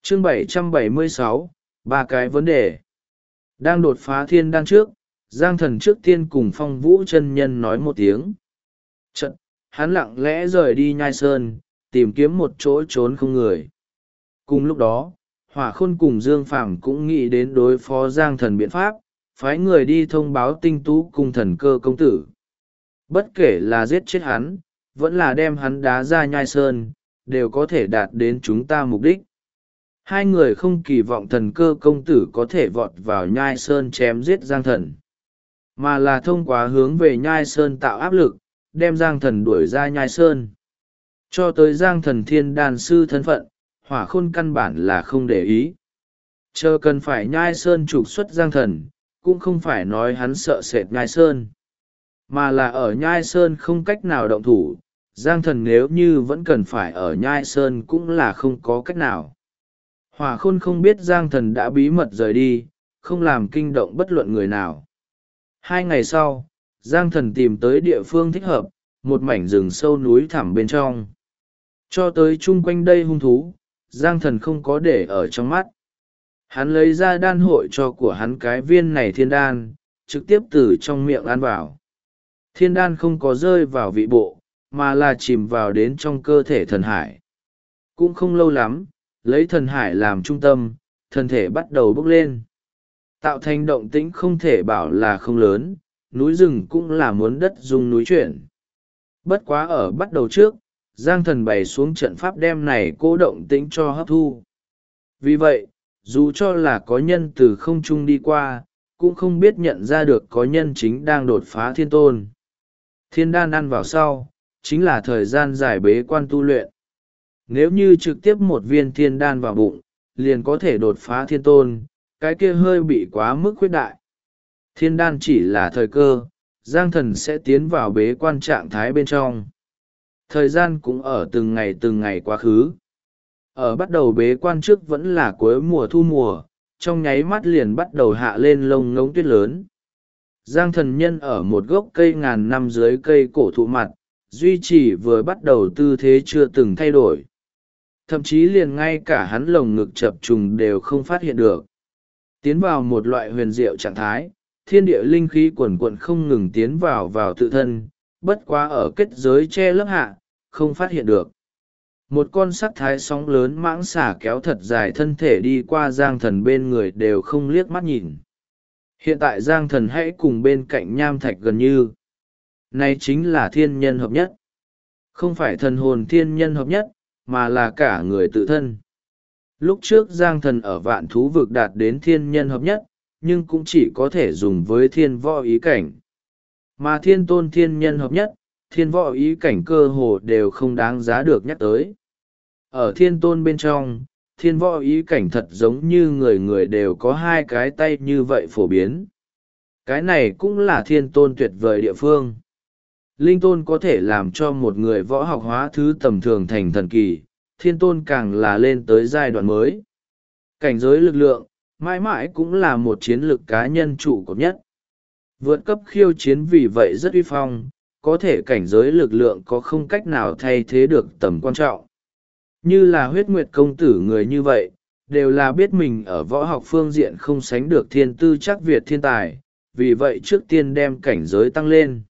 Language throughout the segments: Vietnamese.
Chương 776, ba cái vấn đề. Đang đột phá thiên đan trước, Giang Thần trước tiên cùng Phong Vũ chân nhân nói một tiếng. Chật, hắn lặng lẽ rời đi Nhai Sơn, tìm kiếm một chỗ trốn không người. Cùng lúc đó, Hỏa Khôn cùng Dương Phàm cũng nghĩ đến đối phó Giang Thần biện pháp, phái người đi thông báo Tinh Tú cùng Thần Cơ công tử. Bất kể là giết chết hắn, vẫn là đem hắn đá ra Nhai Sơn, đều có thể đạt đến chúng ta mục đích. Hai người không kỳ vọng Thần Cơ công tử có thể vọt vào Nhai Sơn chém giết Giang Thần, mà là thông qua hướng về Nhai Sơn tạo áp lực, đem Giang Thần đuổi ra Nhai Sơn. Cho tới Giang Thần thiên đan sư thân phận, Hỏa Khôn căn bản là không để ý. Chờ cần phải Nhai Sơn trục xuất Giang Thần, cũng không phải nói hắn sợ sệt Nhai Sơn, mà là ở Nhai Sơn không cách nào động thủ. Giang Thần nếu như vẫn cần phải ở Nhai Sơn cũng là không có cách nào. Hỏa Khôn không biết Giang Thần đã bí mật rời đi, không làm kinh động bất luận người nào. 2 ngày sau, Giang Thần tìm tới địa phương thích hợp, một mảnh rừng sâu núi thẳm bên trong. Cho tới chung quanh đây hung thú, Giang Thần không có để ở trong mắt. Hắn lấy ra đan hội cho của hắn cái viên này thiên đan, trực tiếp từ trong miệng ăn vào. Thiên đan không có rơi vào vị bộ, mà là chìm vào đến trong cơ thể thần hải. Cũng không lâu lắm, lấy thần hải làm trung tâm, thân thể bắt đầu bốc lên. Tạo thành động tĩnh không thể bảo là không lớn, núi rừng cũng là muốn đất rung núi chuyển. Bất quá ở bắt đầu trước, Giang Thần bày xuống trận pháp đem này cố động tĩnh cho hấp thu. Vì vậy, dù cho là có nhân từ không trung đi qua, cũng không biết nhận ra được có nhân chính đang đột phá thiên tôn. Thiên đan ăn vào sau, chính là thời gian dài bế quan tu luyện. Nếu như trực tiếp một viên thiên đan vào bụng, liền có thể đột phá thiên tôn, cái kia hơi bị quá mức khuyết đại. Thiên đan chỉ là thời cơ, Giang Thần sẽ tiến vào bế quan trạng thái bên trong. Thời gian cũng ở từng ngày quá khứ. Ở bắt đầu bế quan trước vẫn là cuối mùa thu mùa, trong nháy mắt liền bắt đầu hạ lên lông ngống tuyết lớn. Giang Thần nhân ở một gốc cây ngàn năm dưới cây cổ thụ mặt, duy trì vừa bắt đầu tư thế chưa từng thay đổi. Thậm chí liền ngay cả hắn lồng ngực chập trùng đều không phát hiện được. Tiến vào một loại huyền diệu trạng thái, thiên địa linh khí quần quận không ngừng tiến vào tự thân, bất quá ở kết giới che lớp hạ, không phát hiện được. Một con sắc thái sóng lớn mãng xà kéo thật dài thân thể đi qua Giang Thần bên người đều không liếc mắt nhìn. Hiện tại Giang Thần hãy cùng bên cạnh nham thạch gần như. Này chính là thiên nhân hợp nhất. Không phải thần hồn thiên nhân hợp nhất, mà là cả người tự thân. Lúc trước Giang Thần ở vạn thú vực đạt đến thiên nhân hợp nhất, nhưng cũng chỉ có thể dùng với thiên võ ý cảnh. Mà thiên tôn thiên nhân hợp nhất, thiên võ ý cảnh cơ hồ đều không đáng giá được nhắc tới. Ở thiên tôn bên trong, thiên võ ý cảnh thật giống như người người đều có 2 cái tay như vậy phổ biến. Cái này cũng là thiên tôn tuyệt vời địa phương. Linh tôn có thể làm cho một người võ học hóa thứ tầm thường thành thần kỳ, thiên tôn càng là lên tới giai đoạn mới. Cảnh giới lực lượng, mãi mãi cũng là một chiến lược cá nhân trụ cột nhất. Vượt cấp khiêu chiến vì vậy rất uy phong, có thể cảnh giới lực lượng có không cách nào thay thế được tầm quan trọng. Như là huyết nguyệt công tử người như vậy, đều là biết mình ở võ học phương diện không sánh được thiên tư chắc Việt thiên tài, vì vậy trước tiên đem cảnh giới tăng lên.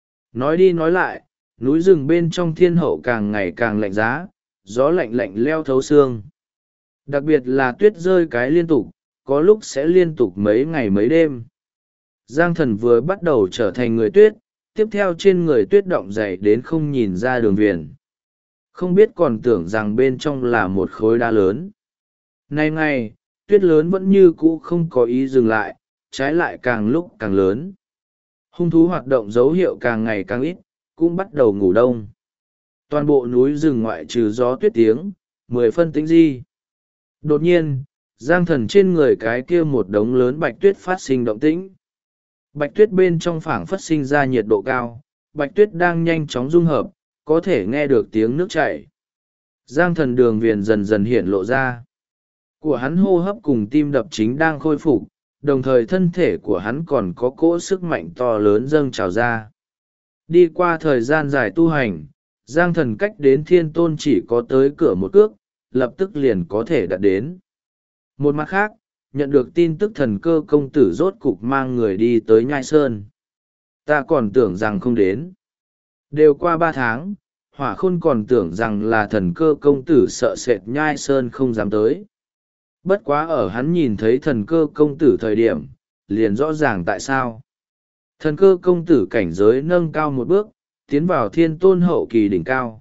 Nói đi nói lại, núi rừng bên trong thiên hậu càng ngày càng lạnh giá, gió lạnh lạnh leo thấu xương. Đặc biệt là tuyết rơi cái liên tục, có lúc sẽ liên tục mấy ngày mấy đêm. Giang Thần vừa bắt đầu trở thành người tuyết, tiếp theo trên người tuyết động dày đến không nhìn ra đường viền. Không biết còn tưởng rằng bên trong là một khối đá lớn. Nay ngày, tuyết lớn vẫn như cũ không có ý dừng lại, trái lại càng lúc càng lớn. Hung thú hoạt động dấu hiệu càng ngày càng ít, cũng bắt đầu ngủ đông. Toàn bộ núi rừng ngoại trừ gió tuyết tiếng, 10 phân tĩnh di. Đột nhiên, Giang Thần trên người cái kia một đống lớn bạch tuyết phát sinh động tĩnh. Bạch tuyết bên trong phảng phất sinh ra nhiệt độ cao, bạch tuyết đang nhanh chóng dung hợp, có thể nghe được tiếng nước chảy. Giang Thần đường viền dần dần hiện lộ ra. Của hắn hô hấp cùng tim đập chính đang khôi phục, đồng thời thân thể của hắn còn có cỗ sức mạnh to lớn dâng trào ra. Đi qua thời gian dài tu hành, Giang Thần cách đến thiên tôn chỉ có tới cửa một cước, lập tức liền có thể đạt đến. Một mặt khác, nhận được tin tức thần cơ công tử rốt cục mang người đi tới Nhai Sơn. Ta còn tưởng rằng không đến. Đều qua 3 tháng, Hỏa Khôn còn tưởng rằng là thần cơ công tử sợ sệt Nhai Sơn không dám tới. Bất quá ở hắn nhìn thấy thần cơ công tử thời điểm, liền rõ ràng tại sao. Thần cơ công tử cảnh giới nâng cao một bước, tiến vào thiên tôn hậu kỳ đỉnh cao.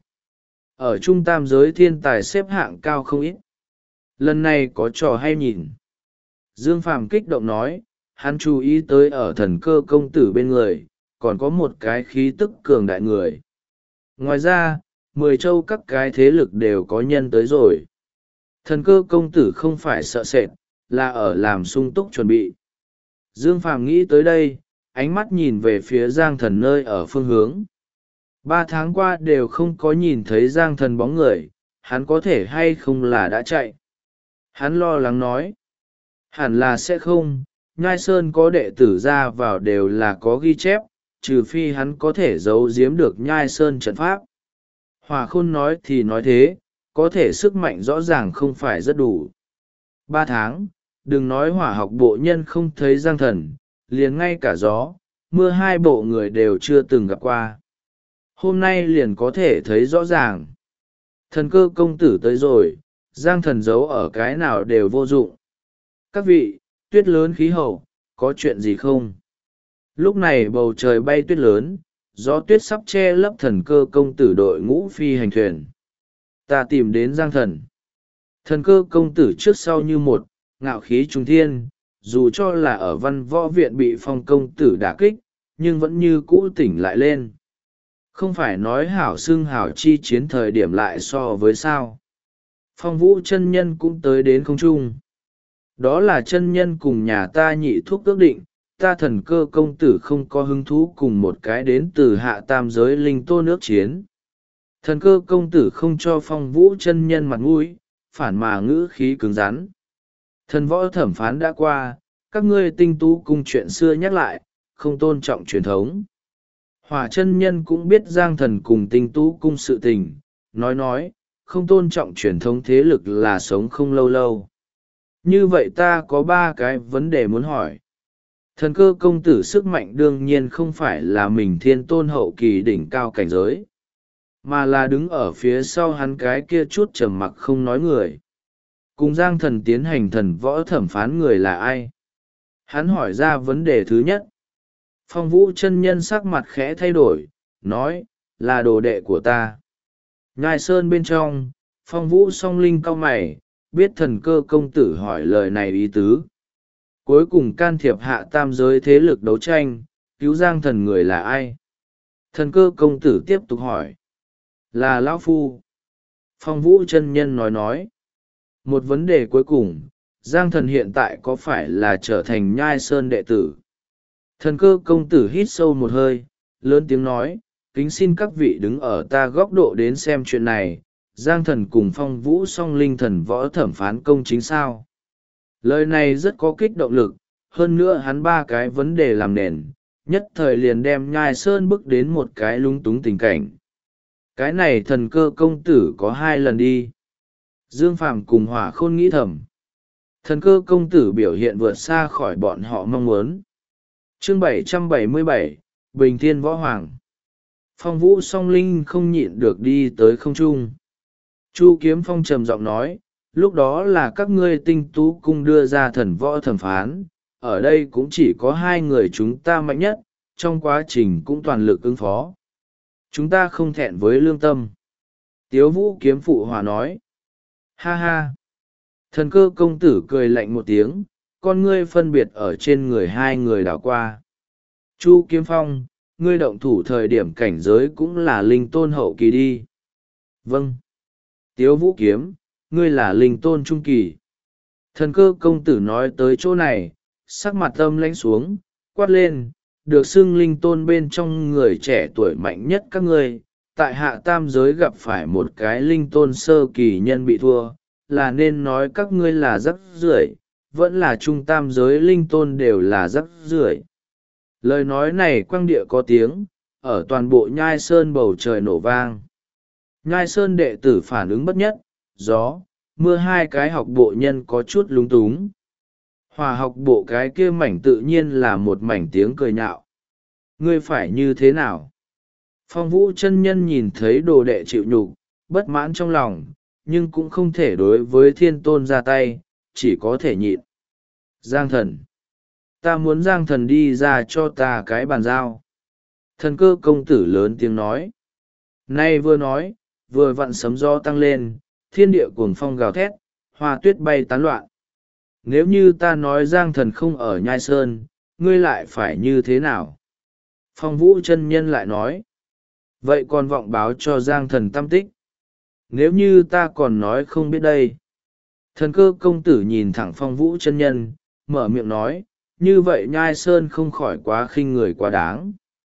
Ở trung tam giới thiên tài xếp hạng cao không ít. Lần này có trò hay nhìn. Dương Phàm kích động nói, hắn chú ý tới ở thần cơ công tử bên người, còn có một cái khí tức cường đại người. Ngoài ra, 10 châu các cái thế lực đều có nhân tới rồi. Thần cơ công tử không phải sợ sệt, là ở làm sung túc chuẩn bị. Dương Phàm nghĩ tới đây, ánh mắt nhìn về phía Giang Thần nơi ở phương hướng. 3 tháng qua đều không có nhìn thấy Giang Thần bóng người, hắn có thể hay không là đã chạy. Hắn lo lắng nói, hẳn là sẽ không, Nhai Sơn có đệ tử ra vào đều là có ghi chép, trừ phi hắn có thể giấu giếm được Nhai Sơn trận pháp. Hỏa Khôn nói thì nói thế, có thể sức mạnh rõ ràng không phải rất đủ. 3 tháng, đừng nói hỏa học bộ nhân không thấy Giang Thần, liền ngay cả gió, mưa hai bộ người đều chưa từng gặp qua. Hôm nay liền có thể thấy rõ ràng. Thần cơ công tử tới rồi, Giang Thần giấu ở cái nào đều vô dụng. Các vị, tuyết lớn khí hậu, có chuyện gì không? Lúc này bầu trời bay tuyết lớn, gió tuyết sắp che lấp thần cơ công tử đội ngũ phi hành thuyền. Ta tìm đến Giang Thần. Thần cơ công tử trước sau như một, ngạo khí trung thiên, dù cho là ở văn võ viện bị phong công tử đả kích, nhưng vẫn như cũ tỉnh lại lên. Không phải nói hảo xưng hảo chi chiến thời điểm lại so với sao. Phong vũ chân nhân cũng tới đến không trung. Đó là chân nhân cùng nhà ta nhị thuốc ước định, ta thần cơ công tử không có hứng thú cùng một cái đến từ hạ tam giới linh tô nước chiến. Thần cơ công tử không cho phong vũ chân nhân mặt mũi, phản mà ngữ khí cứng rắn. Thần võ thẩm phán đã qua, các ngươi tinh tú cùng chuyện xưa nhắc lại, không tôn trọng truyền thống. Hỏa chân nhân cũng biết Giang Thần cùng tinh tú cung sự tình, nói, không tôn trọng truyền thống thế lực là sống không lâu lâu. Như vậy ta có 3 cái vấn đề muốn hỏi. Thần cơ công tử sức mạnh đương nhiên không phải là mình thiên tôn hậu kỳ đỉnh cao cảnh giới, mà là đứng ở phía sau hắn cái kia chút trầm mặc không nói người. Cùng Giang Thần tiến hành thần võ thẩm phán người là ai? Hắn hỏi ra vấn đề thứ nhất. Phong vũ chân nhân sắc mặt khẽ thay đổi, nói, là đồ đệ của ta. Nhai Sơn bên trong, phong vũ song linh cau mày, biết thần cơ công tử hỏi lời này ý tứ. Cuối cùng can thiệp hạ tam giới thế lực đấu tranh, cứu Giang Thần người là ai? Thần cơ công tử tiếp tục hỏi. Là lão phu. Phong vũ chân nhân nói. Một vấn đề cuối cùng, Giang Thần hiện tại có phải là trở thành Nhai Sơn đệ tử? Thần cơ công tử hít sâu một hơi, lớn tiếng nói, kính xin các vị đứng ở ta góc độ đến xem chuyện này, Giang Thần cùng phong vũ song linh thần võ thẩm phán công chính sao? Lời này rất có kích động lực, hơn nữa hắn 3 cái vấn đề làm nền, nhất thời liền đem Nhai Sơn bước đến một cái lung túng tình cảnh. Cái này thần cơ công tử có 2 lần đi. Dương Phàm cùng Hỏa Khôn nghĩ thầm. Thần cơ công tử biểu hiện vượt xa khỏi bọn họ mong muốn. Chương 777, Bình Thiên Võ Hoàng. Phong vũ song linh không nhịn được đi tới không trung. Chu Kiếm Phong trầm giọng nói, lúc đó là các ngươi tinh tú cung đưa ra thần võ thẩm phán, ở đây cũng chỉ có 2 người chúng ta mạnh nhất, trong quá trình cũng toàn lực ứng phó. Chúng ta không thẹn với lương tâm. Tiếu Vũ Kiếm phụ hòa nói. Ha ha. Thần cơ công tử cười lạnh một tiếng, con ngươi phân biệt ở trên người 2 người đảo qua. Chu Kiếm Phong, ngươi động thủ thời điểm cảnh giới cũng là linh tôn hậu kỳ đi. Vâng. Tiếu Vũ Kiếm, ngươi là linh tôn trung kỳ. Thần cơ công tử nói tới chỗ này, sắc mặt âm lãnh xuống, quát lên, được xưng linh tôn bên trong người trẻ tuổi mạnh nhất các ngươi, tại hạ tam giới gặp phải một cái linh tôn sơ kỳ nhân bị thua, là nên nói các ngươi là rắc rưởi, vẫn là trung tam giới linh tôn đều là rắc rưởi. Lời nói này quang địa có tiếng, ở toàn bộ Nhai Sơn bầu trời nổ vang. Nhai Sơn đệ tử phản ứng bất nhất, gió, Mưa hai cái học bộ nhân có chút lúng túng. Hòa học bộ cái kia mảnh tự nhiên là một mảnh tiếng cười nhạo. Ngươi phải như thế nào? Phong Vũ chân nhân nhìn thấy đồ đệ chịu nhục, bất mãn trong lòng, nhưng cũng không thể đối với thiên tôn ra tay, chỉ có thể nhịn. Giang thần. Ta muốn Giang thần đi ra cho ta cái bàn giao. Thần cơ công tử lớn tiếng nói. Nay vừa nói, vừa vặn sấm gió tăng lên, thiên địa cuồng phong gào thét, hoa tuyết bay tán loạn. Nếu như ta nói Giang thần không ở Nhai Sơn, ngươi lại phải như thế nào? Phong Vũ chân nhân lại nói. Vậy còn vọng báo cho Giang thần tâm tích. Nếu như ta còn nói không biết đây. Thần cơ công tử nhìn thẳng Phong Vũ chân nhân, mở miệng nói, như vậy Nhai Sơn không khỏi quá khinh người quá đáng.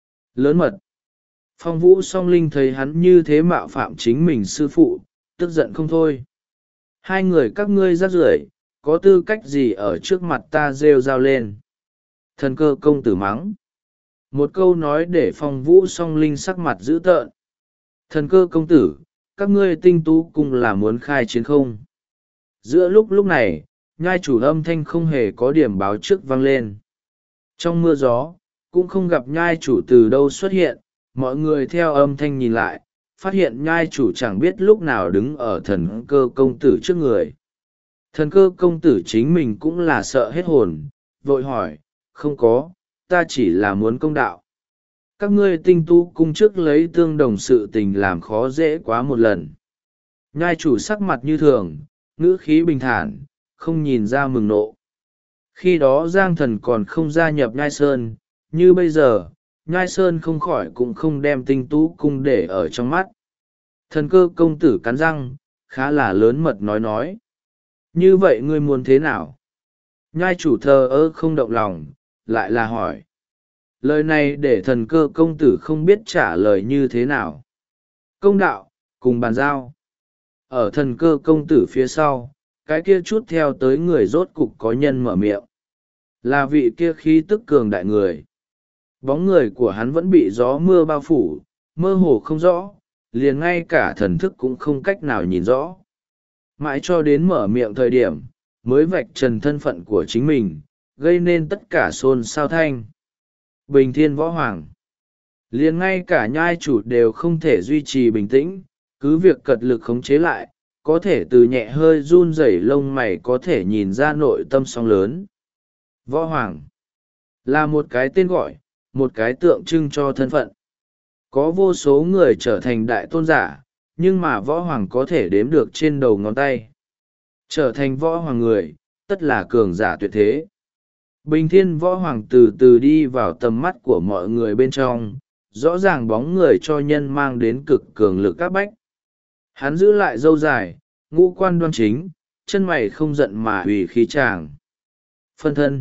Lớn mật. Phong Vũ song linh thấy hắn như thế mạo phạm chính mình sư phụ, tức giận không thôi. Hai người các ngươi rác rưởi, có tư cách gì ở trước mặt ta rêu rao lên. Thần cơ công tử mắng. Một câu nói để Phong Vũ song linh sắc mặt dữ tợn. Thần cơ công tử, các ngươi tinh tú cùng là muốn khai chiến không? Giữa lúc này, nhai chủ âm thanh không hề có điểm báo trước vang lên. Trong mưa gió, cũng không gặp nhai chủ từ đâu xuất hiện, mọi người theo âm thanh nhìn lại, phát hiện nhai chủ chẳng biết lúc nào đứng ở thần cơ công tử trước người. Thần cơ công tử chính mình cũng là sợ hết hồn, vội hỏi, không có, ta chỉ là muốn công đạo. Các ngươi tinh tu cung trước lấy tương đồng sự tình làm khó dễ quá một lần. Nhai chủ sắc mặt như thường, ngữ khí bình thản, không nhìn ra mừng nộ. Khi đó Giang thần còn không gia nhập Nhai Sơn, như bây giờ, Nhai Sơn không khỏi cũng không đem tinh tú cung để ở trong mắt. Thần cơ công tử cắn răng, khá là lớn mật nói. Như vậy ngươi muốn thế nào? Nhai chủ thờ ơ không động lòng, lại là hỏi. Lời này để thần cơ công tử không biết trả lời như thế nào. Công đạo, cùng bàn giao. Ở thần cơ công tử phía sau, cái kia chút theo tới người rốt cục có nhân mở miệng. Là vị kia khí tức cường đại người. Bóng người của hắn vẫn bị gió mưa bao phủ, mơ hồ không rõ, liền ngay cả thần thức cũng không cách nào nhìn rõ. Mãi cho đến mở miệng thời điểm, mới vạch trần thân phận của chính mình, gây nên tất cả xôn xao thanh. Bình Thiên Võ Hoàng. Liền ngay cả nhai chủ đều không thể duy trì bình tĩnh, cứ việc cật lực khống chế lại, có thể từ nhẹ hơi run rẩy lông mày có thể nhìn ra nội tâm sóng lớn. Võ Hoàng là một cái tên gọi, một cái tượng trưng cho thân phận. Có vô số người trở thành đại tôn giả, nhưng mà Võ Hoàng có thể đếm được trên đầu ngón tay. Trở thành Võ Hoàng người, tất là cường giả tuyệt thế. Bình Thiên Võ Hoàng từ từ đi vào tầm mắt của mọi người bên trong, rõ ràng bóng người cho nhân mang đến cực cường lực áp bách. Hắn giữ lại râu dài, ngũ quan đoan chính, chân mày không giận mà hủy khí tràng. Phân thân.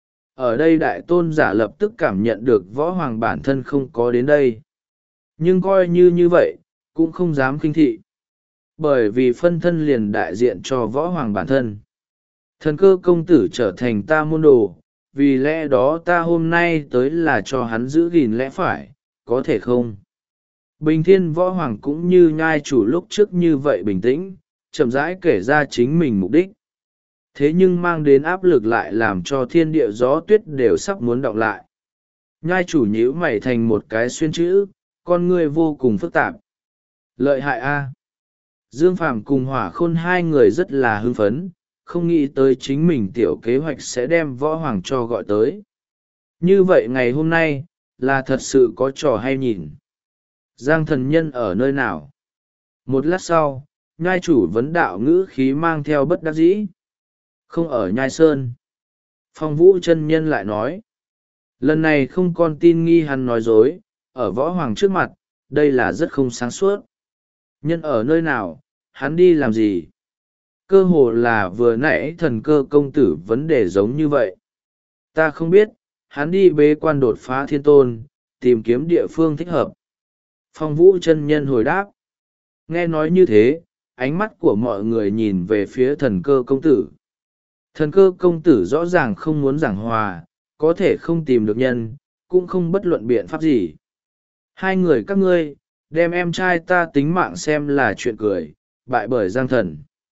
Ở đây đại tôn giả lập tức cảm nhận được Võ Hoàng bản thân không có đến đây. Nhưng coi như vậy, cũng không dám khinh thị. Bởi vì phân thân liền đại diện cho Võ Hoàng bản thân. Thần cơ công tử trở thành ta môn đồ, vì lẽ đó ta hôm nay tới là cho hắn giữ gìn lẽ phải, có thể không? Bình Thiên Võ Hoàng cũng như nhai chủ lúc trước như vậy bình tĩnh, chậm rãi kể ra chính mình mục đích. Thế nhưng mang đến áp lực lại làm cho thiên địa gió tuyết đều sắp muốn đọng lại. Nhai chủ nhíu mày thành một cái xuyên chữ, con người vô cùng phức tạp. Lợi hại a. Dương Phàm cùng Hỏa Khôn hai người rất là hưng phấn, không nghĩ tới chính mình tiểu kế hoạch sẽ đem Võ Hoàng cho gọi tới. Như vậy ngày hôm nay, là thật sự có trò hay nhìn. Giang thần nhân ở nơi nào? Một lát sau, nhai chủ vấn đạo ngữ khí mang theo bất đắc dĩ. Không ở Nhai Sơn. Phong Vũ chân nhân lại nói. Lần này không con tin nghi hắn nói dối, ở Võ Hoàng trước mặt, đây là rất không sáng suốt. Nhân ở nơi nào, hắn đi làm gì? Cơ hồ là vừa nãy thần cơ công tử vấn đề giống như vậy. Ta không biết, hắn đi bế quan đột phá thiên tôn, tìm kiếm địa phương thích hợp. Phong Vũ chân nhân hồi đáp. Nghe nói như thế, ánh mắt của mọi người nhìn về phía thần cơ công tử. Thần cơ công tử rõ ràng không muốn giảng hòa, có thể không tìm được nhân, cũng không bất luận biện pháp gì. Hai người các ngươi, đem em trai ta tính mạng xem là chuyện cười, bại bởi Giang thần.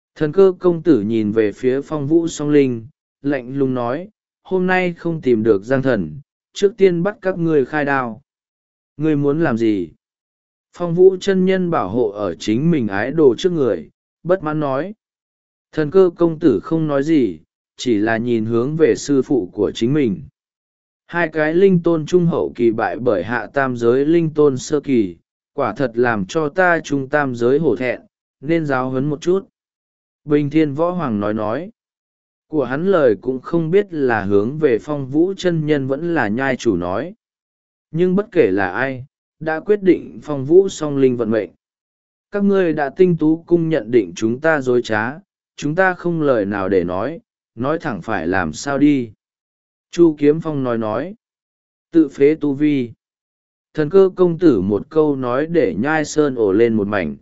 Thần cơ công tử nhìn về phía Phong Vũ Song Linh, lạnh lùng nói, hôm nay không tìm được Giang Thần, trước tiên bắt các ngươi khai đao. Ngươi muốn làm gì? Phong Vũ chân nhân bảo hộ ở chính mình ái đồ trước người, bất mãn nói. Thần cơ công tử không nói gì, chỉ là nhìn hướng về sư phụ của chính mình. Hai cái linh tôn trung hậu kỳ bại bởi hạ tam giới linh tôn sơ kỳ, quả thật làm cho ta trung tam giới hổ thẹn, nên giáo huấn một chút. Bình Thiên Võ Hoàng nói. Của hắn lời cũng không biết là hướng về Phong Vũ chân nhân vẫn là nhai chủ nói. Nhưng bất kể là ai, đã quyết định Phong Vũ song linh vận mệnh. Các ngươi đã tinh tú cung nhận định chúng ta dối trá, chúng ta không lời nào để nói thẳng phải làm sao đi. Chu Kiếm Phong nói. Tự phế tu vi. Thần cơ công tử một câu nói để nhai sơn ổ lên một mảnh.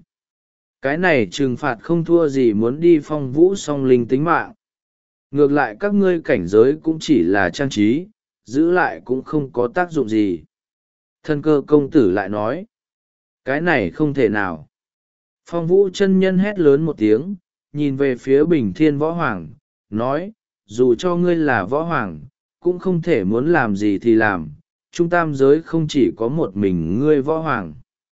Cái này trừng phạt không thua gì muốn đi Phong Vũ song linh tính mạng. Ngược lại các ngươi cảnh giới cũng chỉ là trang trí, giữ lại cũng không có tác dụng gì. Thần cơ công tử lại nói. Cái này không thể nào. Phong Vũ chân nhân hét lớn một tiếng, nhìn về phía Bình Thiên Võ Hoàng, nói, dù cho ngươi là Võ Hoàng, cũng không thể muốn làm gì thì làm, trung tam giới không chỉ có một mình ngươi Võ Hoàng.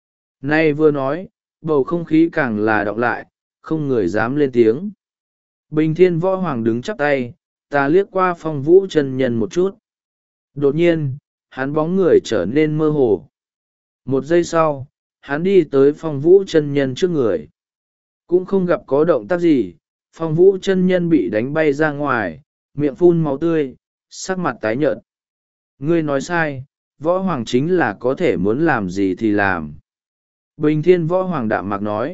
Nay vừa nói, bầu không khí càng là đọng lại, không người dám lên tiếng. Bình Thiên Võ Hoàng đứng chắp tay, ta liếc qua Phong Vũ chân nhân một chút. Đột nhiên, hắn bóng người trở nên mơ hồ. Một giây sau, hắn đi tới Phong Vũ chân nhân trước người. Cũng không gặp có động tác gì, Phong Vũ chân nhân bị đánh bay ra ngoài, miệng phun máu tươi, sắc mặt tái nhợt. Ngươi nói sai, Võ Hoàng chính là có thể muốn làm gì thì làm. Bình Thiên Võ Hoàng đạm mạc nói.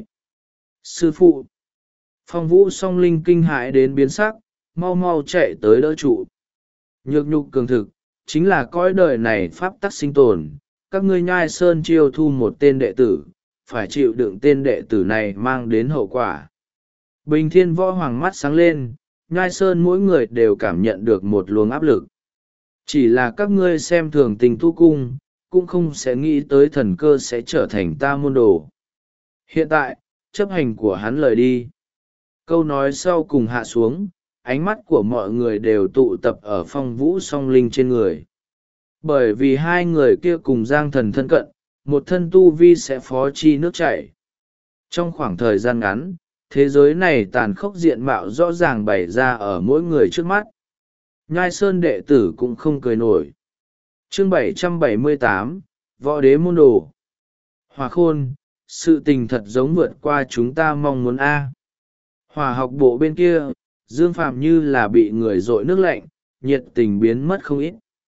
Sư phụ. Phong Vũ song linh kinh hãi đến biến sắc, mau mau chạy tới đỡ trụ. Nhược nhục cường thực, chính là cõi đời này pháp tắc sinh tồn. Các ngươi nhai sơn chiêu thu một tên đệ tử, phải chịu đựng tên đệ tử này mang đến hậu quả. Bình Thiên Võ Hoàng mắt sáng lên, nhai sơn mỗi người đều cảm nhận được một luồng áp lực. Chỉ là các ngươi xem thường tình tu cung, cũng không sẽ nghĩ tới thần cơ sẽ trở thành ta môn đồ. Hiện tại, chấp hành của hắn lời đi. Câu nói sau cùng hạ xuống, ánh mắt của mọi người đều tụ tập ở Phong Vũ song linh trên người. Bởi vì hai người kia cùng Giang Thần thân cận, một thân tu vi sẽ phó chi nước chảy. Trong khoảng thời gian ngắn, thế giới này tàn khốc diện mạo rõ ràng bày ra ở mỗi người trước mắt. Nhai Sơn đệ tử cũng không cười nổi. Chương 778, Võ Đế môn đồ. Hòa Khôn, sự tình thật giống vượt qua chúng ta mong muốn a. Hòa học bộ bên kia, Dương Phạm như là bị người dội nước lạnh, nhiệt tình biến mất không ít.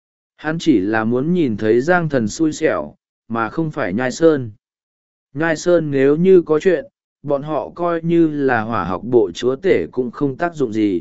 Hắn chỉ là muốn nhìn thấy Giang Thần xui xẻo, mà không phải Nhai Sơn. Nhai Sơn nếu như có chuyện, bọn họ coi như là hỏa học bộ chúa tể cũng không tác dụng gì.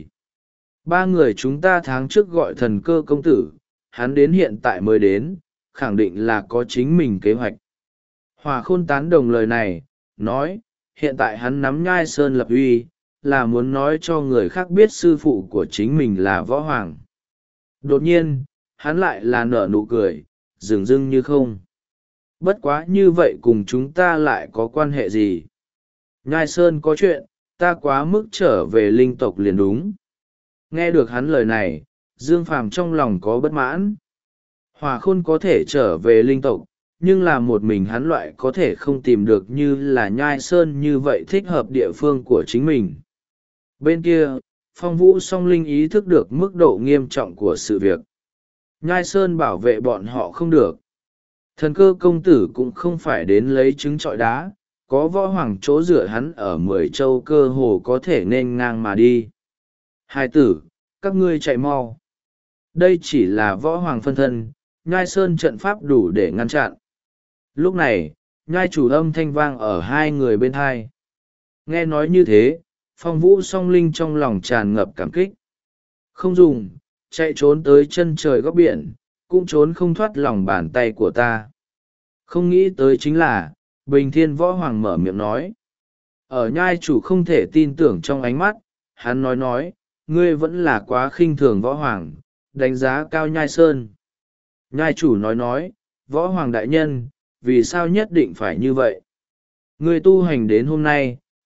Ba người chúng ta tháng trước gọi thần cơ công tử, hắn đến hiện tại mới đến, khẳng định là có chính mình kế hoạch. Hòa Khôn tán đồng lời này, nói, hiện tại hắn nắm Nhai Sơn lập uy, là muốn nói cho người khác biết sư phụ của chính mình là Võ Hoàng. Đột nhiên, hắn lại là nở nụ cười, dường dưng như không. Bất quá như vậy cùng chúng ta lại có quan hệ gì? Nhai Sơn có chuyện, ta quá mức trở về linh tộc liền đúng. Nghe được hắn lời này, Dương Phàm trong lòng có bất mãn. Hòa Khôn có thể trở về linh tộc, nhưng là một mình hắn loại có thể không tìm được như là Nhai Sơn như vậy thích hợp địa phương của chính mình. Bên kia, Phong Vũ song linh ý thức được mức độ nghiêm trọng của sự việc. Nhai Sơn bảo vệ bọn họ không được. Thần cơ công tử cũng không phải đến lấy trứng trọi đá, có Võ Hoàng chỗ dựa hắn ở 10 châu cơ hồ có thể nên ngang mà đi. Hai tử, các ngươi chạy mau. Đây chỉ là Võ Hoàng phân thân, Nhai Sơn trận pháp đủ để ngăn chặn. Lúc này, Nhai chủ âm thanh vang ở hai người bên hai. Nghe nói như thế, Phong Vũ song linh trong lòng tràn ngập cảm kích. Không dùng, chạy trốn tới chân trời góc biển, cũng trốn không thoát lòng bàn tay của ta. Không nghĩ tới chính là, Bình Thiên Võ Hoàng mở miệng nói. Ở Nhai chủ không thể tin tưởng trong ánh mắt, hắn nói, ngươi vẫn là quá khinh thường Võ Hoàng, đánh giá cao Nhai Sơn. Nhai chủ nói, Võ Hoàng đại nhân, vì sao nhất định phải như vậy? Ngươi tu hành đến hôm nay,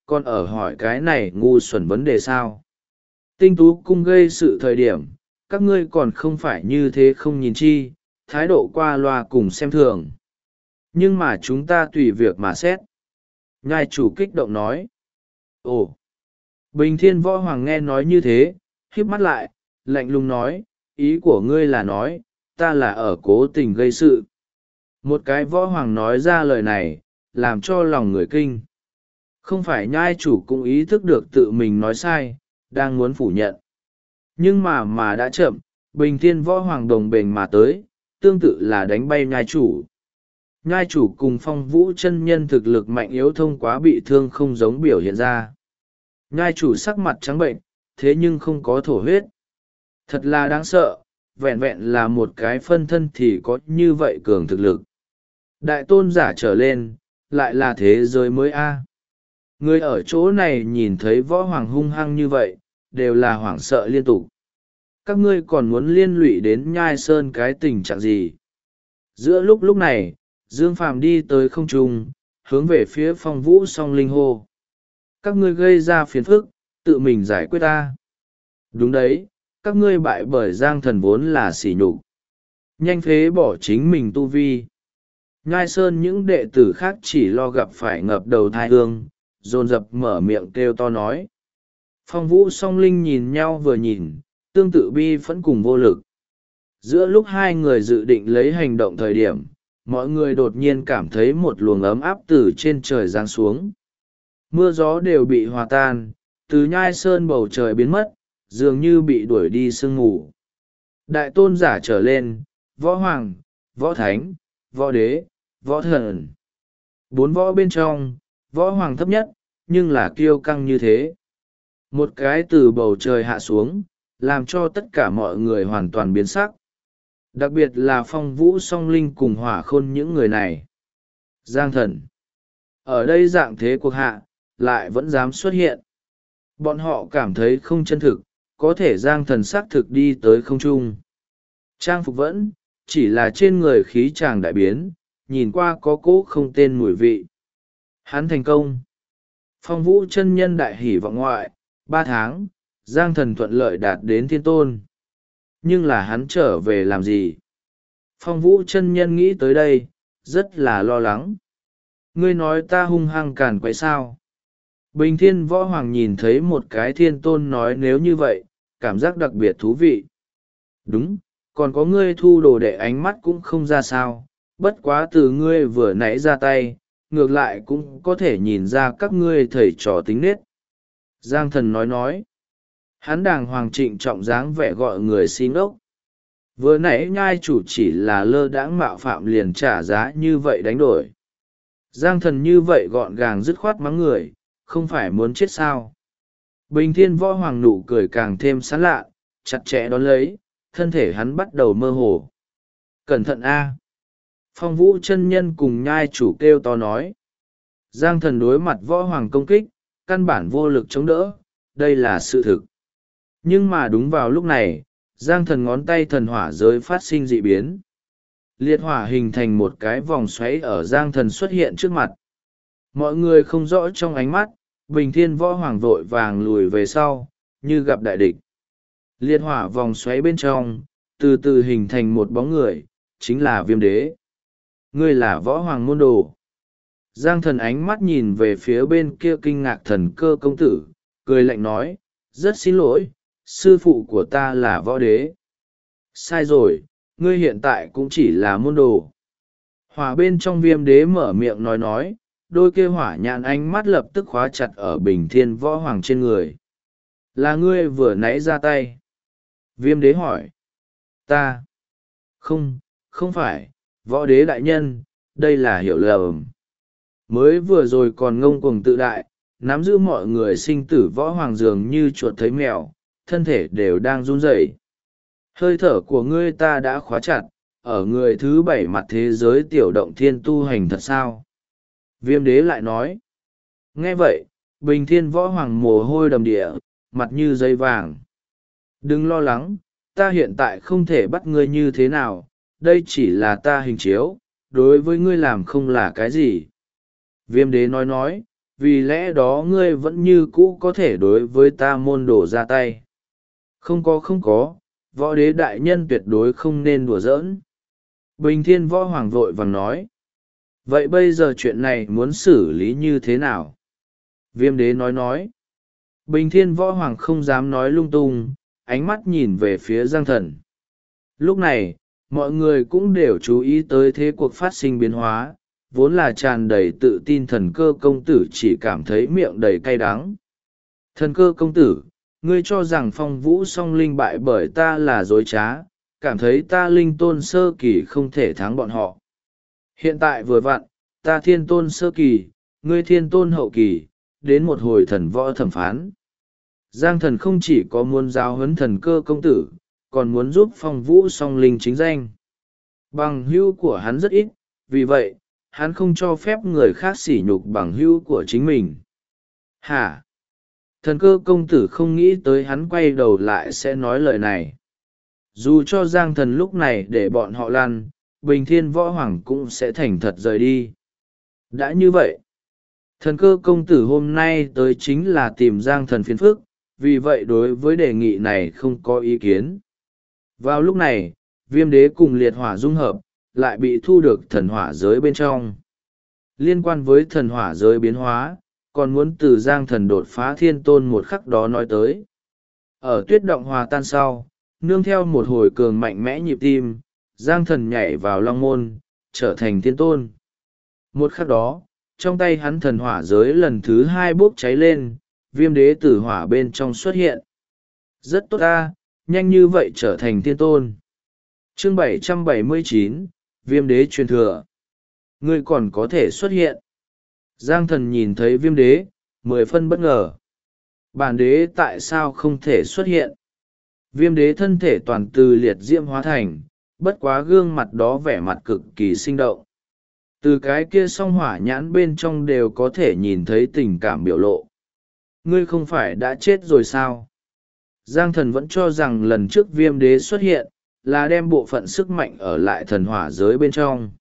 còn ở hỏi cái này ngu xuẩn vấn đề sao? Tinh tú cung gây sự thời điểm, các ngươi còn không phải như thế không nhìn chi, thái độ qua loa cùng xem thường. Nhưng mà chúng ta tùy việc mà xét. Nhai chủ kích động nói. Ồ! Bình Thiên Võ Hoàng nghe nói như thế, híp mắt lại, lạnh lùng nói, ý của ngươi là nói, ta là ở cố tình gây sự. Một cái Võ Hoàng nói ra lời này, làm cho lòng người kinh. Không phải nhai chủ cũng ý thức được tự mình nói sai, đang muốn phủ nhận. Nhưng mà đã chậm, Bình Thiên Võ Hoàng đồng bền mà tới, tương tự là đánh bay nhai chủ. Nhai chủ cùng Phong Vũ chân nhân thực lực mạnh yếu thông quá bị thương không giống biểu hiện ra. Nhai chủ sắc mặt trắng bệnh, thế nhưng không có thổ huyết. Thật là đáng sợ, vẹn vẹn là một cái phân thân thì có như vậy cường thực lực. Đại tôn giả trở lên, lại là thế giới mới a. Người ở chỗ này nhìn thấy võ hoàng hung hăng như vậy, đều là hoảng sợ liên tục. Các ngươi còn muốn liên lụy đến nhai sơn cái tình trạng gì? Giữa lúc này, Dương Phàm đi tới không trung, hướng về phía Phong Vũ song linh hô. Các ngươi gây ra phiền phức, tự mình giải quyết ta. Đúng đấy, các ngươi bại bởi Giang Thần vốn là sỉ nhục. Nhanh phế bỏ chính mình tu vi. Nhai sơn những đệ tử khác chỉ lo gặp phải ngập đầu thai hương, dồn dập mở miệng kêu to nói. Phong Vũ song linh nhìn nhau vừa nhìn, tương tự bi phẫn cùng vô lực. Giữa lúc hai người dự định lấy hành động thời điểm, mọi người đột nhiên cảm thấy một luồng ấm áp từ trên trời giáng xuống. Mưa gió đều bị hòa tan, từ nhai sơn bầu trời biến mất, dường như bị đuổi đi sương mù. Đại tôn giả trở lên, võ hoàng, võ thánh, võ đế, võ thần. 4 võ bên trong, võ hoàng thấp nhất, nhưng là kiêu căng như thế. Một cái từ bầu trời hạ xuống, làm cho tất cả mọi người hoàn toàn biến sắc. Đặc biệt là Phong Vũ song linh cùng hỏa khôn những người này. Giang Thần. Ở đây dạng thế cuộc hạ, lại vẫn dám xuất hiện. Bọn họ cảm thấy không chân thực, có thể Giang Thần xác thực đi tới không trung. Trang phục vẫn, chỉ là trên người khí chàng đại biến, nhìn qua có cỗ không tên mùi vị. Hắn thành công. Phong Vũ chân nhân đại hỷ vọng ngoại, 3 tháng, Giang Thần thuận lợi đạt đến thiên tôn. Nhưng là hắn trở về làm gì? Phong Vũ chân nhân nghĩ tới đây, rất là lo lắng. Ngươi nói ta hung hăng càn quậy sao? Bình Thiên Võ Hoàng nhìn thấy một cái thiên tôn nói nếu như vậy, cảm giác đặc biệt thú vị. Đúng, còn có ngươi thu đồ đệ ánh mắt cũng không ra sao, bất quá từ ngươi vừa nãy ra tay, ngược lại cũng có thể nhìn ra các ngươi thầy trò tính nết. Giang Thần nói. Hắn đàng hoàng trịnh trọng dáng vẻ gọi người xin ốc. Vừa nãy nhai chủ chỉ là lơ đãng mạo phạm liền trả giá như vậy đánh đổi. Giang Thần như vậy gọn gàng dứt khoát mắng người, không phải muốn chết sao. Bình Thiên Võ Hoàng nụ cười càng thêm sán lạ, chặt chẽ đón lấy, thân thể hắn bắt đầu mơ hồ. Cẩn thận a! Phong Vũ chân nhân cùng nhai chủ kêu to nói. Giang Thần đối mặt Võ Hoàng công kích, căn bản vô lực chống đỡ, đây là sự thực. Nhưng mà đúng vào lúc này, Giang Thần ngón tay thần hỏa giới phát sinh dị biến. Liệt hỏa hình thành một cái vòng xoáy ở Giang Thần xuất hiện trước mặt. Mọi người không rõ trong ánh mắt, Bình Thiên Võ Hoàng vội vàng lùi về sau, như gặp đại địch. Liệt hỏa vòng xoáy bên trong, từ từ hình thành một bóng người, chính là Viêm Đế. Ngươi là Võ Hoàng môn đồ. Giang Thần ánh mắt nhìn về phía bên kia kinh ngạc Thần Cơ công tử, cười lạnh nói, rất xin lỗi, sư phụ của ta là Võ Đế. Sai rồi, ngươi hiện tại cũng chỉ là môn đồ. Hỏa bên trong Viêm Đế mở miệng nói, đôi kia hỏa nhãn ánh mắt lập tức khóa chặt ở Bình Thiên Võ Hoàng trên người. Là ngươi vừa nãy ra tay. Viêm Đế hỏi. Ta. Không phải, Võ Đế đại nhân, đây là hiểu lầm. Mới vừa rồi còn ngông cuồng tự đại, nắm giữ mọi người sinh tử Võ Hoàng dường như chuột thấy mèo, thân thể đều đang run rẩy. Hơi thở của ngươi ta đã khóa chặt, ở người thứ 7 mặt thế giới tiểu động thiên tu hành thật sao? Viêm Đế lại nói. Nghe vậy, Bình Thiên Võ Hoàng mồ hôi đầm địa, mặt như dây vàng. Đừng lo lắng, ta hiện tại không thể bắt ngươi như thế nào, đây chỉ là ta hình chiếu, đối với ngươi làm không là cái gì. Viêm Đế nói, vì lẽ đó ngươi vẫn như cũ có thể đối với ta môn đồ ra tay. Không có, võ đế đại nhân tuyệt đối không nên đùa giỡn. Bình Thiên Võ Hoàng vội vàng nói. Vậy bây giờ chuyện này muốn xử lý như thế nào? Viêm đế nói. Bình Thiên Võ Hoàng không dám nói lung tung, ánh mắt nhìn về phía Giang Thần. Lúc này, mọi người cũng đều chú ý tới thế cuộc phát sinh biến hóa, vốn là tràn đầy tự tin Thần Cơ công tử chỉ cảm thấy miệng đầy cay đắng. Thần Cơ công tử, ngươi cho rằng Phong Vũ song linh bại bởi ta là dối trá, cảm thấy ta linh tôn sơ kỳ không thể thắng bọn họ. Hiện tại vừa vặn, ta thiên tôn sơ kỳ, ngươi thiên tôn hậu kỳ, đến một hồi thần võ thẩm phán. Giang Thần không chỉ có muốn giáo huấn Thần Cơ công tử, còn muốn giúp Phong Vũ song linh chính danh. Bằng hữu của hắn rất ít, vì vậy, hắn không cho phép người khác sỉ nhục bằng hữu của chính mình. Hả? Thần Cơ công tử không nghĩ tới hắn quay đầu lại sẽ nói lời này. Dù cho Giang Thần lúc này để bọn họ lăn, Bình Thiên Võ Hoàng cũng sẽ thành thật rời đi. Đã như vậy, Thần Cơ công tử hôm nay tới chính là tìm Giang Thần phiền phức, vì vậy đối với đề nghị này không có ý kiến. Vào lúc này, Viêm đế cùng liệt hỏa dung hợp, lại bị thu được thần hỏa giới bên trong. Liên quan với thần hỏa giới biến hóa, còn muốn từ Giang Thần đột phá thiên tôn một khắc đó nói tới. Ở tuyết động hòa tan sau, nương theo một hồi cường mạnh mẽ nhịp tim, Giang Thần nhảy vào long môn, trở thành thiên tôn. Một khắc đó, trong tay hắn thần hỏa giới lần thứ hai bốc cháy lên, viêm đế tử hỏa bên trong xuất hiện. Rất tốt ta, nhanh như vậy trở thành thiên tôn. Chương 779, viêm đế truyền thừa. Ngươi còn có thể xuất hiện. Giang Thần nhìn thấy viêm đế, 10 phân bất ngờ. Bản đế tại sao không thể xuất hiện? Viêm đế thân thể toàn từ liệt diễm hóa thành, bất quá gương mặt đó vẻ mặt cực kỳ sinh động. Từ cái kia song hỏa nhãn bên trong đều có thể nhìn thấy tình cảm biểu lộ. Ngươi không phải đã chết rồi sao? Giang Thần vẫn cho rằng lần trước viêm đế xuất hiện, là đem bộ phận sức mạnh ở lại thần hỏa giới bên trong.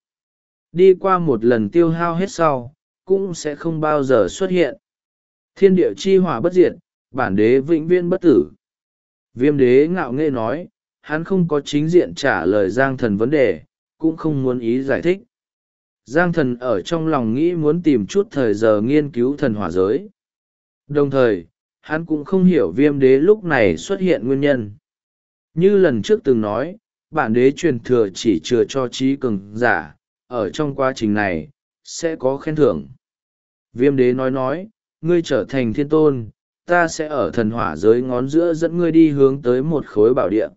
Đi qua một lần tiêu hao hết sau, cũng sẽ không bao giờ xuất hiện. Thiên địa chi hỏa bất diệt, bản đế vĩnh viễn bất tử. Viêm đế ngạo nghễ nói, hắn không có chính diện trả lời Giang Thần vấn đề, cũng không muốn ý giải thích. Giang Thần ở trong lòng nghĩ muốn tìm chút thời giờ nghiên cứu thần hỏa giới. Đồng thời, hắn cũng không hiểu viêm đế lúc này xuất hiện nguyên nhân. Như lần trước từng nói, bản đế truyền thừa chỉ chừa cho trí cường giả, ở trong quá trình này, sẽ có khen thưởng. Viêm đế nói, ngươi trở thành thiên tôn, ta sẽ ở thần hỏa giới ngón giữa dẫn ngươi đi hướng tới một khối bảo địa.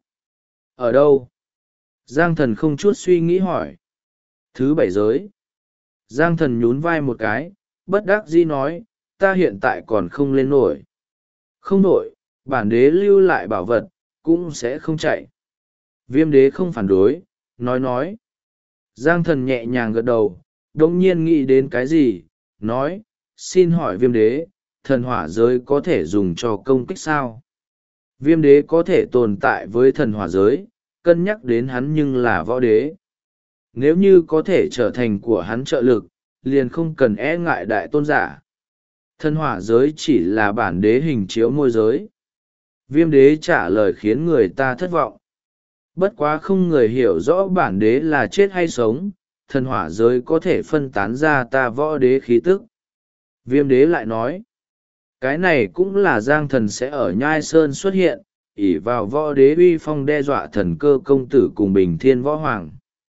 Ở đâu? Giang Thần không chút suy nghĩ hỏi. Thứ 7 giới. Giang Thần nhún vai một cái, bất đắc dĩ nói, ta hiện tại còn không lên nổi. Không nổi, bản đế lưu lại bảo vật, cũng sẽ không chạy. Viêm đế không phản đối, nói. Giang Thần nhẹ nhàng gật đầu, đống nhiên nghĩ đến cái gì, nói, xin hỏi viêm đế, thần hỏa giới có thể dùng cho công kích sao? Viêm đế có thể tồn tại với thần hỏa giới, cân nhắc đến hắn nhưng là võ đế. Nếu như có thể trở thành của hắn trợ lực, liền không cần e ngại đại tôn giả. Thần hỏa giới chỉ là bản đế hình chiếu môi giới. Viêm đế trả lời khiến người ta thất vọng. Bất quá không người hiểu rõ bản đế là chết hay sống, thần hỏa giới có thể phân tán ra ta võ đế khí tức. Viêm đế lại nói, cái này cũng là Giang Thần sẽ ở Nhai Sơn xuất hiện, ỷ vào võ đế uy phong đe dọa Thần Cơ công tử cùng Bình Thiên Võ Hoàng.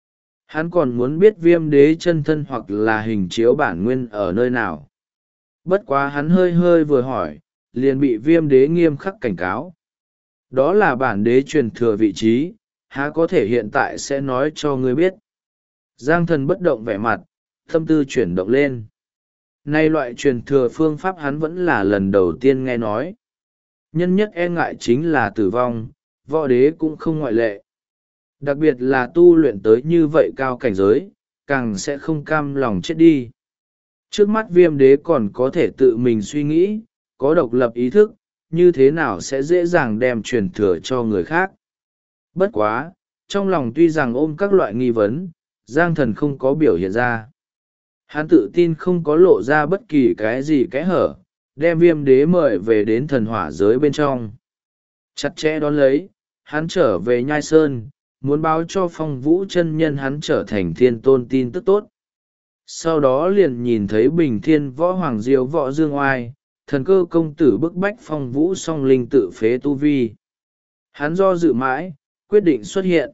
Hắn còn muốn biết viêm đế chân thân hoặc là hình chiếu bản nguyên ở nơi nào. Bất quá hắn hơi vừa hỏi, liền bị viêm đế nghiêm khắc cảnh cáo. Đó là bản đế truyền thừa vị trí, há có thể hiện tại sẽ nói cho ngươi biết. Giang Thần bất động vẻ mặt, tâm tư chuyển động lên. Nay loại truyền thừa phương pháp hắn vẫn là lần đầu tiên nghe nói. Nhân nhất e ngại chính là tử vong, võ đế cũng không ngoại lệ. Đặc biệt là tu luyện tới như vậy cao cảnh giới, càng sẽ không cam lòng chết đi. Trước mắt viêm đế còn có thể tự mình suy nghĩ, có độc lập ý thức, như thế nào sẽ dễ dàng đem truyền thừa cho người khác. Bất quá, trong lòng tuy rằng ôm các loại nghi vấn, Giang Thần không có biểu hiện ra. Hắn tự tin không có lộ ra bất kỳ cái gì kẽ hở, đem Viêm Đế mời về đến thần hỏa giới bên trong. Chặt chẽ đón lấy, hắn trở về Nhai Sơn, muốn báo cho Phong Vũ chân nhân hắn trở thành thiên tôn tin tức tốt. Sau đó liền nhìn thấy Bình Thiên Võ Hoàng diếu võ dương oai, thần cơ công tử bức bách Phong Vũ song linh tự phế tu vi. Hắn do dự mãi, quyết định xuất hiện.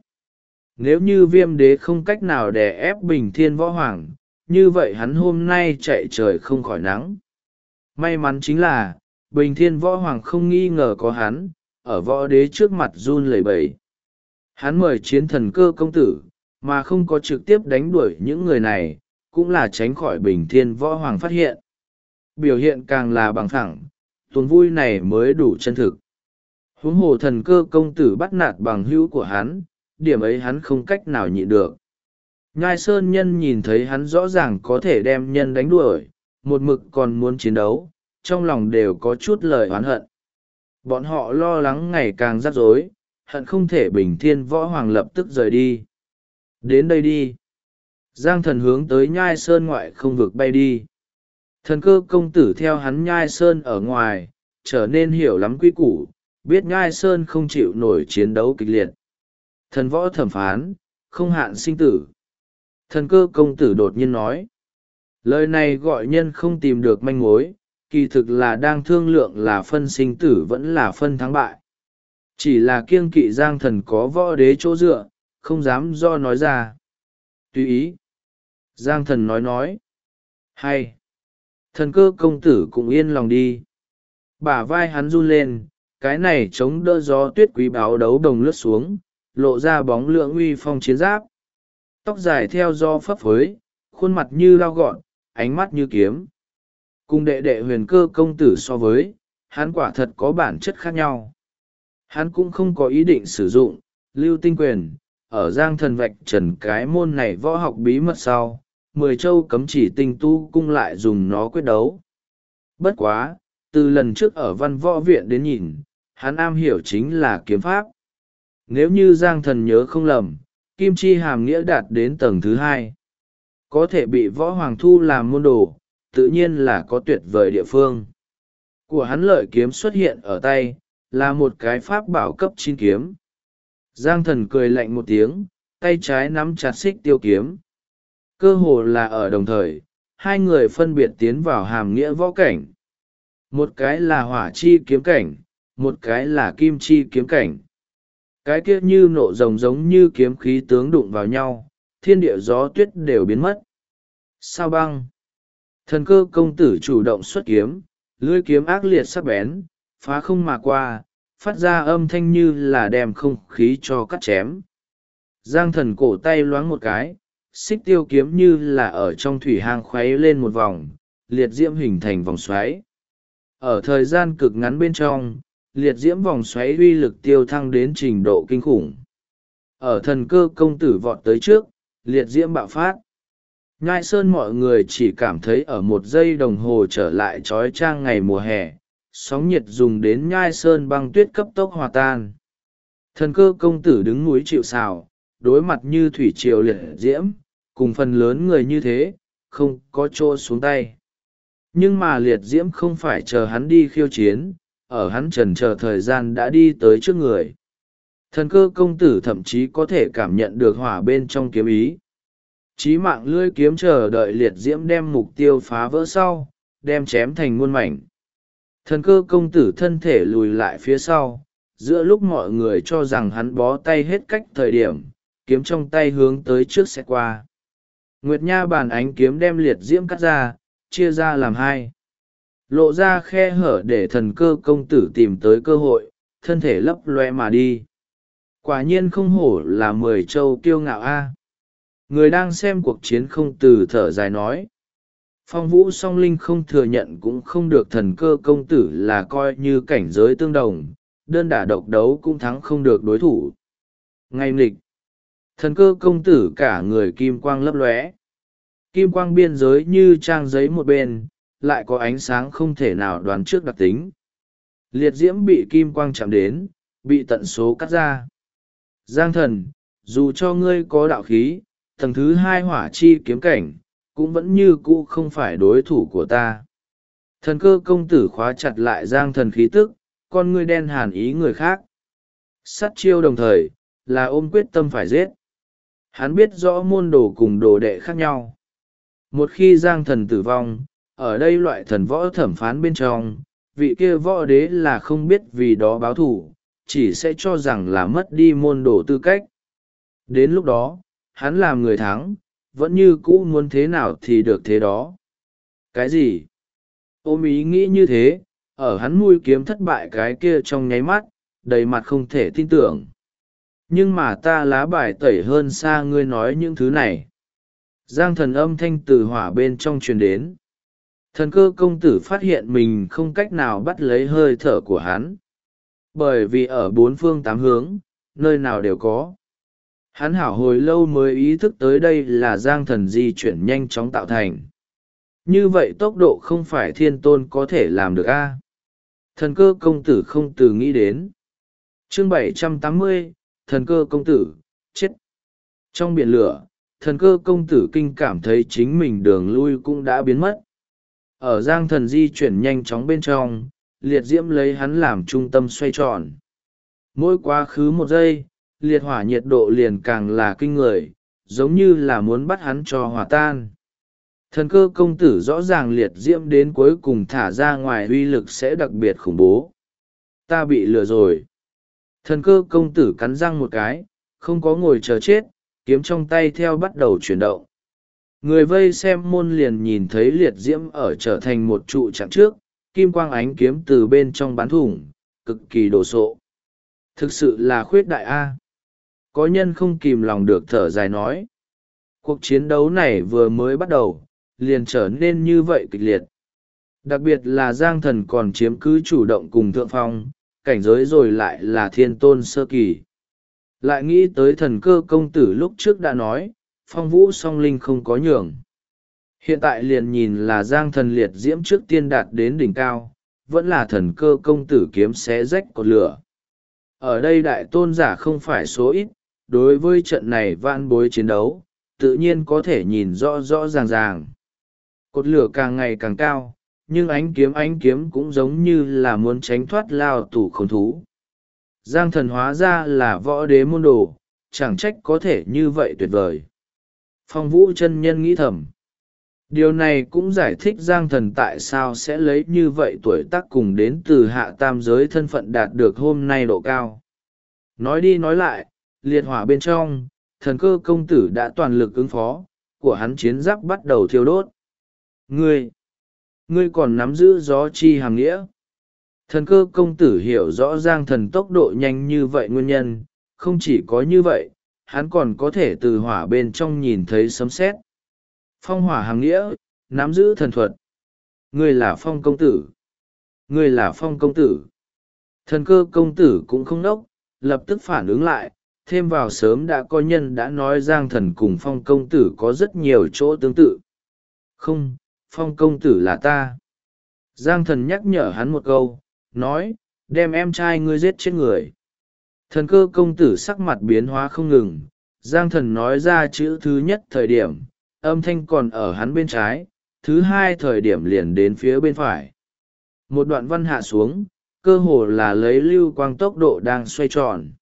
Nếu như Viêm Đế không cách nào đè ép Bình Thiên Võ Hoàng, như vậy hắn hôm nay chạy trời không khỏi nắng. May mắn chính là, Bình Thiên Võ Hoàng không nghi ngờ có hắn, ở võ đế trước mặt run lẩy bẩy. Hắn mời chiến thần cơ công tử, mà không có trực tiếp đánh đuổi những người này, cũng là tránh khỏi Bình Thiên Võ Hoàng phát hiện. Biểu hiện càng là bằng thẳng, tuần vui này mới đủ chân thực. Huống hồ thần cơ công tử bắt nạt bằng hữu của hắn, điểm ấy hắn không cách nào nhịn được. Nhai Sơn nhân nhìn thấy hắn rõ ràng có thể đem nhân đánh đuổi, một mực còn muốn chiến đấu, trong lòng đều có chút lời oán hận. Bọn họ lo lắng ngày càng rắc rối, hận không thể Bình Thiên Võ Hoàng lập tức rời đi. Đến đây đi. Giang Thần hướng tới Nhai Sơn ngoại không vực bay đi. Thần cơ công tử theo hắn Nhai Sơn ở ngoài, trở nên hiểu lắm quy củ, biết Nhai Sơn không chịu nổi chiến đấu kịch liệt. Thần võ thẩm phán, không hạn sinh tử. Thần cơ công tử đột nhiên nói. Lời này gọi nhân không tìm được manh mối, kỳ thực là đang thương lượng là phân sinh tử vẫn là phân thắng bại. Chỉ là kiêng kỵ Giang Thần có võ đế chỗ dựa, không dám do nói ra. Tùy ý. Giang Thần nói. Hay. Thần cơ công tử cũng yên lòng đi. Bả vai hắn run lên, cái này chống đỡ gió tuyết quý báo đấu đồng lướt xuống, lộ ra bóng lượng uy phong chiến giáp. Tóc dài theo gió phấp phới, khuôn mặt như lao gọn, ánh mắt như kiếm. Cùng đệ đệ huyền cơ công tử so với, hắn quả thật có bản chất khác nhau. Hắn cũng không có ý định sử dụng lưu tinh quyền, ở Giang Thần vạch trần cái môn này võ học bí mật sau, 10 châu cấm chỉ tinh tu cung lại dùng nó quyết đấu. Bất quá, từ lần trước ở văn võ viện đến nhìn, hắn am hiểu chính là kiếm pháp. Nếu như Giang Thần nhớ không lầm, kim chi hàm nghĩa đạt đến tầng thứ 2. Có thể bị võ hoàng thu làm môn đồ, tự nhiên là có tuyệt vời địa phương. Của hắn lợi kiếm xuất hiện ở tay, là một cái pháp bảo cấp 9 kiếm. Giang Thần cười lạnh một tiếng, tay trái nắm chặt xích tiêu kiếm. Cơ hồ là ở đồng thời, hai người phân biệt tiến vào hàm nghĩa võ cảnh. Một cái là hỏa chi kiếm cảnh, một cái là kim chi kiếm cảnh. Cái kia như nộ rồng giống như kiếm khí tướng đụng vào nhau, thiên địa gió tuyết đều biến mất. Sao băng? Thần cơ công tử chủ động xuất kiếm, lưỡi kiếm ác liệt sắc bén, phá không mà qua, phát ra âm thanh như là đem không khí cho cắt chém. Giang Thần cổ tay loáng một cái, xích tiêu kiếm như là ở trong thủy hang khuấy lên một vòng, liệt diễm hình thành vòng xoáy. Ở thời gian cực ngắn bên trong, liệt diễm vòng xoáy uy lực tiêu thăng đến trình độ kinh khủng. Ở thần cơ công tử vọt tới trước, liệt diễm bạo phát. Nhai Sơn mọi người chỉ cảm thấy ở một giây đồng hồ trở lại trói trang ngày mùa hè, sóng nhiệt dùng đến Nhai Sơn băng tuyết cấp tốc hòa tan. Thần cơ công tử đứng núi chịu sào, đối mặt như thủy triều liệt diễm, cùng phần lớn người như thế, không có chỗ xuống tay. Nhưng mà liệt diễm không phải chờ hắn đi khiêu chiến, ở hắn trần chờ thời gian đã đi tới trước người. Thần cơ công tử thậm chí có thể cảm nhận được hỏa bên trong kiếm ý. Chí mạng lưỡi kiếm chờ đợi liệt diễm đem mục tiêu phá vỡ sau, đem chém thành muôn mảnh. Thần cơ công tử thân thể lùi lại phía sau, giữa lúc mọi người cho rằng hắn bó tay hết cách thời điểm, kiếm trong tay hướng tới trước sẽ qua. Nguyệt Nha bàn ánh kiếm đem liệt diễm cắt ra, chia ra làm hai. Lộ ra khe hở để thần cơ công tử tìm tới cơ hội, thân thể lấp loe mà đi. Quả nhiên không hổ là 10 châu kiêu ngạo a. Người đang xem cuộc chiến không từ thở dài nói. Phong Vũ song linh không thừa nhận cũng không được thần cơ công tử là coi như cảnh giới tương đồng, đơn đả độc đấu cũng thắng không được đối thủ. Ngay nghịch, thần cơ công tử cả người kim quang lấp lóe. Kim quang biên giới như trang giấy một bên, lại có ánh sáng không thể nào đoán trước đặc tính. Liệt diễm bị kim quang chạm đến, bị tận số cắt ra. Giang Thần, dù cho ngươi có đạo khí, tầng thứ 2 hỏa chi kiếm cảnh, cũng vẫn như cũ không phải đối thủ của ta. Thần cơ công tử khóa chặt lại Giang Thần khí tức, con ngươi đen hàn ý người khác. Sát chiêu đồng thời, là ôm quyết tâm phải giết. Hắn biết rõ môn đồ cùng đồ đệ khác nhau. Một khi Giang Thần tử vong, ở đây loại thần võ thẩm phán bên trong, vị kia võ đế là không biết vì đó báo thù, chỉ sẽ cho rằng là mất đi môn đồ tư cách. Đến lúc đó, hắn làm người thắng, vẫn như cũ muốn thế nào thì được thế đó. Cái gì? Ôm ý nghĩ như thế, ở hắn mũi kiếm thất bại cái kia trong nháy mắt, đầy mặt không thể tin tưởng. Nhưng mà ta lá bài tẩy hơn xa ngươi nói những thứ này. Giang Thần âm thanh từ hỏa bên trong truyền đến. Thần cơ công tử phát hiện mình không cách nào bắt lấy hơi thở của hắn. Bởi vì ở bốn phương tám hướng, nơi nào đều có. Hắn hảo hồi lâu mới ý thức tới đây là Giang Thần di chuyển nhanh chóng tạo thành. Như vậy tốc độ không phải thiên tôn có thể làm được a. Thần cơ công tử không từ nghĩ đến. Chương 780, thần cơ công tử, chết. Trong biển lửa, thần cơ công tử kinh cảm thấy chính mình đường lui cũng đã biến mất. Ở Giang Thần di chuyển nhanh chóng bên trong, liệt diễm lấy hắn làm trung tâm xoay tròn. Mỗi quá khứ một giây, liệt hỏa nhiệt độ liền càng là kinh người, giống như là muốn bắt hắn cho hòa tan. Thần cơ công tử rõ ràng liệt diễm đến cuối cùng thả ra ngoài uy lực sẽ đặc biệt khủng bố. Ta bị lừa rồi. Thần cơ công tử cắn răng một cái, không có ngồi chờ chết, kiếm trong tay theo bắt đầu chuyển động. Người vây xem môn liền nhìn thấy liệt diễm ở trở thành một trụ chặng trước, kim quang ánh kiếm từ bên trong bắn thủng, cực kỳ đồ sộ. Thực sự là khuyết đại A. Có nhân không kìm lòng được thở dài nói. Cuộc chiến đấu này vừa mới bắt đầu, liền trở nên như vậy kịch liệt. Đặc biệt là Giang Thần còn chiếm cứ chủ động cùng thượng phong, cảnh giới rồi lại là thiên tôn sơ kỳ. Lại nghĩ tới thần cơ công tử lúc trước đã nói, phong vũ song linh không có nhường. Hiện tại liền nhìn là Giang Thần liệt diễm trước tiên đạt đến đỉnh cao, vẫn là thần cơ công tử kiếm xé rách cột lửa. Ở đây đại tôn giả không phải số ít, đối với trận này vạn bối chiến đấu, tự nhiên có thể nhìn rõ rõ ràng ràng. Cột lửa càng ngày càng cao, nhưng ánh kiếm cũng giống như là muốn tránh thoát lao tù khốn thú. Giang Thần hóa ra là võ đế môn đồ, chẳng trách có thể như vậy tuyệt vời. Phong Vũ chân nhân nghĩ thầm. Điều này cũng giải thích Giang Thần tại sao sẽ lấy như vậy tuổi tác cùng đến từ hạ tam giới thân phận đạt được hôm nay độ cao. Nói đi nói lại, liệt hỏa bên trong, thần cơ công tử đã toàn lực ứng phó, của hắn chiến giáp bắt đầu thiêu đốt. Ngươi còn nắm giữ gió chi hàm nghĩa. Thần cơ công tử hiểu rõ Giang Thần tốc độ nhanh như vậy nguyên nhân, không chỉ có như vậy, hắn còn có thể từ hỏa bên trong nhìn thấy sấm sét. Phong hỏa hàm nghĩa, nắm giữ thần thuật. Ngươi là Phong công tử. Ngươi là Phong công tử. Thần cơ công tử cũng không nốc, lập tức phản ứng lại, thêm vào sớm đã có nhân đã nói Giang Thần cùng Phong công tử có rất nhiều chỗ tương tự. Không, Phong công tử là ta. Giang Thần nhắc nhở hắn một câu, nói, đem em trai ngươi giết chết người. Thần cơ công tử sắc mặt biến hóa không ngừng, Giang Thần nói ra chữ thứ nhất thời điểm, âm thanh còn ở hắn bên trái, thứ hai thời điểm liền đến phía bên phải. Một đoạn văn hạ xuống, cơ hồ là lấy lưu quang tốc độ đang xoay tròn.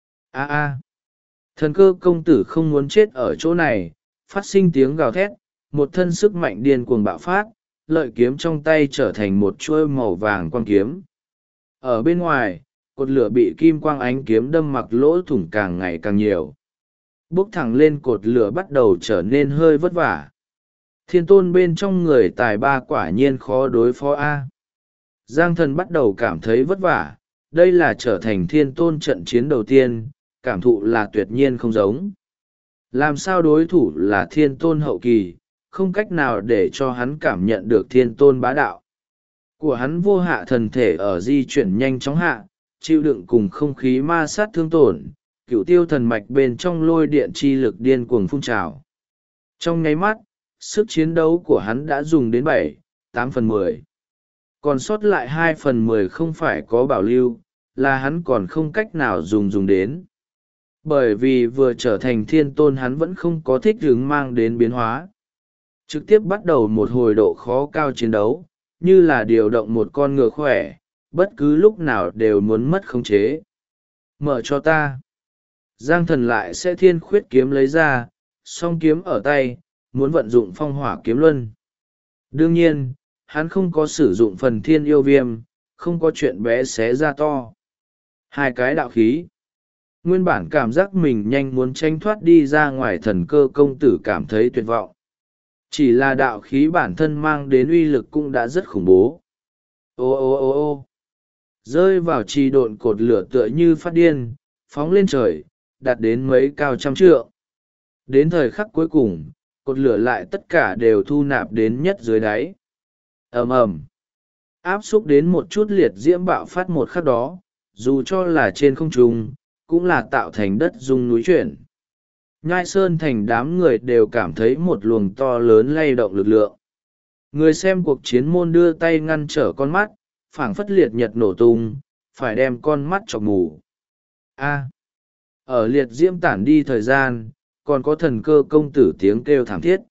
Thần cơ công tử không muốn chết ở chỗ này, phát sinh tiếng gào thét, một thân sức mạnh điên cuồng bạo phát, lợi kiếm trong tay trở thành một chuôi màu vàng quang kiếm. Ở bên ngoài, cột lửa bị kim quang ánh kiếm đâm mặc lỗ thủng càng ngày càng nhiều. Bốc thẳng lên cột lửa bắt đầu trở nên hơi vất vả. Thiên tôn bên trong người tài ba quả nhiên khó đối phó A. Giang Thần bắt đầu cảm thấy vất vả, đây là trở thành thiên tôn trận chiến đầu tiên, cảm thụ là tuyệt nhiên không giống. Làm sao đối thủ là thiên tôn hậu kỳ, không cách nào để cho hắn cảm nhận được thiên tôn bá đạo. Của hắn vô hạ thần thể ở di chuyển nhanh chóng hạ, chịu đựng cùng không khí ma sát thương tổn, cửu tiêu thần mạch bên trong lôi điện chi lực điên cuồng phun trào. Trong nháy mắt, sức chiến đấu của hắn đã dùng đến 7-8/10. Còn sót lại 2/10 không phải có bảo lưu, là hắn còn không cách nào dùng đến. Bởi vì vừa trở thành thiên tôn hắn vẫn không có thích ứng mang đến biến hóa. Trực tiếp bắt đầu một hồi độ khó cao chiến đấu, như là điều động một con ngựa khỏe, bất cứ lúc nào đều muốn mất khống chế. Mở cho ta. Giang thần lại sẽ thiên khuyết kiếm lấy ra, song kiếm ở tay, muốn vận dụng phong hỏa kiếm luân. Đương nhiên, hắn không có sử dụng phần thiên yêu viêm, không có chuyện bé xé ra to. Hai cái đạo khí. Nguyên bản cảm giác mình nhanh muốn tranh thoát đi ra ngoài, thần cơ công tử cảm thấy tuyệt vọng. Chỉ là đạo khí bản thân mang đến uy lực cũng đã rất khủng bố. Ô ô ô ô rơi vào trì độn cột lửa tựa như phát điên, phóng lên trời, đạt đến mấy cao trăm trượng. Đến thời khắc cuối cùng, cột lửa lại tất cả đều thu nạp đến nhất dưới đáy. Ầm ầm, áp xúc đến một chút liệt diễm bạo phát một khắc đó, dù cho là trên không trung, cũng là tạo thành đất rung núi chuyển. Nhai Sơn thành đám người đều cảm thấy một luồng to lớn lay động lực lượng. Người xem cuộc chiến môn đưa tay ngăn trở con mắt, phảng phất liệt nhật nổ tung, phải đem con mắt chọc mù. Ở liệt diễm tản đi thời gian, còn có thần cơ công tử tiếng kêu thảm thiết.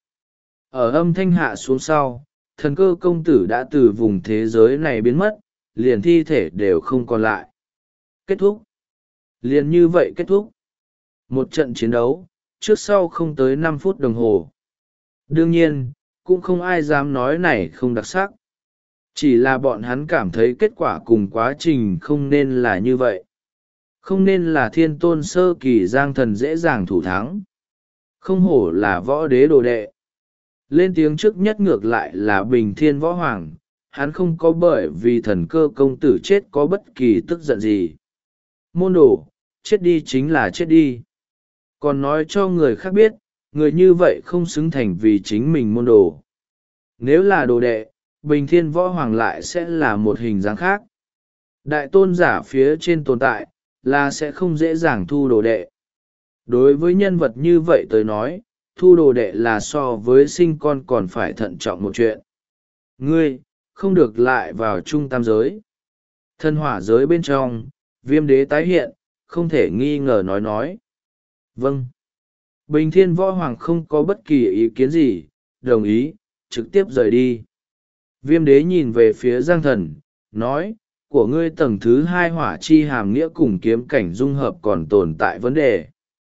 Ở âm thanh hạ xuống sau, thần cơ công tử đã từ vùng thế giới này biến mất, liền thi thể đều không còn lại. Kết thúc. Liền như vậy kết thúc. Một trận chiến đấu, trước sau không tới 5 phút đồng hồ. Đương nhiên, cũng không ai dám nói này không đặc sắc. Chỉ là bọn hắn cảm thấy kết quả cùng quá trình không nên là như vậy. Không nên là thiên tôn sơ kỳ Giang thần dễ dàng thủ thắng. Không hổ là võ đế đồ đệ. Lên tiếng trước nhất ngược lại là Bình Thiên Võ Hoàng, hắn không có bởi vì thần cơ công tử chết có bất kỳ tức giận gì. Môn đồ, chết đi chính là chết đi. Còn nói cho người khác biết, người như vậy không xứng thành vì chính mình môn đồ. Nếu là đồ đệ, Bình Thiên Võ Hoàng lại sẽ là một hình dáng khác. Đại tôn giả phía trên tồn tại, là sẽ không dễ dàng thu đồ đệ. Đối với nhân vật như vậy tới nói, thu đồ đệ là so với sinh con còn phải thận trọng một chuyện. Ngươi, không được lại vào trung tam giới. Thân hỏa giới bên trong, Viêm đế tái hiện, không thể nghi ngờ nói. Vâng. Bình Thiên Võ Hoàng không có bất kỳ ý kiến gì, đồng ý, trực tiếp rời đi. Viêm đế nhìn về phía Giang thần, nói, của ngươi tầng thứ 2 hỏa chi hàm nghĩa cùng kiếm cảnh dung hợp còn tồn tại vấn đề.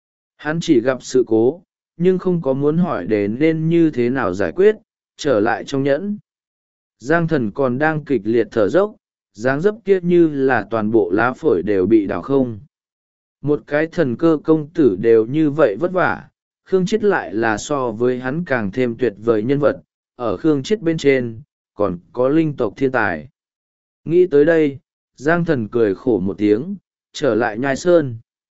Hắn chỉ gặp sự cố, nhưng không có muốn hỏi đến nên như thế nào giải quyết, trở lại trong nhẫn. Giang thần còn đang kịch liệt thở dốc, dáng dấp kia như là toàn bộ lá phổi đều bị đảo không. Một cái thần cơ công tử đều như vậy vất vả, Khương Chiết lại là so với hắn càng thêm tuyệt vời nhân vật, ở Khương Chiết bên trên, còn có linh tộc thiên tài. Nghĩ tới đây, Giang thần cười khổ một tiếng, trở lại Nhai Sơn.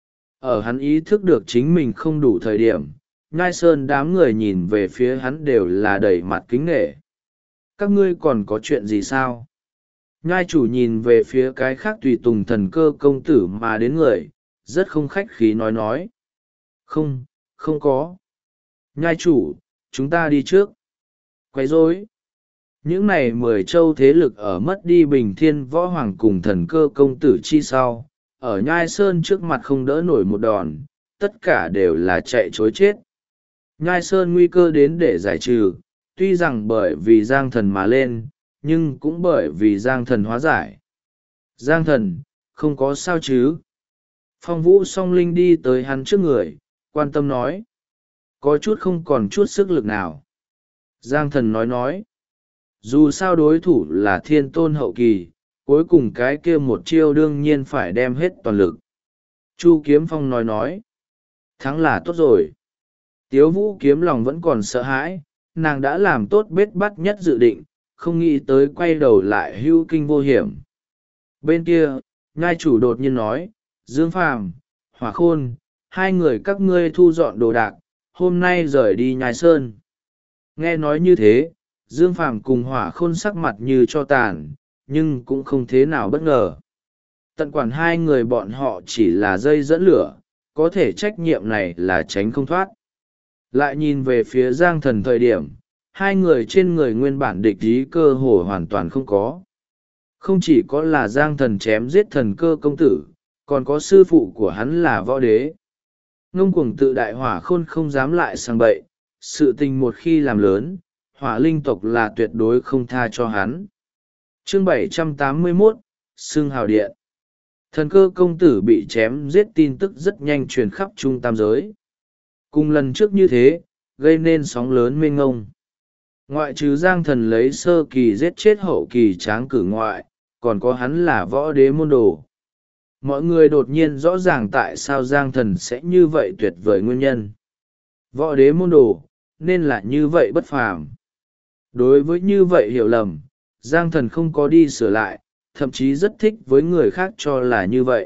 Ở hắn ý thức được chính mình không đủ thời điểm, Nhai Sơn đám người nhìn về phía hắn đều là đầy mặt kính nể. Các ngươi còn có chuyện gì sao? Nhai chủ nhìn về phía cái khác tùy tùng thần cơ công tử mà đến người, rất không khách khí nói. Không, không có. Nhai chủ, chúng ta đi trước. Quấy rối. Những này 10 châu thế lực ở mất đi Bình Thiên Võ Hoàng cùng thần cơ công tử chi sau, ở Nhai Sơn trước mặt không đỡ nổi một đòn, tất cả đều là chạy chối chết. Nhai Sơn nguy cơ đến để giải trừ, tuy rằng bởi vì Giang thần mà lên, nhưng cũng bởi vì Giang thần hóa giải. Giang thần, không có sao chứ? Phong Vũ Song Linh đi tới hắn trước người, quan tâm nói. Có chút không còn chút sức lực nào. Giang thần nói. Dù sao đối thủ là thiên tôn hậu kỳ, cuối cùng cái kia một chiêu đương nhiên phải đem hết toàn lực. Chu Kiếm Phong nói. Thắng là tốt rồi. Tiếu Vũ Kiếm lòng vẫn còn sợ hãi, nàng đã làm tốt bết bắt nhất dự định, không nghĩ tới quay đầu lại hữu kinh vô hiểm. Bên kia, Nhai chủ đột nhiên nói, Dương Phàm, Hỏa Khôn, hai người các ngươi thu dọn đồ đạc, hôm nay rời đi Nhai Sơn. Nghe nói như thế, Dương Phàm cùng Hỏa Khôn sắc mặt như cho tàn, nhưng cũng không thế nào bất ngờ. Tận quản hai người bọn họ chỉ là dây dẫn lửa, có thể trách nhiệm này là tránh không thoát. Lại nhìn về phía Giang thần thời điểm, hai người trên người nguyên bản địch ý cơ hồ hoàn toàn không có. Không chỉ có là Giang thần chém giết thần cơ công tử, còn có sư phụ của hắn là võ đế. Ngông cuồng tự đại Hỏa Khôn không dám lại sang bậy, sự tình một khi làm lớn, hỏa linh tộc là tuyệt đối không tha cho hắn. Chương 781, Xương Hào Điện. Thần cơ công tử bị chém giết tin tức rất nhanh truyền khắp trung tam giới. Cùng lần trước như thế, gây nên sóng lớn mênh ngông. Ngoại trừ Giang Thần lấy sơ kỳ giết chết hậu kỳ tráng cử ngoại, còn có hắn là võ đế môn đồ. Mọi người đột nhiên rõ ràng tại sao Giang Thần sẽ như vậy tuyệt vời nguyên nhân. Võ đế môn đồ, nên là như vậy bất phàm. Đối với như vậy hiểu lầm, Giang Thần không có đi sửa lại, thậm chí rất thích với người khác cho là như vậy.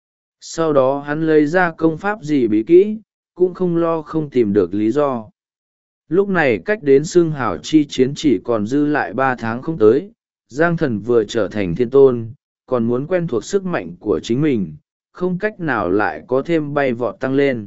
Sau đó hắn lấy ra công pháp gì bí kỹ, cũng không lo không tìm được lý do. Lúc này cách đến xưng hảo chi chiến chỉ còn dư lại 3 tháng không tới, Giang Thần vừa trở thành thiên tôn, còn muốn quen thuộc sức mạnh của chính mình, không cách nào lại có thêm bay vọt tăng lên.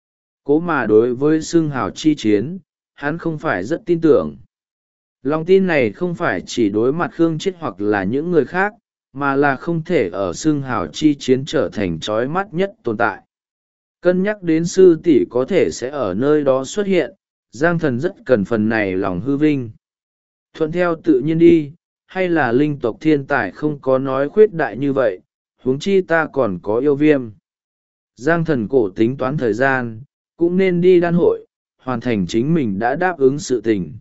Cố mà đối với xưng hảo chi chiến, hắn không phải rất tin tưởng. Lòng tin này không phải chỉ đối mặt Khương Chiết hoặc là những người khác, mà là không thể ở xưng hảo chi chiến trở thành trói mắt nhất tồn tại. Cân nhắc đến sư tỷ có thể sẽ ở nơi đó xuất hiện, Giang Thần rất cần phần này lòng hư vinh. Thuận theo tự nhiên đi, hay là linh tộc thiên tài không có nói khuyết đại như vậy, huống chi ta còn có yêu viêm. Giang Thần cổ tính toán thời gian, cũng nên đi đan hội, hoàn thành chính mình đã đáp ứng sự tình.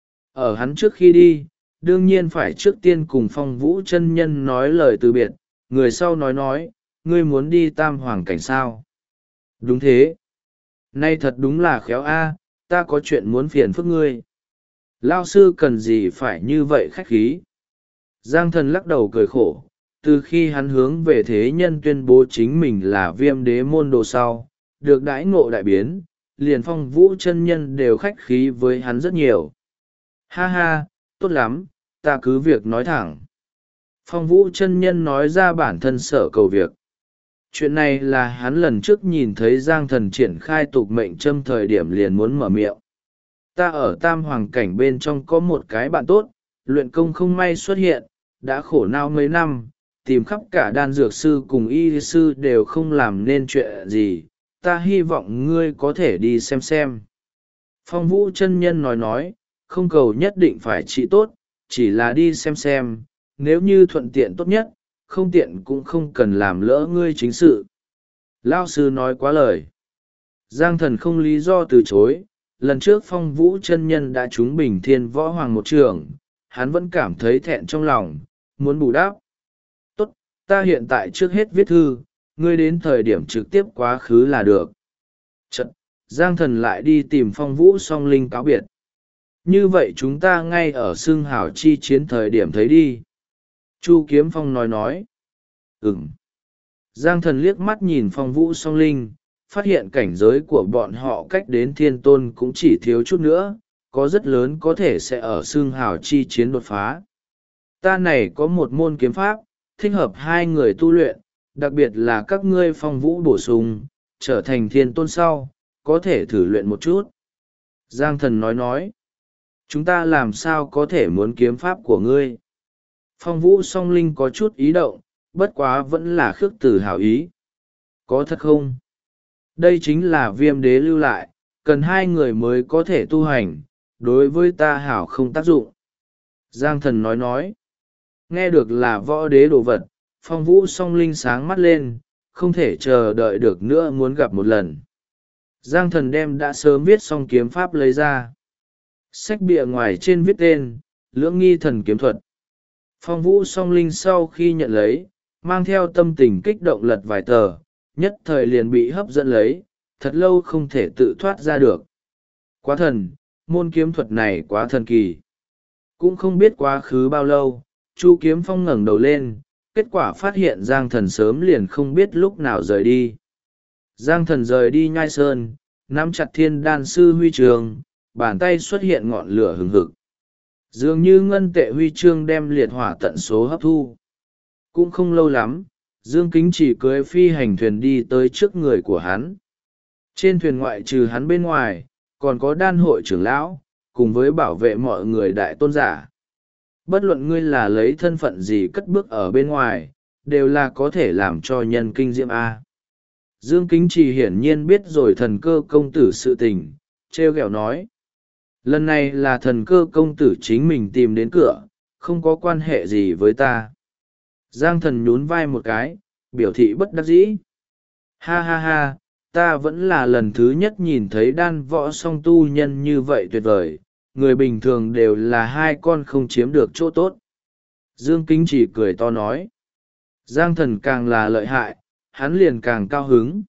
Ở hắn trước khi đi, đương nhiên phải trước tiên cùng Phong Vũ chân nhân nói lời từ biệt, người sau nói, ngươi muốn đi Tam Hoàng cảnh sao? Đúng thế. Nay thật đúng là khéo a, ta có chuyện muốn phiền phức ngươi. Lao sư cần gì phải như vậy khách khí? Giang Thần lắc đầu cười khổ, từ khi hắn hướng về thế nhân tuyên bố chính mình là Viêm đế môn đồ sau, được đãi ngộ đại biến, liền Phong Vũ chân nhân đều khách khí với hắn rất nhiều. Ha ha, tốt lắm, ta cứ việc nói thẳng. Phong Vũ chân nhân nói ra bản thân sở cầu việc. Chuyện này là hắn lần trước nhìn thấy Giang Thần triển khai tục mệnh châm thời điểm liền muốn mở miệng. Ta ở Tam Hoàng cảnh bên trong có một cái bạn tốt, luyện công không may xuất hiện, đã khổ não mấy năm, tìm khắp cả đan dược sư cùng y sư đều không làm nên chuyện gì, ta hy vọng ngươi có thể đi xem. Phong Vũ chân nhân nói, không cầu nhất định phải trị tốt, chỉ là đi xem, nếu như thuận tiện tốt nhất, không tiện cũng không cần làm lỡ ngươi chính sự. Lao sư nói quá lời. Giang Thần không lý do từ chối, lần trước Phong Vũ chân nhân đã trúng Bình Thiên Võ Hoàng một trường, hắn vẫn cảm thấy thẹn trong lòng, muốn bù đắp. Tốt, ta hiện tại trước hết viết thư, ngươi đến thời điểm trực tiếp quá khứ là được. Chật, Giang Thần lại đi tìm Phong Vũ song linh cáo biệt. Như vậy chúng ta ngay ở xương hảo chi chiến thời điểm thấy đi. Chu Kiếm Phong nói. Giang Thần liếc mắt nhìn Phong Vũ song linh, phát hiện cảnh giới của bọn họ cách đến thiên tôn cũng chỉ thiếu chút nữa, có rất lớn có thể sẽ ở xương hào chi chiến đột phá. Ta này có một môn kiếm pháp, thích hợp hai người tu luyện, đặc biệt là các ngươi Phong Vũ bổ sung, trở thành thiên tôn sau, có thể thử luyện một chút. Giang Thần nói. Chúng ta làm sao có thể muốn kiếm pháp của ngươi? Phong Vũ song linh có chút ý động, bất quá vẫn là khước từ hảo ý. Có thật không? Đây chính là Viêm đế lưu lại, cần hai người mới có thể tu hành, đối với ta hảo không tác dụng. Giang Thần nói. Nghe được là võ đế đồ vật, Phong Vũ song linh sáng mắt lên, không thể chờ đợi được nữa muốn gặp một lần. Giang Thần đem đã sớm viết xong kiếm pháp lấy ra. Sách bìa ngoài trên viết tên, Lưỡng Nghi Thần Kiếm Thuật. Phong Vũ song linh sau khi nhận lấy, mang theo tâm tình kích động lật vài tờ, nhất thời liền bị hấp dẫn lấy, thật lâu không thể tự thoát ra được. Quá thần, môn kiếm thuật này quá thần kỳ. Cũng không biết quá khứ bao lâu, Chu Kiếm Phong ngẩng đầu lên, kết quả phát hiện Giang Thần sớm liền không biết lúc nào rời đi. Giang Thần rời đi Nhai Sơn, nắm chặt Thiên Đan sư huy trường, bàn tay xuất hiện ngọn lửa hừng hực. Dường như ngân tệ huy chương đem liệt hỏa tận số hấp thu. Cũng không lâu lắm, Dương Kính chỉ cưới phi hành thuyền đi tới trước người của hắn. Trên thuyền ngoại trừ hắn bên ngoài, còn có đan hội trưởng lão, cùng với bảo vệ mọi người đại tôn giả. Bất luận ngươi là lấy thân phận gì cất bước ở bên ngoài, đều là có thể làm cho nhân kinh diệm A. Dương Kính chỉ hiển nhiên biết rồi thần cơ công tử sự tình, treo ghẹo nói. lần này là thần cơ công tử chính mình tìm đến cửa, không có quan hệ gì với ta. Giang thần nhún vai một cái, biểu thị bất đắc dĩ. Ha ha ha, ta vẫn là lần thứ nhất nhìn thấy đan võ song tu nhân như vậy tuyệt vời, người bình thường đều là hai con không chiếm được chỗ tốt. Dương Kính chỉ cười to nói. Giang thần càng là lợi hại, hắn liền càng cao hứng.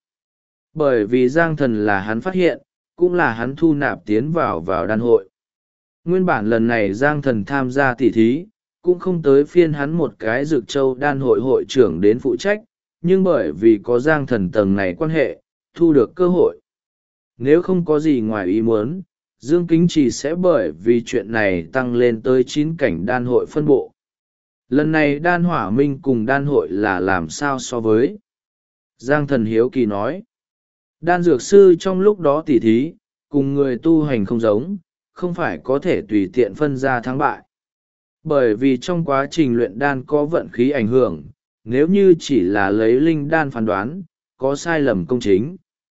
Bởi vì Giang thần là hắn phát hiện, cũng là hắn thu nạp tiến vào đan hội. Nguyên bản lần này Giang thần tham gia tỉ thí, cũng không tới phiên hắn một cái Dược Châu đan hội hội trưởng đến phụ trách, nhưng bởi vì có Giang thần tầng này quan hệ, thu được cơ hội. Nếu không có gì ngoài ý muốn, Dương Kính chỉ sẽ bởi vì chuyện này tăng lên tới 9 cảnh đan hội phân bộ. Lần này đan hỏa minh cùng đan hội là làm sao so với? Giang thần hiếu kỳ nói. Đan dược sư trong lúc đó tỉ thí, cùng người tu hành không giống, không phải có thể tùy tiện phân ra thắng bại. Bởi vì trong quá trình luyện đan có vận khí ảnh hưởng, nếu như chỉ là lấy linh đan phán đoán, có sai lầm công chính.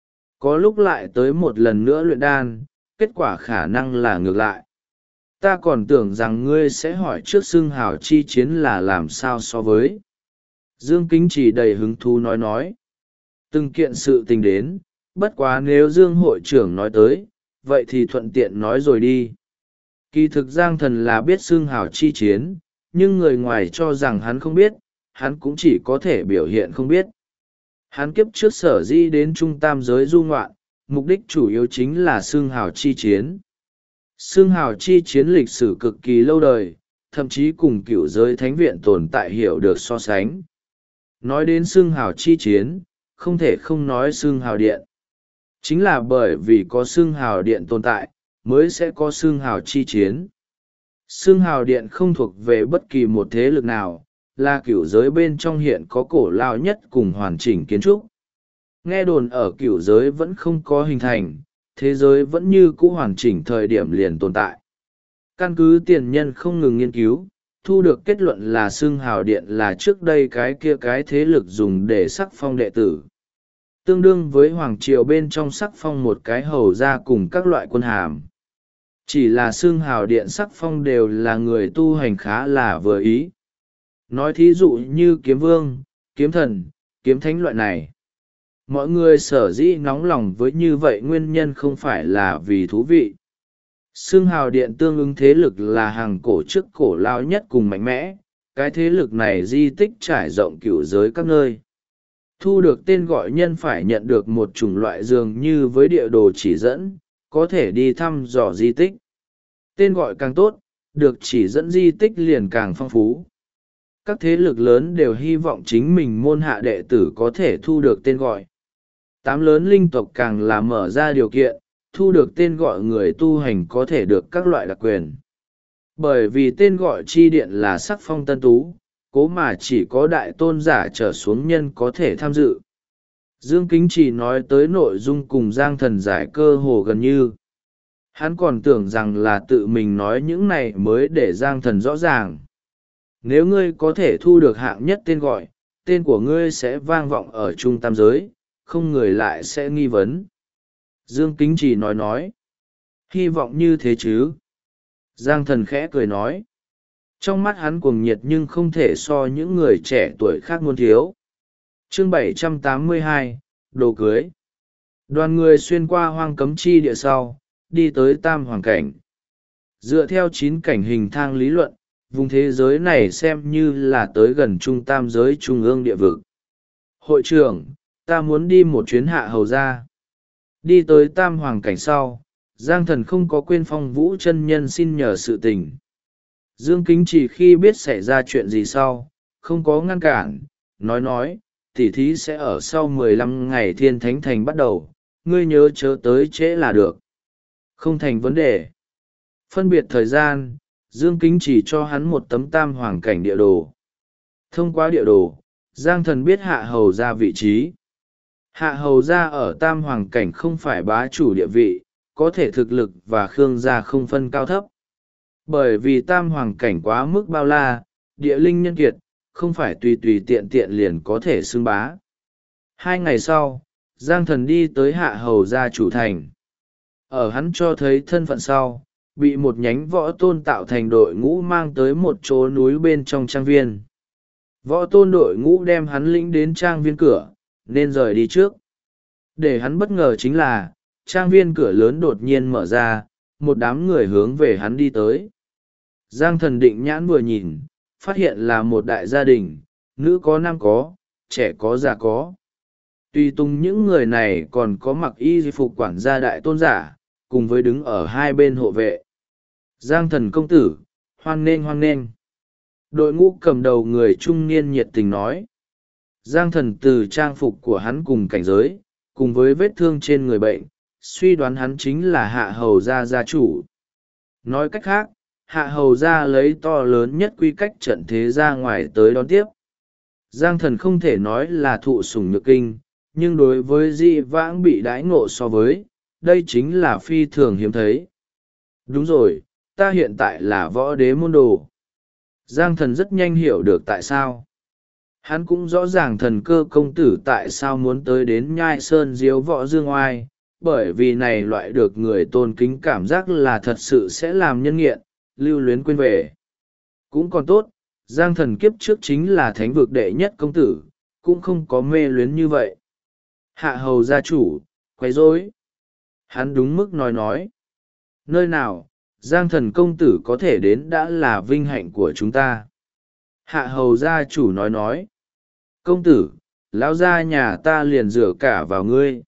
Có lúc lại tới một lần nữa luyện đan, kết quả khả năng là ngược lại. Ta còn tưởng rằng ngươi sẽ hỏi trước xưng hào chi chiến là làm sao so với. Dương Kính chỉ đầy hứng thú nói. Từng kiện sự tình đến, bất quá nếu Dương hội trưởng nói tới, vậy thì thuận tiện nói rồi đi. Kỳ thực Giang thần là biết xưng hào chi chiến, nhưng người ngoài cho rằng hắn không biết, hắn cũng chỉ có thể biểu hiện không biết. Hắn kiếp trước sở di đến trung tam giới du ngoạn, mục đích chủ yếu chính là xưng hào chi chiến. Xưng hào chi chiến lịch sử cực kỳ lâu đời, thậm chí cùng cựu giới thánh viện tồn tại hiểu được so sánh. Nói đến xưng hào chi chiến, không thể không nói xưng hào điện. Chính là bởi vì có xưng hào điện tồn tại, mới sẽ có xưng hào chi chiến. Xưng hào điện không thuộc về bất kỳ một thế lực nào, là cựu giới bên trong hiện có cổ lao nhất cùng hoàn chỉnh kiến trúc. Nghe đồn ở cựu giới vẫn không có hình thành, thế giới vẫn như cũ hoàn chỉnh thời điểm liền tồn tại. Căn cứ tiền nhân không ngừng nghiên cứu, thu được kết luận là xưng hào điện là trước đây cái kia cái thế lực dùng để sắc phong đệ tử. Tương đương với hoàng triều bên trong sắc phong một cái hầu ra cùng các loại quân hàm. Chỉ là xưng hào điện sắc phong đều là người tu hành khá là vừa ý. Nói thí dụ như kiếm vương, kiếm thần, kiếm thánh loại này. Mọi người sở dĩ nóng lòng với như vậy nguyên nhân không phải là vì thú vị. Xưng hào điện tương ứng thế lực là hàng cổ chức cổ lao nhất cùng mạnh mẽ, cái thế lực này di tích trải rộng cửu giới các nơi. Thu được tên gọi nhân phải nhận được một chủng loại dường như với địa đồ chỉ dẫn, có thể đi thăm dò di tích. Tên gọi càng tốt, được chỉ dẫn di tích liền càng phong phú. Các thế lực lớn đều hy vọng chính mình môn hạ đệ tử có thể thu được tên gọi. 8 lớn linh tộc càng là mở ra điều kiện, thu được tên gọi người tu hành có thể được các loại đặc quyền. Bởi vì tên gọi chi điện là sắc phong tân tú, cố mà chỉ có đại tôn giả trở xuống nhân có thể tham dự. Dương Kính chỉ nói tới nội dung cùng Giang thần giải cơ hồ gần như. Hắn còn tưởng rằng là tự mình nói những này mới để Giang thần rõ ràng. Nếu ngươi có thể thu được hạng nhất tên gọi, tên của ngươi sẽ vang vọng ở trung tam giới, không người lại sẽ nghi vấn. Dương Kính chỉ nói. Hy vọng như thế chứ. Giang thần khẽ cười nói. Trong mắt hắn cuồng nhiệt nhưng không thể so những người trẻ tuổi khác muốn thiếu. Chương 782, đồ cưới. Đoàn người xuyên qua hoang cấm chi địa sau, đi tới tam hoàng cảnh. Dựa theo 9 cảnh hình thang lý luận, vùng thế giới này xem như là tới gần trung tam giới trung ương địa vực. Hội trưởng, ta muốn đi một chuyến hạ hầu ra. Đi tới tam hoàng cảnh sau, Giang thần không có quên Phong Vũ chân nhân xin nhờ sự tình. Dương Kính chỉ khi biết xảy ra chuyện gì sau, không có ngăn cản, nói, tỉ thí sẽ ở sau 15 ngày Thiên Thánh Thành bắt đầu, ngươi nhớ chớ tới trễ là được. Không thành vấn đề. Phân biệt thời gian, Dương Kính chỉ cho hắn một tấm tam hoàng cảnh địa đồ. Thông qua địa đồ, Giang thần biết hạ hầu ra vị trí. Hạ hầu ra ở tam hoàng cảnh không phải bá chủ địa vị, có thể thực lực và khương gia không phân cao thấp. Bởi vì tam hoàng cảnh quá mức bao la, địa linh nhân kiệt, không phải tùy tùy tiện tiện liền có thể xưng bá. 2 ngày sau, Giang thần đi tới hạ hầu gia chủ thành. Ở hắn cho thấy thân phận sau, bị một nhánh võ tôn tạo thành đội ngũ mang tới một chỗ núi bên trong trang viên. Võ tôn đội ngũ đem hắn lĩnh đến trang viên cửa, nên rời đi trước. Để hắn bất ngờ chính là, trang viên cửa lớn đột nhiên mở ra, một đám người hướng về hắn đi tới. Giang Thần định nhãn vừa nhìn, phát hiện là một đại gia đình, nữ có nam có, trẻ có già có. Tùy tùng những người này còn có mặc y phục quản gia đại tôn giả, cùng với đứng ở hai bên hộ vệ. Giang Thần công tử, hoan nghênh hoan nghênh. Đội ngũ cầm đầu người trung niên nhiệt tình nói. Giang Thần từ trang phục của hắn cùng cảnh giới, cùng với vết thương trên người bệnh, suy đoán hắn chính là Hạ Hầu gia gia chủ. Nói cách khác, Hạ Hầu gia lấy to lớn nhất quy cách trận thế ra ngoài tới đón tiếp. Giang Thần không thể nói là thụ sủng nhược kinh, nhưng đối với Di Vãng bị đãi ngộ so với, đây chính là phi thường hiếm thấy. Đúng rồi, ta hiện tại là võ đế môn đồ. Giang Thần rất nhanh hiểu được tại sao. Hắn cũng rõ ràng Thần Cơ công tử tại sao muốn tới đến Nhai Sơn diếu võ dương oai, bởi vì này loại được người tôn kính cảm giác là thật sự sẽ làm nhân nghiện, lưu luyến quên về. Cũng còn tốt, Giang Thần kiếp trước chính là thánh vực đệ nhất công tử, cũng không có mê luyến như vậy. Hạ Hầu gia chủ, quấy rối. Hắn đúng mức nói. Nơi nào, Giang Thần công tử có thể đến đã là vinh hạnh của chúng ta. Hạ Hầu gia chủ nói. Công tử, lão gia nhà ta liền dựa cả vào ngươi.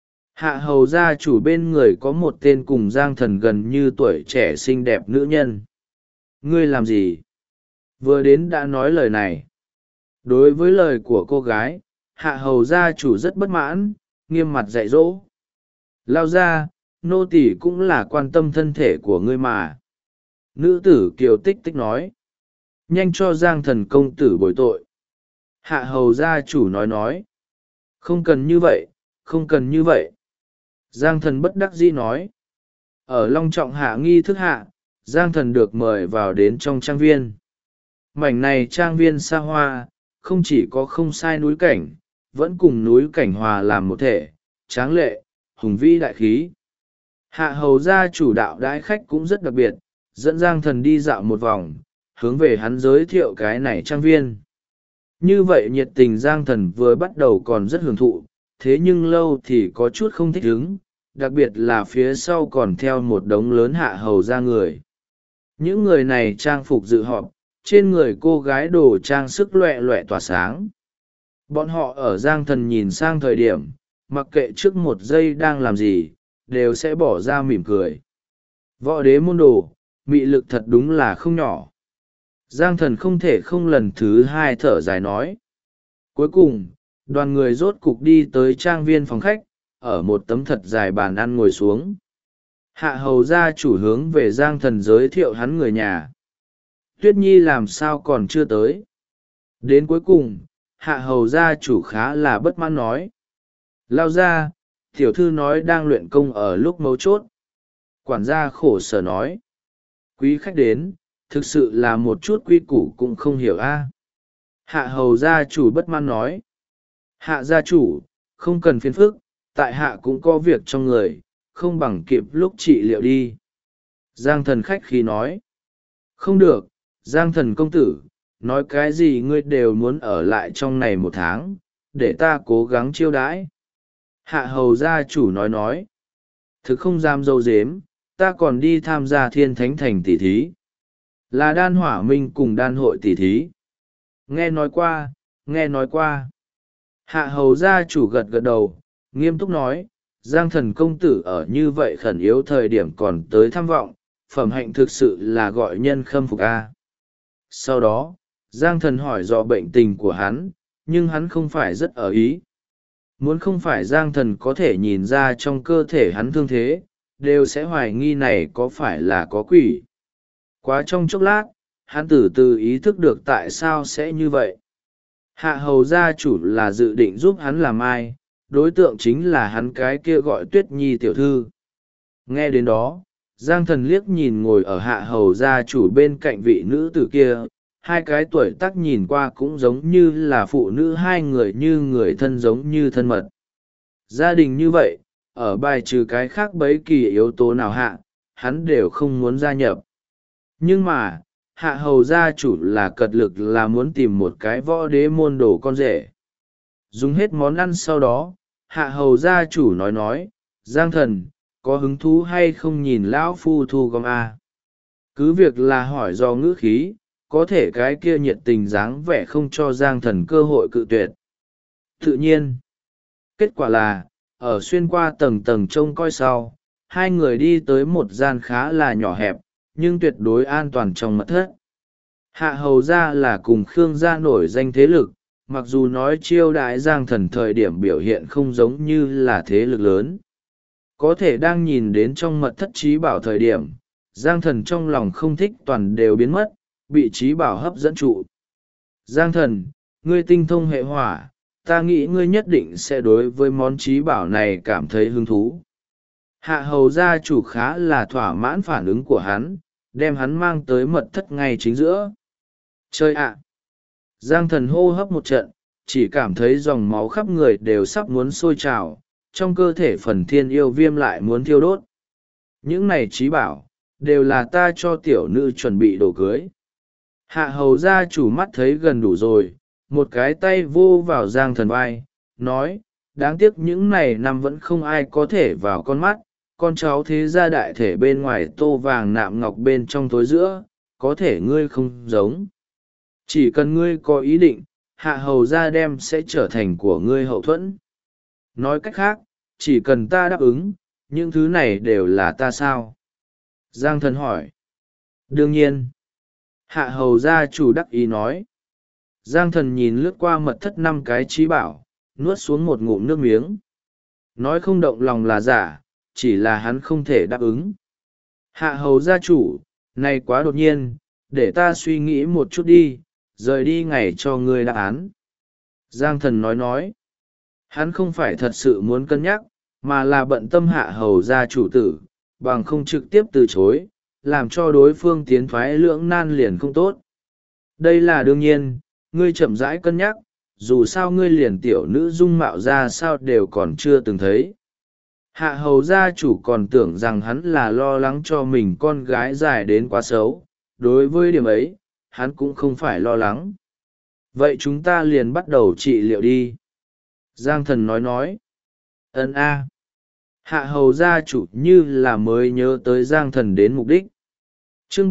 Hạ Hầu gia chủ bên người có một tên cùng Giang Thần gần như tuổi trẻ xinh đẹp nữ nhân. Ngươi làm gì? Vừa đến đã nói lời này. Đối với lời của cô gái, Hạ Hầu gia chủ rất bất mãn, nghiêm mặt dạy dỗ. Lao ra, nô tỳ cũng là quan tâm thân thể của ngươi mà. Nữ tử Kiều Tích Tích nói. Nhanh cho Giang Thần công tử bồi tội. Hạ Hầu gia chủ nói. Không cần như vậy, không cần như vậy. Giang Thần bất đắc dĩ nói. Ở long trọng hạ nghi thức hạ, Giang Thần được mời vào đến trong trang viên. Mảnh này trang viên xa hoa, không chỉ có không sai núi cảnh, vẫn cùng núi cảnh hòa làm một thể, tráng lệ, hùng vĩ đại khí. Hạ Hầu gia chủ đạo đãi khách cũng rất đặc biệt, dẫn Giang Thần đi dạo một vòng, hướng về hắn giới thiệu cái này trang viên. Như vậy nhiệt tình Giang Thần vừa bắt đầu còn rất hưởng thụ, thế nhưng lâu thì có chút không thích ứng, đặc biệt là phía sau còn theo một đống lớn Hạ Hầu gia người. Những người này trang phục dự họp, trên người cô gái đồ trang sức loẹ loẹ tỏa sáng. Bọn họ ở Giang Thần nhìn sang thời điểm, mặc kệ trước một giây đang làm gì, đều sẽ bỏ ra mỉm cười. Võ đế môn đồ, mị lực thật đúng là không nhỏ. Giang Thần không thể không lần thứ hai thở dài nói. Cuối cùng, đoàn người rốt cục đi tới trang viên phòng khách, ở một tấm thật dài bàn ăn ngồi xuống. Hạ Hầu gia chủ hướng về Giang Thần giới thiệu hắn người nhà. Tuyết Nhi làm sao còn chưa tới. Đến cuối cùng, Hạ Hầu gia chủ khá là bất mãn nói. Lao ra, tiểu thư nói đang luyện công ở lúc mấu chốt. Quản gia khổ sở nói. Quý khách đến, thực sự là một chút quy củ cũng không hiểu a. Hạ Hầu gia chủ bất mãn nói. Hạ gia chủ, không cần phiền phức, tại hạ cũng có việc trong người, không bằng kịp lúc trị liệu đi. Giang Thần khách khí nói. Không được, Giang Thần công tử, nói cái gì ngươi đều muốn ở lại trong này một tháng, để ta cố gắng chiêu đãi. Hạ Hầu gia chủ nói. Thực không dám dâu dếm, ta còn đi tham gia Thiên Thánh Thành tỷ thí. Là Đan Hỏa Minh cùng Đan hội tỷ thí. Nghe nói qua. Hạ Hầu gia chủ gật gật đầu, nghiêm túc nói, Giang Thần công tử ở như vậy khẩn yếu thời điểm còn tới tham vọng, phẩm hạnh thực sự là gọi nhân khâm phục a. Sau đó, Giang Thần hỏi dò bệnh tình của hắn, nhưng hắn không phải rất ở ý. Muốn không phải Giang Thần có thể nhìn ra trong cơ thể hắn thương thế, đều sẽ hoài nghi này có phải là có quỷ. Quá trong chốc lát, hắn từ từ ý thức được tại sao sẽ như vậy. Hạ Hầu gia chủ là dự định giúp hắn làm ai, đối tượng chính là hắn cái kia gọi Tuyết Nhi tiểu thư. Nghe đến đó, Giang Thần liếc nhìn ngồi ở Hạ Hầu gia chủ bên cạnh vị nữ tử kia, hai cái tuổi tác nhìn qua cũng giống như là phụ nữ hai người như người thân giống như thân mật. Gia đình như vậy, ở bài trừ cái khác bấy kỳ yếu tố nào hạ, hắn đều không muốn gia nhập. Nhưng mà hạ hầu gia chủ là cật lực là muốn tìm một cái võ đế môn đồ con rể. Dùng hết món ăn sau đó, hạ hầu gia chủ nói, Giang thần, có hứng thú hay không nhìn lão phu thu gom a? Cứ việc là hỏi do ngữ khí, có thể cái kia nhiệt tình dáng vẻ không cho Giang thần cơ hội cự tuyệt. Tự nhiên, kết quả là, ở xuyên qua tầng tầng trông coi sau, hai người đi tới một gian khá là nhỏ hẹp, nhưng tuyệt đối an toàn trong mật thất. Hạ hầu gia là cùng Khương gia nổi danh thế lực, mặc dù nói chiêu đãi Giang thần thời điểm biểu hiện không giống như là thế lực lớn. Có thể đang nhìn đến trong mật thất trí bảo thời điểm, Giang thần trong lòng không thích toàn đều biến mất, bị trí bảo hấp dẫn trụ. Giang thần, ngươi tinh thông hệ hỏa, ta nghĩ ngươi nhất định sẽ đối với món trí bảo này cảm thấy hứng thú. Hạ hầu gia chủ khá là thỏa mãn phản ứng của hắn, đem hắn mang tới mật thất ngay chính giữa. Chơi ạ! Giang thần hô hấp một trận, chỉ cảm thấy dòng máu khắp người đều sắp muốn sôi trào, trong cơ thể phần thiên yêu viêm lại muốn thiêu đốt. Những này trí bảo, đều là ta cho tiểu nữ chuẩn bị đồ cưới. Hạ hầu gia chủ mắt thấy gần đủ rồi, một cái tay vô vào Giang thần vai, nói, đáng tiếc những này năm vẫn không ai có thể vào con mắt, con cháu thế gia đại thể bên ngoài tô vàng nạm ngọc bên trong tối giữa, có thể ngươi không giống. Chỉ cần ngươi có ý định, hạ hầu gia đem sẽ trở thành của ngươi hậu thuẫn. Nói cách khác, chỉ cần ta đáp ứng, những thứ này đều là ta sao? Giang thần hỏi. Đương nhiên. Hạ hầu gia chủ đắc ý nói. Giang thần nhìn lướt qua mật thất 5 cái trí bảo, nuốt xuống một ngụm nước miếng. Nói không động lòng là giả, chỉ là hắn không thể đáp ứng. Hạ hầu gia chủ, này quá đột nhiên, để ta suy nghĩ một chút đi, rời đi ngày cho ngươi đáp án. Giang thần nói. Hắn không phải thật sự muốn cân nhắc, mà là bận tâm hạ hầu gia chủ tử, bằng không trực tiếp từ chối, làm cho đối phương tiến thoái lưỡng nan liền không tốt. Đây là đương nhiên, ngươi chậm rãi cân nhắc, dù sao ngươi liền tiểu nữ dung mạo ra sao đều còn chưa từng thấy. Hạ hầu gia chủ còn tưởng rằng hắn là lo lắng cho mình con gái dài đến quá xấu, đối với điểm ấy, hắn cũng không phải lo lắng. Vậy chúng ta liền bắt đầu trị liệu đi. Giang thần nói. Ấn a. Hạ hầu gia chủ như là mới nhớ tới Giang thần đến mục đích. Chương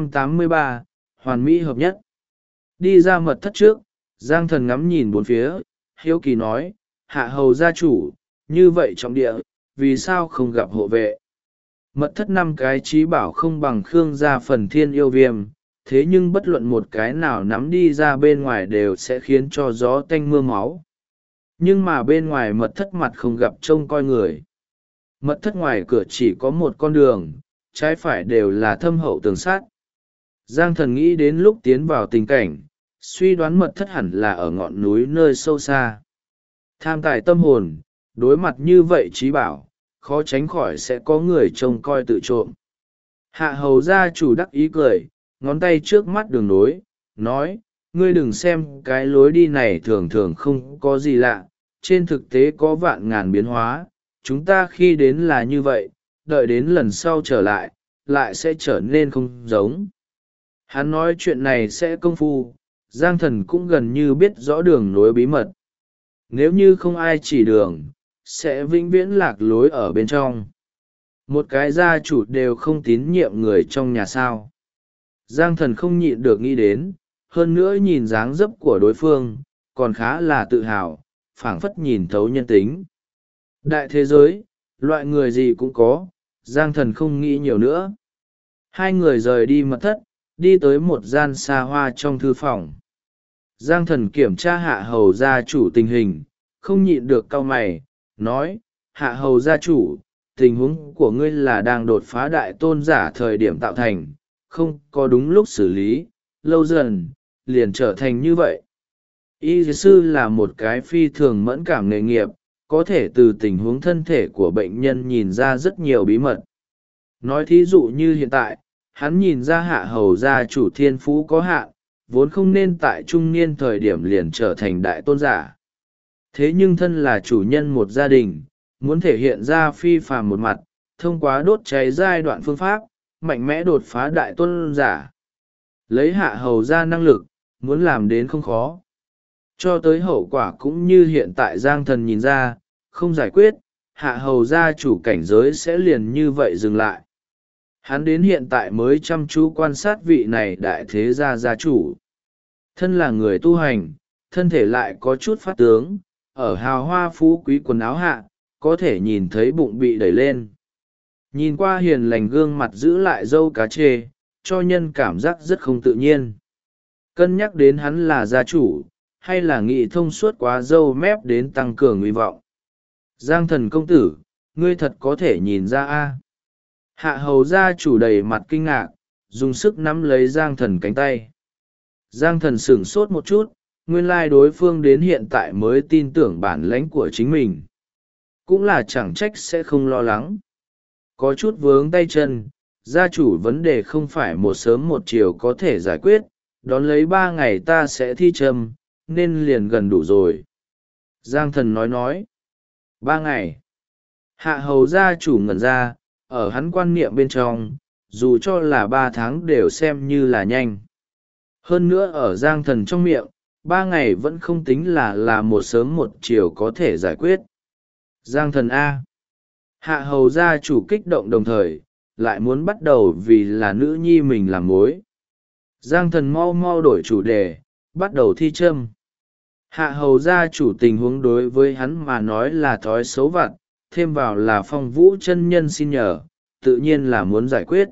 783, hoàn mỹ hợp nhất. Đi ra mật thất trước, Giang thần ngắm nhìn bốn phía, hiếu kỳ nói, hạ hầu gia chủ, như vậy trọng địa, vì sao không gặp hộ vệ? Mật thất 5 cái trí bảo không bằng Khương gia phần thiên yêu viêm, thế nhưng bất luận một cái nào nắm đi ra bên ngoài đều sẽ khiến cho gió tanh mưa máu. Nhưng mà bên ngoài mật thất mặt không gặp trông coi người. Mật thất ngoài cửa chỉ có một con đường, trái phải đều là thâm hậu tường sắt. Giang thần nghĩ đến lúc tiến vào tình cảnh, suy đoán mật thất hẳn là ở ngọn núi nơi sâu xa. Tham tài tâm hồn, đối mặt như vậy trí bảo, khó tránh khỏi sẽ có người trông coi tự trộm. Hạ hầu gia chủ đắc ý cười, ngón tay trước mắt đường nối, nói, ngươi đừng xem cái lối đi này thường thường không có gì lạ, trên thực tế có vạn ngàn biến hóa, chúng ta khi đến là như vậy, đợi đến lần sau trở lại, lại sẽ trở nên không giống. Hắn nói chuyện này sẽ công phu, Giang thần cũng gần như biết rõ đường nối bí mật. Nếu như không ai chỉ đường, sẽ vĩnh viễn lạc lối ở bên trong. Một cái gia chủ đều không tín nhiệm người trong nhà sao. Giang thần không nhịn được nghĩ đến, hơn nữa nhìn dáng dấp của đối phương, còn khá là tự hào, phảng phất nhìn thấu nhân tính. Đại thế giới, loại người gì cũng có, Giang thần không nghĩ nhiều nữa. Hai người rời đi mật thất, đi tới một gian xa hoa trong thư phòng. Giang thần kiểm tra hạ hầu gia chủ tình hình, không nhịn được cau mày, nói, hạ hầu gia chủ, tình huống của ngươi là đang đột phá đại tôn giả thời điểm tạo thành, không có đúng lúc xử lý, lâu dần, liền trở thành như vậy. Y sư là một cái phi thường mẫn cảm nghề nghiệp, có thể từ tình huống thân thể của bệnh nhân nhìn ra rất nhiều bí mật. Nói thí dụ như hiện tại, hắn nhìn ra hạ hầu gia chủ thiên phú có hạn, vốn không nên tại trung niên thời điểm liền trở thành đại tôn giả. Thế nhưng thân là chủ nhân một gia đình, muốn thể hiện ra phi phàm một mặt, thông qua đốt cháy giai đoạn phương pháp, mạnh mẽ đột phá đại tuân giả. Lấy hạ hầu ra năng lực, muốn làm đến không khó. Cho tới hậu quả cũng như hiện tại Giang Thần nhìn ra, không giải quyết, hạ hầu gia chủ cảnh giới sẽ liền như vậy dừng lại. Hắn đến hiện tại mới chăm chú quan sát vị này đại thế gia gia chủ. Thân là người tu hành, thân thể lại có chút phát tướng, ở hào hoa phú quý quần áo hạ, có thể nhìn thấy bụng bị đẩy lên. Nhìn qua hiền lành gương mặt giữ lại râu cá chê, cho nhân cảm giác rất không tự nhiên. Cân nhắc đến hắn là gia chủ, hay là nghị thông suốt quá râu mép đến tăng cường uy vọng. Giang Thần công tử, ngươi thật có thể nhìn ra a. Hạ hầu gia chủ đầy mặt kinh ngạc, dùng sức nắm lấy Giang Thần cánh tay. Giang Thần sửng sốt một chút, nguyên lai đối phương đến hiện tại mới tin tưởng bản lãnh của chính mình. Cũng là chẳng trách sẽ không lo lắng. Có chút vướng tay chân, gia chủ vấn đề không phải một sớm một chiều có thể giải quyết, đón lấy 3 ngày ta sẽ thi trâm, nên liền gần đủ rồi. Giang Thần nói. 3 ngày. Hạ hầu gia chủ ngẩn ra, ở hắn quan niệm bên trong, dù cho là 3 tháng đều xem như là nhanh. Hơn nữa ở Giang Thần trong miệng, 3 ngày vẫn không tính là một sớm một chiều có thể giải quyết. Giang Thần A. Hạ hầu gia chủ kích động đồng thời, lại muốn bắt đầu vì là nữ nhi mình làm mối. Giang Thần mau mau đổi chủ đề, bắt đầu thi châm. Hạ hầu gia chủ tình huống đối với hắn mà nói là thói xấu vặt, thêm vào là Phong Vũ chân nhân xin nhờ, tự nhiên là muốn giải quyết.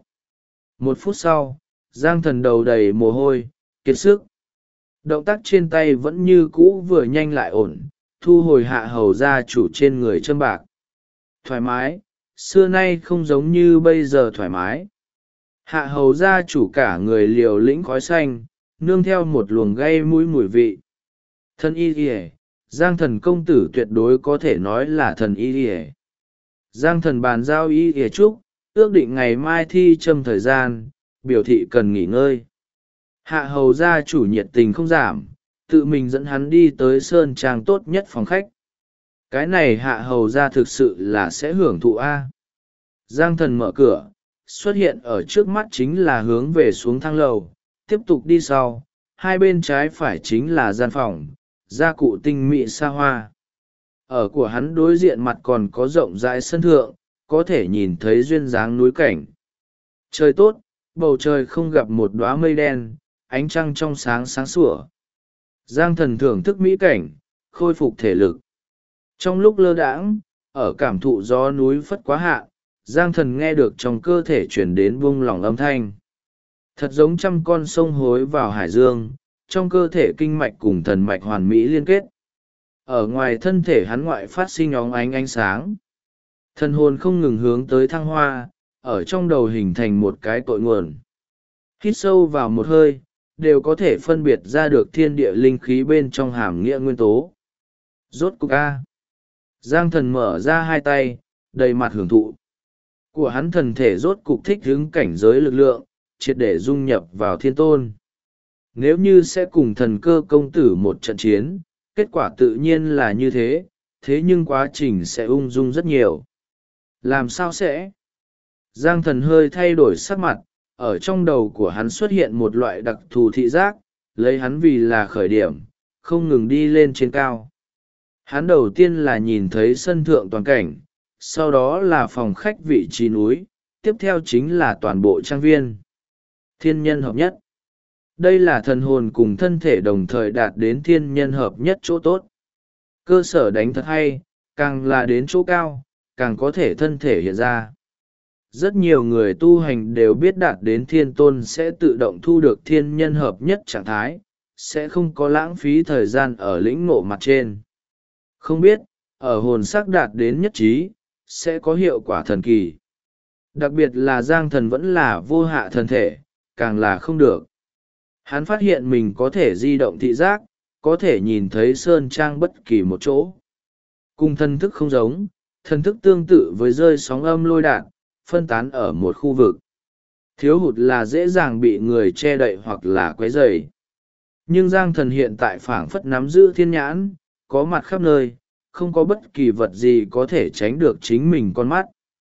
1 phút sau, Giang Thần đầu đầy mồ hôi, kiệt sức. Động tác trên tay vẫn như cũ vừa nhanh lại ổn, thu hồi hạ hầu gia chủ trên người châm bạc. Thoải mái, xưa nay không giống như bây giờ thoải mái. Hạ hầu gia chủ cả người liều lĩnh khói xanh, nương theo một luồng gây mũi mùi vị. Thần y kìa, Giang Thần công tử tuyệt đối có thể nói là thần y kìa. Giang Thần bàn giao y kìa chúc, ước định ngày mai thi châm thời gian, biểu thị cần nghỉ ngơi. Hạ hầu gia chủ nhiệt tình không giảm, tự mình dẫn hắn đi tới sơn trang tốt nhất phòng khách. Cái này hạ hầu gia thực sự là sẽ hưởng thụ A. Giang Thần mở cửa, xuất hiện ở trước mắt chính là hướng về xuống thang lầu, tiếp tục đi sau, hai bên trái phải chính là gian phòng, gia cụ tinh mỹ xa hoa. Ở của hắn đối diện mặt còn có rộng rãi sân thượng, có thể nhìn thấy duyên dáng núi cảnh. Trời tốt, bầu trời không gặp một đóa mây đen, ánh trăng trong sáng sáng sủa. Giang Thần thưởng thức mỹ cảnh, khôi phục thể lực. Trong lúc lơ đãng, ở cảm thụ gió núi phất quá hạ, Giang Thần nghe được trong cơ thể chuyển đến buông lỏng âm thanh. Thật giống 100 con sông hối vào hải dương, trong cơ thể kinh mạch cùng thần mạch hoàn mỹ liên kết. Ở ngoài thân thể hắn ngoại phát sinh óng ánh sáng. Thần hồn không ngừng hướng tới thăng hoa, ở trong đầu hình thành một cái cội nguồn. Hít sâu vào một hơi, đều có thể phân biệt ra được thiên địa linh khí bên trong hàm nghĩa nguyên tố. Rốt cục A. Giang Thần mở ra hai tay, đầy mặt hưởng thụ. Của hắn thần thể rốt cục thích ứng cảnh giới lực lượng, triệt để dung nhập vào thiên tôn. Nếu như sẽ cùng thần cơ công tử một trận chiến, kết quả tự nhiên là như thế, thế nhưng quá trình sẽ ung dung rất nhiều. Làm sao sẽ? Giang Thần hơi thay đổi sắc mặt, ở trong đầu của hắn xuất hiện một loại đặc thù thị giác, lấy hắn vì là khởi điểm, không ngừng đi lên trên cao. Hắn đầu tiên là nhìn thấy sân thượng toàn cảnh, sau đó là phòng khách vị trí núi, tiếp theo chính là toàn bộ trang viên. Thiên nhân hợp nhất. Đây là thần hồn cùng thân thể đồng thời đạt đến thiên nhân hợp nhất chỗ tốt. Cơ sở đánh thật hay, càng là đến chỗ cao, càng có thể thân thể hiện ra. Rất nhiều người tu hành đều biết đạt đến thiên tôn sẽ tự động thu được thiên nhân hợp nhất trạng thái, sẽ không có lãng phí thời gian ở lĩnh ngộ mặt trên. Không biết, ở hồn sắc đạt đến nhất trí, sẽ có hiệu quả thần kỳ. Đặc biệt là Giang Thần vẫn là vô hạ thân thể, càng là không được. Hắn phát hiện mình có thể di động thị giác, có thể nhìn thấy sơn trang bất kỳ một chỗ. Cùng thân thức không giống, thân thức tương tự với rơi sóng âm lôi đạn, phân tán ở một khu vực. Thiếu hụt là dễ dàng bị người che đậy hoặc là quấy rầy. Nhưng Giang Thần hiện tại phảng phất nắm giữ thiên nhãn, có mặt khắp nơi, không có bất kỳ vật gì có thể tránh được chính mình con mắt.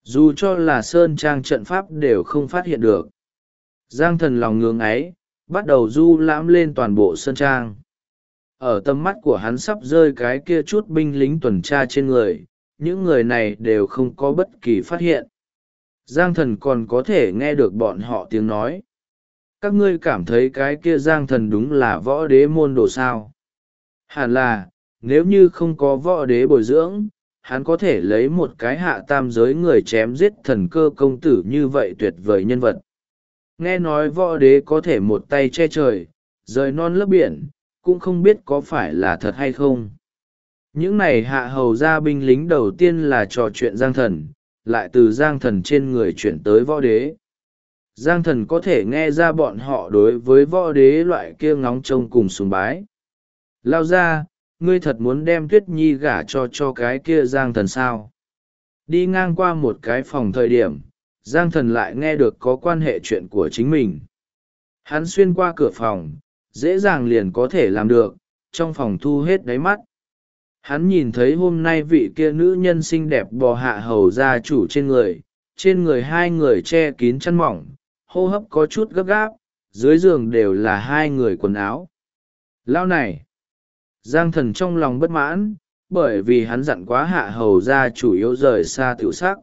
dù cho là sơn trang trận pháp đều không phát hiện được. Giang thần lòng ngưỡng ấy, bắt đầu du lãm lên toàn bộ sơn trang. Ở tầm mắt của hắn sắp rơi cái kia chút binh lính tuần tra trên người, những người này đều không có bất kỳ phát hiện. Giang thần còn có thể nghe được bọn họ tiếng nói. Các ngươi cảm thấy cái kia Giang thần đúng là võ đế môn đồ sao? Hẳn là, nếu như không có võ đế bồi dưỡng, hắn có thể lấy một cái hạ tam giới người chém giết thần cơ công tử như vậy tuyệt vời nhân vật. Nghe nói võ đế có thể một tay che trời, rời non lấp biển, cũng không biết có phải là thật hay không. Những này hạ hầu ra binh lính đầu tiên là trò chuyện Giang thần, lại từ Giang thần trên người chuyển tới võ đế. Giang thần có thể nghe ra bọn họ đối với võ đế loại kia ngóng trông cùng sùng bái. Lao ra, ngươi thật muốn đem Tuyết Nhi gả cho cái kia Giang thần sao? Đi ngang qua một cái phòng thời điểm, Giang thần lại nghe được có quan hệ chuyện của chính mình. Hắn xuyên qua cửa phòng, dễ dàng liền có thể làm được, trong phòng thu hết đáy mắt. Hắn nhìn thấy hôm nay vị kia nữ nhân xinh đẹp bò hạ hầu gia chủ trên người hai người che kín chăn mỏng, hô hấp có chút gấp gáp, dưới giường đều là hai người quần áo. Lão này! Giang thần trong lòng bất mãn, bởi vì hắn dặn quá hạ hầu gia chủ yếu rời xa tiểu sắc.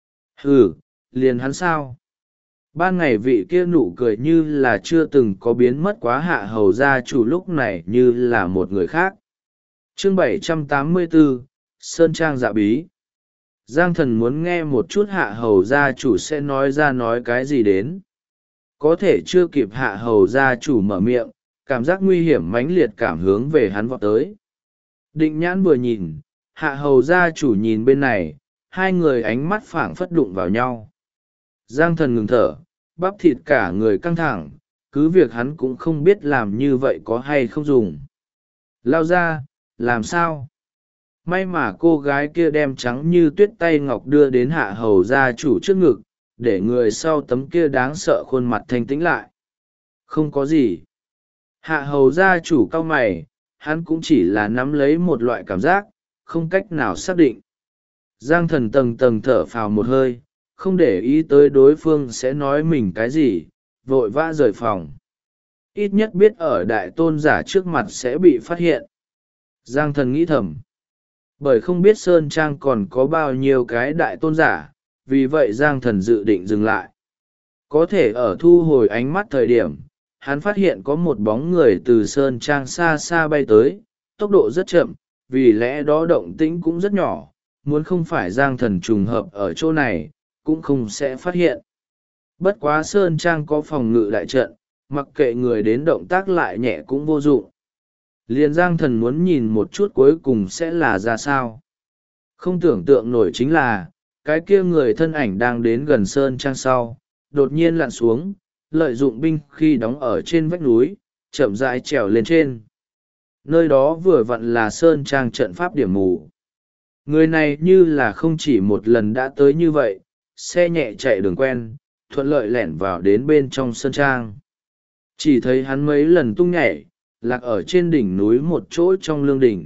Liền hắn sao? Ban ngày vị kia nụ cười như là chưa từng có biến mất quá hạ hầu gia chủ lúc này như là một người khác. Chương 784, Sơn Trang dạ bí. Giang thần muốn nghe một chút hạ hầu gia chủ sẽ nói cái gì đến. Có thể chưa kịp hạ hầu gia chủ mở miệng, cảm giác nguy hiểm mãnh liệt cảm hướng về hắn vọt tới. Định nhãn vừa nhìn, hạ hầu gia chủ nhìn bên này, hai người ánh mắt phảng phất đụng vào nhau. Giang thần ngừng thở, bắp thịt cả người căng thẳng, cứ việc hắn cũng không biết làm như vậy có hay không dùng. Lao ra, làm sao? May mà cô gái kia đem trắng như tuyết tay ngọc đưa đến hạ hầu gia chủ trước ngực, để người sau tấm kia đáng sợ khuôn mặt thanh tĩnh lại. Không có gì. Hạ hầu gia chủ cau mày, hắn cũng chỉ là nắm lấy một loại cảm giác, không cách nào xác định. Giang thần tầng tầng thở phào một hơi, không để ý tới đối phương sẽ nói mình cái gì, vội vã rời phòng. Ít nhất biết ở đại tôn giả trước mặt sẽ bị phát hiện. Giang thần nghĩ thầm. Bởi không biết Sơn Trang còn có bao nhiêu cái đại tôn giả, vì vậy Giang thần dự định dừng lại. Có thể ở thu hồi ánh mắt thời điểm, hắn phát hiện có một bóng người từ Sơn Trang xa xa bay tới, tốc độ rất chậm, vì lẽ đó động tĩnh cũng rất nhỏ, muốn không phải Giang thần trùng hợp ở chỗ này, cũng không sẽ phát hiện. Bất quá Sơn Trang có phòng ngự đại trận, mặc kệ người đến động tác lại nhẹ cũng vô dụng. Liền Giang thần muốn nhìn một chút cuối cùng sẽ là ra sao. Không tưởng tượng nổi chính là, cái kia người thân ảnh đang đến gần Sơn Trang sau, đột nhiên lặn xuống, lợi dụng binh khi đóng ở trên vách núi, chậm rãi trèo lên trên. Nơi đó vừa vặn là Sơn Trang trận pháp điểm mù. Người này như là không chỉ một lần đã tới như vậy, xe nhẹ chạy đường quen, thuận lợi lẻn vào đến bên trong Sơn Trang. Chỉ thấy hắn mấy lần tung nhảy, lạc ở trên đỉnh núi một chỗ trong lương đỉnh.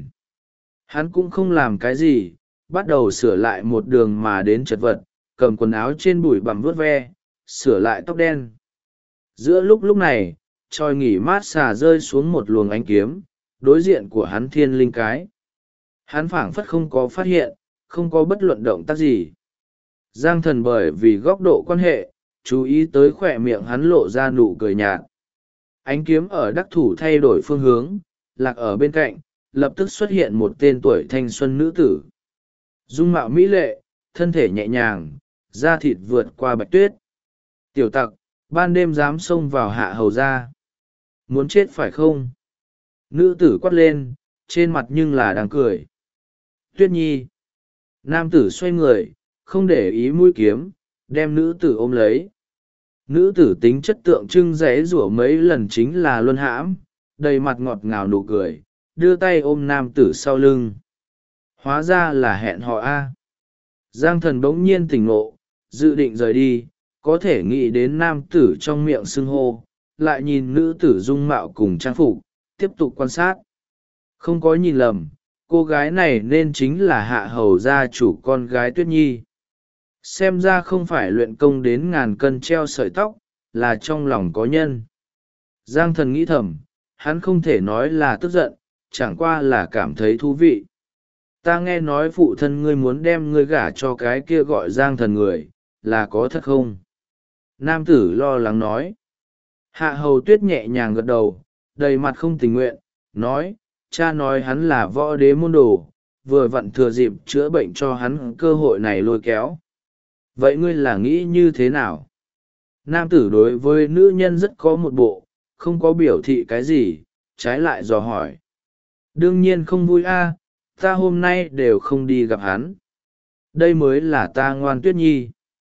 Hắn cũng không làm cái gì, bắt đầu sửa lại một đường mà đến chật vật, cầm quần áo trên bụi bặm vuốt ve, sửa lại tóc đen. Giữa lúc này, tròi nghỉ mát xà rơi xuống một luồng ánh kiếm, đối diện của hắn thiên linh cái. Hắn phảng phất không có phát hiện, không có bất luận động tác gì. Giang thần bởi vì góc độ quan hệ, chú ý tới khỏe miệng hắn lộ ra nụ cười nhạt. Ánh kiếm ở đắc thủ thay đổi phương hướng, lạc ở bên cạnh, lập tức xuất hiện một tên tuổi thanh xuân nữ tử. Dung mạo mỹ lệ, thân thể nhẹ nhàng, da thịt vượt qua bạch tuyết. Tiểu tặc, ban đêm dám xông vào hạ hầu ra. Muốn chết phải không? Nữ tử quát lên, trên mặt nhưng là đang cười. Tuyết Nhi. Nam tử xoay người, không để ý mũi kiếm, đem nữ tử ôm lấy. Nữ tử tính chất tượng trưng rẽ rủa mấy lần chính là luân hãm, đầy mặt ngọt ngào nụ cười, đưa tay ôm nam tử sau lưng. Hóa ra là hẹn hò A. Giang thần bỗng nhiên tỉnh ngộ, dự định rời đi, có thể nghĩ đến nam tử trong miệng xưng hô, lại nhìn nữ tử dung mạo cùng trang phục, tiếp tục quan sát. Không có nhìn lầm, cô gái này nên chính là hạ hầu gia chủ con gái Tuyết Nhi. xem ra không phải luyện công đến ngàn cân treo sợi tóc, là trong lòng có nhân. Giang thần nghĩ thầm, hắn không thể nói là tức giận, chẳng qua là cảm thấy thú vị. Ta nghe nói phụ thân ngươi muốn đem ngươi gả cho cái kia gọi Giang thần người, là có thật không? Nam tử lo lắng nói. Hạ hầu tuyết nhẹ nhàng gật đầu, đầy mặt không tình nguyện, nói, cha nói hắn là võ đế môn đồ, vừa vặn thừa dịp chữa bệnh cho hắn cơ hội này lôi kéo. Vậy ngươi là nghĩ như thế nào? Nam tử đối với nữ nhân rất có một bộ, không có biểu thị cái gì, trái lại dò hỏi. Đương nhiên không vui a, ta hôm nay đều không đi gặp hắn. Đây mới là ta ngoan tuyết nhi.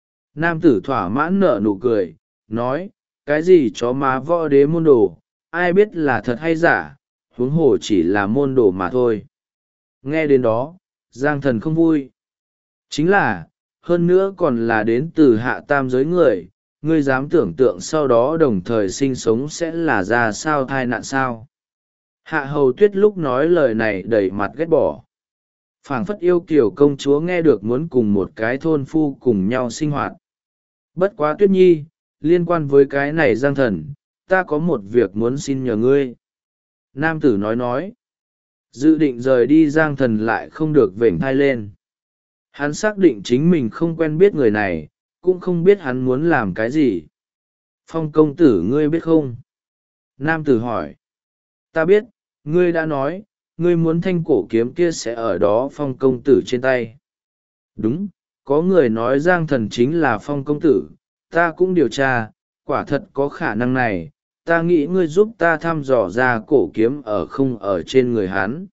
Nam tử thỏa mãn nở nụ cười, nói, cái gì chó má võ đế môn đồ, ai biết là thật hay giả, huống hồ chỉ là môn đồ mà thôi. Nghe đến đó, Giang thần không vui. Chính là, hơn nữa còn là đến từ hạ tam giới người, ngươi dám tưởng tượng sau đó đồng thời sinh sống sẽ là ra sao thai nạn sao? Hạ hầu tuyết lúc nói lời này đầy mặt ghét bỏ. Phảng phất yêu kiều công chúa nghe được muốn cùng một cái thôn phu cùng nhau sinh hoạt. Bất quá tuyết nhi, liên quan với cái này Giang thần, ta có một việc muốn xin nhờ ngươi. Nam tử nói. Dự định rời đi Giang thần lại không được vểnh thai lên. Hắn xác định chính mình không quen biết người này, cũng không biết hắn muốn làm cái gì. Phong công tử ngươi biết không? Nam tử hỏi. Ta biết, ngươi đã nói, ngươi muốn thanh cổ kiếm kia sẽ ở đó phong công tử trên tay. Đúng, có người nói Giang thần chính là phong công tử, ta cũng điều tra, quả thật có khả năng này, ta nghĩ ngươi giúp ta thăm dò ra cổ kiếm ở không ở trên người hắn.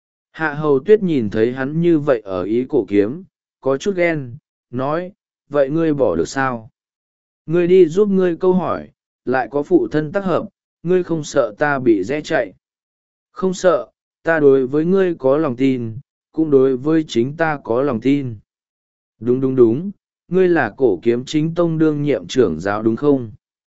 Hạ hầu tuyết nhìn thấy hắn như vậy ở ý cổ kiếm, có chút ghen, nói, vậy ngươi bỏ được sao? Ngươi đi giúp ngươi câu hỏi, lại có phụ thân tác hợp, ngươi không sợ ta bị rẽ chạy. Không sợ, ta đối với ngươi có lòng tin, cũng đối với chính ta có lòng tin. Đúng, ngươi là cổ kiếm chính tông đương nhiệm trưởng giáo đúng không?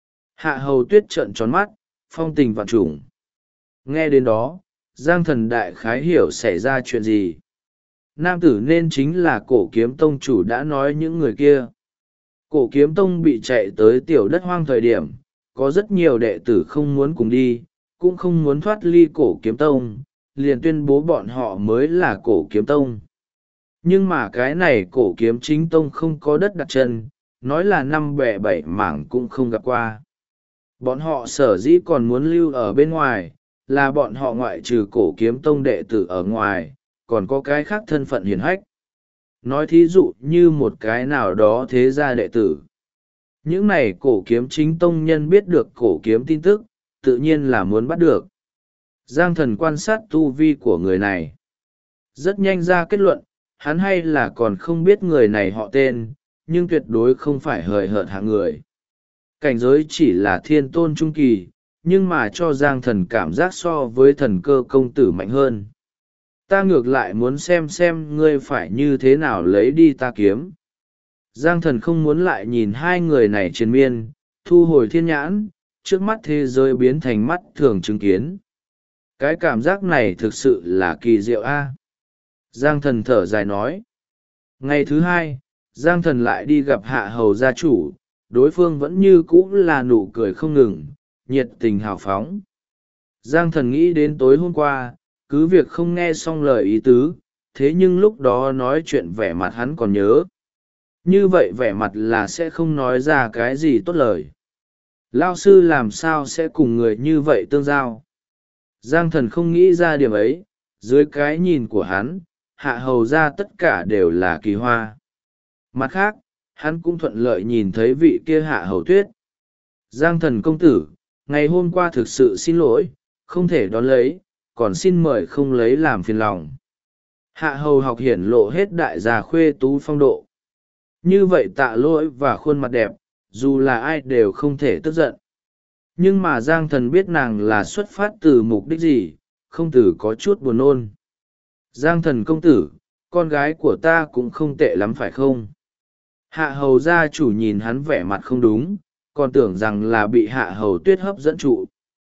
Hạ hầu tuyết trợn tròn mắt, phong tình vạn trùng. Nghe đến đó, Giang thần đại khái hiểu xảy ra chuyện gì. Nam tử nên chính là cổ kiếm tông chủ đã nói những người kia. Cổ kiếm tông bị chạy tới tiểu đất hoang thời điểm, có rất nhiều đệ tử không muốn cùng đi, cũng không muốn thoát ly cổ kiếm tông, liền tuyên bố bọn họ mới là cổ kiếm tông. Nhưng mà cái này cổ kiếm chính tông không có đất đặt chân, nói là năm bẻ bảy mảng cũng không gặp qua. Bọn họ sở dĩ còn muốn lưu ở bên ngoài, là bọn họ ngoại trừ cổ kiếm tông đệ tử ở ngoài, còn có cái khác thân phận hiển hách. Nói thí dụ như một cái nào đó thế gia đệ tử. Những này cổ kiếm chính tông nhân biết được cổ kiếm tin tức, tự nhiên là muốn bắt được. Giang thần quan sát tu vi của người này. Rất nhanh ra kết luận, hắn hay là còn không biết người này họ tên, nhưng tuyệt đối không phải hời hợt hạng người. Cảnh giới chỉ là thiên tôn trung kỳ, nhưng mà cho Giang thần cảm giác so với thần cơ công tử mạnh hơn. Ta ngược lại muốn xem ngươi phải như thế nào lấy đi ta kiếm. Giang thần không muốn lại nhìn hai người này triền miên, thu hồi thiên nhãn, trước mắt thế giới biến thành mắt thường chứng kiến. Cái cảm giác này thực sự là kỳ diệu a. Giang thần thở dài nói. Ngày thứ hai, Giang thần lại đi gặp hạ hầu gia chủ, đối phương vẫn như cũ là nụ cười không ngừng, nhiệt tình hào phóng. Giang thần nghĩ đến tối hôm qua, cứ việc không nghe xong lời ý tứ, thế nhưng lúc đó nói chuyện vẻ mặt hắn còn nhớ. Như vậy vẻ mặt là sẽ không nói ra cái gì tốt lời. Lao sư làm sao sẽ cùng người như vậy tương giao? Giang thần không nghĩ ra điểm ấy, dưới cái nhìn của hắn, hạ hầu ra tất cả đều là kỳ hoa. Mặt khác, hắn cũng thuận lợi nhìn thấy vị kia hạ hầu tuyết. Giang thần công tử, ngày hôm qua thực sự xin lỗi, không thể đón lấy, còn xin mời không lấy làm phiền lòng. Hạ hầu học hiển lộ hết đại gia khuê tú phong độ. Như vậy tạ lỗi và khuôn mặt đẹp, dù là ai đều không thể tức giận. Nhưng mà Giang thần biết nàng là xuất phát từ mục đích gì, không tử có chút buồn nôn. Giang thần công tử, con gái của ta cũng không tệ lắm phải không? Hạ hầu gia chủ nhìn hắn vẻ mặt không đúng, còn tưởng rằng là bị hạ hầu tuyết hấp dẫn trụ.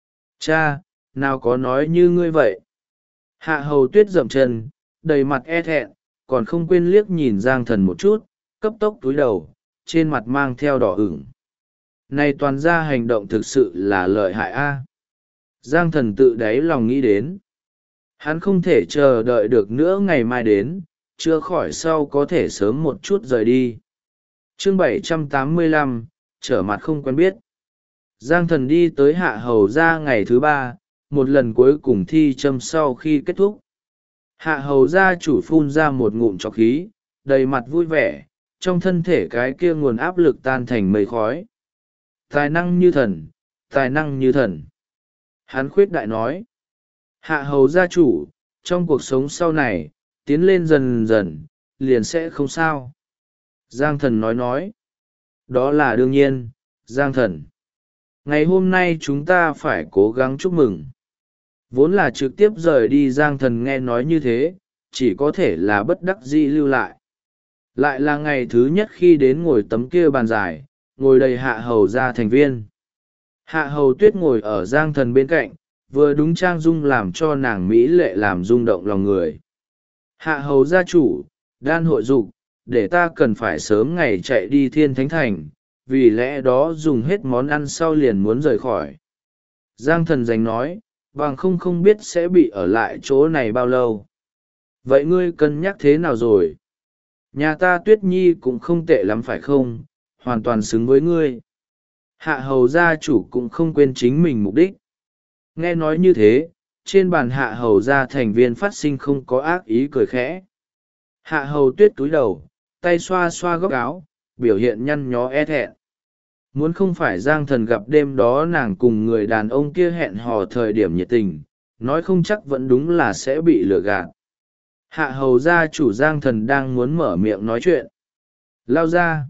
Cha, nào có nói như ngươi vậy? Hạ hầu tuyết dậm chân, đầy mặt e thẹn, còn không quên liếc nhìn Giang thần một chút, cấp tốc cúi đầu, trên mặt mang theo đỏ ửng. Này toàn ra hành động thực sự là lợi hại a. Giang Thần tự đáy lòng nghĩ đến. Hắn không thể chờ đợi được nữa ngày mai đến, chữa khỏi sau có thể sớm một chút rời đi. Chương 785, trở mặt không quen biết. Giang Thần đi tới Hạ Hầu gia ngày thứ 3, một lần cuối cùng thi châm sau khi kết thúc. Hạ Hầu gia chủ phun ra một ngụm trọc khí, đầy mặt vui vẻ, trong thân thể cái kia nguồn áp lực tan thành mây khói. Tài năng như thần, tài năng như thần. Hắn khuyết đại nói. Hạ Hầu gia chủ, trong cuộc sống sau này, tiến lên dần dần, liền sẽ không sao. Giang Thần nói. Đó là đương nhiên, Giang Thần. Ngày hôm nay chúng ta phải cố gắng chúc mừng. Vốn là trực tiếp rời đi. Giang Thần nghe nói như thế, chỉ có thể là bất đắc dĩ lưu lại. Lại là ngày thứ nhất khi đến ngồi tấm kia bàn dài, ngồi đầy Hạ Hầu gia thành viên. Hạ Hầu Tuyết ngồi ở Giang Thần bên cạnh, vừa đúng trang dung làm cho nàng mỹ lệ làm rung động lòng người. Hạ Hầu gia chủ, đan hội dục, để ta cần phải sớm ngày chạy đi Thiên Thánh Thành, vì lẽ đó dùng hết món ăn sau liền muốn rời khỏi. Giang Thần giành nói, bằng không biết sẽ bị ở lại chỗ này bao lâu. Vậy ngươi cân nhắc thế nào rồi? Nhà ta Tuyết Nhi cũng không tệ lắm phải không, hoàn toàn xứng với ngươi. Hạ Hầu gia chủ cũng không quên chính mình mục đích. Nghe nói như thế, trên bàn Hạ Hầu gia thành viên phát sinh không có ác ý cười khẽ. Hạ Hầu Tuyết cúi đầu, tay xoa xoa góc áo, biểu hiện nhăn nhó e thẹn. Muốn không phải Giang Thần gặp đêm đó nàng cùng người đàn ông kia hẹn hò thời điểm nhiệt tình, nói không chắc vẫn đúng là sẽ bị lừa gạt. Hạ Hầu gia chủ Giang Thần đang muốn mở miệng nói chuyện. Lao ra.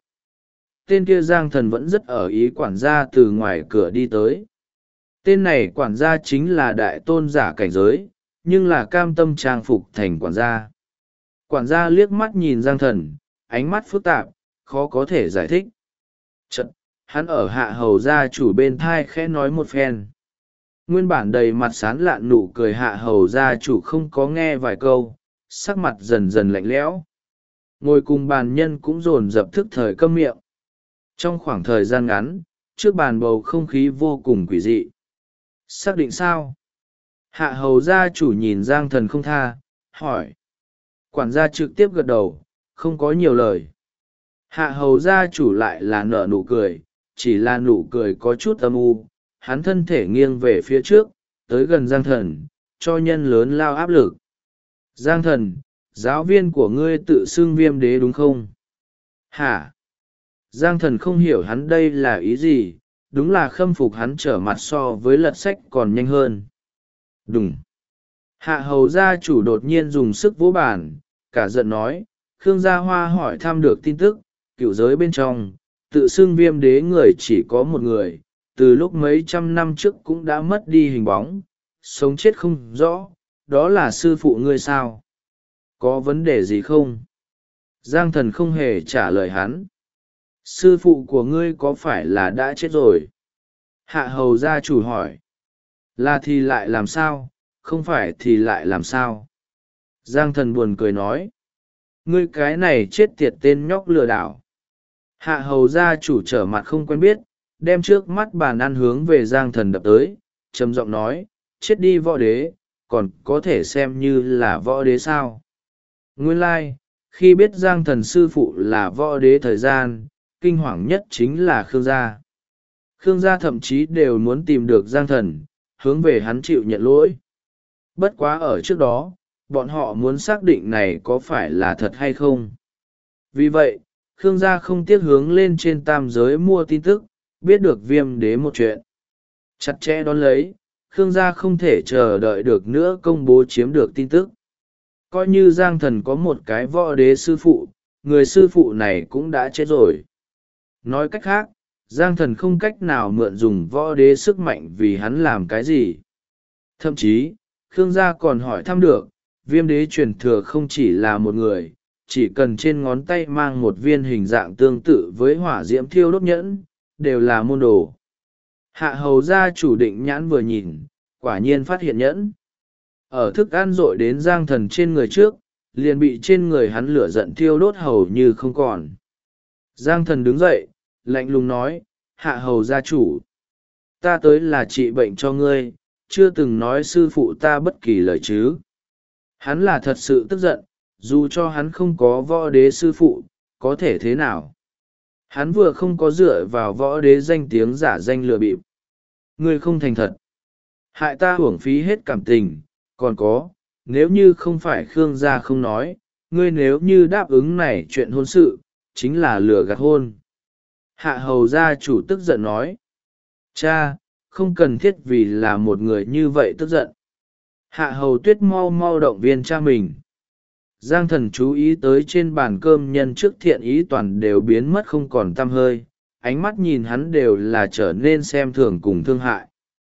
Tên kia Giang Thần vẫn rất ở ý quản gia từ ngoài cửa đi tới. Tên này quản gia chính là đại tôn giả cảnh giới, nhưng là cam tâm trang phục thành quản gia. Quản gia liếc mắt nhìn Giang Thần, ánh mắt phức tạp, khó có thể giải thích. Chật, hắn ở Hạ Hầu gia chủ bên thai khẽ nói một phen. Nguyên bản đầy mặt sán lạn nụ cười Hạ Hầu gia chủ không có nghe vài câu, sắc mặt dần dần lạnh lẽo. Ngồi cùng bàn nhân cũng dồn dập thức thời câm miệng. Trong khoảng thời gian ngắn, trước bàn bầu không khí vô cùng quỷ dị. Xác định sao? Hạ Hầu gia chủ nhìn Giang Thần không tha, hỏi. Quản gia trực tiếp gật đầu, không có nhiều lời. Hạ Hầu gia chủ lại là nở nụ cười, chỉ là nụ cười có chút âm u. Hắn thân thể nghiêng về phía trước, tới gần Giang Thần, cho nhân lớn lao áp lực. Giang Thần, giáo viên của ngươi tự xưng Viêm Đế đúng không? Hả? Giang Thần không hiểu hắn đây là ý gì, đúng là khâm phục hắn trở mặt so với lật sách còn nhanh hơn. Đúng. Hạ Hầu gia chủ đột nhiên dùng sức vỗ bàn, cả giận nói, Khương Gia Hoa hỏi thăm được tin tức, cựu giới bên trong, tự xưng Viêm Đế người chỉ có một người, từ lúc mấy trăm năm trước cũng đã mất đi hình bóng, sống chết không rõ, đó là sư phụ ngươi sao? Có vấn đề gì không? Giang Thần không hề trả lời hắn. Sư phụ của ngươi có phải là đã chết rồi? Hạ Hầu gia chủ hỏi. Là thì lại làm sao, không phải thì lại làm sao? Giang Thần buồn cười nói. Ngươi cái này chết tiệt tên nhóc lừa đảo. Hạ Hầu gia chủ trở mặt không quen biết, đem trước mắt bàn ăn hướng về Giang Thần đập tới, trầm giọng nói, chết đi võ đế, còn có thể xem như là võ đế sao? Nguyên lai, khi biết Giang Thần sư phụ là võ đế thời gian, kinh hoàng nhất chính là Khương gia. Khương gia thậm chí đều muốn tìm được Giang Thần, hướng về hắn chịu nhận lỗi. Bất quá ở trước đó, bọn họ muốn xác định này có phải là thật hay không. Vì vậy, Khương gia không tiếc hướng lên trên tam giới mua tin tức, biết được Viêm Đế một chuyện. Chặt chẽ đón lấy, Khương gia không thể chờ đợi được nữa công bố chiếm được tin tức. Coi như Giang Thần có một cái võ đế sư phụ, người sư phụ này cũng đã chết rồi. Nói cách khác, Giang Thần không cách nào mượn dùng võ đế sức mạnh vì hắn làm cái gì. Thậm chí, Khương gia còn hỏi thăm được, Viêm Đế truyền thừa không chỉ là một người, chỉ cần trên ngón tay mang một viên hình dạng tương tự với hỏa diễm thiêu đốt nhẫn, đều là môn đồ. Hạ Hầu gia chủ định nhãn vừa nhìn, quả nhiên phát hiện nhẫn. Ở thức ăn dội đến Giang Thần trên người trước, liền bị trên người hắn lửa giận thiêu đốt hầu như không còn. Giang thần đứng dậy, lạnh lùng nói, hạ hầu gia chủ. Ta tới là trị bệnh cho ngươi, chưa từng nói sư phụ ta bất kỳ lời chứ. Hắn là thật sự tức giận, dù cho hắn không có võ đế sư phụ, có thể thế nào. Hắn vừa không có dựa vào võ đế danh tiếng giả danh lừa bịp. Ngươi không thành thật. Hại ta uổng phí hết cảm tình, còn có, nếu như không phải Khương gia không nói, ngươi nếu như đáp ứng này chuyện hôn sự, chính là lừa gạt hôn. Hạ hầu gia chủ tức giận nói. Cha, không cần thiết vì là một người như vậy tức giận. Hạ hầu tuyết mau mau động viên cha mình. Giang thần chú ý tới trên bàn cơm nhân trước thiện ý toàn đều biến mất không còn tăm hơi, ánh mắt nhìn hắn đều là trở nên xem thường cùng thương hại.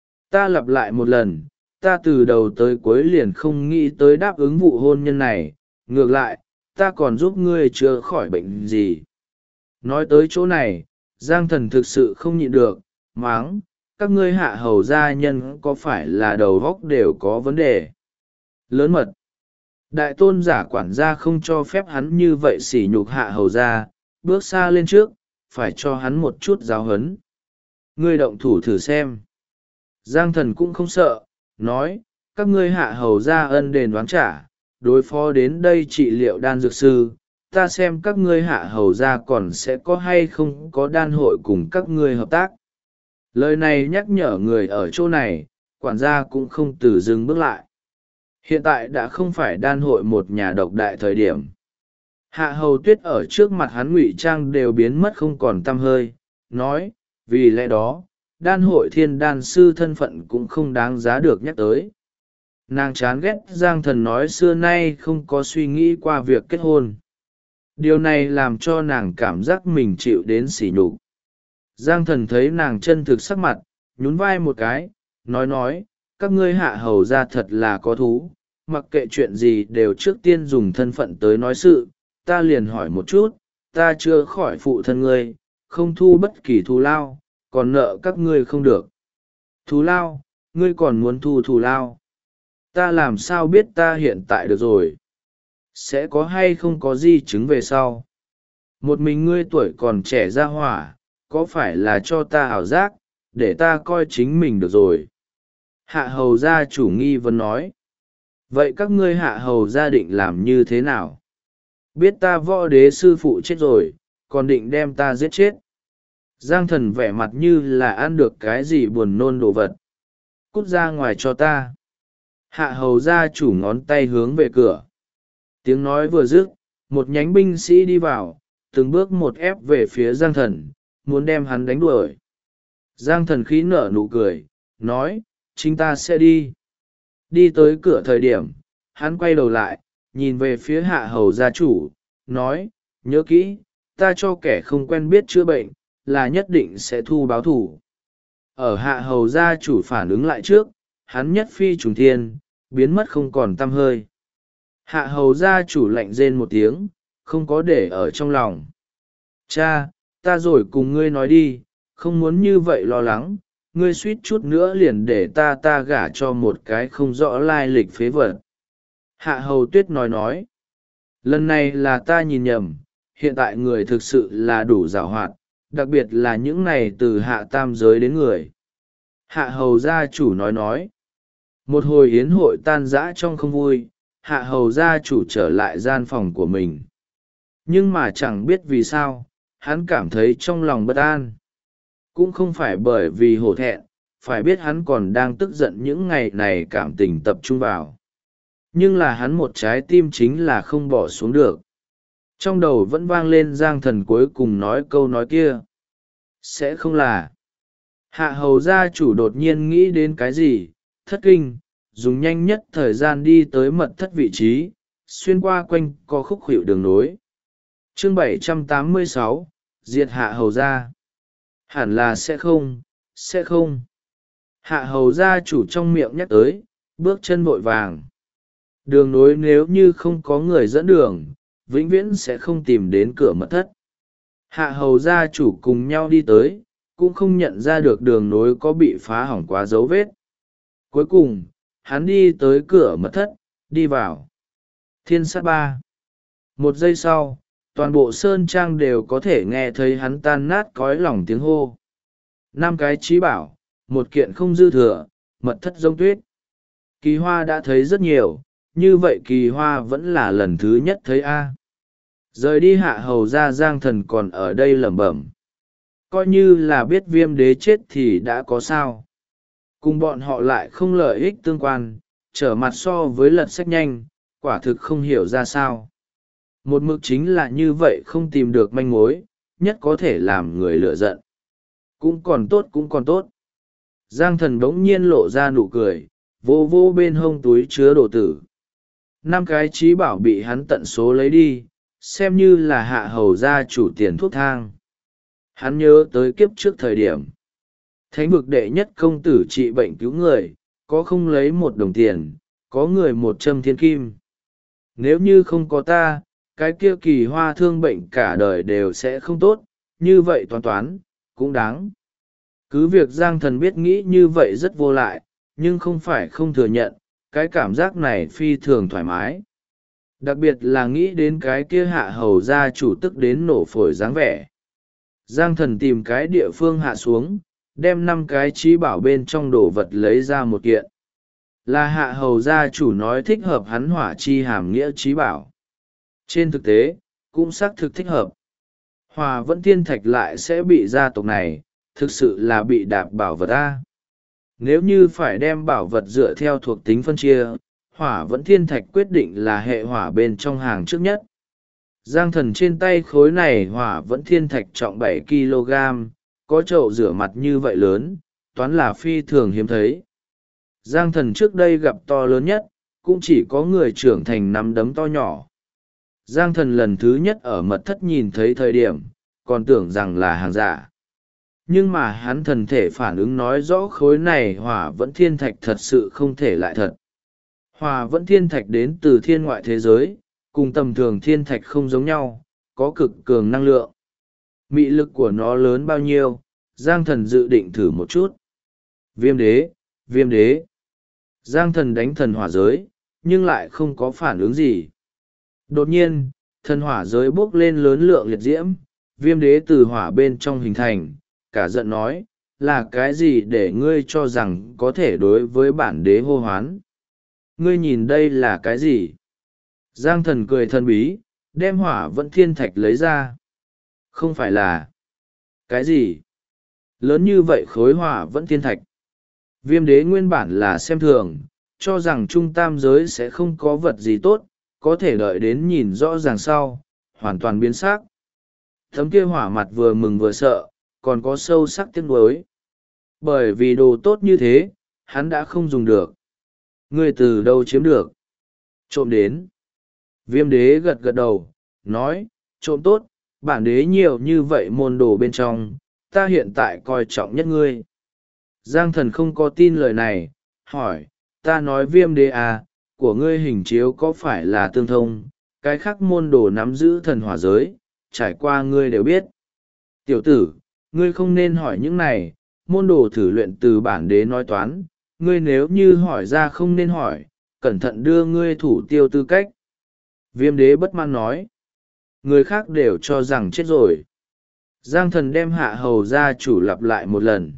Ta lặp lại một lần, ta từ đầu tới cuối liền không nghĩ tới đáp ứng vụ hôn nhân này, ngược lại, ta còn giúp ngươi chữa khỏi bệnh gì. Nói tới chỗ này, Giang thần thực sự không nhịn được, máng, các ngươi hạ hầu gia nhân có phải là đầu óc đều có vấn đề. Lớn mật. Đại tôn giả quản gia không cho phép hắn như vậy sỉ nhục hạ hầu gia, bước xa lên trước, phải cho hắn một chút giáo huấn. Ngươi động thủ thử xem. Giang thần cũng không sợ, nói, các ngươi hạ hầu gia ân đền đoán trả, đối phó đến đây trị liệu đan dược sư, ta xem các ngươi hạ hầu gia còn sẽ có hay không có đan hội cùng các ngươi hợp tác. Lời này nhắc nhở người ở chỗ này, quản gia cũng không từ dừng bước lại. Hiện tại đã không phải đan hội một nhà độc đại thời điểm. Hạ hầu tuyết ở trước mặt hắn ngụy trang đều biến mất không còn tăm hơi, nói, vì lẽ đó, đan hội thiên đan sư thân phận cũng không đáng giá được nhắc tới. Nàng chán ghét Giang thần nói xưa nay không có suy nghĩ qua việc kết hôn. Điều này làm cho nàng cảm giác mình chịu đến sỉ nhục. Giang thần thấy nàng chân thực sắc mặt, nhún vai một cái, nói, các ngươi hạ hầu ra thật là có thú, mặc kệ chuyện gì đều trước tiên dùng thân phận tới nói sự, ta liền hỏi một chút, ta chưa khỏi phụ thân ngươi, không thu bất kỳ thù lao, còn nợ các ngươi không được. Thù lao, ngươi còn muốn thu thù lao. Ta làm sao biết ta hiện tại được rồi? Sẽ có hay không có di chứng về sau? Một mình ngươi tuổi còn trẻ ra hỏa, có phải là cho ta ảo giác, để ta coi chính mình được rồi? Hạ hầu gia chủ nghi vấn nói. Vậy các ngươi hạ hầu gia định làm như thế nào? Biết ta võ đế sư phụ chết rồi, còn định đem ta giết chết. Giang thần vẻ mặt như là ăn được cái gì buồn nôn đồ vật. Cút ra ngoài cho ta. Hạ hầu gia chủ ngón tay hướng về cửa. Tiếng nói vừa dứt, một nhánh binh sĩ đi vào, từng bước một ép về phía Giang thần, muốn đem hắn đánh đuổi. Giang thần khí nở nụ cười, nói, chính ta sẽ đi. Đi tới cửa thời điểm, hắn quay đầu lại, nhìn về phía hạ hầu gia chủ, nói, nhớ kỹ, ta cho kẻ không quen biết chữa bệnh, là nhất định sẽ thu báo thủ. Ở hạ hầu gia chủ phản ứng lại trước, hắn nhất phi trùng thiên, biến mất không còn tăm hơi. Hạ hầu gia chủ lạnh rên một tiếng, không có để ở trong lòng. Cha, ta rồi cùng ngươi nói đi, không muốn như vậy lo lắng, ngươi suýt chút nữa liền để ta gả cho một cái không rõ lai lịch phế vật. Hạ hầu tuyết nói, lần này là ta nhìn nhầm, hiện tại người thực sự là đủ giàu hoạt, đặc biệt là những này từ hạ tam giới đến người. Hạ hầu gia chủ nói, một hồi yến hội tan rã trong không vui, hạ hầu gia chủ trở lại gian phòng của mình. Nhưng mà chẳng biết vì sao, hắn cảm thấy trong lòng bất an. Cũng không phải bởi vì hổ thẹn, phải biết hắn còn đang tức giận những ngày này cảm tình tập trung vào. Nhưng là hắn một trái tim chính là không bỏ xuống được. Trong đầu vẫn vang lên Giang thần cuối cùng nói câu nói kia. Sẽ không là. Hạ hầu gia chủ đột nhiên nghĩ đến cái gì, thất kinh, dùng nhanh nhất thời gian đi tới mật thất vị trí, xuyên qua quanh co khúc khuỷu đường nối. Chương 786, diệt hạ hầu gia. Hẳn là sẽ không. Hạ hầu gia chủ trong miệng nhắc tới, bước chân vội vàng. Đường nối nếu như không có người dẫn đường, vĩnh viễn sẽ không tìm đến cửa mật thất. Hạ hầu gia chủ cùng nhau đi tới, cũng không nhận ra được đường nối có bị phá hỏng quá dấu vết. Cuối cùng, hắn đi tới cửa mật thất, đi vào. Thiên sát ba. Một giây sau, toàn bộ sơn trang đều có thể nghe thấy hắn tan nát cõi lòng tiếng hô. 5 cái trí bảo, 1 kiện không dư thừa, mật thất giống tuyết. Kỳ Hoa đã thấy rất nhiều, như vậy Kỳ Hoa vẫn là lần thứ nhất thấy a. Rời đi Hạ Hầu ra, Giang Thần còn ở đây lẩm bẩm. Coi như là biết Viêm Đế chết thì đã có sao. Cùng bọn họ lại không lợi ích tương quan, trở mặt so với lật sách nhanh, quả thực không hiểu ra sao. Một mực chính là như vậy, không tìm được manh mối, nhất có thể làm người lửa giận. Cũng còn tốt, cũng còn tốt. Giang Thần bỗng nhiên lộ ra nụ cười, vô vô bên hông túi chứa đồ tử. 5 cái trí bảo bị hắn tận số lấy đi, xem như là Hạ Hầu gia chủ tiền thuốc thang. Hắn nhớ tới kiếp trước thời điểm thánh vực đệ nhất công tử trị bệnh cứu người, có không lấy 1 đồng tiền, có người 100 thiên kim. Nếu như không có ta, cái kia Kỳ Hoa thương bệnh cả đời đều sẽ không tốt, như vậy toán cũng đáng. Cứ việc Giang Thần biết nghĩ như vậy rất vô lại, nhưng không phải không thừa nhận, cái cảm giác này phi thường thoải mái. Đặc biệt là nghĩ đến cái kia Hạ Hầu gia chủ tức đến nổ phổi dáng vẻ. Giang Thần tìm cái địa phương hạ xuống, đem 5 cái trí bảo bên trong đồ vật lấy ra 1 kiện. Là Hạ Hầu gia chủ nói thích hợp hắn Hỏa Chi Hàm Nghĩa trí bảo. Trên thực tế, cũng xác thực thích hợp. Hỏa Vẫn Thiên Thạch lại sẽ bị gia tộc này, thực sự là bị đạp bảo vật A. Nếu như phải đem bảo vật dựa theo thuộc tính phân chia, Hỏa Vẫn Thiên Thạch quyết định là hệ hỏa bên trong hàng trước nhất. Giang Thần trên tay khối này Hỏa Vẫn Thiên Thạch trọng 7 kg, có chậu rửa mặt như vậy lớn, toán là phi thường hiếm thấy. Giang Thần trước đây gặp to lớn nhất, cũng chỉ có người trưởng thành nắm đấm to nhỏ. Giang Thần lần thứ nhất ở mật thất nhìn thấy thời điểm, còn tưởng rằng là hàng giả. Nhưng mà hắn thần thể phản ứng nói rõ khối này Hỏa Vẫn Thiên Thạch thật sự không thể lại thật. Hỏa Vẫn Thiên Thạch đến từ thiên ngoại thế giới, cùng tầm thường thiên thạch không giống nhau, có cực cường năng lượng. Mị lực của nó lớn bao nhiêu, Giang Thần dự định thử một chút. Viêm đế, viêm đế. Giang Thần đánh thần hỏa giới, nhưng lại không có phản ứng gì. Đột nhiên, thần hỏa giới bốc lên lớn lượng liệt diễm, viêm đế từ hỏa bên trong hình thành, cả giận nói, là cái gì để ngươi cho rằng có thể đối với bản đế hô hoán? Ngươi nhìn đây là cái gì? Giang Thần cười thần bí, đem Hỏa Vẫn Thiên Thạch lấy ra. Không phải là... Cái gì? Lớn như vậy khối Hỏa Vẫn Thiên Thạch. Viêm đế nguyên bản là xem thường, cho rằng trung tam giới sẽ không có vật gì tốt, có thể đợi đến nhìn rõ ràng sau, hoàn toàn biến sắc. Tấm kia hỏa mặt vừa mừng vừa sợ, còn có sâu sắc tiếc nuối. Bởi vì đồ tốt như thế, hắn đã không dùng được. Ngươi từ đâu chiếm được? Trộm đến. Viêm đế gật gật đầu, nói, trộm tốt, bản đế nhiều như vậy môn đồ bên trong, ta hiện tại coi trọng nhất ngươi. Giang Thần không có tin lời này, hỏi, ta nói Viêm đế à, của ngươi hình chiếu có phải là tương thông, cái khác môn đồ nắm giữ thần hỏa giới, trải qua ngươi đều biết. Tiểu tử, ngươi không nên hỏi những này, môn đồ thử luyện từ bản đế nói toán, ngươi nếu như hỏi ra không nên hỏi, cẩn thận đưa ngươi thủ tiêu tư cách. Viêm đế bất mãn nói, người khác đều cho rằng chết rồi. Giang Thần đem Hạ Hầu gia chủ lặp lại một lần.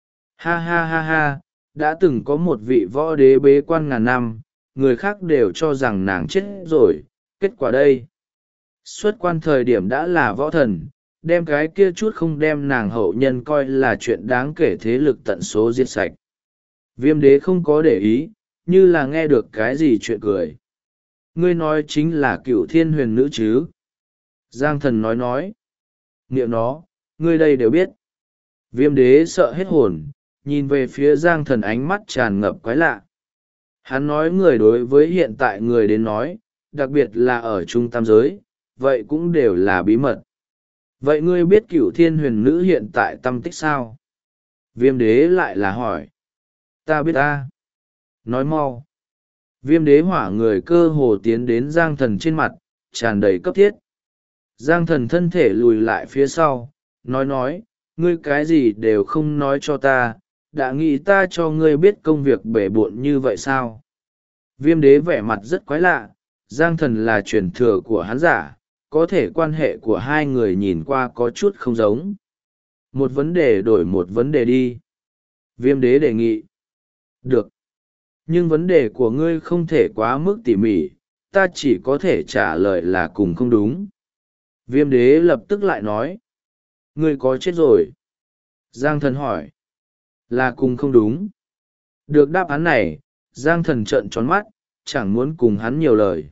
Ha ha ha ha, đã từng có một vị võ đế bế quan ngàn năm, người khác đều cho rằng nàng chết rồi, kết quả đây. Xuất quan thời điểm đã là võ thần, đem cái kia chút không đem nàng hậu nhân coi là chuyện đáng kể, thế lực tận số diệt sạch. Viêm đế không có để ý, như là nghe được cái gì chuyện cười. Ngươi nói chính là Cửu Thiên Huyền Nữ chứ? Giang Thần nói. Niệm nó, ngươi đây đều biết. Viêm đế sợ hết hồn, nhìn về phía Giang Thần ánh mắt tràn ngập quái lạ. Hắn nói người đối với hiện tại người đến nói, đặc biệt là ở trung tam giới, vậy cũng đều là bí mật. Vậy ngươi biết Cửu Thiên Huyền Nữ hiện tại tâm tích sao? Viêm đế lại là hỏi. Ta biết ta. Nói mau. Viêm đế hỏa người cơ hồ tiến đến Giang Thần trên mặt, tràn đầy cấp thiết. Giang Thần thân thể lùi lại phía sau, nói, ngươi cái gì đều không nói cho ta, đã nghĩ ta cho ngươi biết công việc bể bộn như vậy sao? Viêm đế vẻ mặt rất quái lạ, Giang Thần là truyền thừa của hắn giả, có thể quan hệ của hai người nhìn qua có chút không giống. Một vấn đề đổi một vấn đề đi. Viêm đế đề nghị. Được. Nhưng vấn đề của ngươi không thể quá mức tỉ mỉ, ta chỉ có thể trả lời là cùng không đúng. Viêm đế lập tức lại nói. Ngươi có chết rồi? Giang thần hỏi. Là cùng không đúng. Được đáp án này, Giang thần trợn tròn mắt, chẳng muốn cùng hắn nhiều lời.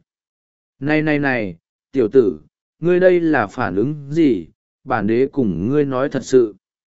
Này, tiểu tử, ngươi đây là phản ứng gì? Bản đế cùng ngươi nói thật sự.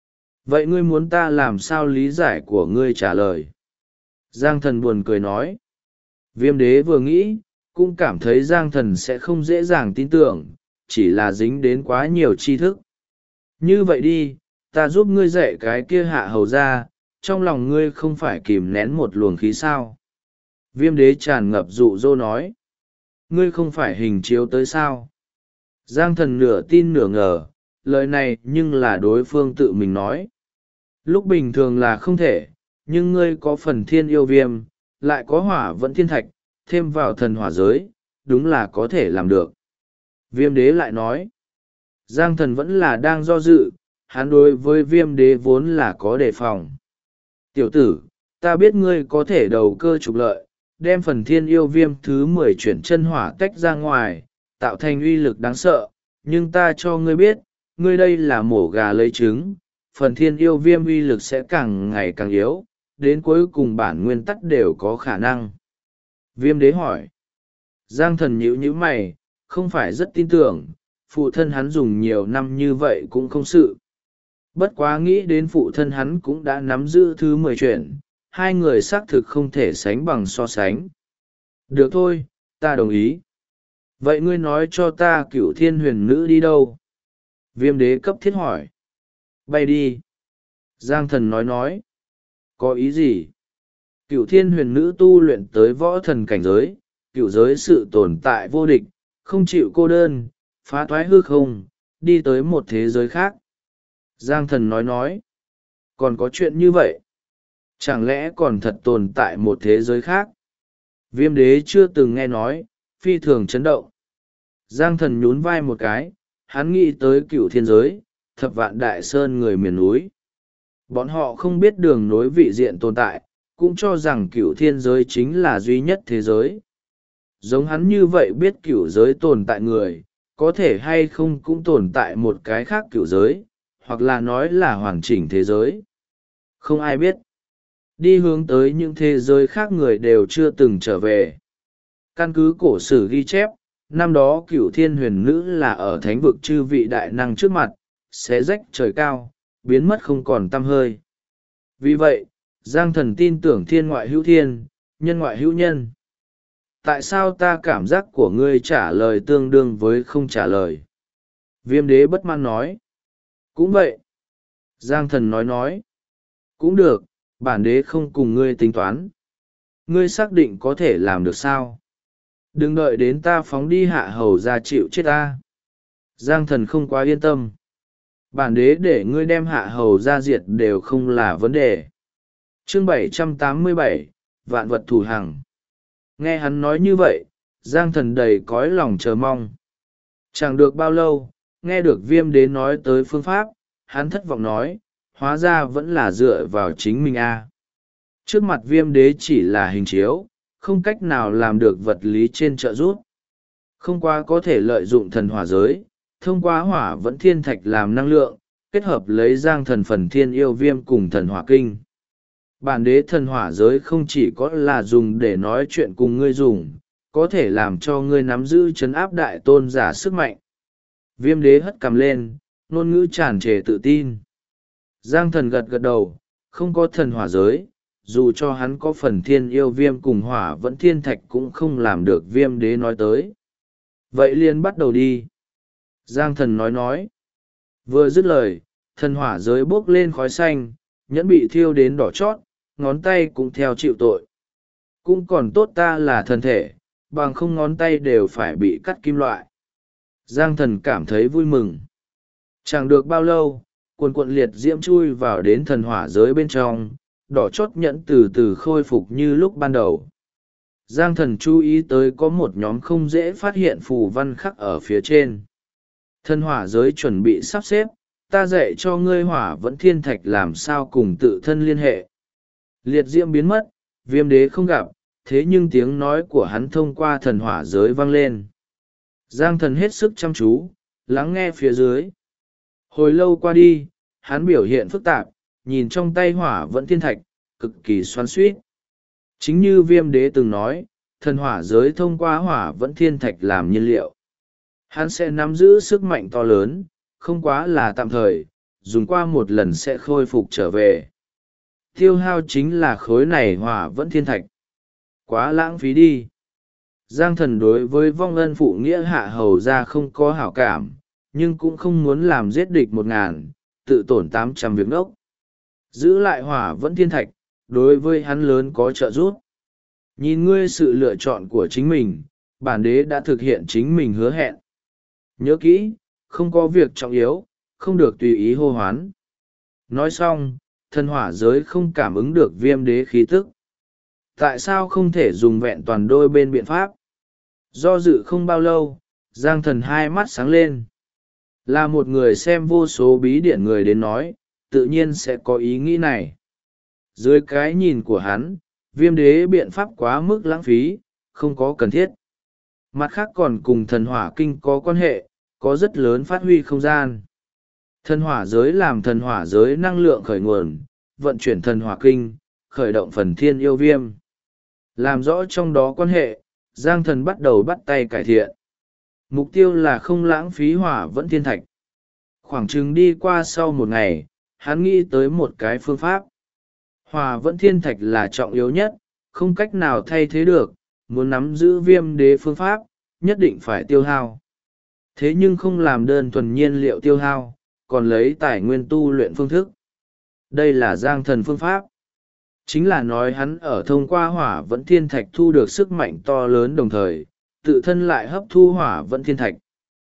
Vậy ngươi muốn ta làm sao lý giải của ngươi trả lời? Giang thần buồn cười nói. Viêm đế vừa nghĩ, cũng cảm thấy Giang thần sẽ không dễ dàng tin tưởng, chỉ là dính đến quá nhiều tri thức. Như vậy đi, ta giúp ngươi dạy cái kia hạ hầu ra, trong lòng ngươi không phải kìm nén một luồng khí sao? Viêm đế tràn ngập dụ dỗ nói. Ngươi không phải hình chiếu tới sao? Giang thần nửa tin nửa ngờ, lời này nhưng là đối phương tự mình nói. Lúc bình thường là không thể, nhưng ngươi có phần thiên yêu viêm, lại có hỏa vẫn thiên thạch, thêm vào thần hỏa giới, đúng là có thể làm được. Viêm đế lại nói. Giang thần vẫn là đang do dự, hắn đối với viêm đế vốn là có đề phòng. Tiểu tử, ta biết ngươi có thể đầu cơ trục lợi, đem phần thiên yêu viêm thứ 10 chuyển chân hỏa tách ra ngoài, tạo thành uy lực đáng sợ, nhưng ta cho ngươi biết, ngươi đây là mổ gà lấy trứng, phần thiên yêu viêm uy lực sẽ càng ngày càng yếu, đến cuối cùng bản nguyên tắc đều có khả năng. Viêm đế hỏi. Giang thần nhíu mày, không phải rất tin tưởng, phụ thân hắn dùng nhiều năm như vậy cũng không sự. Bất quá nghĩ đến phụ thân hắn cũng đã nắm giữ thứ 10 chuyển, hai người xác thực không thể sánh bằng so sánh. Được thôi, ta đồng ý. Vậy ngươi nói cho ta Cửu Thiên Huyền Nữ đi đâu? Viêm đế cấp thiết hỏi. Bay đi. Giang thần nói. Có ý gì? Cửu Thiên Huyền Nữ tu luyện tới võ thần cảnh giới, cửu giới sự tồn tại vô địch, không chịu cô đơn, phá thoái hư không, đi tới một thế giới khác. Giang thần nói. Còn có chuyện như vậy? Chẳng lẽ còn thật tồn tại một thế giới khác? Viêm đế chưa từng nghe nói, phi thường chấn động. Giang thần nhún vai một cái, hắn nghĩ tới cửu thiên giới, thập vạn đại sơn người miền núi. Bọn họ không biết đường nối vị diện tồn tại, cũng cho rằng cửu thiên giới chính là duy nhất thế giới. Giống hắn như vậy biết cửu giới tồn tại người, có thể hay không cũng tồn tại một cái khác cửu giới, hoặc là nói là hoàn chỉnh thế giới. Không ai biết. Đi hướng tới những thế giới khác người đều chưa từng trở về. Căn cứ cổ sử ghi chép, năm đó Cửu Thiên Huyền Nữ là ở thánh vực chư vị đại năng trước mặt, xé rách trời cao, biến mất không còn tăm hơi. Vì vậy, Giang thần tin tưởng thiên ngoại hữu thiên, nhân ngoại hữu nhân. Tại sao ta cảm giác của ngươi trả lời tương đương với không trả lời? Viêm đế bất mãn nói. Cũng vậy. Giang thần nói. Cũng được, bản đế không cùng ngươi tính toán. Ngươi xác định có thể làm được sao? Đừng đợi đến ta phóng đi hạ hầu ra chịu chết ta. Giang thần không quá yên tâm. Bản đế để ngươi đem hạ hầu ra diệt đều không là vấn đề. Chương 787, Vạn vật thủ hằng. Nghe hắn nói như vậy, Giang thần đầy cõi lòng chờ mong. Chẳng được bao lâu, nghe được viêm đế nói tới phương pháp, hắn thất vọng nói, hóa ra vẫn là dựa vào chính mình a. Trước mặt viêm đế chỉ là hình chiếu, không cách nào làm được vật lý trên trợ giúp. Không qua có thể lợi dụng thần hỏa giới, thông qua hỏa vẫn thiên thạch làm năng lượng, kết hợp lấy Giang thần phần thiên yêu viêm cùng thần hỏa kinh. Bản đế thần hỏa giới không chỉ có là dùng để nói chuyện cùng ngươi dùng, có thể làm cho ngươi nắm giữ trấn áp đại tôn giả sức mạnh. Viêm đế hất cằm lên, ngôn ngữ tràn trề tự tin. Giang thần gật gật đầu, không có thần hỏa giới, dù cho hắn có phần thiên yêu viêm cùng hỏa vẫn thiên thạch cũng không làm được viêm đế nói tới. Vậy liền bắt đầu đi. Giang thần nói. Vừa dứt lời, thần hỏa giới bốc lên khói xanh, nhẫn bị thiêu đến đỏ chót, ngón tay cũng theo chịu tội. Cũng còn tốt ta là thân thể, bằng không ngón tay đều phải bị cắt kim loại. Giang thần cảm thấy vui mừng. Chẳng được bao lâu, cuồn liệt diễm chui vào đến thần hỏa giới bên trong, đỏ chót nhẫn từ từ khôi phục như lúc ban đầu. Giang thần chú ý tới có một nhóm không dễ phát hiện phù văn khắc ở phía trên. Thần hỏa giới chuẩn bị sắp xếp, ta dạy cho ngươi hỏa vẫn thiên thạch làm sao cùng tự thân liên hệ. Liệt diễm biến mất, viêm đế không gặp, thế nhưng tiếng nói của hắn thông qua thần hỏa giới vang lên. Giang thần hết sức chăm chú, lắng nghe phía dưới. Hồi lâu qua đi, hắn biểu hiện phức tạp, nhìn trong tay hỏa vẫn thiên thạch, cực kỳ xoắn xuýt. Chính như viêm đế từng nói, thần hỏa giới thông qua hỏa vẫn thiên thạch làm nhiên liệu. Hắn sẽ nắm giữ sức mạnh to lớn, không quá là tạm thời, dùng qua một lần sẽ khôi phục trở về. Tiêu hao chính là khối này hỏa vẫn thiên thạch. Quá lãng phí đi. Giang thần đối với vong ân phụ nghĩa hạ hầu ra không có hảo cảm, nhưng cũng không muốn làm giết địch 1000, tự tổn 800 việc ngốc. Giữ lại hỏa vẫn thiên thạch, đối với hắn lớn có trợ giúp. Nhìn ngươi sự lựa chọn của chính mình, bản đế đã thực hiện chính mình hứa hẹn. Nhớ kỹ, không có việc trọng yếu, không được tùy ý hô hoán. Nói xong, thần hỏa giới không cảm ứng được viêm đế khí tức. Tại sao không thể dùng vẹn toàn đôi bên biện pháp? Do dự không bao lâu, Giang thần hai mắt sáng lên. Là một người xem vô số bí điển người đến nói, tự nhiên sẽ có ý nghĩ này. Dưới cái nhìn của hắn, viêm đế biện pháp quá mức lãng phí, không có cần thiết. Mặt khác còn cùng thần hỏa kinh có quan hệ, có rất lớn phát huy không gian. Thần hỏa giới làm thần hỏa giới năng lượng khởi nguồn, vận chuyển thần hỏa kinh, khởi động phần thiên yêu viêm. Làm rõ trong đó quan hệ, Giang thần bắt đầu bắt tay cải thiện. Mục tiêu là không lãng phí hỏa vẫn thiên thạch. Khoảng chừng đi qua sau một ngày, hắn nghĩ tới một cái phương pháp. Hỏa vẫn thiên thạch là trọng yếu nhất, không cách nào thay thế được, muốn nắm giữ viêm đế phương pháp, nhất định phải tiêu hao. Thế nhưng không làm đơn thuần nhiên liệu tiêu hao, còn lấy tài nguyên tu luyện phương thức. Đây là Giang thần phương pháp. Chính là nói hắn ở thông qua hỏa vẫn thiên thạch thu được sức mạnh to lớn đồng thời, tự thân lại hấp thu hỏa vẫn thiên thạch.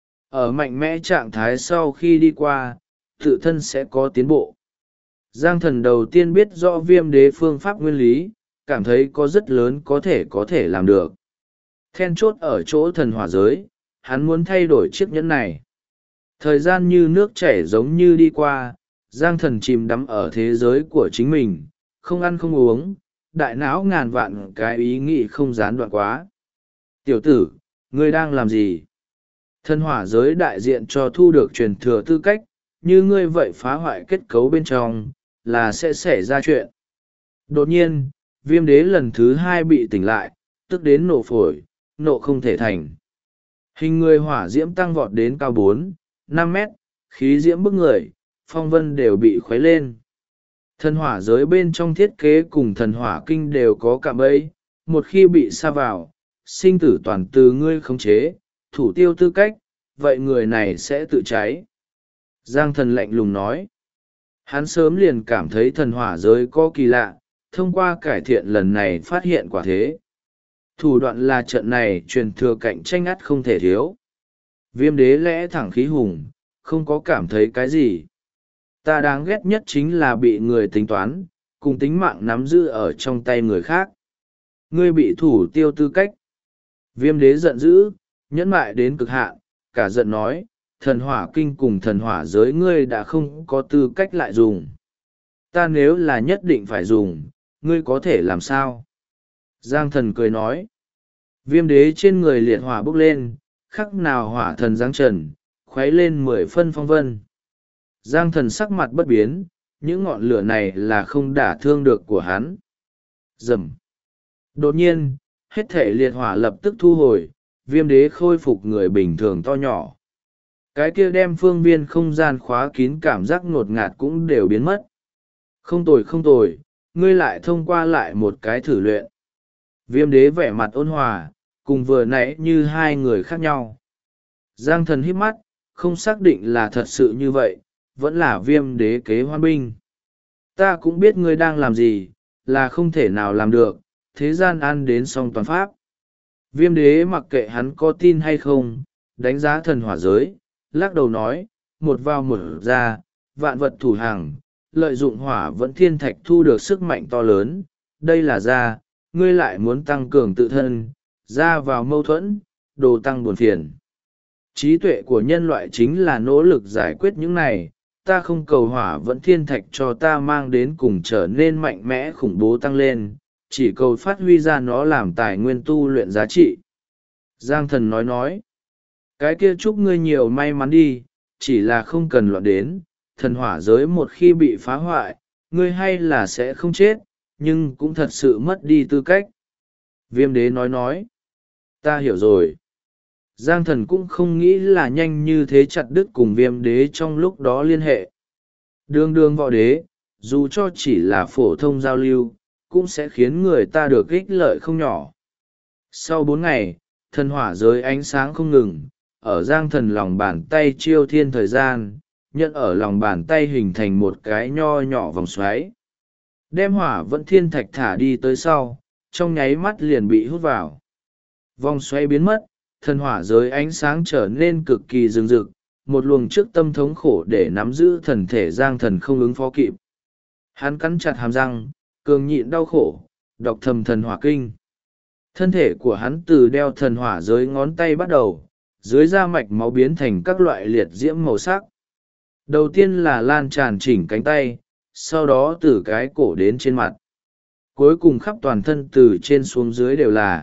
Ở mạnh mẽ trạng thái sau khi đi qua, tự thân sẽ có tiến bộ. Giang thần đầu tiên biết rõ viêm đế phương pháp nguyên lý, cảm thấy có rất lớn có thể làm được. Then chốt ở chỗ thần hỏa giới, hắn muốn thay đổi chiếc nhẫn này. Thời gian như nước chảy giống như đi qua, Giang thần chìm đắm ở thế giới của chính mình, không ăn không uống, đại não ngàn vạn cái ý nghĩ không gián đoạn quá. Tiểu tử, ngươi đang làm gì? Thần hỏa giới đại diện cho thu được truyền thừa tư cách, như ngươi vậy phá hoại kết cấu bên trong, là sẽ xảy ra chuyện. Đột nhiên, viêm đế lần thứ 2 bị tỉnh lại, tức đến nổ phổi, nộ không thể thành. Hình người hỏa diễm tăng vọt đến cao 4-5 mét, khí diễm bức người, phong vân đều bị khuấy lên. Thần hỏa giới bên trong thiết kế cùng thần hỏa kinh đều có cạm bẫy, một khi bị sa vào, sinh tử toàn từ ngươi khống chế, thủ tiêu tư cách, vậy người này sẽ tự cháy. Giang thần lạnh lùng nói. Hắn sớm liền cảm thấy thần hỏa giới có kỳ lạ, thông qua cải thiện lần này phát hiện quả thế. Thủ đoạn là trận này truyền thừa cạnh tranh ắt không thể thiếu. Viêm đế lẽ thẳng khí hùng, không có cảm thấy cái gì. Ta đáng ghét nhất chính là bị người tính toán, cùng tính mạng nắm giữ ở trong tay người khác. Ngươi bị thủ tiêu tư cách. Viêm đế giận dữ, nhẫn mại đến cực hạn, cả giận nói, thần hỏa kinh cùng thần hỏa giới ngươi đã không có tư cách lại dùng. Ta nếu là nhất định phải dùng, ngươi có thể làm sao? Giang thần cười nói. Viêm đế trên người liệt hỏa bốc lên, khắc nào hỏa thần giáng trần, khuấy lên 10 phân phong vân. Giang thần sắc mặt bất biến, những ngọn lửa này là không đả thương được của hắn. Rầm. Đột nhiên, hết thể liệt hỏa lập tức thu hồi, viêm đế khôi phục người bình thường to nhỏ. Cái kia đem phương viên không gian khóa kín cảm giác ngột ngạt cũng đều biến mất. Không tồi, ngươi lại thông qua lại một cái thử luyện. Viêm đế vẻ mặt ôn hòa, cùng vừa nãy như hai người khác nhau. Giang thần híp mắt, không xác định là thật sự như vậy, vẫn là viêm đế kế hoan binh. Ta cũng biết ngươi đang làm gì, là không thể nào làm được, thế gian ăn đến song toàn pháp. Viêm đế mặc kệ hắn có tin hay không, đánh giá thần hỏa giới, lắc đầu nói, một vào một ra, vạn vật thủ hàng, lợi dụng hỏa vẫn thiên thạch thu được sức mạnh to lớn, đây là ra, ngươi lại muốn tăng cường tự thân, ra vào mâu thuẫn, đồ tăng buồn phiền. trí tuệ của nhân loại chính là nỗ lực giải quyết những này. Ta không cầu hỏa vẫn thiên thạch cho ta mang đến cùng trở nên mạnh mẽ khủng bố tăng lên, chỉ cầu phát huy ra nó làm tài nguyên tu luyện giá trị. Giang Thần nói. Cái kia chúc ngươi nhiều may mắn đi, chỉ là không cần loạn đến, thần hỏa giới một khi bị phá hoại, ngươi hay là sẽ không chết, nhưng cũng thật sự mất đi tư cách. Viêm đế nói. Ta hiểu rồi. Giang Thần cũng không nghĩ là nhanh như thế chặt đứt cùng viêm đế trong lúc đó liên hệ. Đường võ đế, dù cho chỉ là phổ thông giao lưu, cũng sẽ khiến người ta được ích lợi không nhỏ. Sau 4 ngày, thần hỏa giới ánh sáng không ngừng, ở Giang Thần lòng bàn tay chiêu thiên thời gian, nhận ở lòng bàn tay hình thành một cái nho nhỏ vòng xoáy. Đem hỏa vẫn thiên thạch thả đi tới sau, trong nháy mắt liền bị hút vào. Vòng xoáy biến mất, thần hỏa giới ánh sáng trở nên cực kỳ rừng rực, một luồng trước tâm thống khổ để nắm giữ thần thể Giang Thần không ứng phó kịp. Hắn cắn chặt hàm răng, cường nhịn đau khổ, đọc thầm thần hỏa kinh. Thân thể của hắn từ đeo thần hỏa giới ngón tay bắt đầu, dưới da mạch máu biến thành các loại liệt diễm màu sắc. Đầu tiên là lan tràn chỉnh cánh tay, sau đó từ cái cổ đến trên mặt. Cuối cùng khắp toàn thân từ trên xuống dưới đều là.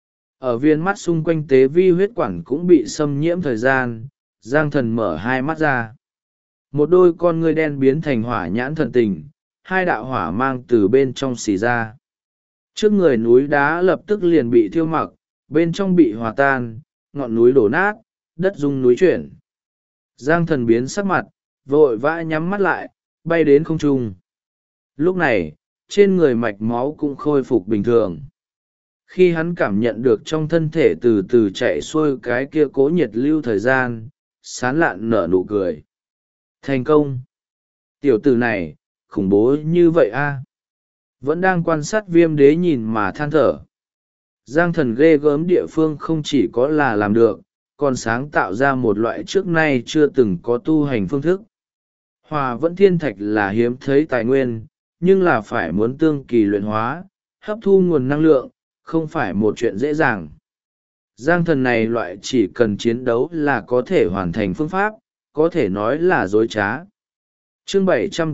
Ở viên mắt xung quanh tế vi huyết quản cũng bị xâm nhiễm thời gian, Giang Thần mở hai mắt ra. Một đôi con ngươi đen biến thành hỏa nhãn thần tình, hai đạo hỏa mang từ bên trong xì ra. Trước người núi đá lập tức liền bị thiêu mặc, bên trong bị hòa tan, ngọn núi đổ nát, đất rung núi chuyển. Giang Thần biến sắc mặt, vội vã nhắm mắt lại, bay đến không trung. Lúc này, trên người mạch máu cũng khôi phục bình thường. Khi hắn cảm nhận được trong thân thể từ từ chạy xuôi cái kia cố nhiệt lưu thời gian, sán lạn nở nụ cười. Thành công! Tiểu tử này, khủng bố như vậy a. Vẫn đang quan sát viêm đế nhìn mà than thở. Giang Thần ghê gớm địa phương không chỉ có là làm được, còn sáng tạo ra một loại trước nay chưa từng có tu hành phương thức. Hỏa vẫn thiên thạch là hiếm thấy tài nguyên, nhưng là phải muốn tương kỳ luyện hóa, hấp thu nguồn năng lượng, không phải một chuyện dễ dàng. Giang Thần này loại chỉ cần chiến đấu là có thể hoàn thành phương pháp, có thể nói là dối trá. Chương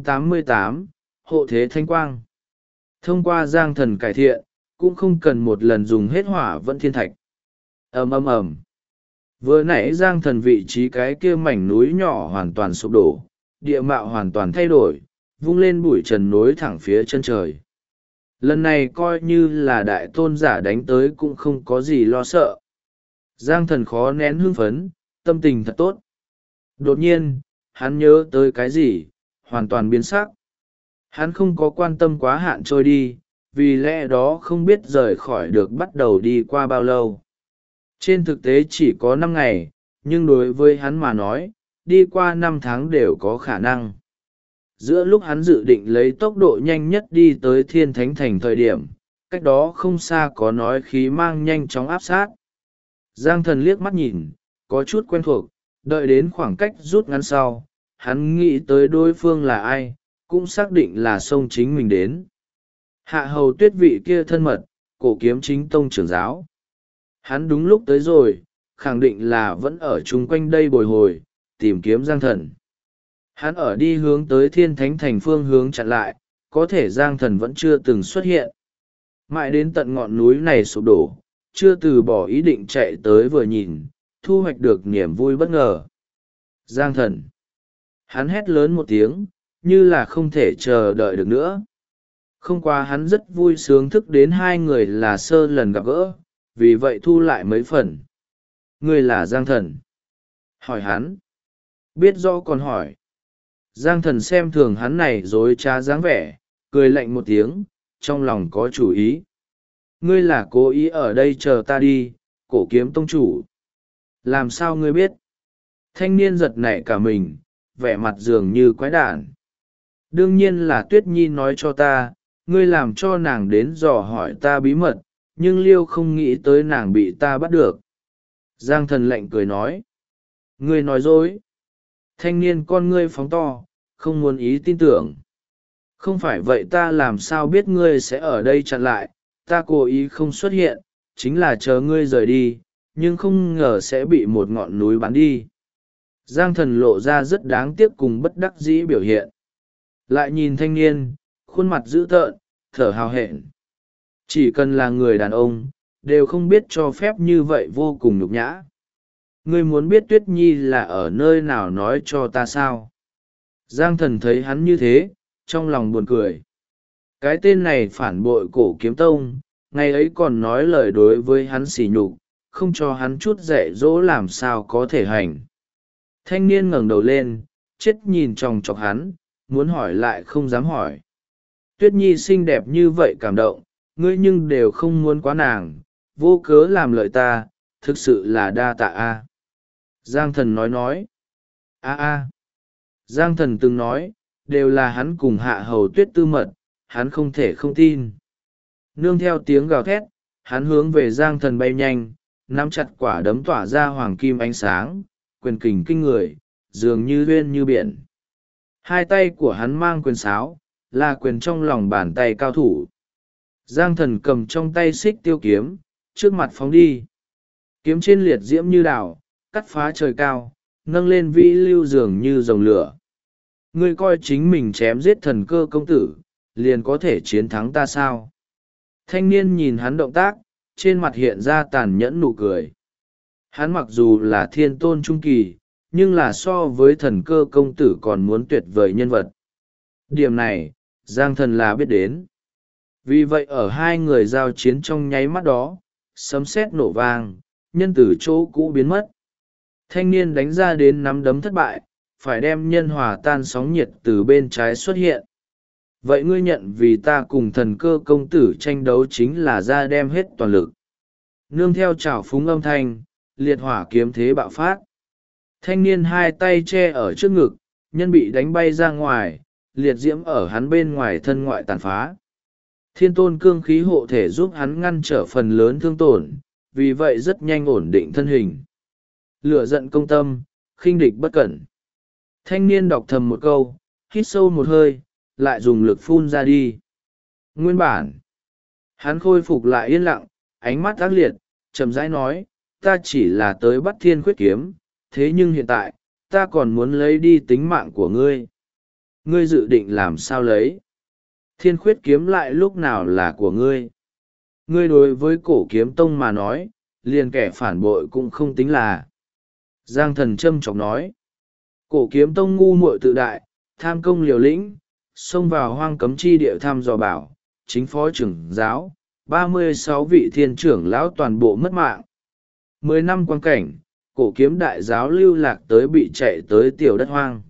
788, Hộ Thế Thanh Quang. Thông qua Giang Thần cải thiện, cũng không cần một lần dùng hết hỏa vẫn thiên thạch. Ầm. Vừa nãy Giang Thần vị trí cái kia mảnh núi nhỏ hoàn toàn sụp đổ, địa mạo hoàn toàn thay đổi, vung lên bụi trần nối thẳng phía chân trời. Lần này coi như là đại tôn giả đánh tới cũng không có gì lo sợ. Giang Thần khó nén hưng phấn, tâm tình thật tốt. Đột nhiên, hắn nhớ tới cái gì, hoàn toàn biến sắc. Hắn không có quan tâm quá hạn trôi đi, vì lẽ đó không biết rời khỏi được bắt đầu đi qua bao lâu. Trên thực tế chỉ có 5 ngày, nhưng đối với hắn mà nói, đi qua 5 tháng đều có khả năng. Giữa lúc hắn dự định lấy tốc độ nhanh nhất đi tới Thiên Thánh Thành thời điểm, cách đó không xa có nói khí mang nhanh chóng áp sát. Giang Thần liếc mắt nhìn, có chút quen thuộc, đợi đến khoảng cách rút ngắn sau, hắn nghĩ tới đối phương là ai, cũng xác định là sông chính mình đến. Hạ hầu tuyết vị kia thân mật, cổ kiếm chính tông trưởng giáo. Hắn đúng lúc tới rồi, khẳng định là vẫn ở chung quanh đây bồi hồi, tìm kiếm Giang Thần. Hắn ở đi hướng tới Thiên Thánh Thành phương hướng chặn lại, có thể Giang Thần vẫn chưa từng xuất hiện. Mãi đến tận ngọn núi này sụp đổ, chưa từ bỏ ý định chạy tới vừa nhìn, thu hoạch được niềm vui bất ngờ. Giang Thần! Hắn hét lớn một tiếng, như là không thể chờ đợi được nữa. Không qua hắn rất vui sướng thức đến hai người là sơ lần gặp gỡ, vì vậy thu lại mấy phần. Ngươi là Giang Thần? Hỏi hắn. Biết rõ còn hỏi. Giang Thần xem thường hắn này dối trá dáng vẻ, cười lạnh một tiếng, trong lòng có chủ ý. Ngươi là cố ý ở đây chờ ta đi, cổ kiếm tông chủ. Làm sao ngươi biết? Thanh niên giật nảy cả mình, vẻ mặt dường như quái đản. Đương nhiên là Tuyết Nhi nói cho ta, ngươi làm cho nàng đến dò hỏi ta bí mật, nhưng Liêu không nghĩ tới nàng bị ta bắt được. Giang Thần lạnh cười nói. Ngươi nói dối. Thanh niên con ngươi phóng to, không muốn ý tin tưởng. Không phải vậy ta làm sao biết ngươi sẽ ở đây chặn lại, ta cố ý không xuất hiện, chính là chờ ngươi rời đi, nhưng không ngờ sẽ bị một ngọn núi bắn đi. Giang Thần lộ ra rất đáng tiếc cùng bất đắc dĩ biểu hiện. Lại nhìn thanh niên, khuôn mặt dữ tợn, thở hào hẹn. Chỉ cần là người đàn ông, đều không biết cho phép như vậy, vô cùng nhục nhã. Ngươi muốn biết Tuyết Nhi là ở nơi nào nói cho ta sao? Giang Thần thấy hắn như thế, trong lòng buồn cười. Cái tên này phản bội Cổ Kiếm Tông, ngày ấy còn nói lời đối với hắn sỉ nhục, không cho hắn chút dạy dỗ làm sao có thể hành. Thanh niên ngẩng đầu lên, chết nhìn chòng chọc hắn, muốn hỏi lại không dám hỏi. Tuyết Nhi xinh đẹp như vậy cảm động, ngươi nhưng đều không muốn quá nàng, vô cớ làm lợi ta, thực sự là đa tạ a. Giang Thần nói. A. Giang Thần từng nói, đều là hắn cùng Hạ Hầu Tuyết tư mật, hắn không thể không tin. Nương theo tiếng gào thét, hắn hướng về Giang Thần bay nhanh, nắm chặt quả đấm tỏa ra hoàng kim ánh sáng, quyền kình kinh người, dường như uyên như biển. Hai tay của hắn mang quyền sáo, là quyền trong lòng bàn tay cao thủ. Giang Thần cầm trong tay xích tiêu kiếm, trước mặt phóng đi. Kiếm trên liệt diễm như đảo, cắt phá trời cao, nâng lên vĩ lưu dường như dòng lửa. Ngươi coi chính mình chém giết Thần Cơ công tử, liền có thể chiến thắng ta sao? Thanh niên nhìn hắn động tác, trên mặt hiện ra tàn nhẫn nụ cười. Hắn mặc dù là thiên tôn trung kỳ, nhưng là so với Thần Cơ công tử còn muốn tuyệt vời nhân vật. Điểm này, Giang Thần là biết đến. Vì vậy ở hai người giao chiến trong nháy mắt đó, sấm sét nổ vang, nhân từ chỗ cũ biến mất. Thanh niên đánh ra đến nắm đấm thất bại, phải đem nhân hòa tan sóng nhiệt từ bên trái xuất hiện. Vậy ngươi nhận vì ta cùng Thần Cơ công tử tranh đấu chính là ra đem hết toàn lực. Nương theo trào phúng âm thanh, liệt hỏa kiếm thế bạo phát. Thanh niên hai tay che ở trước ngực, nhân bị đánh bay ra ngoài, liệt diễm ở hắn bên ngoài thân ngoại tàn phá. Thiên tôn cương khí hộ thể giúp hắn ngăn trở phần lớn thương tổn, vì vậy rất nhanh ổn định thân hình. Lửa giận công tâm, khinh địch bất cẩn. Thanh niên đọc thầm một câu, hít sâu một hơi, lại dùng lực phun ra đi. Nguyên bản, hắn khôi phục lại yên lặng, ánh mắt ác liệt, chậm rãi nói, ta chỉ là tới bắt Thiên Khuyết kiếm, thế nhưng hiện tại, ta còn muốn lấy đi tính mạng của ngươi. Ngươi dự định làm sao lấy? Thiên Khuyết kiếm lại lúc nào là của ngươi? Ngươi đối với Cổ Kiếm Tông mà nói, liền kẻ phản bội cũng không tính là. Giang Thần châm chọc nói. Cổ Kiếm Tông ngu muội tự đại, tham công liều lĩnh, xông vào hoang cấm chi địa thăm dò bảo, chính phó trưởng giáo, 36 vị thiên trưởng lão toàn bộ mất mạng. 10 năm quan cảnh, Cổ Kiếm đại giáo lưu lạc tới bị chạy tới tiểu đất hoang.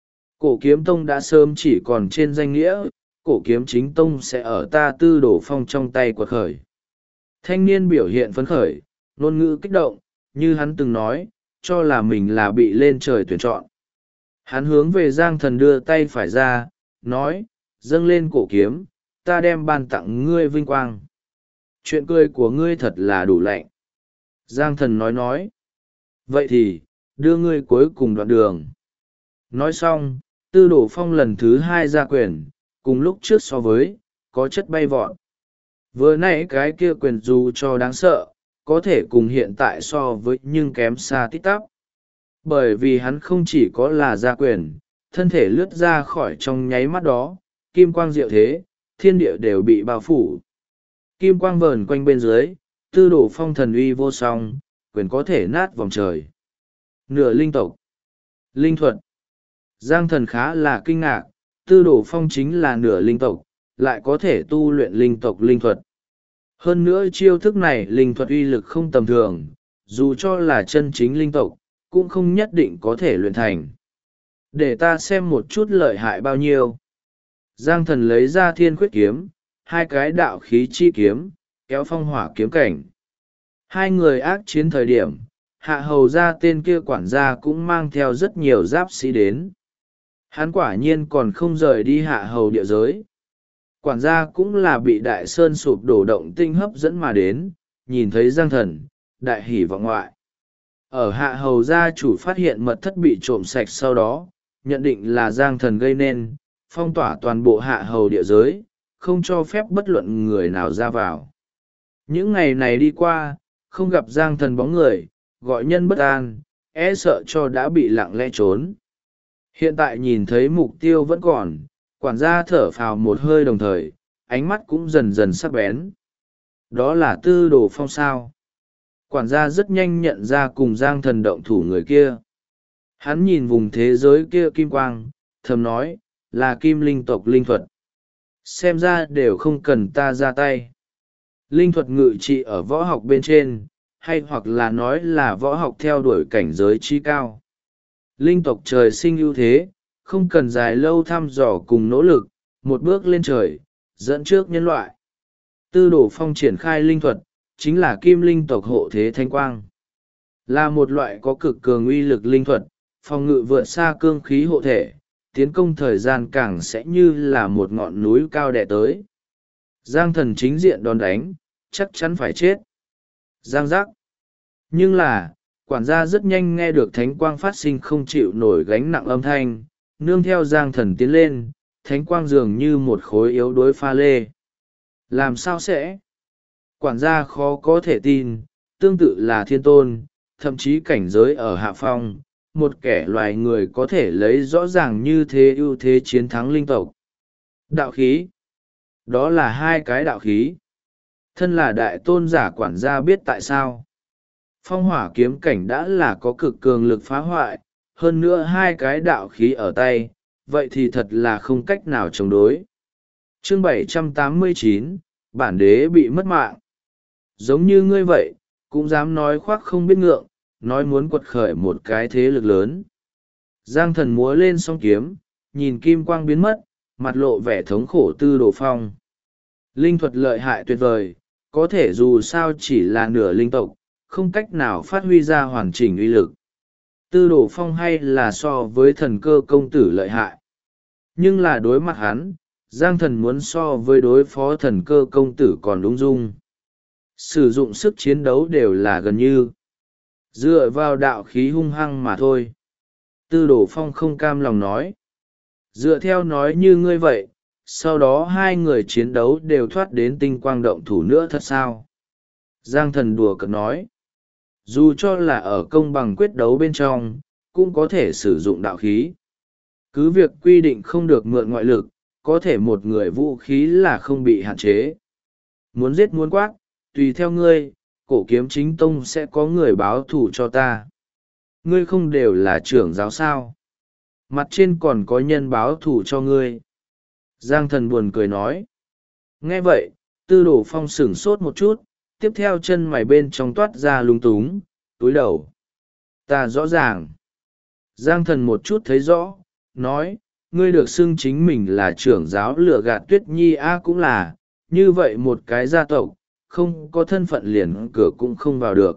Cổ Kiếm Tông đã sớm chỉ còn trên danh nghĩa, Cổ Kiếm chính tông sẽ ở ta Tư Đồ Phong trong tay quật khởi. Thanh niên biểu hiện phấn khởi, ngôn ngữ kích động, như hắn từng nói, cho là mình là bị lên trời tuyển chọn. Hắn hướng về Giang Thần đưa tay phải ra, nói, dâng lên cổ kiếm, ta đem ban tặng ngươi vinh quang. Chuyện cười của ngươi thật là đủ lạnh. Giang Thần nói. Vậy thì, đưa ngươi cuối cùng đoạn đường. Nói xong, Tư Đồ Phong lần thứ hai ra quyền, cùng lúc trước so với, có chất bay vọt. Vừa nãy cái kia quyền dù cho đáng sợ, có thể cùng hiện tại so với nhưng kém xa tít tắp. Bởi vì hắn không chỉ có là ra quyền, thân thể lướt ra khỏi trong nháy mắt đó, kim quang diệu thế, thiên địa đều bị bao phủ. Kim quang vờn quanh bên dưới, Tư Đồ Phong thần uy vô song, quyền có thể nát vòng trời. Nửa linh tộc. Linh thuật. Giang Thần khá là kinh ngạc, Tư Đồ Phong chính là nửa linh tộc, lại có thể tu luyện linh tộc linh thuật. Hơn nữa chiêu thức này linh thuật uy lực không tầm thường, dù cho là chân chính linh tộc, cũng không nhất định có thể luyện thành. Để ta xem một chút lợi hại bao nhiêu. Giang Thần lấy ra Thiên Khuyết kiếm, hai cái đạo khí chi kiếm, kéo phong hỏa kiếm cảnh. Hai người ác chiến thời điểm, Hạ Hầu ra tên kia quản gia cũng mang theo rất nhiều giáp sĩ đến. Hắn quả nhiên còn không rời đi Hạ Hầu địa giới. Quản gia cũng là bị Đại Sơn sụp đổ động tinh hấp dẫn mà đến, nhìn thấy Giang Thần, đại hỉ vọng ngoại. Ở Hạ Hầu gia chủ phát hiện mật thất bị trộm sạch sau đó, nhận định là Giang Thần gây nên, phong tỏa toàn bộ Hạ Hầu địa giới, không cho phép bất luận người nào ra vào. Những ngày này đi qua, không gặp Giang Thần bóng người, gọi nhân bất an, e sợ cho đã bị lặng lẽ trốn. Hiện tại nhìn thấy mục tiêu vẫn còn, quản gia thở phào một hơi đồng thời, ánh mắt cũng dần dần sắc bén. Đó là Tư Đồ Phong sao? Quản gia rất nhanh nhận ra cùng Giang Thần động thủ người kia. Hắn nhìn vùng thế giới kia kim quang, thầm nói, là kim linh tộc linh thuật. Xem ra đều không cần ta ra tay. Linh thuật ngự trị ở võ học bên trên, hay hoặc là nói là võ học theo đuổi cảnh giới trí cao. Linh tộc trời sinh ưu thế, không cần dài lâu thăm dò cùng nỗ lực, một bước lên trời, dẫn trước nhân loại. Tư Đồ Phong triển khai linh thuật, chính là kim linh tộc hộ thế thanh quang. Là một loại có cực cường uy lực linh thuật, phòng ngự vượt xa cương khí hộ thể, tiến công thời gian càng sẽ như là một ngọn núi cao đè tới. Giang Thần chính diện đòn đánh, chắc chắn phải chết. Giang giác. Nhưng là, quản gia rất nhanh nghe được thánh quang phát sinh không chịu nổi gánh nặng âm thanh, nương theo Giang Thần tiến lên, thánh quang dường như một khối yếu đuối pha lê. Làm sao sẽ? Quản gia khó có thể tin, tương tự là thiên tôn, thậm chí cảnh giới ở hạ phong, một kẻ loài người có thể lấy rõ ràng như thế ưu thế chiến thắng linh tộc. Đạo khí. Đó là hai cái đạo khí. Thân là đại tôn giả quản gia biết tại sao. Phong hỏa kiếm cảnh đã là có cực cường lực phá hoại, hơn nữa hai cái đạo khí ở tay, vậy thì thật là không cách nào chống đối. Chương 789, bản đế bị mất mạng. Giống như ngươi vậy, cũng dám nói khoác không biết ngượng, nói muốn quật khởi một cái thế lực lớn. Giang Thần múa lên song kiếm, nhìn kim quang biến mất, mặt lộ vẻ thống khổ Tư Đồ Phong. Linh thuật lợi hại tuyệt vời, có thể dù sao chỉ là nửa linh tộc, không cách nào phát huy ra hoàn chỉnh uy lực. Tư Đồ Phong hay là so với thần cơ công tử lợi hại. Nhưng là đối mặt hắn, Giang Thần muốn so với đối phó thần cơ công tử còn ung dung. Sử dụng sức chiến đấu đều là gần như dựa vào đạo khí hung hăng mà thôi. Tư Đồ Phong không cam lòng nói. Dựa theo nói như ngươi vậy, sau đó hai người chiến đấu đều thoát đến tinh quang động thủ nữa thật sao? Giang Thần đùa cợt nói. Dù cho là ở công bằng quyết đấu bên trong, cũng có thể sử dụng đạo khí. Cứ việc quy định không được mượn ngoại lực, có thể một người vũ khí là không bị hạn chế. Muốn giết muốn quát, tùy theo ngươi, cổ kiếm chính tông sẽ có người báo thù cho ta. Ngươi không đều là trưởng giáo sao? Mặt trên còn có nhân báo thù cho ngươi. Giang Thần buồn cười nói. Nghe vậy, Tư Đồ Phong sửng sốt một chút, tiếp theo chân mày bên trong toát ra lung túng, túi đầu. Ta rõ ràng. Giang Thần một chút thấy rõ, nói, ngươi được xưng chính mình là trưởng giáo lừa gạt Tuyết Nhi cũng là, như vậy một cái gia tộc, không có thân phận liền cửa cũng không vào được.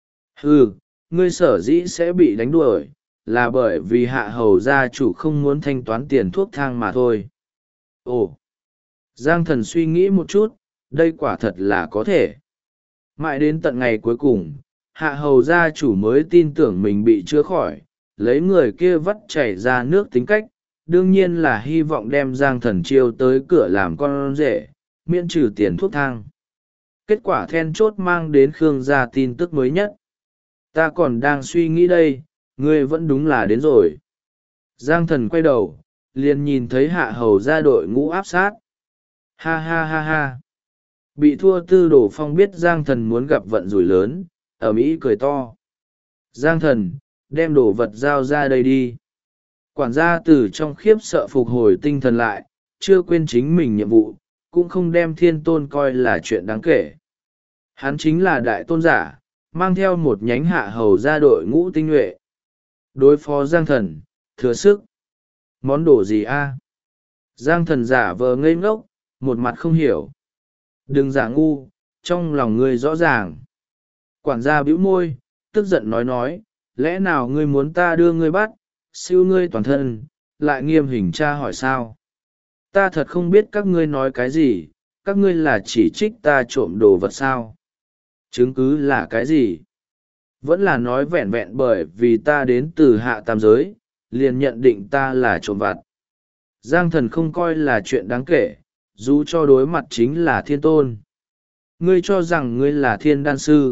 Ngươi sở dĩ sẽ bị đánh đuổi, là bởi vì hạ hầu gia chủ không muốn thanh toán tiền thuốc thang mà thôi. Ồ! Giang Thần suy nghĩ một chút, đây quả thật là có thể. Mãi đến tận ngày cuối cùng, hạ hầu gia chủ mới tin tưởng mình bị chữa khỏi, lấy người kia vắt chảy ra nước tính cách, đương nhiên là hy vọng đem Giang Thần chiêu tới cửa làm con rể, miễn trừ tiền thuốc thang. Kết quả then chốt mang đến Khương gia tin tức mới nhất. Ta còn đang suy nghĩ đây, ngươi vẫn đúng là đến rồi. Giang Thần quay đầu, liền nhìn thấy hạ hầu gia đội ngũ áp sát. Ha ha ha ha. Bị thua Tư Đồ Phong biết Giang Thần muốn gặp vận rủi lớn, ở Mỹ cười to. Giang Thần, đem đồ vật giao ra đây đi. Quản gia từ trong khiếp sợ phục hồi tinh thần lại, chưa quên chính mình nhiệm vụ, cũng không đem thiên tôn coi là chuyện đáng kể. Hắn chính là đại tôn giả, mang theo một nhánh hạ hầu gia đội ngũ tinh nhuệ. Đối phó Giang Thần, thừa sức. Món đồ gì a? Giang Thần giả vờ ngây ngốc, một mặt không hiểu. Đừng giả ngu, trong lòng ngươi rõ ràng. Quản gia bĩu môi, tức giận nói, lẽ nào ngươi muốn ta đưa ngươi bắt, siêu ngươi toàn thân, lại nghiêm hình tra hỏi sao? Ta thật không biết các ngươi nói cái gì, các ngươi là chỉ trích ta trộm đồ vật sao? Chứng cứ là cái gì? Vẫn là nói vẹn vẹn bởi vì ta đến từ hạ tam giới, liền nhận định ta là trộm vặt. Giang Thần không coi là chuyện đáng kể, dù cho đối mặt chính là thiên tôn. Ngươi cho rằng ngươi là thiên đan sư,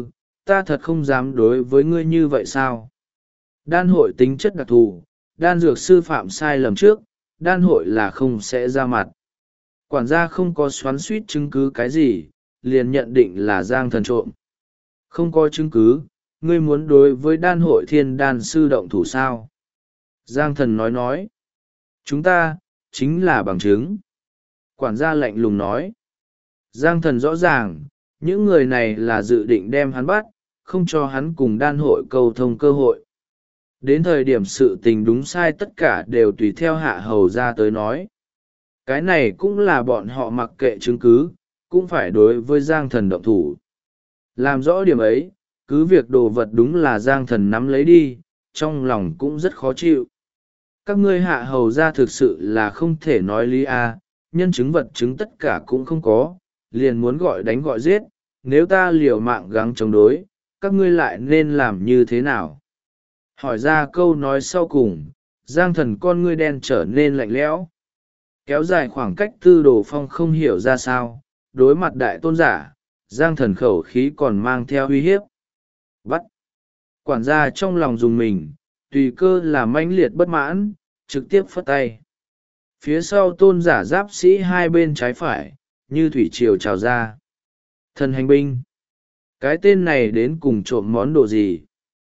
ta thật không dám đối với ngươi như vậy sao? Đan hội tính chất đặc thù, đan dược sư phạm sai lầm trước, đan hội là không sẽ ra mặt. Quản gia không có xoắn suýt chứng cứ cái gì, liền nhận định là Giang Thần trộm. Không có chứng cứ, ngươi muốn đối với đan hội thiên đan sư động thủ sao? Giang Thần nói. Chúng ta, chính là bằng chứng. Quản gia lạnh lùng nói. Giang Thần rõ ràng, những người này là dự định đem hắn bắt, không cho hắn cùng đan hội câu thông cơ hội. Đến thời điểm sự tình đúng sai tất cả đều tùy theo hạ hầu ra tới nói. Cái này cũng là bọn họ mặc kệ chứng cứ, cũng phải đối với Giang Thần động thủ. Làm rõ điểm ấy, cứ việc đồ vật đúng là Giang Thần nắm lấy đi, trong lòng cũng rất khó chịu. Các ngươi hạ hầu ra thực sự là không thể nói lý a, nhân chứng vật chứng tất cả cũng không có, liền muốn gọi đánh gọi giết, nếu ta liều mạng gắng chống đối, các ngươi lại nên làm như thế nào? Hỏi ra câu nói sau cùng, Giang Thần con ngươi đen trở nên lạnh lẽo. Kéo dài khoảng cách Tư Đồ Phong không hiểu ra sao, đối mặt đại tôn giả, Giang Thần khẩu khí còn mang theo uy hiếp. Bắt! Quản gia trong lòng dùng mình, tùy cơ là mãnh liệt bất mãn, trực tiếp phất tay. Phía sau tôn giả giáp sĩ hai bên trái phải, như thủy triều trào ra. Thần hành binh! Cái tên này đến cùng trộm món đồ gì?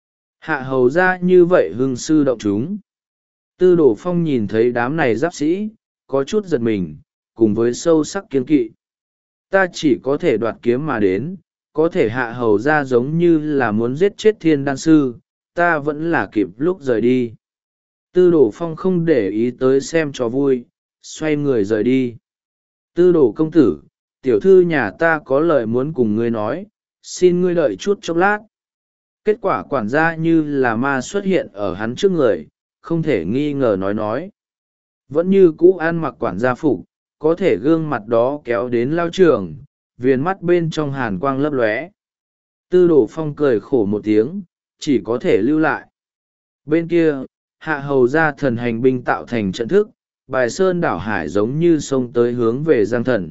Hạ hầu ra như vậy hưng sư động chúng. Tư Đồ Phong nhìn thấy đám này giáp sĩ, có chút giật mình, cùng với sâu sắc kiên kỵ. Ta chỉ có thể đoạt kiếm mà đến, có thể hạ hầu ra giống như là muốn giết chết thiên đan sư, ta vẫn là kịp lúc rời đi. Tư Đồ Phong không để ý tới xem trò vui, xoay người rời đi. Tư Đồ công tử, tiểu thư nhà ta có lời muốn cùng ngươi nói, xin ngươi đợi chút chốc lát. Kết quả quản gia như là ma xuất hiện ở hắn trước người, không thể nghi ngờ nói. Vẫn như cũ ăn mặc quản gia phục, có thể gương mặt đó kéo đến lao trường, viền mắt bên trong hàn quang lấp lóe. Tư Đồ Phong cười khổ một tiếng, chỉ có thể lưu lại. Bên kia, hạ hầu ra thần hành binh tạo thành trận thức, bài sơn đảo hải giống như sông tới hướng về Giang Thần.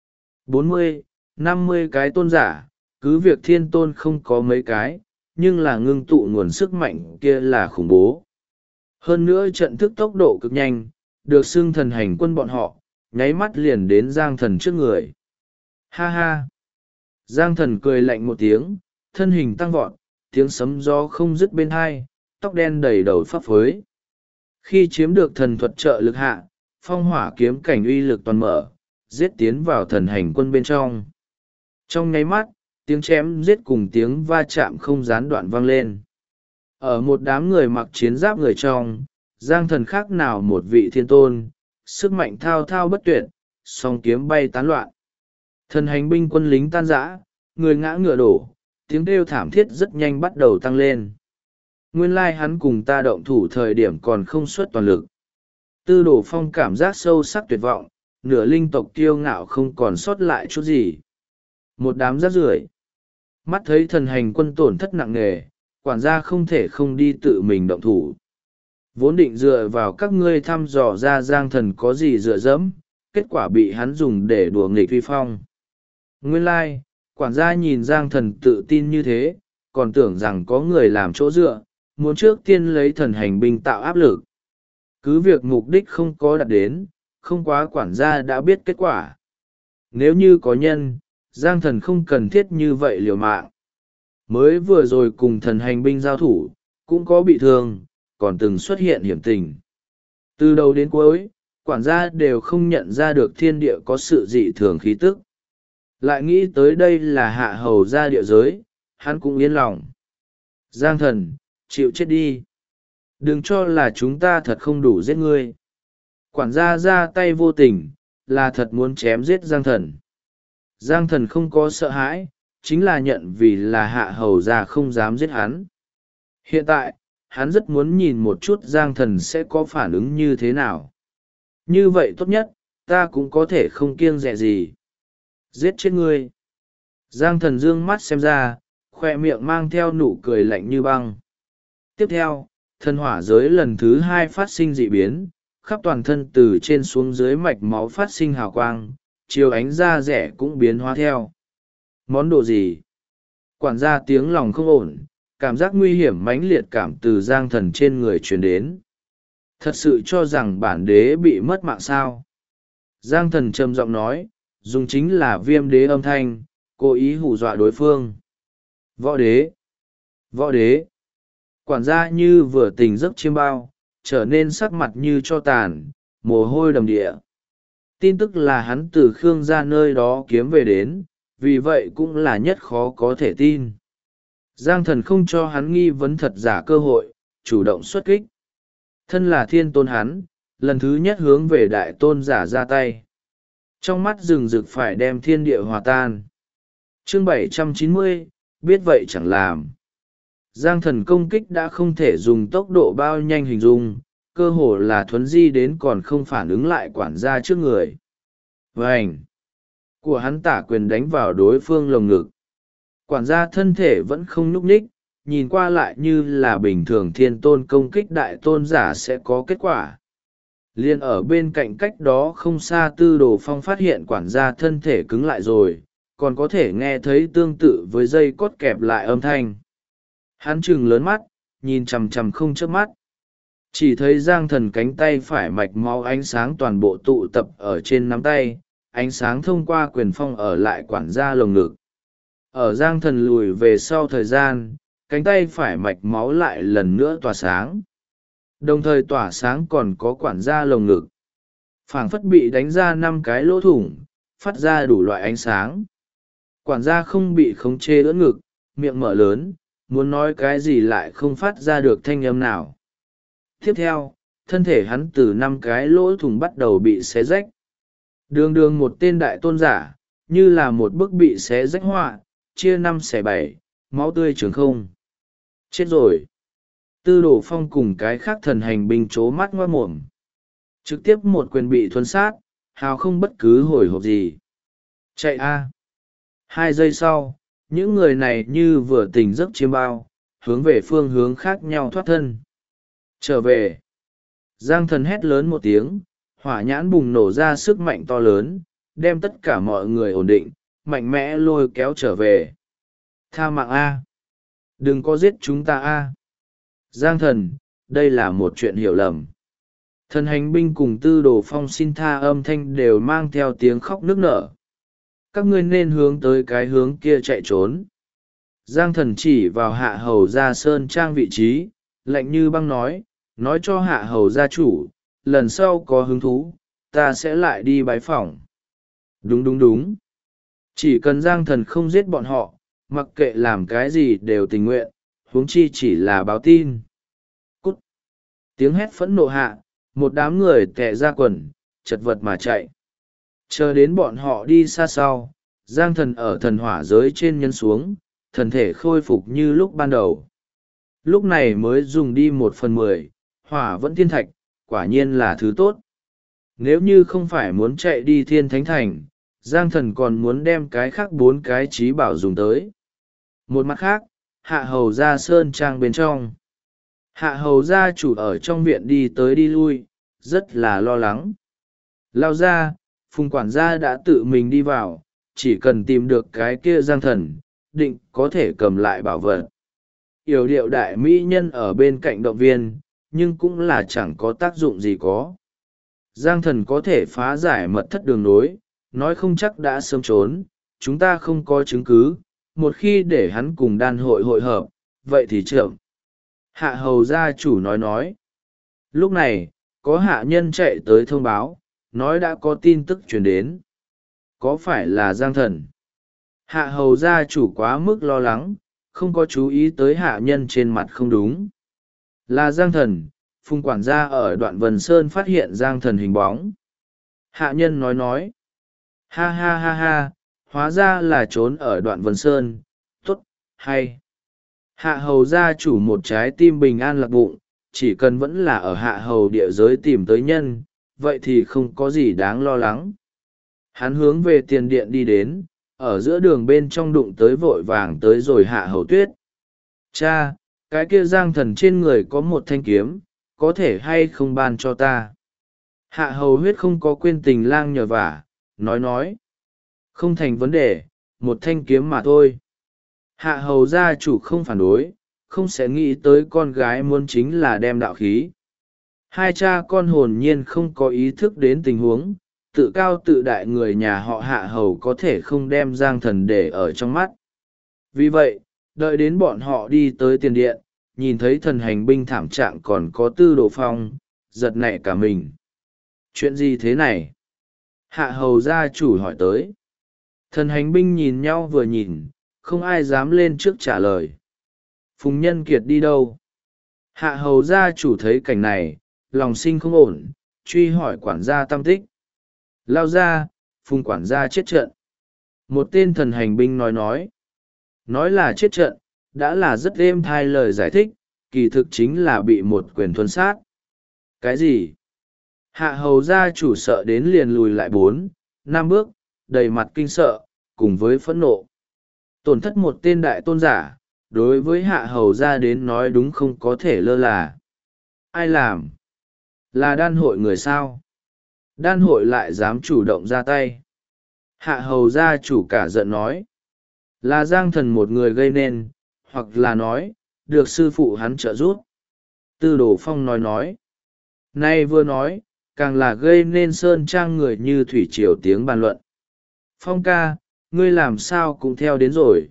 40-50 cái tôn giả, cứ việc thiên tôn không có mấy cái, nhưng là ngưng tụ nguồn sức mạnh kia là khủng bố. Hơn nữa trận thức tốc độ cực nhanh, được xưng thần hành quân bọn họ, nháy mắt liền đến Giang Thần trước người. Ha ha! Giang Thần cười lạnh một tiếng, thân hình tăng vọt, tiếng sấm gió không dứt bên hai, tóc đen đầy đầu phấp phới. Khi chiếm được thần thuật trợ lực hạ, phong hỏa kiếm cảnh uy lực toàn mở, giết tiến vào thần hành quân bên trong. Trong nháy mắt, tiếng chém giết cùng tiếng va chạm không gián đoạn vang lên. Ở một đám người mặc chiến giáp người trong, Giang Thần khác nào một vị thiên tôn, sức mạnh thao thao bất tuyệt, song kiếm bay tán loạn. Thần hành binh quân lính tan rã, người ngã ngựa đổ, tiếng kêu thảm thiết rất nhanh bắt đầu tăng lên. Nguyên lai hắn cùng ta động thủ thời điểm còn không xuất toàn lực. Tư Đồ Phong cảm giác sâu sắc tuyệt vọng, nửa linh tộc kiêu ngạo không còn sót lại chút gì. Một đám rác rưởi. Mắt thấy thần hành quân tổn thất nặng nề, quản gia không thể không đi tự mình động thủ. Vốn định dựa vào các ngươi thăm dò ra Giang Thần có gì dựa dẫm, kết quả bị hắn dùng để đùa nghịch uy phong. Nguyên lai, quản gia nhìn Giang Thần tự tin như thế, còn tưởng rằng có người làm chỗ dựa, muốn trước tiên lấy thần hành binh tạo áp lực. Cứ việc mục đích không có đạt đến, không quá quản gia đã biết kết quả. Nếu như có nhân, Giang Thần không cần thiết như vậy liều mạng. Mới vừa rồi cùng thần hành binh giao thủ, cũng có bị thương, còn từng xuất hiện hiểm tình. Từ đầu đến cuối, quản gia đều không nhận ra được thiên địa có sự dị thường khí tức. Lại nghĩ tới đây là hạ hầu ra địa giới, hắn cũng yên lòng. Giang Thần, chịu chết đi. Đừng cho là chúng ta thật không đủ giết ngươi. Quản gia ra tay vô tình, là thật muốn chém giết Giang Thần. Giang Thần không có sợ hãi, chính là nhận vì là hạ hầu ra không dám giết hắn. Hiện tại, hắn rất muốn nhìn một chút Giang Thần sẽ có phản ứng như thế nào. Như vậy tốt nhất, ta cũng có thể không kiêng dè gì. Giết chết ngươi. Giang Thần dương mắt xem ra, khoe miệng mang theo nụ cười lạnh như băng. Tiếp theo, thần hỏa giới lần thứ 2 phát sinh dị biến, khắp toàn thân từ trên xuống dưới mạch máu phát sinh hào quang, chiều ánh da rẻ cũng biến hóa theo. Món đồ gì? Quản gia tiếng lòng không ổn, cảm giác nguy hiểm mãnh liệt cảm từ Giang Thần trên người truyền đến. Thật sự cho rằng bản đế bị mất mạng sao? Giang Thần trầm giọng nói, dùng chính là viêm đế âm thanh, cố ý hù dọa đối phương. Võ đế! Võ đế! Quản gia như vừa tỉnh giấc chiêm bao, trở nên sắc mặt như tro tàn, mồ hôi đầm địa. Tin tức là hắn từ Khương gia nơi đó kiếm về đến, vì vậy cũng là nhất khó có thể tin. Giang Thần không cho hắn nghi vấn thật giả cơ hội, chủ động xuất kích. Thân là thiên tôn hắn, lần thứ nhất hướng về đại tôn giả ra tay. Trong mắt rừng rực phải đem thiên địa hòa tan. Chương 790, biết vậy chẳng làm. Giang Thần công kích đã không thể dùng tốc độ bao nhanh hình dung, cơ hồ là thuấn di đến còn không phản ứng lại quản gia trước người. Vành! Của hắn tả quyền đánh vào đối phương lồng ngực. Quản gia thân thể vẫn không nhúc nhích, nhìn qua lại như là bình thường thiên tôn công kích đại tôn giả sẽ có kết quả. Liên ở bên cạnh cách đó không xa Tư Đồ Phong phát hiện quản gia thân thể cứng lại rồi, còn có thể nghe thấy tương tự với dây cót kẹp lại âm thanh. Hắn trừng lớn mắt, nhìn chằm chằm không chớp mắt. Chỉ thấy Giang Thần cánh tay phải mạch máu ánh sáng toàn bộ tụ tập ở trên nắm tay, ánh sáng thông qua quyền phong ở lại quản gia lồng ngực. Ở Giang Thần lùi về sau thời gian, cánh tay phải mạch máu lại lần nữa tỏa sáng. Đồng thời tỏa sáng còn có quản gia lồng ngực. Phảng phất bị đánh ra 5 cái lỗ thủng, phát ra đủ loại ánh sáng. Quản gia không bị khống chế ưỡn ngực, miệng mở lớn, muốn nói cái gì lại không phát ra được thanh âm nào. Tiếp theo, thân thể hắn từ 5 cái lỗ thủng bắt đầu bị xé rách. Đường đường một tên đại tôn giả, như là một bức bị xé rách họa, chia 5 xẻ 7, máu tươi trường không. Chết rồi! Tư Đồ Phong cùng cái khác thần hành binh chố mắt ngoa mồm. Trực tiếp một quyền bị thuần sát, hào không bất cứ hồi hộp gì. Chạy a! 2 giây sau, những người này như vừa tỉnh giấc chiêm bao, hướng về phương hướng khác nhau thoát thân. Trở về! Giang Thần hét lớn một tiếng, hỏa nhãn bùng nổ ra sức mạnh to lớn, đem tất cả mọi người ổn định, mạnh mẽ lôi kéo trở về. Tha mạng a! Đừng có giết chúng ta a! Giang Thần, đây là một chuyện hiểu lầm. Thần hành binh cùng Tư Đồ Phong xin tha âm thanh đều mang theo tiếng khóc nức nở. Các ngươi nên hướng tới cái hướng kia chạy trốn. Giang Thần chỉ vào Hạ Hầu gia sơn trang vị trí, lạnh như băng nói cho Hạ Hầu gia chủ, lần sau có hứng thú, ta sẽ lại đi bái phỏng. Đúng đúng đúng. Chỉ cần Giang Thần không giết bọn họ, mặc kệ làm cái gì đều tình nguyện, huống chi chỉ là báo tin. Cút! Tiếng hét phẫn nộ hạ, một đám người tè ra quần, chật vật mà chạy. Chờ đến bọn họ đi xa sau, Giang Thần ở thần hỏa giới trên nhân xuống, thần thể khôi phục như lúc ban đầu. Lúc này mới dùng đi 1/10, hỏa vẫn thiên thạch, quả nhiên là thứ tốt. Nếu như không phải muốn chạy đi Thiên Thánh Thành, Giang Thần còn muốn đem cái khác 4 cái trí bảo dùng tới. Một mặt khác, Hạ Hầu gia sơn trang bên trong. Hạ Hầu gia chủ ở trong viện đi tới đi lui, rất là lo lắng. Lao ra, Phùng quản gia đã tự mình đi vào, chỉ cần tìm được cái kia Giang Thần, định có thể cầm lại bảo vật. Yểu điệu đại mỹ nhân ở bên cạnh động viên, nhưng cũng là chẳng có tác dụng gì có. Giang Thần có thể phá giải mật thất đường nối, nói không chắc đã sớm trốn, chúng ta không có chứng cứ, một khi để hắn cùng đan hội hội hợp, vậy thì chậm. Hạ Hầu gia chủ nói. Lúc này, có hạ nhân chạy tới thông báo, nói đã có tin tức truyền đến. Có phải là Giang Thần? Hạ Hầu gia chủ quá mức lo lắng, không có chú ý tới hạ nhân trên mặt không đúng. Là Giang Thần, Phùng quản gia ở Đoạn Vân Sơn phát hiện Giang Thần hình bóng. Hạ nhân nói. Ha ha ha ha, hóa ra là trốn ở Đoạn Vân Sơn, tốt, hay. Hạ Hầu gia chủ một trái tim bình an lạc bụng, chỉ cần vẫn là ở Hạ Hầu địa giới tìm tới nhân, vậy thì không có gì đáng lo lắng. Hắn hướng về tiền điện đi đến, ở giữa đường bên trong đụng tới vội vàng tới rồi Hạ Hầu Tuyết. Cha, cái kia Giang Thần trên người có một thanh kiếm, có thể hay không ban cho ta? Hạ Hầu Huyết không có quên tình lang nhờ vả, nói. Không thành vấn đề, một thanh kiếm mà thôi. Hạ hầu gia chủ không phản đối, không sẽ nghĩ tới con gái muốn chính là đem đạo khí. Hai cha con hồn nhiên không có ý thức đến tình huống, tự cao tự đại người nhà họ Hạ hầu có thể không đem Giang Thần để ở trong mắt. Vì vậy, đợi đến bọn họ đi tới tiền điện, nhìn thấy thần hành binh thảm trạng còn có Tư Đồ Phong, giật nảy cả mình. Chuyện gì thế này? Hạ hầu gia chủ hỏi tới. Thần hành binh nhìn nhau vừa nhìn, không ai dám lên trước trả lời. Phùng Nhân Kiệt đi đâu? Hạ hầu gia chủ thấy cảnh này, lòng sinh không ổn, truy hỏi quản gia tâm tích. Lao ra, Phùng quản gia chết trận. Một tên thần hành binh nói là chết trận, đã là rất êm thai lời giải thích, kỳ thực chính là bị một quyền thuần sát. Cái gì? Hạ hầu gia chủ sợ đến liền lùi lại 4, 5 bước, đầy mặt kinh sợ, cùng với phẫn nộ. Tổn thất một tên đại tôn giả, đối với hạ hầu gia đến nói đúng không có thể lơ là. Ai làm? Là đan hội người sao? Đan hội lại dám chủ động ra tay. Hạ hầu gia chủ cả giận nói. Là Giang Thần một người gây nên, hoặc là nói, được sư phụ hắn trợ giúp. Tư Đồ Phong nói. Nay vừa nói, càng là gây nên sơn trang người như thủy triều tiếng bàn luận. Phong ca, ngươi làm sao cũng theo đến rồi.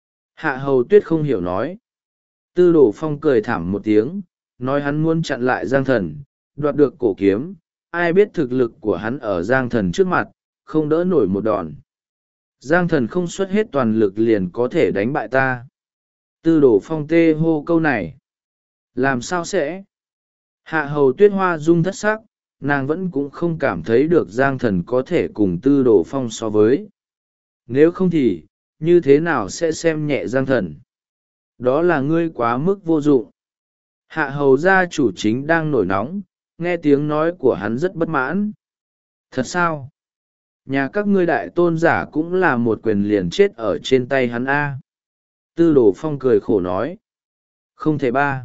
Hạ hầu tuyết không hiểu nói. Tư Đồ Phong cười thảm một tiếng, nói hắn muốn chặn lại Giang Thần, đoạt được cổ kiếm. Ai biết thực lực của hắn ở Giang Thần trước mặt, không đỡ nổi một đòn. Giang Thần không xuất hết toàn lực liền có thể đánh bại ta. Tư Đồ Phong tê hô câu này. Làm sao sẽ? Hạ hầu tuyết hoa rung thất sắc, nàng vẫn cũng không cảm thấy được Giang Thần có thể cùng Tư Đồ Phong so với. Nếu không thì, như thế nào sẽ xem nhẹ Giang Thần? Đó là ngươi quá mức vô dụng. Hạ hầu gia chủ chính đang nổi nóng, nghe tiếng nói của hắn rất bất mãn. Thật sao? Nhà các ngươi đại tôn giả cũng là một quyền liền chết ở trên tay hắn a. Tư Đồ Phong cười khổ nói. Không thể ba.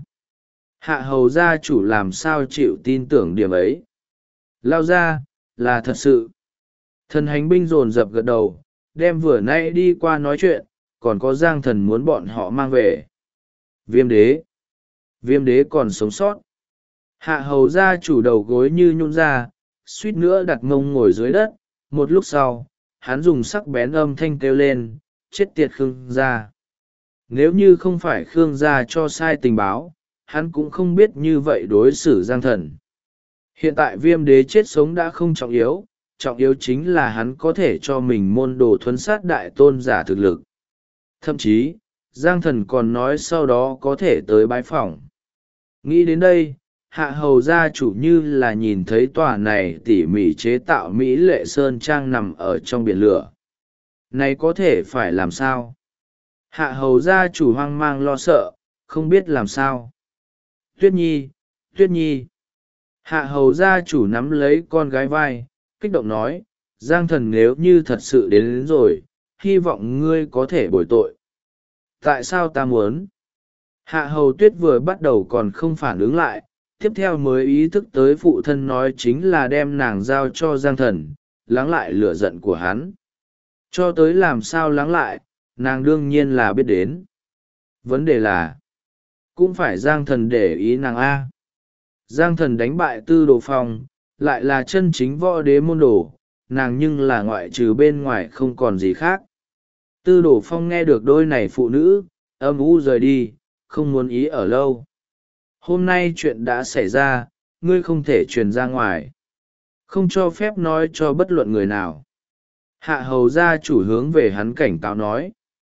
Hạ hầu gia chủ làm sao chịu tin tưởng điểm ấy. Lao ra, là thật sự. Thần hành binh dồn dập gật đầu, đem vừa nay đi qua nói chuyện, còn có Giang Thần muốn bọn họ mang về. Viêm đế. Viêm đế còn sống sót. Hạ hầu gia chủ đầu gối như nhún ra, suýt nữa đặt mông ngồi dưới đất. Một lúc sau, hắn dùng sắc bén âm thanh kêu lên, chết tiệt Khương gia. Nếu như không phải Khương gia cho sai tình báo, hắn cũng không biết như vậy đối xử Giang Thần. Hiện tại viêm đế chết sống đã không trọng yếu chính là hắn có thể cho mình môn đồ thuấn sát đại tôn giả thực lực. Thậm chí, Giang Thần còn nói sau đó có thể tới bái phỏng. Nghĩ đến đây, hạ hầu gia chủ như là nhìn thấy tòa này tỉ mỉ chế tạo mỹ lệ sơn trang nằm ở trong biển lửa. Này có thể phải làm sao? Hạ hầu gia chủ hoang mang lo sợ, không biết làm sao. Tuyết Nhi, Tuyết Nhi. Hạ hầu gia chủ nắm lấy con gái vai, kích động nói, Giang Thần nếu như thật sự đến rồi, hy vọng ngươi có thể bồi tội. Tại sao ta muốn? Hạ hầu tuyết vừa bắt đầu còn không phản ứng lại, tiếp theo mới ý thức tới phụ thân nói chính là đem nàng giao cho Giang Thần, lắng lại lửa giận của hắn. Cho tới làm sao lắng lại, nàng đương nhiên là biết đến. Vấn đề là, cũng phải Giang Thần để ý nàng A. Giang Thần đánh bại Tư Đồ Phong, lại là chân chính võ đế môn đồ, nàng nhưng là ngoại trừ bên ngoài không còn gì khác. Tư Đồ Phong nghe được đôi này phụ nữ, âm u rời đi, không muốn ý ở lâu. Hôm nay chuyện đã xảy ra, ngươi không thể truyền ra ngoài. Không cho phép nói cho bất luận người nào. Hạ hầu gia chủ hướng về hắn cảnh cáo nói.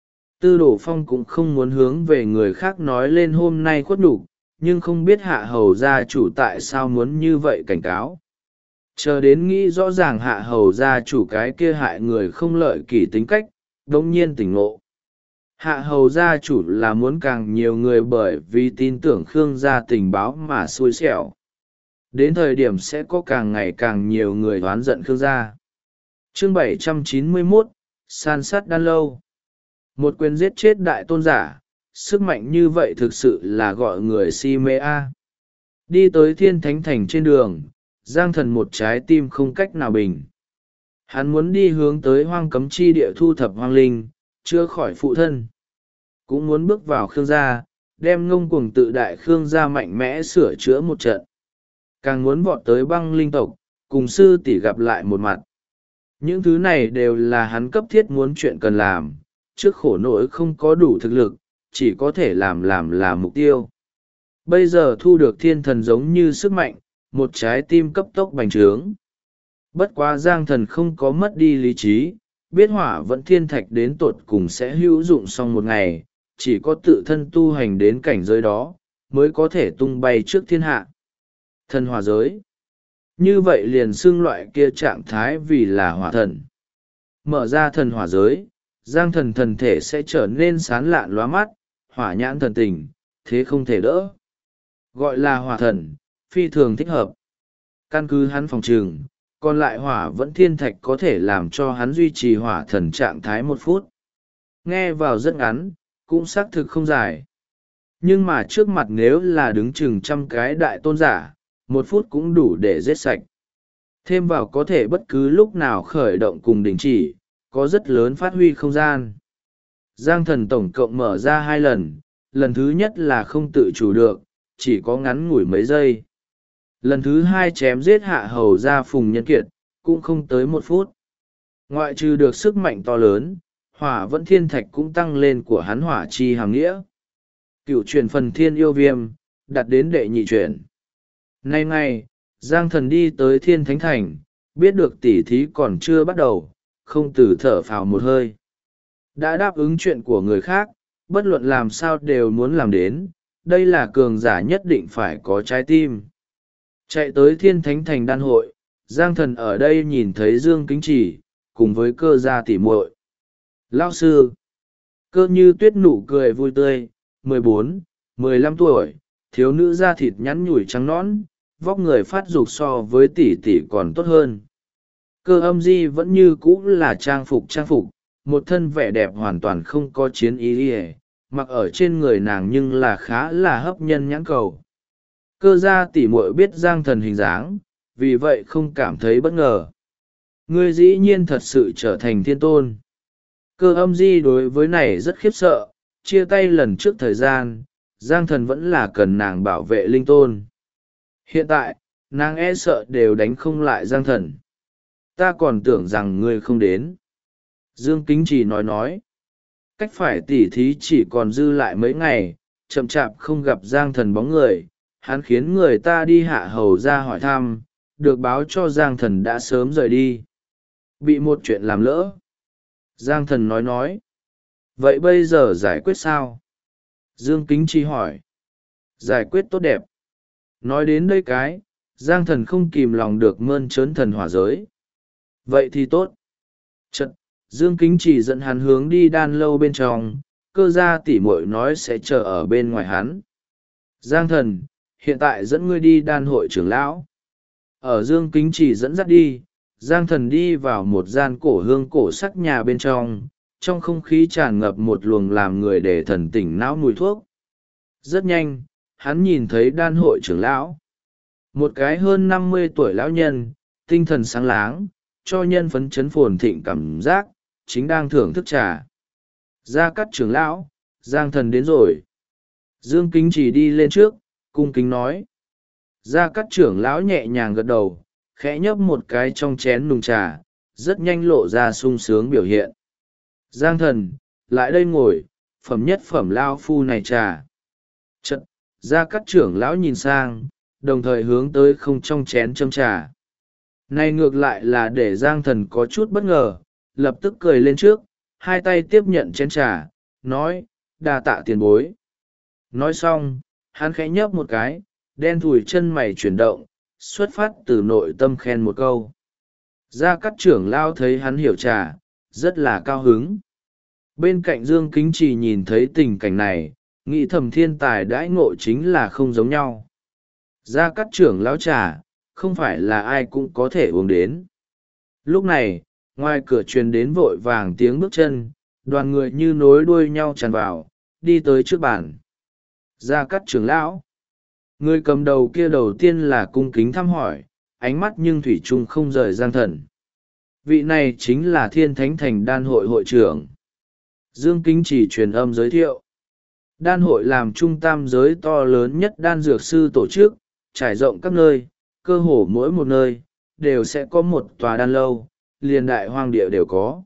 Tư Đồ Phong cũng không muốn hướng về người khác nói lên hôm nay khuất nhục, nhưng không biết hạ hầu gia chủ tại sao muốn như vậy cảnh cáo. Chờ đến nghĩ rõ ràng hạ hầu gia chủ cái kia hại người không lợi kỷ tính cách, đống nhiên tỉnh ngộ. Hạ hầu gia chủ là muốn càng nhiều người bởi vì tin tưởng Khương gia tình báo mà xui xẻo. Đến thời điểm sẽ có càng ngày càng nhiều người oán giận Khương gia. Chương 791, san sát đan lâu. Một quyền giết chết đại tôn giả, sức mạnh như vậy thực sự là gọi người si mê a. Đi tới Thiên Thánh Thành trên đường, Giang Thần một trái tim không cách nào bình. Hắn muốn đi hướng tới hoang cấm chi địa thu thập hoang linh, chữa khỏi phụ thân. cũng muốn bước vào Khương gia, đem ngông cuồng tự đại Khương gia mạnh mẽ sửa chữa một trận. Càng muốn vọt tới băng linh tộc, cùng sư tỷ gặp lại một mặt. Những thứ này đều là hắn cấp thiết muốn chuyện cần làm, trước khổ nỗi không có đủ thực lực, chỉ có thể làm là mục tiêu. Bây giờ thu được thiên thần giống như sức mạnh, một trái tim cấp tốc bành trướng. Bất quá Giang Thần không có mất đi lý trí, biết hỏa vẫn thiên thạch đến tột cùng sẽ hữu dụng trong một ngày, chỉ có tự thân tu hành đến cảnh giới đó, mới có thể tung bay trước thiên hạ. Thần hỏa giới. Như vậy liền xưng loại kia trạng thái vì là hỏa thần. Mở ra thần hỏa giới, Giang Thần thần thể sẽ trở nên sán lạn lóa mắt, hỏa nhãn thần tình, thế không thể đỡ. Gọi là hỏa thần, phi thường thích hợp. Căn cứ hắn phòng trường, còn lại hỏa vẫn thiên thạch có thể làm cho hắn duy trì hỏa thần trạng thái 1 phút. Nghe vào rất ngắn, cũng xác thực không dài. Nhưng mà trước mặt nếu là đứng chừng 100 cái đại tôn giả, 1 phút cũng đủ để giết sạch. Thêm vào có thể bất cứ lúc nào khởi động cùng đình chỉ, có rất lớn phát huy không gian. Giang Thần tổng cộng mở ra 2 lần, lần thứ nhất là không tự chủ được, chỉ có ngắn ngủi mấy giây. Lần thứ 2 chém giết hạ hầu ra Phùng Nhân Kiệt, cũng không tới 1 phút. Ngoại trừ được sức mạnh to lớn, hỏa vẫn thiên thạch cũng tăng lên của hắn hỏa chi hàm nghĩa. Cựu truyền phần thiên yêu viêm, đặt đến đệ nhị truyền. Nay ngày, Giang Thần đi tới Thiên Thánh Thành, biết được tỉ thí còn chưa bắt đầu, không từ thở phào một hơi. Đã đáp ứng chuyện của người khác, bất luận làm sao đều muốn làm đến, đây là cường giả nhất định phải có trái tim. Chạy tới Thiên Thánh Thành đan hội, Giang Thần ở đây nhìn thấy Dương Kính Chỉ, cùng với Cơ gia tỉ muội. Lão sư, Cơ Như Tuyết nụ cười vui tươi, 14, 15 tuổi, thiếu nữ da thịt nhắn nhủi trắng nõn, vóc người phát dục so với tỷ tỷ còn tốt hơn. Cơ Âm Di vẫn như cũ là trang phục, một thân vẻ đẹp hoàn toàn không có chiến ý ỉa, mặc ở trên người nàng nhưng là khá là hấp nhân nhãn cầu. Cơ gia tỷ muội biết Giang Thần hình dáng, vì vậy không cảm thấy bất ngờ. Ngươi dĩ nhiên thật sự trở thành thiên tôn. Cơ Âm Di đối với này rất khiếp sợ, chia tay lần trước thời gian, Giang Thần vẫn là cần nàng bảo vệ linh tôn. Hiện tại, nàng e sợ đều đánh không lại Giang Thần. Ta còn tưởng rằng ngươi không đến. Dương Kính Chỉ nói. Cách phải tỉ thí chỉ còn dư lại mấy ngày, chậm chạp không gặp Giang Thần bóng người, hắn khiến người ta đi hạ hầu ra hỏi thăm, được báo cho Giang Thần đã sớm rời đi. Bị một chuyện làm lỡ. Giang Thần nói. Vậy bây giờ giải quyết sao? Dương Kính Chi hỏi. Giải quyết tốt đẹp. Nói đến đây cái, Giang Thần không kìm lòng được mơn trớn thần hỏa giới. Vậy thì tốt. Chật, Dương Kính Chỉ dẫn hắn hướng đi đan lâu bên trong, Cơ gia tỉ muội nói sẽ chờ ở bên ngoài hắn. Giang Thần, hiện tại dẫn ngươi đi đan hội trưởng lão. Ở Dương Kính Chỉ dẫn dắt đi, Giang Thần đi vào một gian cổ hương cổ sắc nhà bên trong không khí tràn ngập một luồng làm người để thần tỉnh não mùi thuốc. Rất nhanh, hắn nhìn thấy đan hội trưởng lão. Một cái hơn 50 tuổi lão nhân, tinh thần sáng láng, cho nhân phấn chấn phồn thịnh cảm giác, chính đang thưởng thức trà. Gia Cát trưởng lão, Giang Thần đến rồi. Dương Kính Chỉ đi lên trước, cung kính nói. Gia Cát trưởng lão nhẹ nhàng gật đầu, khẽ nhấp một cái trong chén nùng trà, rất nhanh lộ ra sung sướng biểu hiện. Giang Thần, lại đây ngồi, phẩm nhất phẩm lao phu này trà. Chật, Gia Cát trưởng lão nhìn sang, đồng thời hướng tới không trong chén châm trà. Này ngược lại là để Giang Thần có chút bất ngờ, lập tức cười lên trước, hai tay tiếp nhận chén trà, nói, đa tạ tiền bối. Nói xong, hắn khẽ nhấp một cái, đen thùi chân mày chuyển động, xuất phát từ nội tâm khen một câu. Gia Cát trưởng lão thấy hắn hiểu trà, rất là cao hứng. Bên cạnh Dương Kính Chỉ nhìn thấy tình cảnh này, nghĩ thầm thiên tài đãi ngộ chính là không giống nhau. Gia Cát trưởng lão trà, không phải là ai cũng có thể uống đến. Lúc này, ngoài cửa truyền đến vội vàng tiếng bước chân, đoàn người như nối đuôi nhau tràn vào, đi tới trước bàn. Gia Cát trưởng lão. Người cầm đầu kia đầu tiên là cung kính thăm hỏi, ánh mắt nhưng thủy chung không rời Giang Thần. Vị này chính là Thiên Thánh Thành đan hội hội trưởng. Dương Kính Chỉ truyền âm giới thiệu. Đan hội làm trung tam giới to lớn nhất đan dược sư tổ chức, trải rộng các nơi, cơ hồ mỗi một nơi, đều sẽ có một tòa đan lâu, liền đại hoang địa đều có.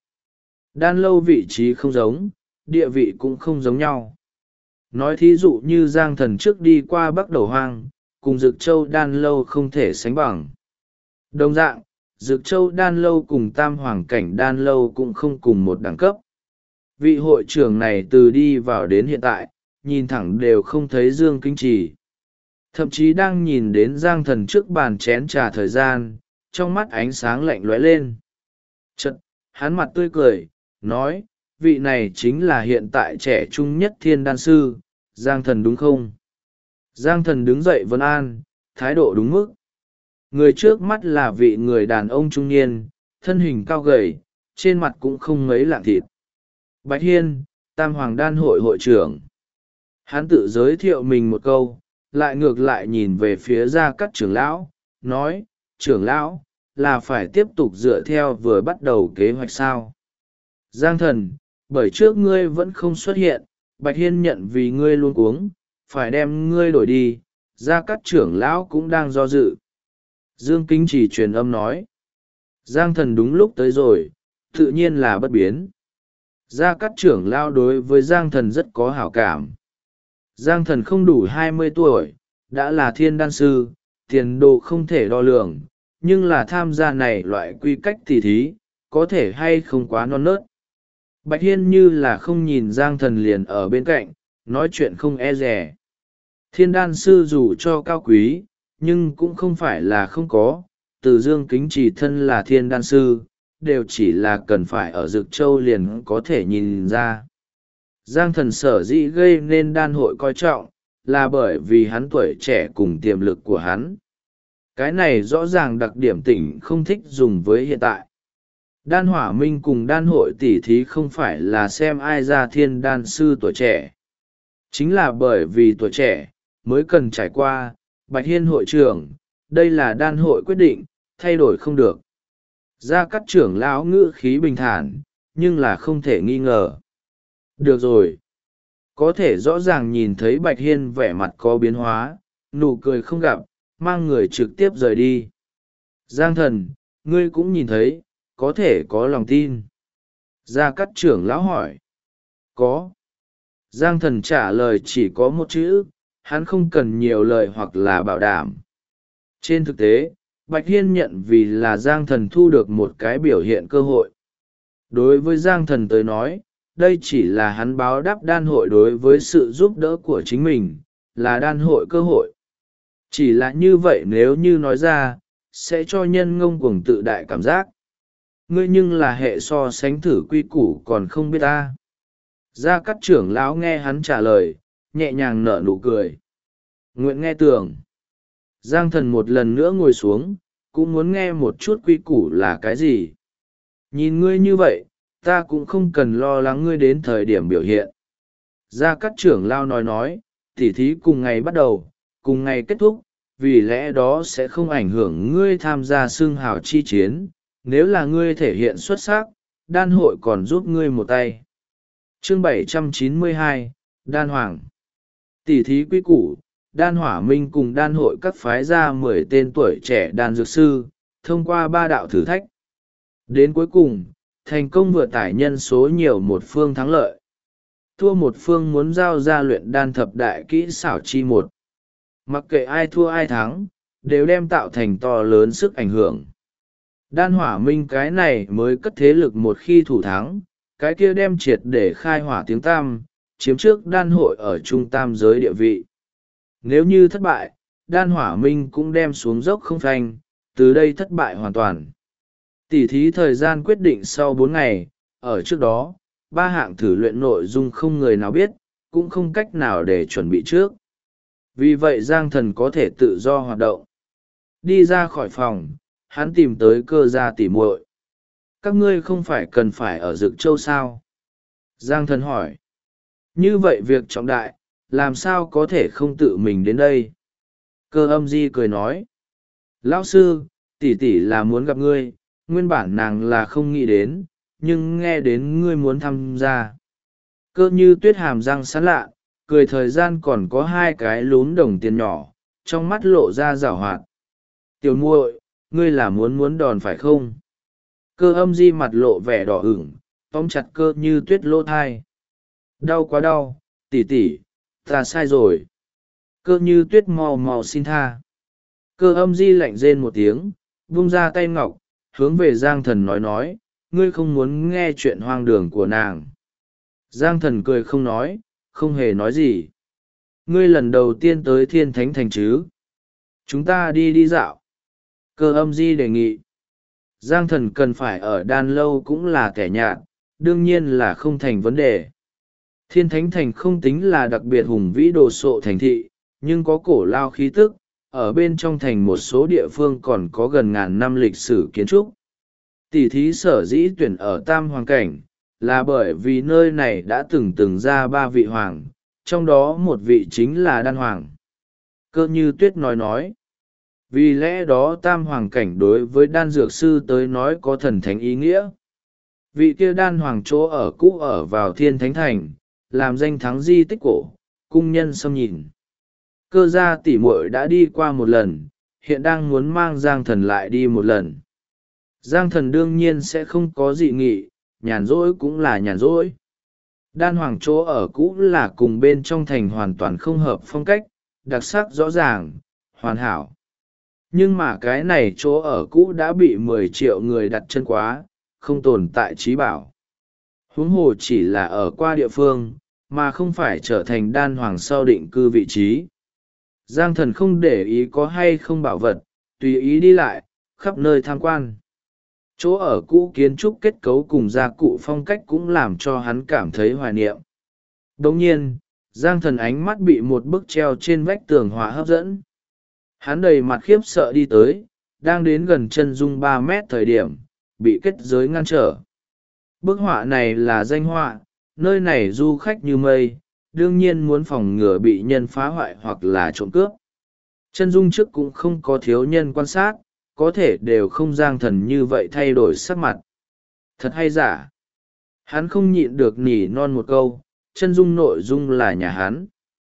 Đan lâu vị trí không giống, địa vị cũng không giống nhau. Nói thí dụ như Giang Thần trước đi qua Bắc Đầu Hoang, cùng Dực Châu đan lâu không thể sánh bằng. Đồng dạng, Dực Châu đan lâu cùng Tam Hoàng Cảnh đan lâu cũng không cùng một đẳng cấp. Vị hội trưởng này từ đi vào đến hiện tại, nhìn thẳng đều không thấy Dương Kính Trì. Thậm chí đang nhìn đến Giang Thần trước bàn chén trà thời gian, trong mắt ánh sáng lạnh lóe lên. Chật, hắn mặt tươi cười, nói, vị này chính là hiện tại trẻ trung nhất thiên đan sư, Giang Thần đúng không? Giang Thần đứng dậy vấn an, thái độ đúng mức. Người trước mắt là vị người đàn ông trung niên, thân hình cao gầy, trên mặt cũng không mấy lạng thịt. Bạch Hiên, Tam Hoàng Đan hội hội trưởng. Hắn tự giới thiệu mình một câu, lại ngược lại nhìn về phía Gia Cát trưởng lão, nói, trưởng lão, là phải tiếp tục dựa theo vừa bắt đầu kế hoạch sao. Giang Thần, bởi trước ngươi vẫn không xuất hiện, Bạch Hiên nhận vì ngươi luôn uống, phải đem ngươi đổi đi, Gia Cát trưởng lão cũng đang do dự. Dương Kính chỉ truyền âm nói, Giang Thần đúng lúc tới rồi, tự nhiên là bất biến. Gia Cát trưởng lão đối với Giang Thần rất có hảo cảm. Giang Thần không đủ 20 tuổi, đã là thiên đan sư, tiền đồ không thể đo lường, nhưng là tham gia này loại quy cách tỉ thí, có thể hay không quá non nớt. Bạch Hiên như là không nhìn Giang Thần liền ở bên cạnh, nói chuyện không e dè. Thiên đan sư dù cho cao quý, nhưng cũng không phải là không có, từ Dương Kính chỉ thân là thiên đan sư, đều chỉ là cần phải ở Dực Châu liền có thể nhìn ra. Giang Thần sở dĩ gây nên đan hội coi trọng, là bởi vì hắn tuổi trẻ cùng tiềm lực của hắn. Cái này rõ ràng đặc điểm tỉnh không thích dùng với hiện tại. Đan hỏa minh cùng đan hội tỉ thí không phải là xem ai ra thiên đan sư tuổi trẻ. Chính là bởi vì tuổi trẻ, mới cần trải qua, Bạch Hiên hội trưởng, đây là đan hội quyết định, thay đổi không được. Gia Cát trưởng lão ngữ khí bình thản, nhưng là không thể nghi ngờ. Được rồi. Có thể rõ ràng nhìn thấy Bạch Hiên vẻ mặt có biến hóa, nụ cười không gặp, mang người trực tiếp rời đi. Giang Thần, ngươi cũng nhìn thấy, có thể có lòng tin. Gia Cát trưởng lão hỏi. Có. Giang Thần trả lời chỉ có một chữ, hắn không cần nhiều lời hoặc là bảo đảm. Trên thực tế, Bạch Hiên nhận vì là Giang Thần thu được một cái biểu hiện cơ hội. Đối với Giang Thần tới nói, đây chỉ là hắn báo đáp đan hội đối với sự giúp đỡ của chính mình, là đan hội cơ hội. Chỉ là như vậy nếu như nói ra, sẽ cho nhân ngông cuồng tự đại cảm giác. Ngươi nhưng là hệ so sánh thử quy củ còn không biết ta. Gia Cát trưởng lão nghe hắn trả lời, nhẹ nhàng nở nụ cười. Nguyện nghe tưởng. Giang Thần một lần nữa ngồi xuống, cũng muốn nghe một chút quy củ là cái gì. Nhìn ngươi như vậy, ta cũng không cần lo lắng ngươi đến thời điểm biểu hiện. Gia Cát trưởng lão nói, tỉ thí cùng ngày bắt đầu, cùng ngày kết thúc, vì lẽ đó sẽ không ảnh hưởng ngươi tham gia xương hào chi chiến. Nếu là ngươi thể hiện xuất sắc, đan hội còn giúp ngươi một tay. Chương 792, Đan Hoàng. Tỉ thí quy củ, đan hỏa minh cùng đan hội các phái ra 10 tên tuổi trẻ đan dược sư, thông qua 3 đạo thử thách. Đến cuối cùng, thành công vừa tải nhân số nhiều một phương thắng lợi. Thua một phương muốn giao ra luyện đan thập đại kỹ xảo chi một. Mặc kệ ai thua ai thắng, đều đem tạo thành to lớn sức ảnh hưởng. Đan hỏa minh cái này mới cất thế lực một khi thủ thắng, cái kia đem triệt để khai hỏa tiếng tam, chiếm trước đan hội ở trung tam giới địa vị. Nếu như thất bại, đan hỏa minh cũng đem xuống dốc không phanh, từ đây thất bại hoàn toàn. Tỉ thí thời gian quyết định sau 4 ngày, ở trước đó, 3 hạng thử luyện nội dung không người nào biết, cũng không cách nào để chuẩn bị trước. Vì vậy Giang Thần có thể tự do hoạt động. Đi ra khỏi phòng, hắn tìm tới Cơ gia tỉ muội. Các ngươi không phải cần phải ở Dực Châu sao? Giang Thần hỏi. Như vậy việc trọng đại, làm sao có thể không tự mình đến đây? Cơ Âm Di cười nói. Lão sư, tỷ tỷ là muốn gặp ngươi, nguyên bản nàng là không nghĩ đến, nhưng nghe đến ngươi muốn tham gia. Cơ Như Tuyết hàm răng sán lạ, cười thời gian còn có hai cái lún đồng tiền nhỏ, trong mắt lộ ra giảo hoạt. Tiểu muội, ngươi là muốn đòn phải không? Cơ âm di mặt lộ vẻ đỏ ửng, tóm chặt Cơ Như Tuyết lỗ thai. Đau quá đau, tỷ tỷ, ta sai rồi. Cơ Như Tuyết mau mau xin tha. Cơ âm di lạnh rên một tiếng, vung ra tay ngọc, hướng về Giang Thần nói, ngươi không muốn nghe chuyện hoang đường của nàng. Giang Thần cười không nói, không hề nói gì. Ngươi lần đầu tiên tới Thiên Thánh Thành chứ? Chúng ta đi dạo. Cơ âm di đề nghị. Giang Thần cần phải ở đan lâu cũng là kẻ nhạt, đương nhiên là không thành vấn đề. Thiên Thánh Thành không tính là đặc biệt hùng vĩ đồ sộ thành thị, nhưng có cổ lao khí tức, ở bên trong thành một số địa phương còn có gần ngàn năm lịch sử kiến trúc. Tỷ thí sở dĩ tuyển ở Tam Hoàng Cảnh, là bởi vì nơi này đã từng ra ba vị hoàng, trong đó một vị chính là Đan Hoàng. Cơ Như Tuyết nói. Vì lẽ đó Tam Hoàng Cảnh đối với đan dược sư tới nói có thần thánh ý nghĩa. Vị kia Đan Hoàng chỗ ở cũ ở vào Thiên Thánh Thành, làm danh thắng di tích cổ, cung nhân xâm nhìn. Cơ gia tỷ muội đã đi qua một lần, hiện đang muốn mang Giang Thần lại đi một lần. Giang Thần đương nhiên sẽ không có dị nghị, nhàn rỗi cũng là nhàn rỗi. Đan Hoàng chỗ ở cũ là cùng bên trong thành hoàn toàn không hợp phong cách, đặc sắc rõ ràng, hoàn hảo. Nhưng mà cái này chỗ ở cũ đã bị 10 triệu người đặt chân quá, không tồn tại trí bảo. Huống hồ chỉ là ở qua địa phương, mà không phải trở thành Đan Hoàng sau định cư vị trí. Giang Thần không để ý có hay không bảo vật, tùy ý đi lại, khắp nơi tham quan. Chỗ ở cũ kiến trúc kết cấu cùng gia cụ phong cách cũng làm cho hắn cảm thấy hoài niệm. Đồng nhiên, Giang Thần ánh mắt bị một bức treo trên vách tường họa hấp dẫn. Hắn đầy mặt khiếp sợ đi tới, đang đến gần chân dung 3 mét thời điểm, bị kết giới ngăn trở. Bức họa này là danh họa, nơi này du khách như mây, đương nhiên muốn phòng ngừa bị nhân phá hoại hoặc là trộm cướp. Chân dung trước cũng không có thiếu nhân quan sát, có thể đều không Giang Thần như vậy thay đổi sắc mặt. Thật hay giả? Hắn không nhịn được nỉ non một câu, chân dung nội dung là nhà hắn.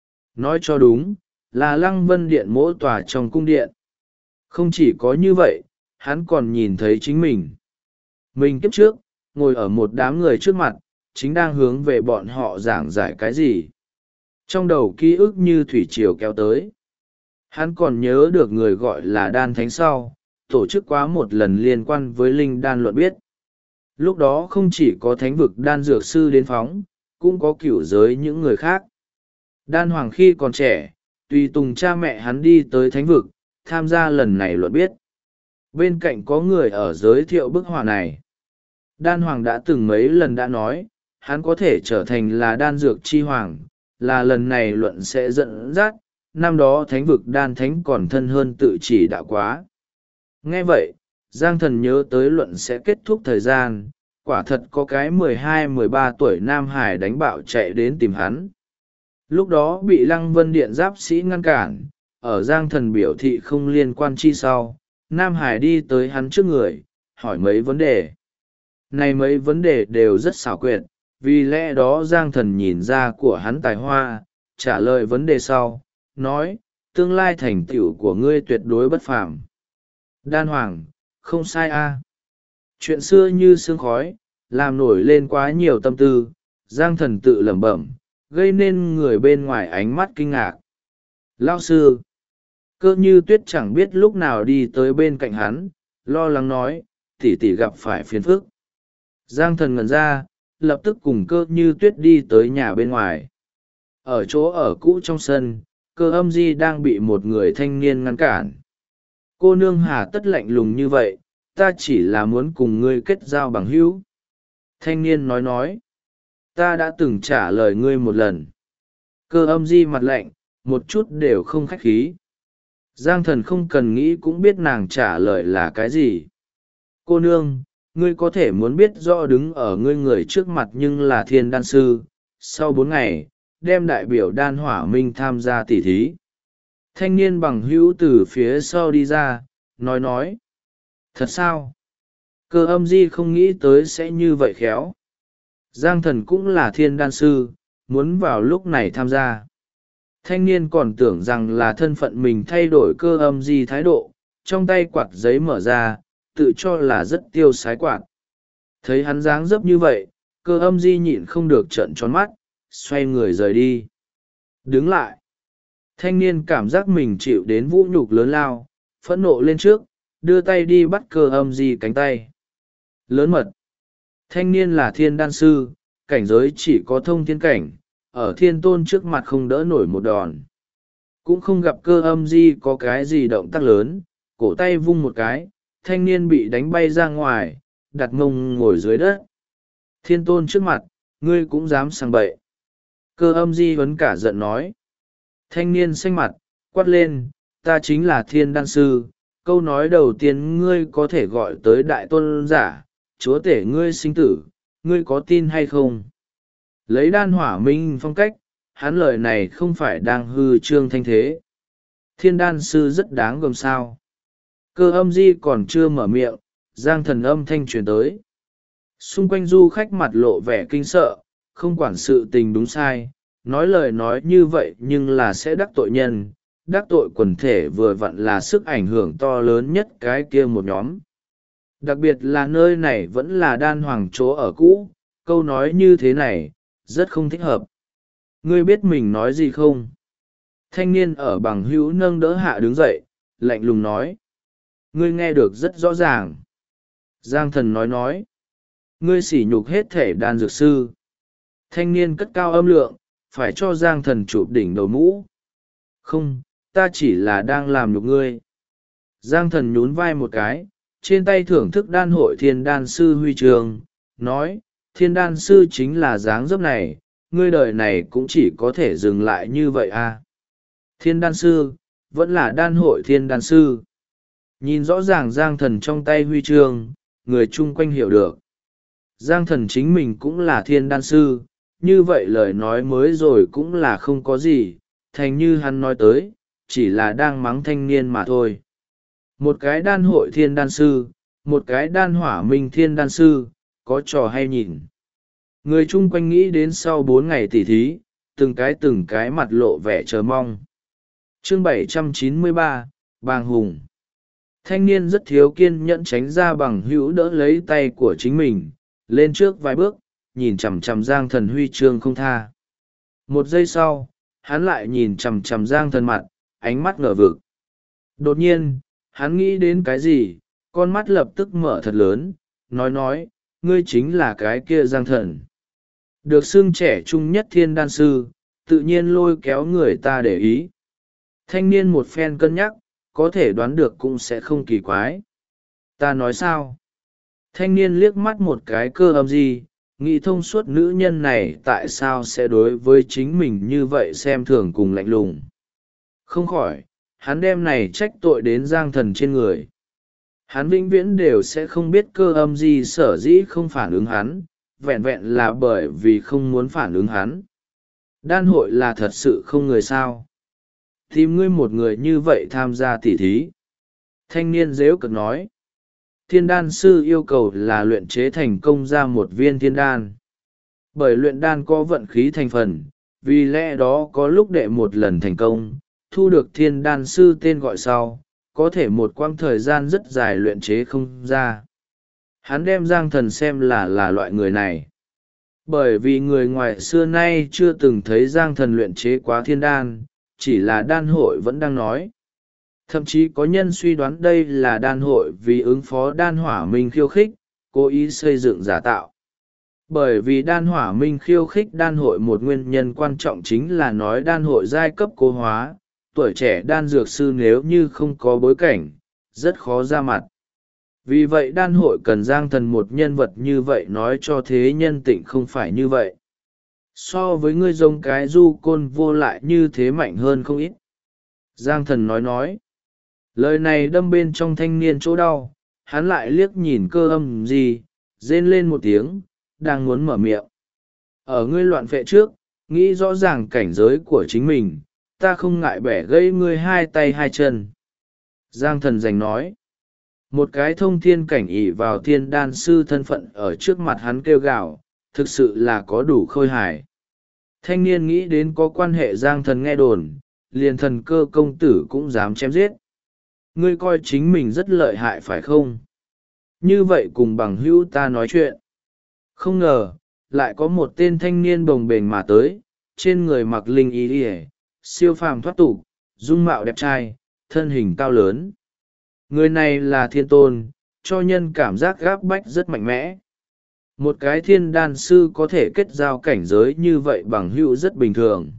Nói cho đúng, là Lăng Vân Điện mỗi tòa trong cung điện. Không chỉ có như vậy, hắn còn nhìn thấy chính mình. Mình kiếp trước, ngồi ở một đám người trước mặt, chính đang hướng về bọn họ giảng giải cái gì. Trong đầu ký ức như thủy triều kéo tới. Hắn còn nhớ được người gọi là Đan Thánh sau, tổ chức quá một lần liên quan với linh đan luận biết. Lúc đó không chỉ có thánh vực đan dược sư đến phóng, cũng có cửu giới những người khác. Đan Hoàng khi còn trẻ, tùy tùng cha mẹ hắn đi tới thánh vực, tham gia lần này luận biết. Bên cạnh có người ở giới thiệu bức họa này. Đan Hoàng đã từng mấy lần đã nói, hắn có thể trở thành là đan dược chi hoàng, là lần này luận sẽ dẫn dắt, năm đó thánh vực đan thánh còn thân hơn tự chỉ đạo quá. Nghe vậy, Giang Thần nhớ tới luận sẽ kết thúc thời gian, quả thật có cái 12-13 tuổi Nam Hải đánh bạo chạy đến tìm hắn. Lúc đó bị Lăng Vân Điện giáp sĩ ngăn cản, ở Giang Thần biểu thị không liên quan chi sau, Nam Hải đi tới hắn trước người, hỏi mấy vấn đề. Này mấy vấn đề đều rất xảo quyệt, vì lẽ đó Giang Thần nhìn ra của hắn tài hoa, trả lời vấn đề sau, nói, tương lai thành tựu của ngươi tuyệt đối bất phàm. Đan Hoàng, không sai a. Chuyện xưa như sương khói, làm nổi lên quá nhiều tâm tư, Giang Thần tự lẩm bẩm, gây nên người bên ngoài ánh mắt kinh ngạc. Lao sư, Cơ Như Tuyết chẳng biết lúc nào đi tới bên cạnh hắn, lo lắng nói, tỷ tỷ gặp phải phiền phức. Giang Thần ngẩn ra, lập tức cùng Cơ Như Tuyết đi tới nhà bên ngoài. Ở chỗ ở cũ trong sân, Cơ Âm Di đang bị một người thanh niên ngăn cản. Cô nương hà tất lạnh lùng như vậy, ta chỉ là muốn cùng ngươi kết giao bằng hữu. Thanh niên nói, ta đã từng trả lời ngươi một lần. Cơ Âm Di mặt lạnh, một chút đều không khách khí. Giang Thần không cần nghĩ cũng biết nàng trả lời là cái gì. Cô nương, ngươi có thể muốn biết rõ đứng ở ngươi người trước mặt nhưng là thiên đan sư, sau 4 ngày, đem đại biểu đan hỏa minh tham gia tỉ thí. Thanh niên bằng hữu từ phía sau đi ra, nói. Thật sao? Cơ Âm Di không nghĩ tới sẽ như vậy khéo. Giang Thần cũng là thiên đan sư, muốn vào lúc này tham gia. Thanh niên còn tưởng rằng là thân phận mình thay đổi cơ âm di thái độ, trong tay quạt giấy mở ra, tự cho là rất tiêu sái quạt. Thấy hắn dáng dấp như vậy, cơ âm di nhịn không được trợn tròn mắt, xoay người rời đi. Đứng lại. Thanh niên cảm giác mình chịu đến vũ nhục lớn lao, phẫn nộ lên trước, đưa tay đi bắt cơ âm di cánh tay. Lớn mật. Thanh niên là thiên đan sư, cảnh giới chỉ có thông thiên cảnh, ở thiên tôn trước mặt không đỡ nổi một đòn. Cũng không gặp cơ âm di có cái gì động tác lớn, cổ tay vung một cái, thanh niên bị đánh bay ra ngoài, đặt mông ngồi dưới đất. Thiên tôn trước mặt, ngươi cũng dám sang bậy. Cơ âm di vấn cả giận nói. Thanh niên xanh mặt, quát lên, ta chính là thiên đan sư, câu nói đầu tiên ngươi có thể gọi tới đại tôn giả, chúa tể ngươi sinh tử, ngươi có tin hay không? Lấy đan hỏa minh phong cách, hắn lời này không phải đang hư trương thanh thế. Thiên đan sư rất đáng gờm sao. Cơ âm di còn chưa mở miệng, giang thần âm thanh truyền tới. Xung quanh du khách mặt lộ vẻ kinh sợ, không quản sự tình đúng sai, nói lời nói như vậy nhưng là sẽ đắc tội nhân, đắc tội quần thể vừa vặn là sức ảnh hưởng to lớn nhất cái kia một nhóm. Đặc biệt là nơi này vẫn là đan hoàng chỗ ở cũ, câu nói như thế này, rất không thích hợp. Ngươi biết mình nói gì không? Thanh niên ở bằng hữu nâng đỡ hạ đứng dậy, lạnh lùng nói. Ngươi nghe được rất rõ ràng. Giang thần nói. Ngươi sỉ nhục hết thể đan dược sư. Thanh niên cất cao âm lượng, phải cho Giang thần chụp đỉnh đầu mũ. Không, ta chỉ là đang làm nhục ngươi. Giang thần nhún vai một cái, trên tay thưởng thức đan hội thiên đan sư huy trường, nói, thiên đan sư chính là dáng dấp này, ngươi đời này cũng chỉ có thể dừng lại như vậy à. Thiên đan sư, vẫn là đan hội thiên đan sư. Nhìn rõ ràng Giang thần trong tay huy chương, người chung quanh hiểu được. Giang thần chính mình cũng là thiên đan sư, như vậy lời nói mới rồi cũng là không có gì, thành như hắn nói tới, chỉ là đang mắng thanh niên mà thôi. Một cái đan hội thiên đan sư, một cái đan hỏa minh thiên đan sư, có trò hay nhìn. Người chung quanh nghĩ đến sau 4 ngày tỉ thí, từng cái mặt lộ vẻ chờ mong. Chương 793, Bàng Hùng. Thanh niên rất thiếu kiên nhẫn tránh ra bằng hữu đỡ lấy tay của chính mình, lên trước vài bước, nhìn chằm chằm Giang thần huy chương không tha. Một giây sau, hắn lại nhìn chằm chằm Giang thần mặt, ánh mắt ngờ vực. Đột nhiên, hắn nghĩ đến cái gì, con mắt lập tức mở thật lớn, nói, ngươi chính là cái kia Giang thần. Được xưng trẻ trung nhất thiên đan sư, tự nhiên lôi kéo người ta để ý. Thanh niên một phen cân nhắc, có thể đoán được cũng sẽ không kỳ quái. Ta nói sao? Thanh niên liếc mắt một cái cơ âm di, nghĩ thông suốt nữ nhân này tại sao sẽ đối với chính mình như vậy xem thường cùng lạnh lùng. Không khỏi, hắn đem này trách tội đến Giang thần trên người. Hắn vĩnh viễn đều sẽ không biết cơ âm di sở dĩ không phản ứng hắn, vẹn vẹn là bởi vì không muốn phản ứng hắn. Đan hội là thật sự không người sao. Tìm ngươi một người như vậy tham gia tỉ thí. Thanh niên dễu cợt nói. Thiên đan sư yêu cầu là luyện chế thành công ra một viên thiên đan. Bởi luyện đan có vận khí thành phần, vì lẽ đó có lúc đệ một lần thành công, thu được thiên đan sư tên gọi sau, có thể một quãng thời gian rất dài luyện chế không ra. Hắn đem Giang thần xem là loại người này. Bởi vì người ngoài xưa nay chưa từng thấy Giang thần luyện chế quá thiên đan, chỉ là đan hội vẫn đang nói. Thậm chí có nhân suy đoán đây là đan hội vì ứng phó đan hỏa minh khiêu khích, cố ý xây dựng giả tạo. Bởi vì đan hỏa minh khiêu khích đan hội một nguyên nhân quan trọng chính là nói đan hội giai cấp cố hóa, tuổi trẻ đan dược sư nếu như không có bối cảnh, rất khó ra mặt. Vì vậy đan hội cần Giang thần một nhân vật như vậy nói cho thế nhân tịnh không phải như vậy. So với ngươi giống cái du côn vô lại như thế mạnh hơn không ít. Giang thần nói. Lời này đâm bên trong thanh niên chỗ đau, hắn lại liếc nhìn cơ âm gì, rên lên một tiếng, đang muốn mở miệng. Ở ngươi loạn phệ trước, nghĩ rõ ràng cảnh giới của chính mình, ta không ngại bẻ gây ngươi 2 tay 2 chân. Giang thần giành nói. Một cái thông thiên cảnh ỷ vào thiên đan sư thân phận ở trước mặt hắn kêu gào, thực sự là có đủ khôi hài. Thanh niên nghĩ đến có quan hệ Giang Thần nghe đồn, liền Thần Cơ công tử cũng dám chém giết. Ngươi coi chính mình rất lợi hại phải không? Như vậy cùng bằng hữu ta nói chuyện. Không ngờ, lại có một tên thanh niên bồng bềnh mà tới, trên người mặc linh y ỉa, siêu phàm thoát tục, dung mạo đẹp trai, thân hình cao lớn. Người này là thiên tôn, cho nhân cảm giác gáp bách rất mạnh mẽ. Một cái thiên đan sư có thể kết giao cảnh giới như vậy bằng hữu rất bình thường.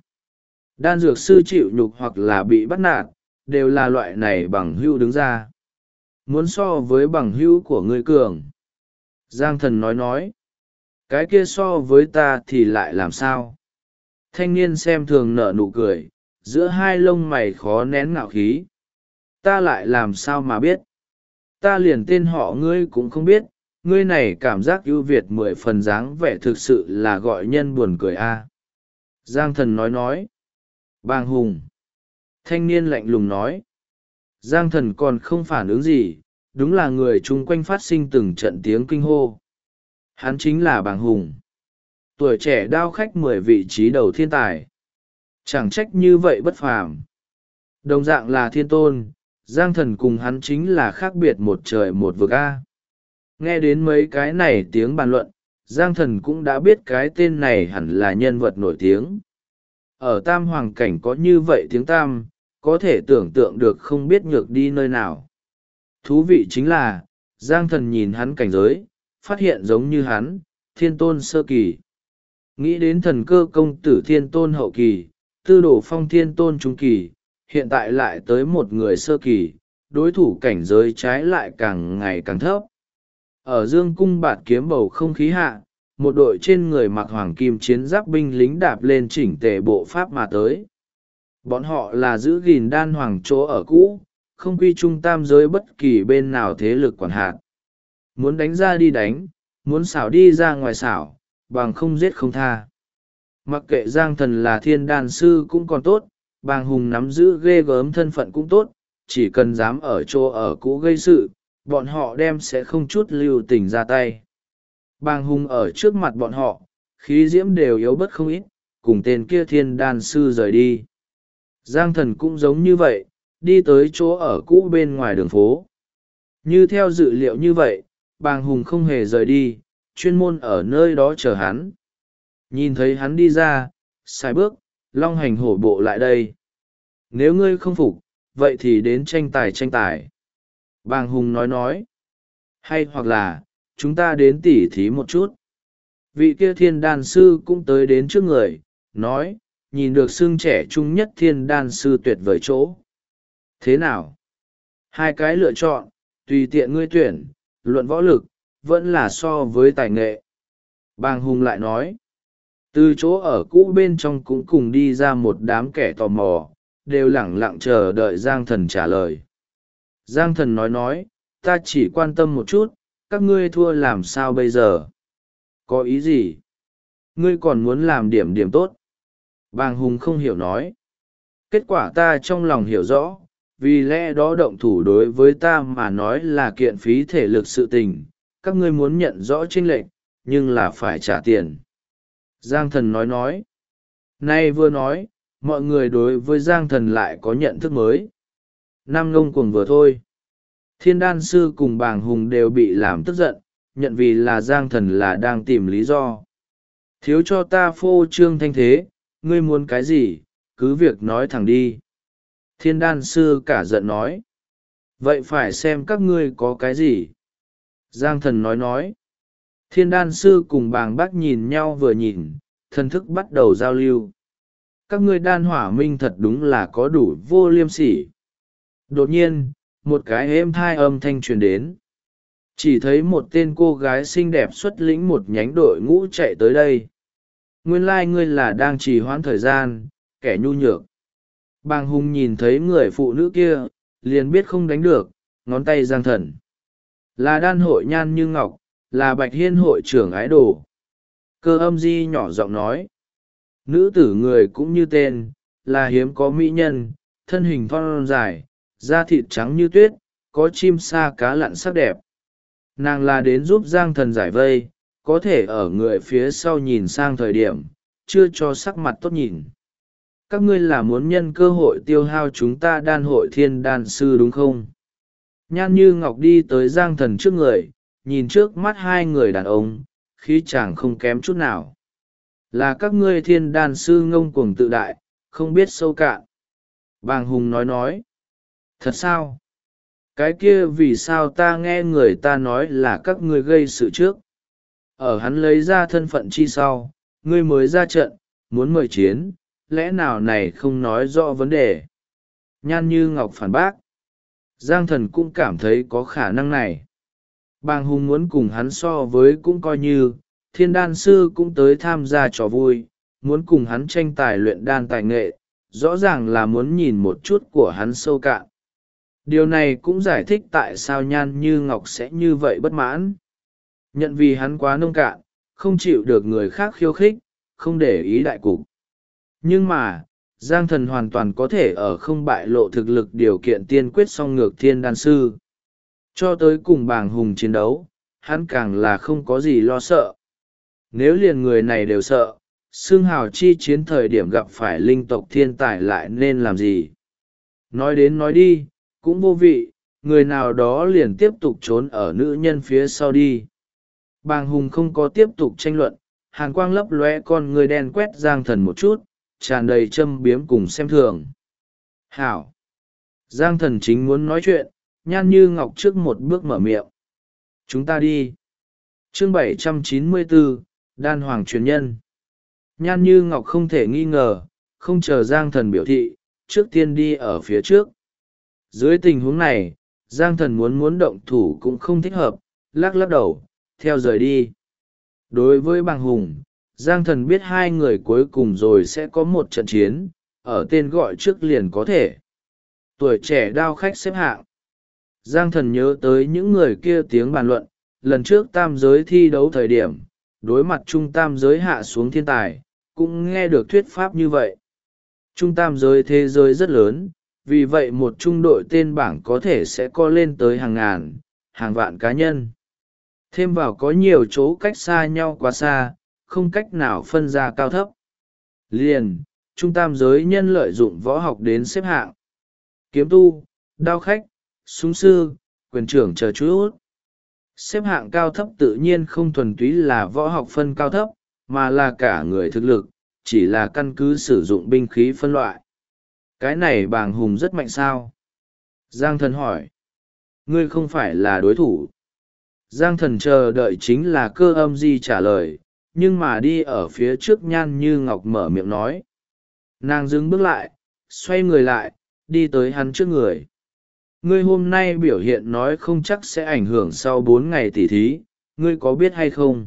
Đan dược sư chịu nhục hoặc là bị bắt nạt, đều là loại này bằng hữu đứng ra. Muốn so với bằng hữu của ngươi cường. Giang Thần nói. Cái kia so với ta thì lại làm sao? Thanh niên xem thường nở nụ cười, giữa hai lông mày khó nén ngạo khí. Ta lại làm sao mà biết? Ta liền tên họ ngươi cũng không biết, ngươi này cảm giác ưu việt 10 phần dáng vẻ thực sự là gọi nhân buồn cười a. Giang Thần nói. Bàng Hùng. Thanh niên lạnh lùng nói. Giang Thần còn không phản ứng gì, đúng là người chung quanh phát sinh từng trận tiếng kinh hô. Hắn chính là Bàng Hùng. Tuổi trẻ đao khách 10 vị trí đầu thiên tài. Chẳng trách như vậy bất phàm. Đồng dạng là thiên tôn, Giang Thần cùng hắn chính là khác biệt một trời một vực A. Nghe đến mấy cái này tiếng bàn luận, Giang Thần cũng đã biết cái tên này hẳn là nhân vật nổi tiếng. Ở Tam Hoàng Cảnh có như vậy tiếng Tam, có thể tưởng tượng được không biết nhược đi nơi nào. Thú vị chính là, Giang Thần nhìn hắn cảnh giới, phát hiện giống như hắn, thiên tôn sơ kỳ. Nghĩ đến Thần Cơ công tử thiên tôn hậu kỳ, Tư Đồ Phong thiên tôn trung kỳ, hiện tại lại tới một người sơ kỳ, đối thủ cảnh giới trái lại càng ngày càng thấp. Ở dương cung bạt kiếm bầu không khí hạ, một đội trên người mặc hoàng kim chiến giáp binh lính đạp lên chỉnh tề bộ pháp mà tới. Bọn họ là giữ gìn đan hoàng chỗ ở cũ, không quy trung tam giới bất kỳ bên nào thế lực quản hạt. Muốn đánh ra đi đánh, muốn xảo đi ra ngoài xảo, bằng không giết không tha. Mặc kệ Giang Thần là thiên đan sư cũng còn tốt, Bàng Hùng nắm giữ ghê gớm thân phận cũng tốt, chỉ cần dám ở chỗ ở cũ gây sự, bọn họ đem sẽ không chút lưu tình ra tay. Bàng Hùng ở trước mặt bọn họ, khí diễm đều yếu bất không ít, cùng tên kia thiên đan sư rời đi. Giang Thần cũng giống như vậy, đi tới chỗ ở cũ bên ngoài đường phố. Như theo dự liệu như vậy, Bàng Hùng không hề rời đi, chuyên môn ở nơi đó chờ hắn. Nhìn thấy hắn đi ra, sai bước, long hành hổ bộ lại đây. Nếu ngươi không phục, vậy thì đến tranh tài. Bàng Hùng nói. Hay hoặc là, chúng ta đến tỉ thí một chút. Vị kia thiên đan sư cũng tới đến trước người, nói, nhìn được xương trẻ trung nhất thiên đan sư tuyệt vời chỗ. Thế nào? Hai cái lựa chọn, tùy tiện ngươi tuyển, luận võ lực, vẫn là so với tài nghệ. Bàng Hùng lại nói, từ chỗ ở cũ bên trong cũng cùng đi ra một đám kẻ tò mò, đều lẳng lặng chờ đợi Giang Thần trả lời. Giang Thần nói, ta chỉ quan tâm một chút, các ngươi thua làm sao bây giờ? Có ý gì? Ngươi còn muốn làm điểm tốt? Bàng Hùng không hiểu nói. Kết quả ta trong lòng hiểu rõ, vì lẽ đó động thủ đối với ta mà nói là kiện phí thể lực sự tình, các ngươi muốn nhận rõ chênh lệch, nhưng là phải trả tiền. Giang Thần nói. Nay vừa nói, mọi người đối với Giang Thần lại có nhận thức mới. Năm ngông cuồng vừa thôi. Thiên đan sư cùng Bàng Hùng đều bị làm tức giận, nhận vì là Giang Thần là đang tìm lý do. Thiếu cho ta phô trương thanh thế, ngươi muốn cái gì, cứ việc nói thẳng đi. Thiên đan sư cả giận nói. Vậy phải xem các ngươi có cái gì. Giang Thần nói. Thiên đan sư cùng Bàng Bác nhìn nhau vừa nhìn, thần thức bắt đầu giao lưu. Các ngươi đan hỏa minh thật đúng là có đủ vô liêm sỉ. Đột nhiên, một cái êm thai âm thanh truyền đến. Chỉ thấy một tên cô gái xinh đẹp xuất lĩnh một nhánh đội ngũ chạy tới đây. Nguyên lai ngươi là đang trì hoãn thời gian, kẻ nhu nhược. Bàng Hùng nhìn thấy người phụ nữ kia, liền biết không đánh được, ngón tay Giang Thần. Là đan hội Nhan Như Ngọc, là Bạch Hiên hội trưởng ái đồ. Cơ âm di nhỏ giọng nói. Nữ tử người cũng như tên, là hiếm có mỹ nhân, thân hình thon dài, da thịt trắng như tuyết, có chim sa cá lặn sắc đẹp. Nàng là đến giúp Giang Thần giải vây, có thể ở người phía sau nhìn sang thời điểm, chưa cho sắc mặt tốt nhìn. Các ngươi là muốn nhân cơ hội tiêu hao chúng ta đan hội thiên đan sư đúng không? Nhan Như Ngọc đi tới Giang Thần trước người, nhìn trước mắt hai người đàn ông, khí chàng không kém chút nào. Là các ngươi thiên đan sư ngông cuồng tự đại, không biết sâu cạn. Bàng Hùng nói. Thật sao? Cái kia vì sao ta nghe người ta nói là các ngươi gây sự trước? Ở hắn lấy ra thân phận chi sau, ngươi mới ra trận, muốn mời chiến, lẽ nào này không nói rõ vấn đề? Nhan Như Ngọc phản bác. Giang Thần cũng cảm thấy có khả năng này. Bàng Hùng muốn cùng hắn so với cũng coi như, thiên đan sư cũng tới tham gia trò vui, muốn cùng hắn tranh tài luyện đan tài nghệ, rõ ràng là muốn nhìn một chút của hắn sâu cạn. Điều này cũng giải thích tại sao Nhan Như Ngọc sẽ như vậy bất mãn. Nhận vì hắn quá nông cạn, không chịu được người khác khiêu khích, không để ý đại cục. Nhưng mà, Giang Thần hoàn toàn có thể ở không bại lộ thực lực điều kiện tiên quyết song ngược thiên đan sư. Cho tới cùng Bàng Hùng chiến đấu, hắn càng là không có gì lo sợ. Nếu liền người này đều sợ, xương hào chi chiến thời điểm gặp phải linh tộc thiên tài lại nên làm gì? Nói đến nói đi, cũng vô vị, người nào đó liền tiếp tục trốn ở nữ nhân phía sau đi. Bàng Hùng không có tiếp tục tranh luận, hàn quang lấp lóe con người đen quét Giang Thần một chút, tràn đầy châm biếm cùng xem thường. Hảo! Giang Thần chính muốn nói chuyện, Nhan Như Ngọc trước một bước mở miệng. Chúng ta đi. Chương 794, Đan Hoàng truyền nhân. Nhan Như Ngọc không thể nghi ngờ, không chờ Giang Thần biểu thị, trước tiên đi ở phía trước. Dưới tình huống này, Giang Thần muốn động thủ cũng không thích hợp, lắc lắc đầu, theo rời đi. Đối với Bàng Hùng, Giang Thần biết hai người cuối cùng rồi sẽ có một trận chiến, ở tên gọi trước liền có thể. Tuổi trẻ đao khách xếp hạng. Giang Thần nhớ tới những người kia tiếng bàn luận, lần trước tam giới thi đấu thời điểm, đối mặt trung tam giới hạ xuống thiên tài, cũng nghe được thuyết pháp như vậy. Trung tam giới thế giới rất lớn, vì vậy một trung đội tên bảng có thể sẽ có lên tới hàng ngàn, hàng vạn cá nhân. Thêm vào có nhiều chỗ cách xa nhau quá xa, không cách nào phân ra cao thấp. Liền, trung tam giới nhân lợi dụng võ học đến xếp hạng. Kiếm tu, đao khách, súng sư, quyền trưởng chờ chút. Xếp hạng cao thấp tự nhiên không thuần túy là võ học phân cao thấp, mà là cả người thực lực, chỉ là căn cứ sử dụng binh khí phân loại. Cái này Bàng Hùng rất mạnh sao? Giang Thần hỏi. Ngươi không phải là đối thủ. Giang Thần chờ đợi chính là Cơ Âm Di trả lời, nhưng mà đi ở phía trước Nhan Như Ngọc mở miệng nói. Nàng dừng bước lại, xoay người lại, đi tới hắn trước người. Ngươi hôm nay biểu hiện nói không chắc sẽ ảnh hưởng sau 4 ngày tỉ thí, ngươi có biết hay không?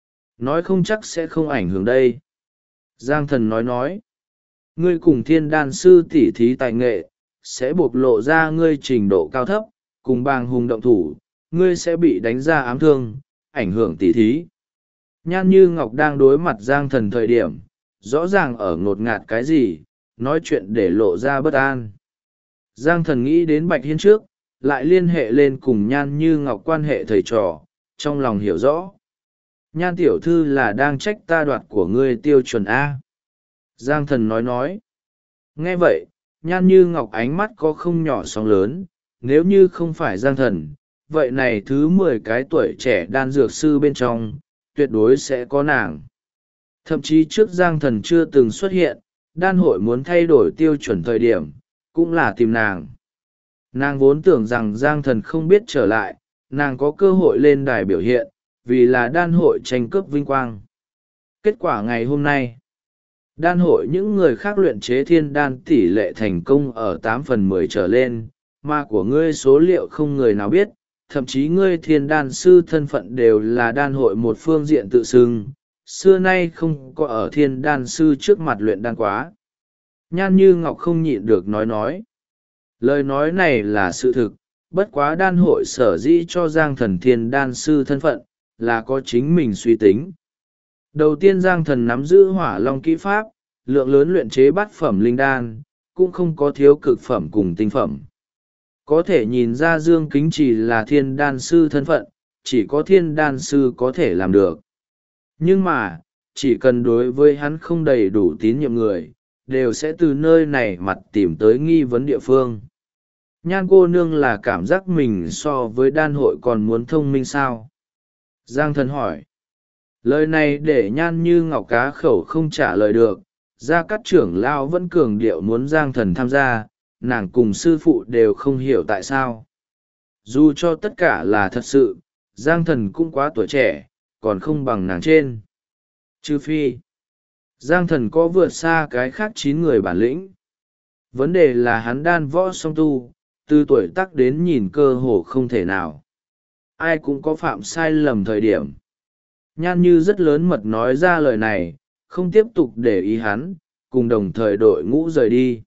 Nói không chắc sẽ không ảnh hưởng đây. Giang Thần nói. Ngươi cùng thiên đan sư tỉ thí tài nghệ, sẽ bộc lộ ra ngươi trình độ cao thấp, cùng Bàng Hùng động thủ, ngươi sẽ bị đánh ra ám thương, ảnh hưởng tỉ thí. Nhan Như Ngọc đang đối mặt Giang Thần thời điểm, rõ ràng ở ngột ngạt cái gì, nói chuyện để lộ ra bất an. Giang Thần nghĩ đến Bạch Hiên trước, lại liên hệ lên cùng Nhan Như Ngọc quan hệ thầy trò, trong lòng hiểu rõ. Nhan tiểu thư là đang trách ta đoạt của ngươi tiêu chuẩn A. Giang Thần nói. Nghe vậy, Nhan Như Ngọc ánh mắt có không nhỏ sóng lớn, nếu như không phải Giang Thần, vậy này thứ 10 cái tuổi trẻ đan dược sư bên trong, tuyệt đối sẽ có nàng. Thậm chí trước Giang Thần chưa từng xuất hiện, đan hội muốn thay đổi tiêu chuẩn thời điểm, cũng là tìm nàng. Nàng vốn tưởng rằng Giang Thần không biết trở lại, nàng có cơ hội lên đài biểu hiện, vì là đan hội tranh cướp vinh quang. Kết quả ngày hôm nay, đan hội những người khác luyện chế thiên đan tỷ lệ thành công ở 8/10 trở lên, mà của ngươi số liệu không người nào biết, thậm chí ngươi thiên đan sư thân phận đều là đan hội một phương diện tự xưng, xưa nay không có ở thiên đan sư trước mặt luyện đan quá. Nhan Như Ngọc không nhịn được nói. Lời nói này là sự thực, bất quá đan hội sở dĩ cho Giang Thần thiên đan sư thân phận, là có chính mình suy tính. Đầu tiên Giang Thần nắm giữ hỏa long kỹ pháp, lượng lớn luyện chế bát phẩm linh đan, cũng không có thiếu cực phẩm cùng tinh phẩm. Có thể nhìn ra Dương Kính chỉ là thiên đan sư thân phận, chỉ có thiên đan sư có thể làm được. Nhưng mà, chỉ cần đối với hắn không đầy đủ tín nhiệm người đều sẽ từ nơi này mặt tìm tới nghi vấn địa phương. Nhan cô nương là cảm giác mình so với đan hội còn muốn thông minh sao? Giang thần hỏi. Lời này để Nhan Như Ngọc cá khẩu không trả lời được. Gia Cát trưởng lão vẫn cường điệu muốn Giang thần tham gia, nàng cùng sư phụ đều không hiểu tại sao. Dù cho tất cả là thật sự, Giang thần cũng quá tuổi trẻ, còn không bằng nàng trên. Trừ phi Giang thần có vượt xa cái khác 9 người bản lĩnh. Vấn đề là hắn đan võ song tu, từ tuổi tác đến nhìn cơ hồ không thể nào. Ai cũng có phạm sai lầm thời điểm. Nhan Như rất lớn mật nói ra lời này, không tiếp tục để ý hắn, cùng đồng thời đội ngũ rời đi.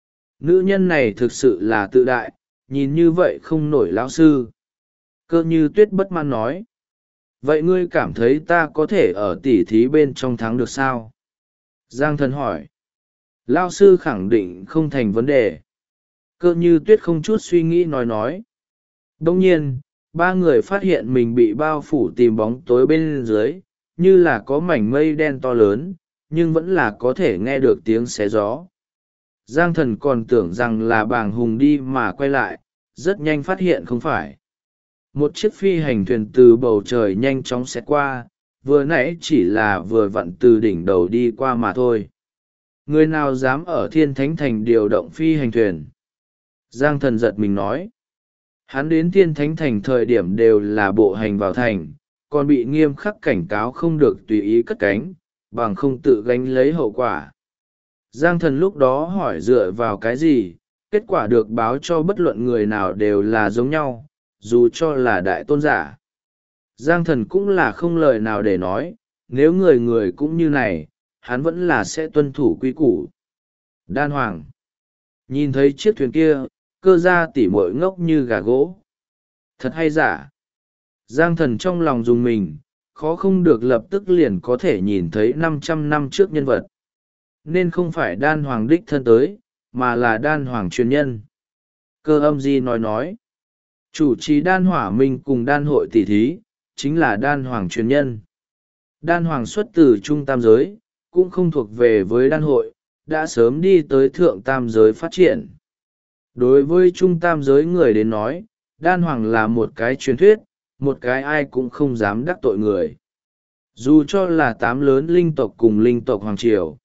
Nữ nhân này thực sự là tự đại, nhìn như vậy không nổi lão sư. Cơ Như Tuyết bất mãn nói. Vậy ngươi cảm thấy ta có thể ở tỉ thí bên trong thắng được sao? Giang thần hỏi. Lão sư khẳng định không thành vấn đề. Cơ Như Tuyết không chút suy nghĩ nói. Đông nhiên, 3 người phát hiện mình bị bao phủ tìm bóng tối bên dưới, như là có mảnh mây đen to lớn, nhưng vẫn là có thể nghe được tiếng xé gió. Giang thần còn tưởng rằng là bàng hùng đi mà quay lại, rất nhanh phát hiện không phải. Một chiếc phi hành thuyền từ bầu trời nhanh chóng xẹt qua, vừa nãy chỉ là vừa vặn từ đỉnh đầu đi qua mà thôi. Người nào dám ở Thiên Thánh Thành điều động phi hành thuyền? Giang thần giật mình nói. Hắn đến Thiên Thánh Thành thời điểm đều là bộ hành vào thành, còn bị nghiêm khắc cảnh cáo không được tùy ý cất cánh, bằng không tự gánh lấy hậu quả. Giang thần lúc đó hỏi dựa vào cái gì, kết quả được báo cho bất luận người nào đều là giống nhau, dù cho là đại tôn giả. Giang thần cũng là không lời nào để nói, nếu người người cũng như này, hắn vẫn là sẽ tuân thủ quy củ. Đan Hoàng nhìn thấy chiếc thuyền kia, Cơ gia tỉ muội ngốc như gà gỗ. Thật hay giả? Giang thần trong lòng dùng mình, khó không được lập tức liền có thể nhìn thấy 500 năm trước nhân vật. Nên không phải Đan Hoàng đích thân tới, mà là Đan Hoàng truyền nhân. Cơ Âm Di nói. Chủ trì Đan Hỏa Minh cùng Đan hội tỷ thí, chính là Đan Hoàng truyền nhân. Đan Hoàng xuất từ Trung Tam Giới, cũng không thuộc về với Đan hội, đã sớm đi tới Thượng Tam Giới phát triển. Đối với Trung Tam Giới người đến nói, Đan Hoàng là một cái truyền thuyết, một cái ai cũng không dám đắc tội người. Dù cho là 8 lớn linh tộc cùng linh tộc Hoàng Triều.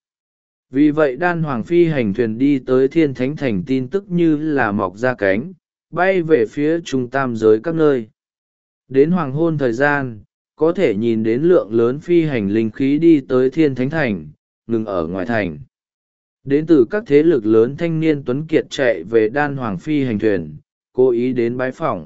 Vì vậy Đan Hoàng phi hành thuyền đi tới Thiên Thánh Thành tin tức như là mọc ra cánh, bay về phía Trung Tam Giới các nơi. Đến hoàng hôn thời gian, có thể nhìn đến lượng lớn phi hành linh khí đi tới Thiên Thánh Thành, ngừng ở ngoài thành. Đến từ các thế lực lớn thanh niên tuấn kiệt chạy về Đan Hoàng phi hành thuyền, cố ý đến bái phỏng.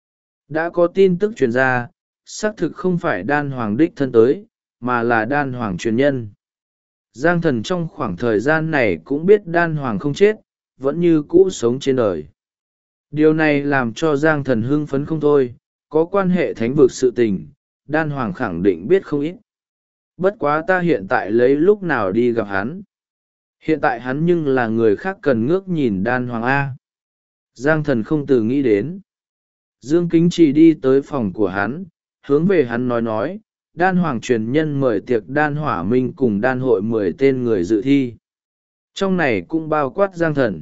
Đã có tin tức truyền ra, xác thực không phải Đan Hoàng đích thân tới, mà là Đan Hoàng truyền nhân. Giang thần trong khoảng thời gian này cũng biết Đan Hoàng không chết, vẫn như cũ sống trên đời. Điều này làm cho Giang thần hưng phấn không thôi, có quan hệ thánh vực sự tình, Đan Hoàng khẳng định biết không ít. Bất quá ta hiện tại lấy lúc nào đi gặp hắn. Hiện tại hắn nhưng là người khác cần ngước nhìn Đan Hoàng A. Giang thần không từ nghĩ đến. Dương Kính chỉ đi tới phòng của hắn, hướng về hắn nói, Đan Hoàng truyền nhân mời tiệc Đan Hỏa Minh cùng Đan hội 10 tên người dự thi. Trong này cũng bao quát Giang thần.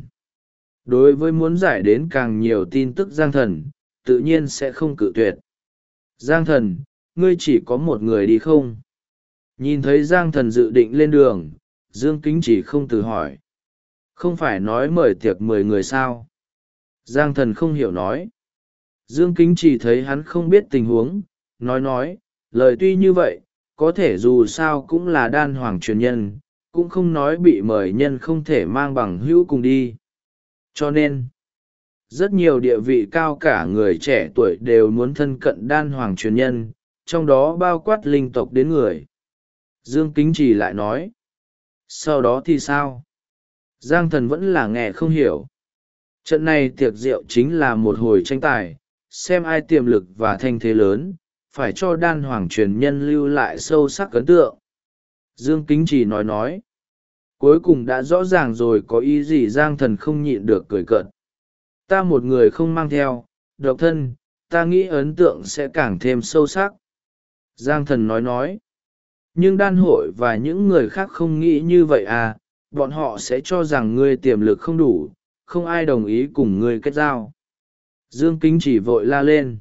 Đối với muốn giải đến càng nhiều tin tức Giang thần, tự nhiên sẽ không cự tuyệt. Giang thần, ngươi chỉ có một người đi không? Nhìn thấy Giang thần dự định lên đường, Dương Kính chỉ không từ hỏi. Không phải nói mời tiệc 10 người sao? Giang thần không hiểu nói. Dương Kính chỉ thấy hắn không biết tình huống, nói, lời tuy như vậy, có thể dù sao cũng là Đan Hoàng truyền nhân, cũng không nói bị mời nhân không thể mang bằng hữu cùng đi. Cho nên, rất nhiều địa vị cao cả người trẻ tuổi đều muốn thân cận Đan Hoàng truyền nhân, trong đó bao quát linh tộc đến người. Dương Kính chỉ lại nói. Sau đó thì sao? Giang thần vẫn là nghe không hiểu. Trận này tiệc rượu chính là một hồi tranh tài, xem ai tiềm lực và thanh thế lớn, phải cho Đan Hoàng truyền nhân lưu lại sâu sắc ấn tượng. Dương Kính chỉ nói. Cuối cùng đã rõ ràng rồi có ý gì Giang thần không nhịn được cười cợt. Ta một người không mang theo, độc thân, ta nghĩ ấn tượng sẽ càng thêm sâu sắc. Giang thần nói. Nhưng đan hội và những người khác không nghĩ như vậy à, bọn họ sẽ cho rằng ngươi tiềm lực không đủ, không ai đồng ý cùng ngươi kết giao. Dương Kính chỉ vội la lên.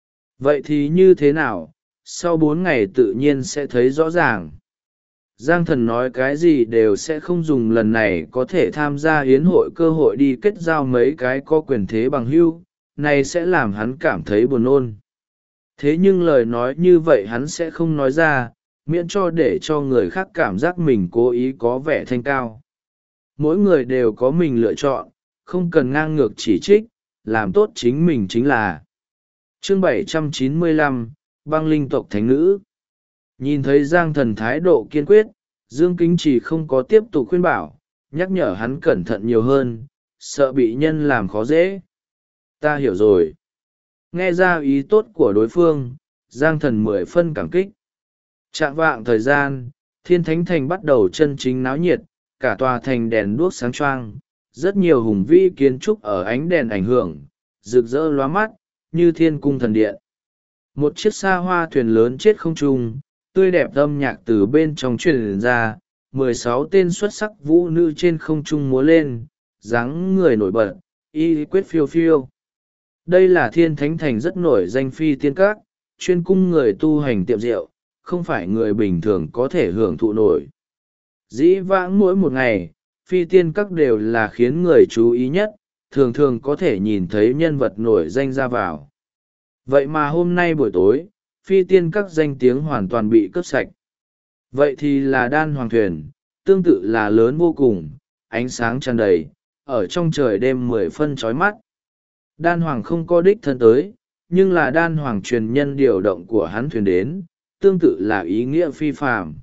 Vậy thì như thế nào, sau 4 ngày tự nhiên sẽ thấy rõ ràng. Giang Thần nói cái gì đều sẽ không dùng lần này có thể tham gia hiến hội cơ hội đi kết giao mấy cái có quyền thế bằng hữu, này sẽ làm hắn cảm thấy buồn nôn. Thế nhưng lời nói như vậy hắn sẽ không nói ra, miễn cho để cho người khác cảm giác mình cố ý có vẻ thanh cao. Mỗi người đều có mình lựa chọn, không cần ngang ngược chỉ trích, làm tốt chính mình chính là. Chương 795, băng linh tộc thánh nữ. Nhìn thấy Giang Thần thái độ kiên quyết, Dương Kính chỉ không có tiếp tục khuyên bảo, nhắc nhở hắn cẩn thận nhiều hơn, sợ bị nhân làm khó dễ. Ta hiểu rồi. Nghe ra ý tốt của đối phương, Giang Thần 10 phân cảm kích. Chạng vạng thời gian, Thiên Thánh Thành bắt đầu chân chính náo nhiệt, cả tòa thành đèn đuốc sáng choang, rất nhiều hùng vĩ kiến trúc ở ánh đèn ảnh hưởng, rực rỡ lóa mắt, như thiên cung thần điện. Một chiếc xa hoa thuyền lớn chết không trung, tươi đẹp âm nhạc từ bên trong truyền ra, 16 tên xuất sắc vũ nữ trên không trung múa lên, dáng người nổi bật, y quyết phiêu phiêu. Đây là Thiên Thánh Thành rất nổi danh phi tiên các, chuyên cung người tu hành tiệm rượu, không phải người bình thường có thể hưởng thụ nổi. Dĩ vãng mỗi một ngày, phi tiên các đều là khiến người chú ý nhất, thường thường có thể nhìn thấy nhân vật nổi danh ra vào. Vậy mà hôm nay buổi tối, phi tiên các danh tiếng hoàn toàn bị cướp sạch. Vậy thì là đan hoàng thuyền, tương tự là lớn vô cùng, ánh sáng tràn đầy, ở trong trời đêm 10 phân chói mắt. Đan hoàng không có đích thân tới, nhưng là đan hoàng truyền nhân điều động của hắn thuyền đến, tương tự là ý nghĩa phi phàm.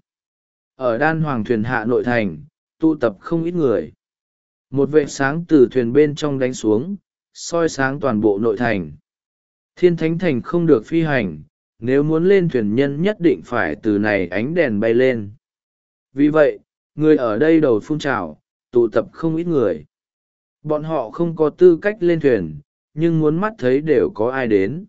Ở đan hoàng thuyền hạ nội thành, tụ tập không ít người. Một vệt sáng từ thuyền bên trong đánh xuống, soi sáng toàn bộ nội thành. Thiên Thánh Thành không được phi hành, nếu muốn lên thuyền nhân nhất định phải từ này ánh đèn bay lên. Vì vậy, người ở đây đầu phun trào, tụ tập không ít người. Bọn họ không có tư cách lên thuyền, nhưng muốn mắt thấy đều có ai đến.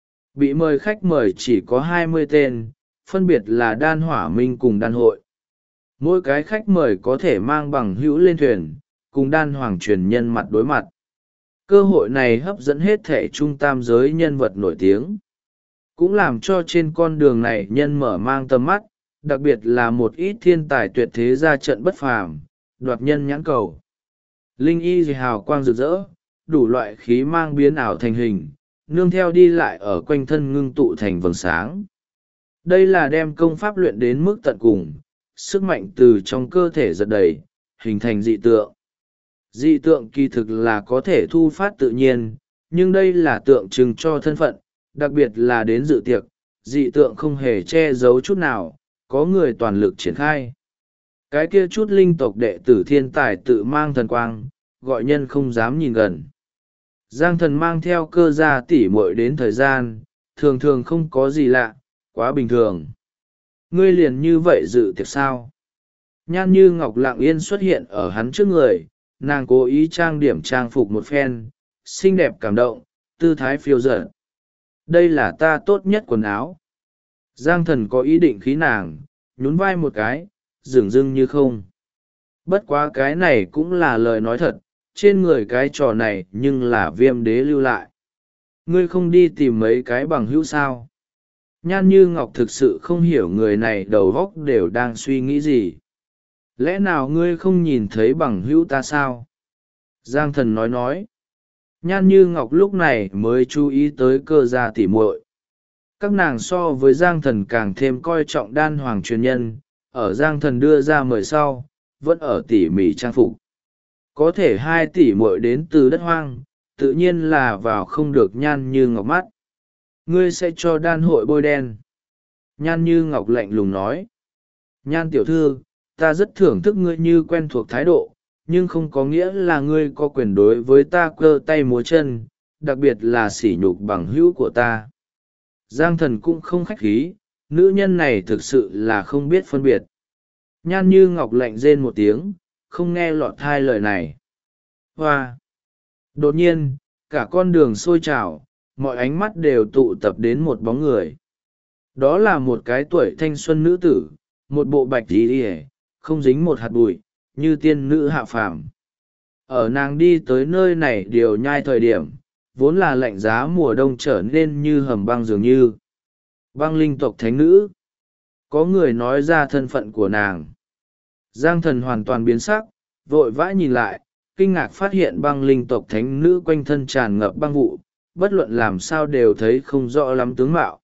Bị mời khách mời chỉ có 20 tên, phân biệt là đan hỏa minh cùng đan hội. Mỗi cái khách mời có thể mang bằng hữu lên thuyền, cùng đan hoàng truyền nhân mặt đối mặt. Cơ hội này hấp dẫn hết thể trung tam giới nhân vật nổi tiếng. Cũng làm cho trên con đường này nhân mở mang tầm mắt, đặc biệt là một ít thiên tài tuyệt thế ra trận bất phàm, đoạt nhân nhãn cầu. Linh y hào quang rực rỡ, đủ loại khí mang biến ảo thành hình, nương theo đi lại ở quanh thân ngưng tụ thành vầng sáng. Đây là đem công pháp luyện đến mức tận cùng, sức mạnh từ trong cơ thể giật đầy, hình thành dị tượng. Dị tượng kỳ thực là có thể thu phát tự nhiên, nhưng đây là tượng trưng cho thân phận, đặc biệt là đến dự tiệc, dị tượng không hề che giấu chút nào, có người toàn lực triển khai. Cái kia chút linh tộc đệ tử thiên tài tự mang thần quang, gọi nhân không dám nhìn gần. Giang Thần mang theo cơ gia tỉ muội đến thời gian, thường thường không có gì lạ, quá bình thường. Ngươi liền như vậy dự tiệc sao? Nhan Như Ngọc lặng yên xuất hiện ở hắn trước người, nàng cố ý trang điểm trang phục một phen, xinh đẹp cảm động, tư thái phiêu dở. Đây là ta tốt nhất quần áo. Giang Thần có ý định khí nàng, nhún vai một cái, dửng dưng như không. Bất quá cái này cũng là lời nói thật, trên người cái trò này nhưng là Viêm Đế lưu lại. Ngươi không đi tìm mấy cái bằng hữu sao? Nhan Như Ngọc thực sự không hiểu người này đầu óc đều đang suy nghĩ gì. Lẽ nào ngươi không nhìn thấy bằng hữu ta sao? Giang Thần nói. Nhan Như Ngọc lúc này mới chú ý tới cơ gia tỉ muội. Các nàng so với Giang Thần càng thêm coi trọng đan hoàng truyền nhân, ở Giang Thần đưa ra mời sau, vẫn ở tỉ mỉ trang phục. Có thể 2 tỷ muội đến từ đất hoang, tự nhiên là vào không được Nhan Như Ngọc mắt. Ngươi sẽ cho đan hội bôi đen. Nhan Như Ngọc lạnh lùng nói. Nhan tiểu thư, ta rất thưởng thức ngươi như quen thuộc thái độ, nhưng không có nghĩa là ngươi có quyền đối với ta cơ tay múa chân, đặc biệt là sỉ nhục bằng hữu của ta. Giang Thần cũng không khách khí, nữ nhân này thực sự là không biết phân biệt. Nhan Như Ngọc lạnh rên một tiếng, không nghe lọt hai lời này. Hoa! Đột nhiên, cả con đường sôi trào, mọi ánh mắt đều tụ tập đến một bóng người. Đó là một cái tuổi thanh xuân nữ tử, một bộ bạch y ỉa không dính một hạt bụi, như tiên nữ hạ phàm. Ở nàng đi tới nơi này điều nhai thời điểm vốn là lạnh giá mùa đông trở nên như hầm băng dường như. Băng linh tộc thánh nữ. Có người nói ra thân phận của nàng. Giang Thần hoàn toàn biến sắc, vội vã nhìn lại, kinh ngạc phát hiện băng linh tộc thánh nữ quanh thân tràn ngập băng vụ, bất luận làm sao đều thấy không rõ lắm tướng mạo.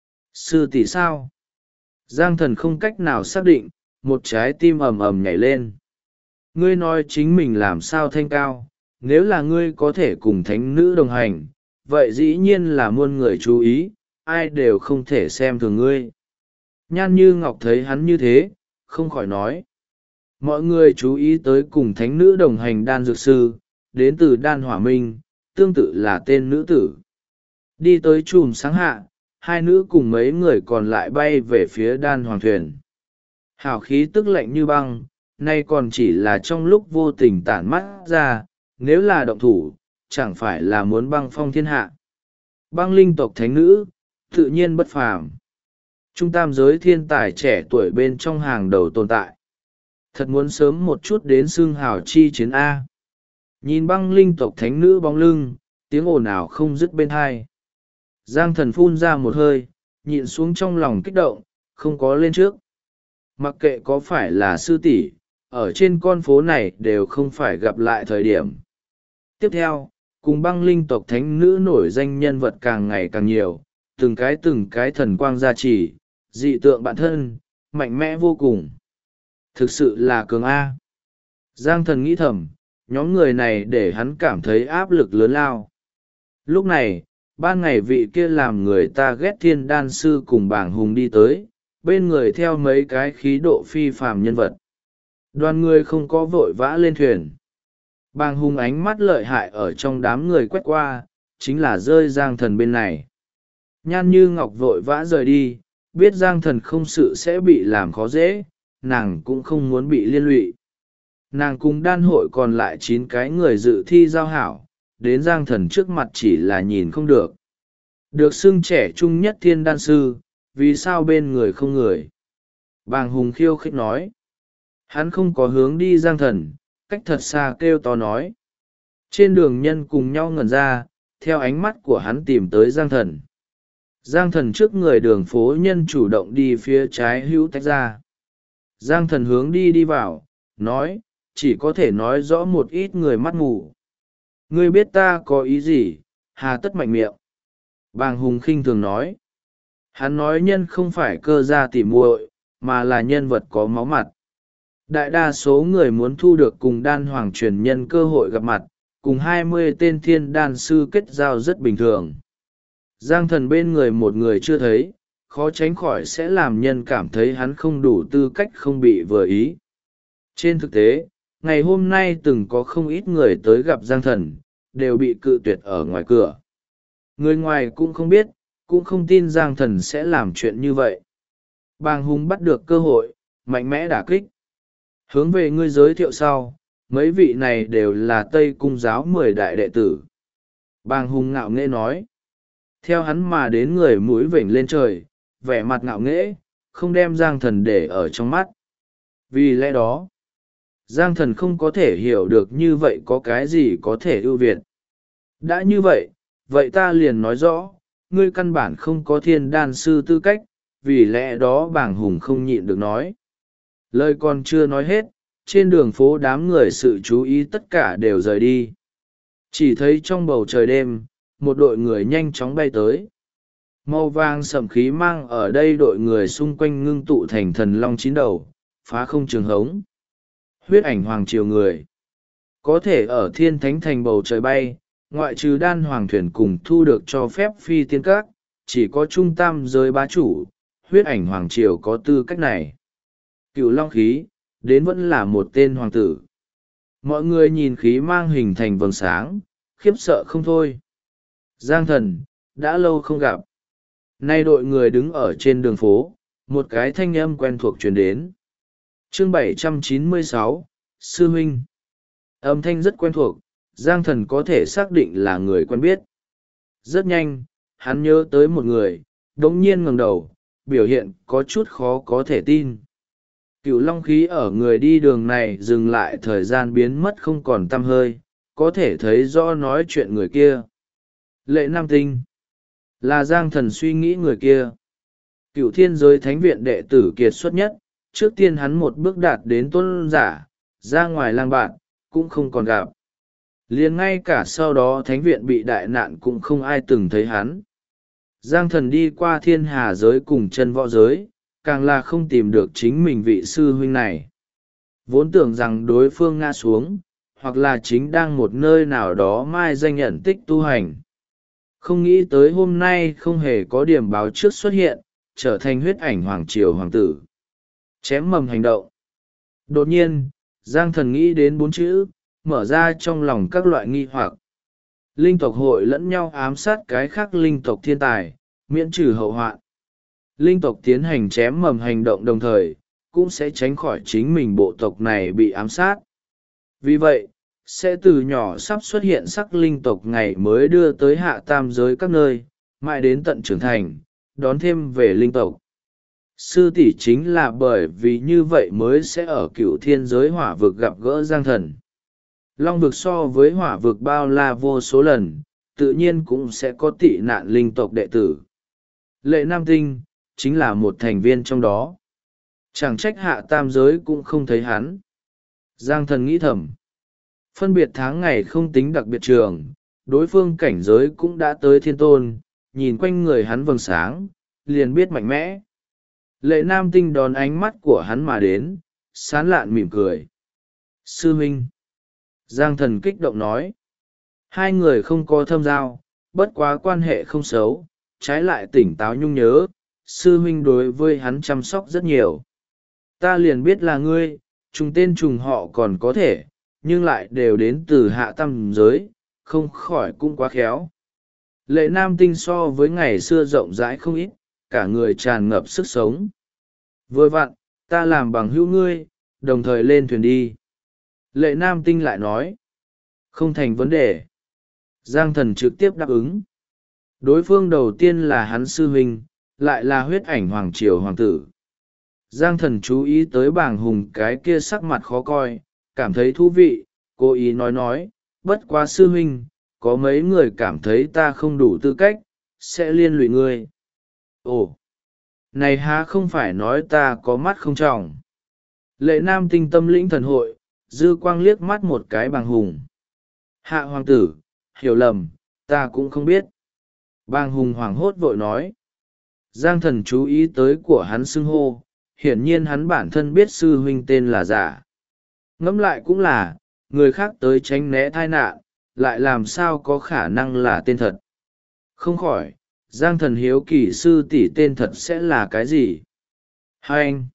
Sư tỷ sao? Giang Thần không cách nào xác định, một trái tim ầm ầm nhảy lên. Ngươi nói chính mình làm sao thanh cao, nếu là ngươi có thể cùng thánh nữ đồng hành, vậy dĩ nhiên là muôn người chú ý, ai đều không thể xem thường ngươi. Nhan Như Ngọc thấy hắn như thế, không khỏi nói. Mọi người chú ý tới cùng thánh nữ đồng hành đan dược sư, đến từ đan hỏa minh, tương tự là tên nữ tử. Đi tới chùm sáng hạ, hai nữ cùng mấy người còn lại bay về phía đan hoàng thuyền. Hào khí tức lạnh như băng, nay còn chỉ là trong lúc vô tình tản mắt ra, nếu là động thủ, chẳng phải là muốn băng phong thiên hạ. Băng linh tộc thánh nữ, tự nhiên bất phàm. Trung tam giới thiên tài trẻ tuổi bên trong hàng đầu tồn tại. Thật muốn sớm một chút đến xương hào chi chiến A. Nhìn băng linh tộc thánh nữ bóng lưng, tiếng ồn ào không dứt bên hai. Giang Thần phun ra một hơi, nhịn xuống trong lòng kích động, không có lên trước. Mặc kệ có phải là sư tỷ, ở trên con phố này đều không phải gặp lại thời điểm. Tiếp theo, cùng băng linh tộc thánh nữ nổi danh nhân vật càng ngày càng nhiều, từng cái thần quang gia trì, dị tượng bản thân, mạnh mẽ vô cùng. Thực sự là cường A. Giang Thần nghĩ thầm, nhóm người này để hắn cảm thấy áp lực lớn lao. Lúc này, ban ngày vị kia làm người ta ghét thiên đan sư cùng bảng hùng đi tới, bên người theo mấy cái khí độ phi phàm nhân vật. Đoàn người không có vội vã lên thuyền. Bàng hùng ánh mắt lợi hại ở trong đám người quét qua, chính là rơi Giang Thần bên này. Nhan Như Ngọc vội vã rời đi, biết Giang Thần không sự sẽ bị làm khó dễ, nàng cũng không muốn bị liên lụy. Nàng cùng đan hội còn lại 9 cái người dự thi giao hảo, đến Giang Thần trước mặt chỉ là nhìn không được. Được xưng trẻ trung nhất thiên đan sư, vì sao bên người không người? Bàng hùng khiêu khích nói. Hắn không có hướng đi Giang Thần, cách thật xa kêu to nói. Trên đường nhân cùng nhau ngẩn ra, theo ánh mắt của hắn tìm tới Giang Thần. Giang Thần trước người đường phố nhân chủ động đi phía trái hữu tách ra. Giang Thần hướng đi vào, nói, chỉ có thể nói rõ một ít người mắt mù. Ngươi biết ta có ý gì, hà tất mạnh miệng. Bàng hùng khinh thường nói. Hắn nói nhân không phải cơ gia tỉ muội, mà là nhân vật có máu mặt. Đại đa số người muốn thu được cùng đan hoàng truyền nhân cơ hội gặp mặt, cùng 20 tên thiên đan sư kết giao rất bình thường. Giang Thần bên người một người chưa thấy, khó tránh khỏi sẽ làm nhân cảm thấy hắn không đủ tư cách không bị vừa ý. Trên thực tế, ngày hôm nay từng có không ít người tới gặp Giang Thần, đều bị cự tuyệt ở ngoài cửa. Người ngoài cũng không biết, cũng không tin Giang Thần sẽ làm chuyện như vậy. Bàng hùng bắt được cơ hội, mạnh mẽ đả kích. Hướng về ngươi giới thiệu sau, mấy vị này đều là Tây Cung giáo 10 đại đệ tử. Bàng hùng ngạo nghễ nói. Theo hắn mà đến người mũi vểnh lên trời, vẻ mặt ngạo nghễ, không đem Giang Thần để ở trong mắt. Vì lẽ đó, Giang Thần không có thể hiểu được như vậy có cái gì có thể ưu việt. Đã như vậy, vậy ta liền nói rõ, ngươi căn bản không có thiên đan sư tư cách, vì lẽ đó bàng hùng không nhịn được nói. Lời còn chưa nói hết, trên đường phố đám người sự chú ý tất cả đều rời đi. Chỉ thấy trong bầu trời đêm, một đội người nhanh chóng bay tới. Màu vàng sẫm khí mang ở đây đội người xung quanh ngưng tụ thành thần long 9 đầu, phá không trường hống. Huyết ảnh hoàng triều người. Có thể ở thiên thánh thành bầu trời bay, ngoại trừ đan hoàng thuyền cùng thu được cho phép phi tiên các, chỉ có trung tam giới bá chủ, huyết ảnh hoàng triều có tư cách này. Cựu long khí, đến vẫn là một tên hoàng tử. Mọi người nhìn khí mang hình thành vầng sáng, khiếp sợ không thôi. Giang Thần, đã lâu không gặp. Nay đội người đứng ở trên đường phố, một cái thanh âm quen thuộc truyền đến. Chương 796, Sư Huynh. Âm thanh rất quen thuộc, Giang Thần có thể xác định là người quen biết. Rất nhanh, hắn nhớ tới một người, đống nhiên ngẩng đầu, biểu hiện có chút khó có thể tin. Cựu long khí ở người đi đường này dừng lại thời gian biến mất không còn tăm hơi, có thể thấy rõ nói chuyện người kia. Lệ Nam Tinh là Giang Thần suy nghĩ người kia. Cựu thiên giới thánh viện đệ tử kiệt xuất nhất, trước tiên hắn một bước đạt đến tôn giả, ra ngoài lang bạn, cũng không còn gặp. Liền ngay cả sau đó thánh viện bị đại nạn cũng không ai từng thấy hắn. Giang Thần đi qua thiên hà giới cùng chân võ giới, càng là không tìm được chính mình vị sư huynh này. Vốn tưởng rằng đối phương ngã xuống, hoặc là chính đang một nơi nào đó mai danh nhận tích tu hành. Không nghĩ tới hôm nay không hề có điểm báo trước xuất hiện, trở thành huyết ảnh hoàng triều hoàng tử. Chém mầm hành động. Đột nhiên, Giang Thần nghĩ đến 4 chữ, mở ra trong lòng các loại nghi hoặc. Linh tộc hội lẫn nhau ám sát cái khác linh tộc thiên tài, miễn trừ hậu hoạn. Linh tộc tiến hành chém mầm hành động đồng thời, cũng sẽ tránh khỏi chính mình bộ tộc này bị ám sát. Vì vậy, sẽ từ nhỏ sắp xuất hiện sắc linh tộc ngày mới đưa tới hạ tam giới các nơi, mãi đến tận trưởng thành, đón thêm về linh tộc. Sư tỷ chính là bởi vì như vậy mới sẽ ở cựu thiên giới hỏa vực gặp gỡ Giang Thần. Long vực so với hỏa vực bao la vô số lần, tự nhiên cũng sẽ có tị nạn linh tộc đệ tử. Lệ Nam Tinh, chính là một thành viên trong đó. Chẳng trách hạ tam giới cũng không thấy hắn. Giang Thần nghĩ thầm. Phân biệt tháng ngày không tính đặc biệt trường, đối phương cảnh giới cũng đã tới thiên tôn, nhìn quanh người hắn vầng sáng, liền biết mạnh mẽ. Lệ Nam Tinh đón ánh mắt của hắn mà đến, sán lạn mỉm cười. Sư huynh. Giang Thần kích động nói. Hai người không có thâm giao, bất quá quan hệ không xấu, trái lại tỉnh táo nhung nhớ, sư huynh đối với hắn chăm sóc rất nhiều. Ta liền biết là ngươi, trùng tên trùng họ còn có thể, nhưng lại đều đến từ hạ tam giới, không khỏi cũng quá khéo. Lệ Nam Tinh so với ngày xưa rộng rãi không ít, cả người tràn ngập sức sống. Vừa vặn, ta làm bằng hữu ngươi, đồng thời lên thuyền đi. Lệ Nam Tinh lại nói. Không thành vấn đề. Giang Thần trực tiếp đáp ứng. Đối phương đầu tiên là hắn sư huynh, lại là huyết ảnh hoàng triều hoàng tử. Giang Thần chú ý tới bàng hùng cái kia sắc mặt khó coi, cảm thấy thú vị, cố ý nói, bất quá sư huynh, có mấy người cảm thấy ta không đủ tư cách, sẽ liên lụy ngươi. Ồ, này há không phải nói ta có mắt không tròng. Lệ Nam Tinh tâm lĩnh thần hội, dư quang liếc mắt một cái bàng hùng. Hạ hoàng tử, hiểu lầm, ta cũng không biết. Bàng hùng hoảng hốt vội nói. Giang Thần chú ý tới của hắn xưng hô, hiển nhiên hắn bản thân biết sư huynh tên là giả. Ngẫm lại cũng là, người khác tới tránh né tai nạn, lại làm sao có khả năng là tên thật. Không khỏi, Giang Thần hiếu kỳ sư tỷ tên thật sẽ là cái gì? Hai anh.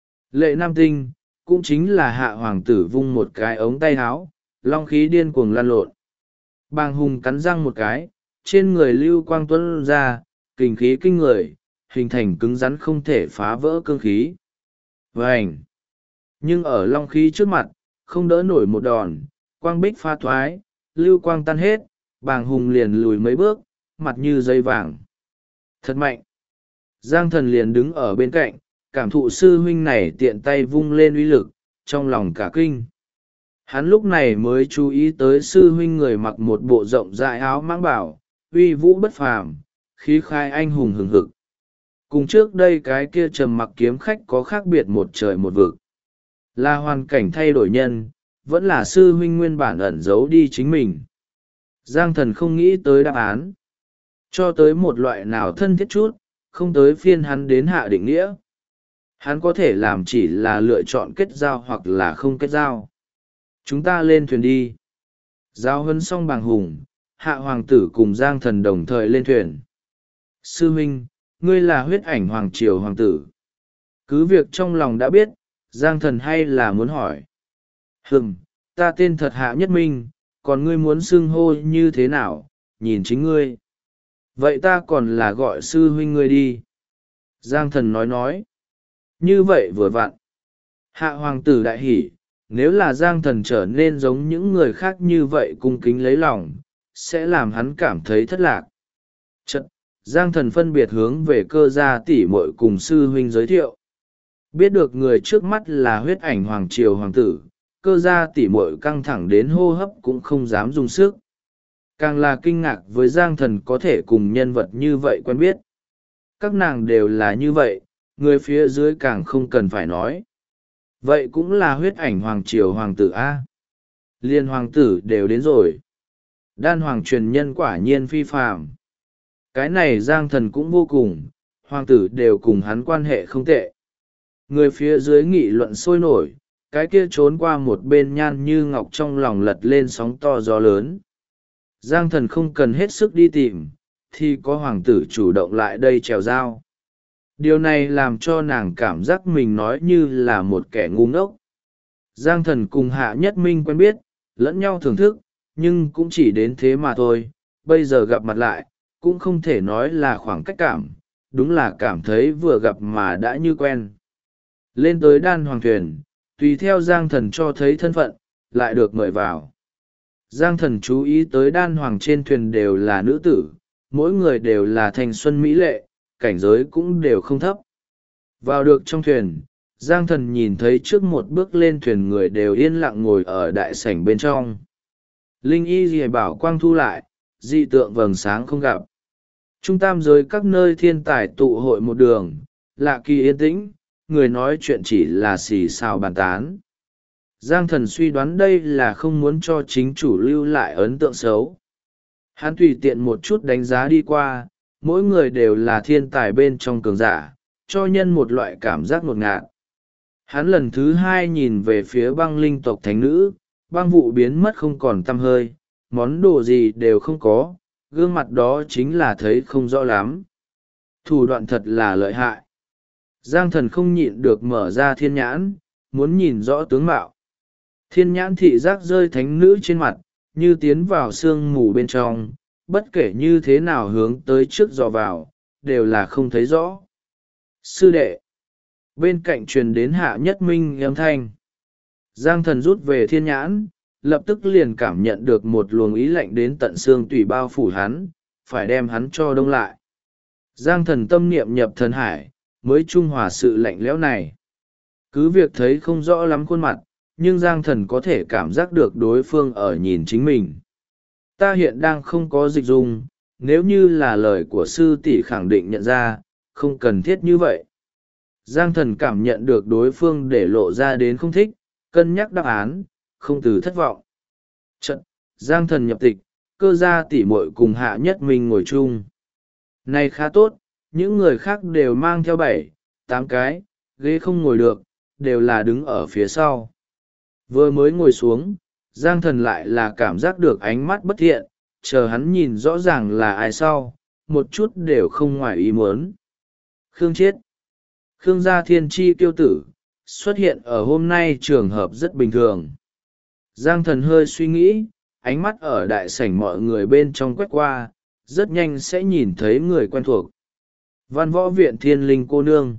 Lệ Nam Tinh, cũng chính là hạ hoàng tử vung một cái ống tay áo, long khí điên cuồng lan lộn. Bàng hùng cắn răng một cái, trên người lưu quang tuôn ra, kình khí kinh người, hình thành cứng rắn không thể phá vỡ cương khí. Vành! Nhưng ở long khí trước mặt, không đỡ nổi một đòn, quang bích pha thoái, lưu quang tan hết, bàng hùng liền lùi mấy bước, mặt như dây vàng. Thật mạnh! Giang Thần liền đứng ở bên cạnh, cảm thụ sư huynh này tiện tay vung lên uy lực, trong lòng cả kinh. Hắn lúc này mới chú ý tới sư huynh người mặc một bộ rộng rãi áo mãng bảo, uy vũ bất phàm, khí khai anh hùng hừng hực. Cùng trước đây cái kia trầm mặc kiếm khách có khác biệt một trời một vực. Là hoàn cảnh thay đổi nhân, vẫn là sư huynh nguyên bản ẩn giấu đi chính mình. Giang Thần không nghĩ tới đáp án. Cho tới một loại nào thân thiết chút, không tới phiên hắn đến hạ định nghĩa. Hắn có thể làm chỉ là lựa chọn kết giao hoặc là không kết giao. Chúng ta lên thuyền đi. Giao huấn xong bàng hùng, hạ hoàng tử cùng Giang Thần đồng thời lên thuyền. Sư huynh, ngươi là huyết ảnh hoàng triều hoàng tử. Cứ việc trong lòng đã biết, Giang Thần hay là muốn hỏi. Ta tên thật Hạ Nhất Minh, còn ngươi muốn xưng hô như thế nào, nhìn chính ngươi. Vậy ta còn là gọi sư huynh ngươi đi. Giang Thần nói. Như vậy vừa vặn. Hạ hoàng tử đại hỉ, nếu là Giang Thần trở nên giống những người khác như vậy cung kính lấy lòng, sẽ làm hắn cảm thấy thất lạc. Giang Thần phân biệt hướng về cơ gia tỷ muội cùng sư huynh giới thiệu. Biết được người trước mắt là huyết ảnh hoàng triều hoàng tử, cơ gia tỉ muội căng thẳng đến hô hấp cũng không dám dùng sức. Càng là kinh ngạc với Giang Thần có thể cùng nhân vật như vậy quen biết. Các nàng đều là như vậy, người phía dưới càng không cần phải nói. Vậy cũng là huyết ảnh hoàng triều hoàng tử A. Liên hoàng tử đều đến rồi. Đan hoàng truyền nhân quả nhiên phi phàm. Cái này Giang Thần cũng vô cùng, hoàng tử đều cùng hắn quan hệ không tệ. Người phía dưới nghị luận sôi nổi, cái kia trốn qua một bên Nhan Như Ngọc trong lòng lật lên sóng to gió lớn. Giang Thần không cần hết sức đi tìm, thì có hoàng tử chủ động lại đây trèo dao. Điều này làm cho nàng cảm giác mình nói như là một kẻ ngu ngốc. Giang Thần cùng Hạ Nhất Minh quen biết, lẫn nhau thưởng thức, nhưng cũng chỉ đến thế mà thôi. Bây giờ gặp mặt lại, cũng không thể nói là khoảng cách cảm, đúng là cảm thấy vừa gặp mà đã như quen. Lên tới đan hoàng thuyền, tùy theo Giang Thần cho thấy thân phận, lại được mời vào. Giang Thần chú ý tới đan hoàng trên thuyền đều là nữ tử, mỗi người đều là thanh xuân mỹ lệ, cảnh giới cũng đều không thấp. Vào được trong thuyền, Giang Thần nhìn thấy trước một bước lên thuyền người đều yên lặng ngồi ở đại sảnh bên trong. Linh y dì bảo quang thu lại, dị tượng vầng sáng không gặp. Trung tam giới các nơi thiên tài tụ hội một đường, lạ kỳ yên tĩnh, người nói chuyện chỉ là xì xào bàn tán. Giang Thần suy đoán đây là không muốn cho chính chủ lưu lại ấn tượng xấu. Hắn tùy tiện một chút đánh giá đi qua, mỗi người đều là thiên tài bên trong cường giả, cho nhân một loại cảm giác ngột ngạt. Hắn lần thứ hai nhìn về phía băng linh tộc thánh nữ, băng vụ biến mất không còn tăm hơi, món đồ gì đều không có, gương mặt đó chính là thấy không rõ lắm. Thủ đoạn thật là lợi hại. Giang Thần không nhịn được mở ra thiên nhãn, muốn nhìn rõ tướng mạo. Thiên nhãn thị giác rơi thánh nữ trên mặt, như tiến vào sương mù bên trong, bất kể như thế nào hướng tới trước dò vào, đều là không thấy rõ. Sư đệ. Bên cạnh truyền đến Hạ Nhất Minh âm thanh. Giang Thần rút về thiên nhãn, lập tức liền cảm nhận được một luồng ý lạnh đến tận xương tủy bao phủ hắn, phải đem hắn cho đông lại. Giang Thần tâm niệm nhập thần hải, mới trung hòa sự lạnh lẽo này. Cứ việc thấy không rõ lắm khuôn mặt, nhưng Giang Thần có thể cảm giác được đối phương ở nhìn chính mình. Ta hiện đang không có dịch dung, nếu như là lời của sư tỷ khẳng định nhận ra, không cần thiết như vậy. Giang Thần cảm nhận được đối phương để lộ ra đến không thích, cân nhắc đáp án, không từ thất vọng. Trận, Giang Thần nhập tịch, cơ gia tỷ muội cùng Hạ Nhất Minh ngồi chung. Này khá tốt, những người khác đều mang theo 7-8 cái, ghế không ngồi được, đều là đứng ở phía sau. Vừa mới ngồi xuống, Giang Thần lại là cảm giác được ánh mắt bất thiện, chờ hắn nhìn rõ ràng là ai sau, một chút đều không ngoài ý muốn. Khương Chiết, Khương gia thiên chi kiêu tử, xuất hiện ở hôm nay trường hợp rất bình thường. Giang Thần hơi suy nghĩ, ánh mắt ở đại sảnh mọi người bên trong quét qua, rất nhanh sẽ nhìn thấy người quen thuộc. Văn Võ Viện Thiên Linh cô nương.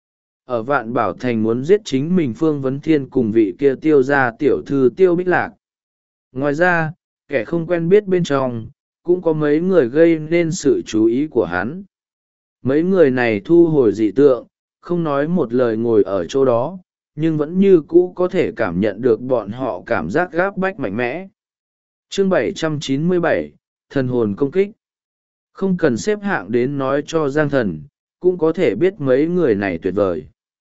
Ở Vạn Bảo Thành muốn giết chính mình Phương Vấn Thiên cùng vị kia Tiêu gia tiểu thư Tiêu Bích Lạc. Ngoài ra, kẻ không quen biết bên trong, cũng có mấy người gây nên sự chú ý của hắn. Mấy người này thu hồi dị tượng, không nói một lời ngồi ở chỗ đó, nhưng vẫn như cũ có thể cảm nhận được bọn họ cảm giác gáp bách mạnh mẽ. Chương 797, Thần hồn công kích. Không cần xếp hạng đến nói cho Giang Thần, cũng có thể biết mấy người này tuyệt vời.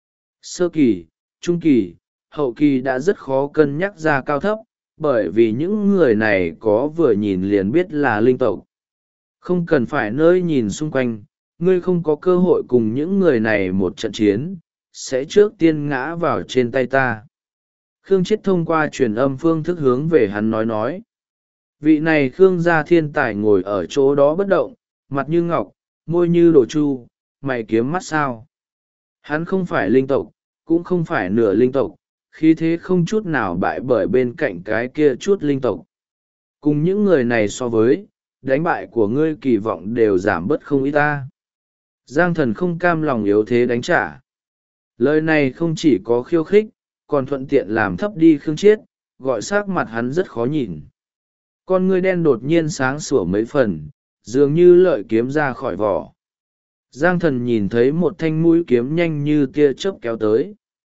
Sơ kỳ, trung kỳ, hậu kỳ đã rất khó cân nhắc ra cao thấp, bởi vì những người này có vừa nhìn liền biết là linh tộc. Không cần phải nơi nhìn xung quanh, ngươi không có cơ hội cùng những người này một trận chiến, sẽ trước tiên ngã vào trên tay ta. Khương Chiết thông qua truyền âm phương thức hướng về hắn nói. Vị này Khương gia thiên tài ngồi ở chỗ đó bất động, mặt như ngọc, môi như đồ chu, mày kiếm mắt sao. Hắn không phải linh tộc, cũng không phải nửa linh tộc, khí thế không chút nào bại bởi bên cạnh cái kia chút linh tộc. Cùng những người này so với, đánh bại của ngươi kỳ vọng đều giảm bớt không ít ta. Giang Thần không cam lòng yếu thế đánh trả. Lời này không chỉ có khiêu khích, còn thuận tiện làm thấp đi Khương Chiết, gọi sắc mặt hắn rất khó nhìn. Con ngươi đen đột nhiên sáng sủa mấy phần, dường như lợi kiếm ra khỏi vỏ. Giang Thần nhìn thấy một thanh mũi kiếm nhanh như tia chớp kéo tới.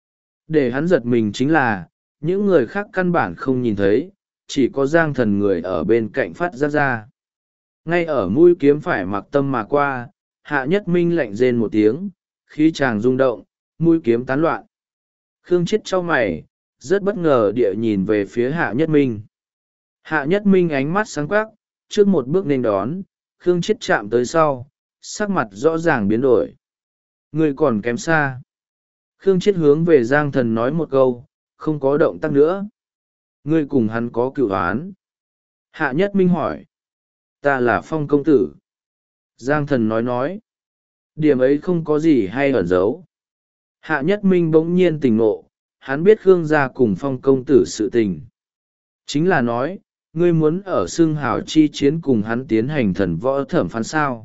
Để hắn giật mình chính là, những người khác căn bản không nhìn thấy, chỉ có Giang Thần người ở bên cạnh phát giác ra. Ngay ở mũi kiếm phải mặc tâm mà qua, Hạ Nhất Minh lạnh rên một tiếng, khí tràng rung động, mũi kiếm tán loạn. Khương Chiết chau mày, rất bất ngờ địa nhìn về phía Hạ Nhất Minh. Hạ Nhất Minh ánh mắt sáng quắc, trước một bước nên đón, Khương Chiết chạm tới sau, sắc mặt rõ ràng biến đổi. Người còn kém xa. Khương Chiết hướng về Giang Thần nói một câu, không có động tác nữa. Ngươi cùng hắn có cựu oán. Hạ Nhất Minh hỏi. Ta là Phong công tử. Giang Thần nói. Điểm ấy không có gì hay ẩn giấu. Hạ Nhất Minh bỗng nhiên tỉnh ngộ, hắn biết Khương gia cùng Phong công tử sự tình. Chính là nói, ngươi muốn ở xương hào chi chiến cùng hắn tiến hành thần võ thẩm phán sao.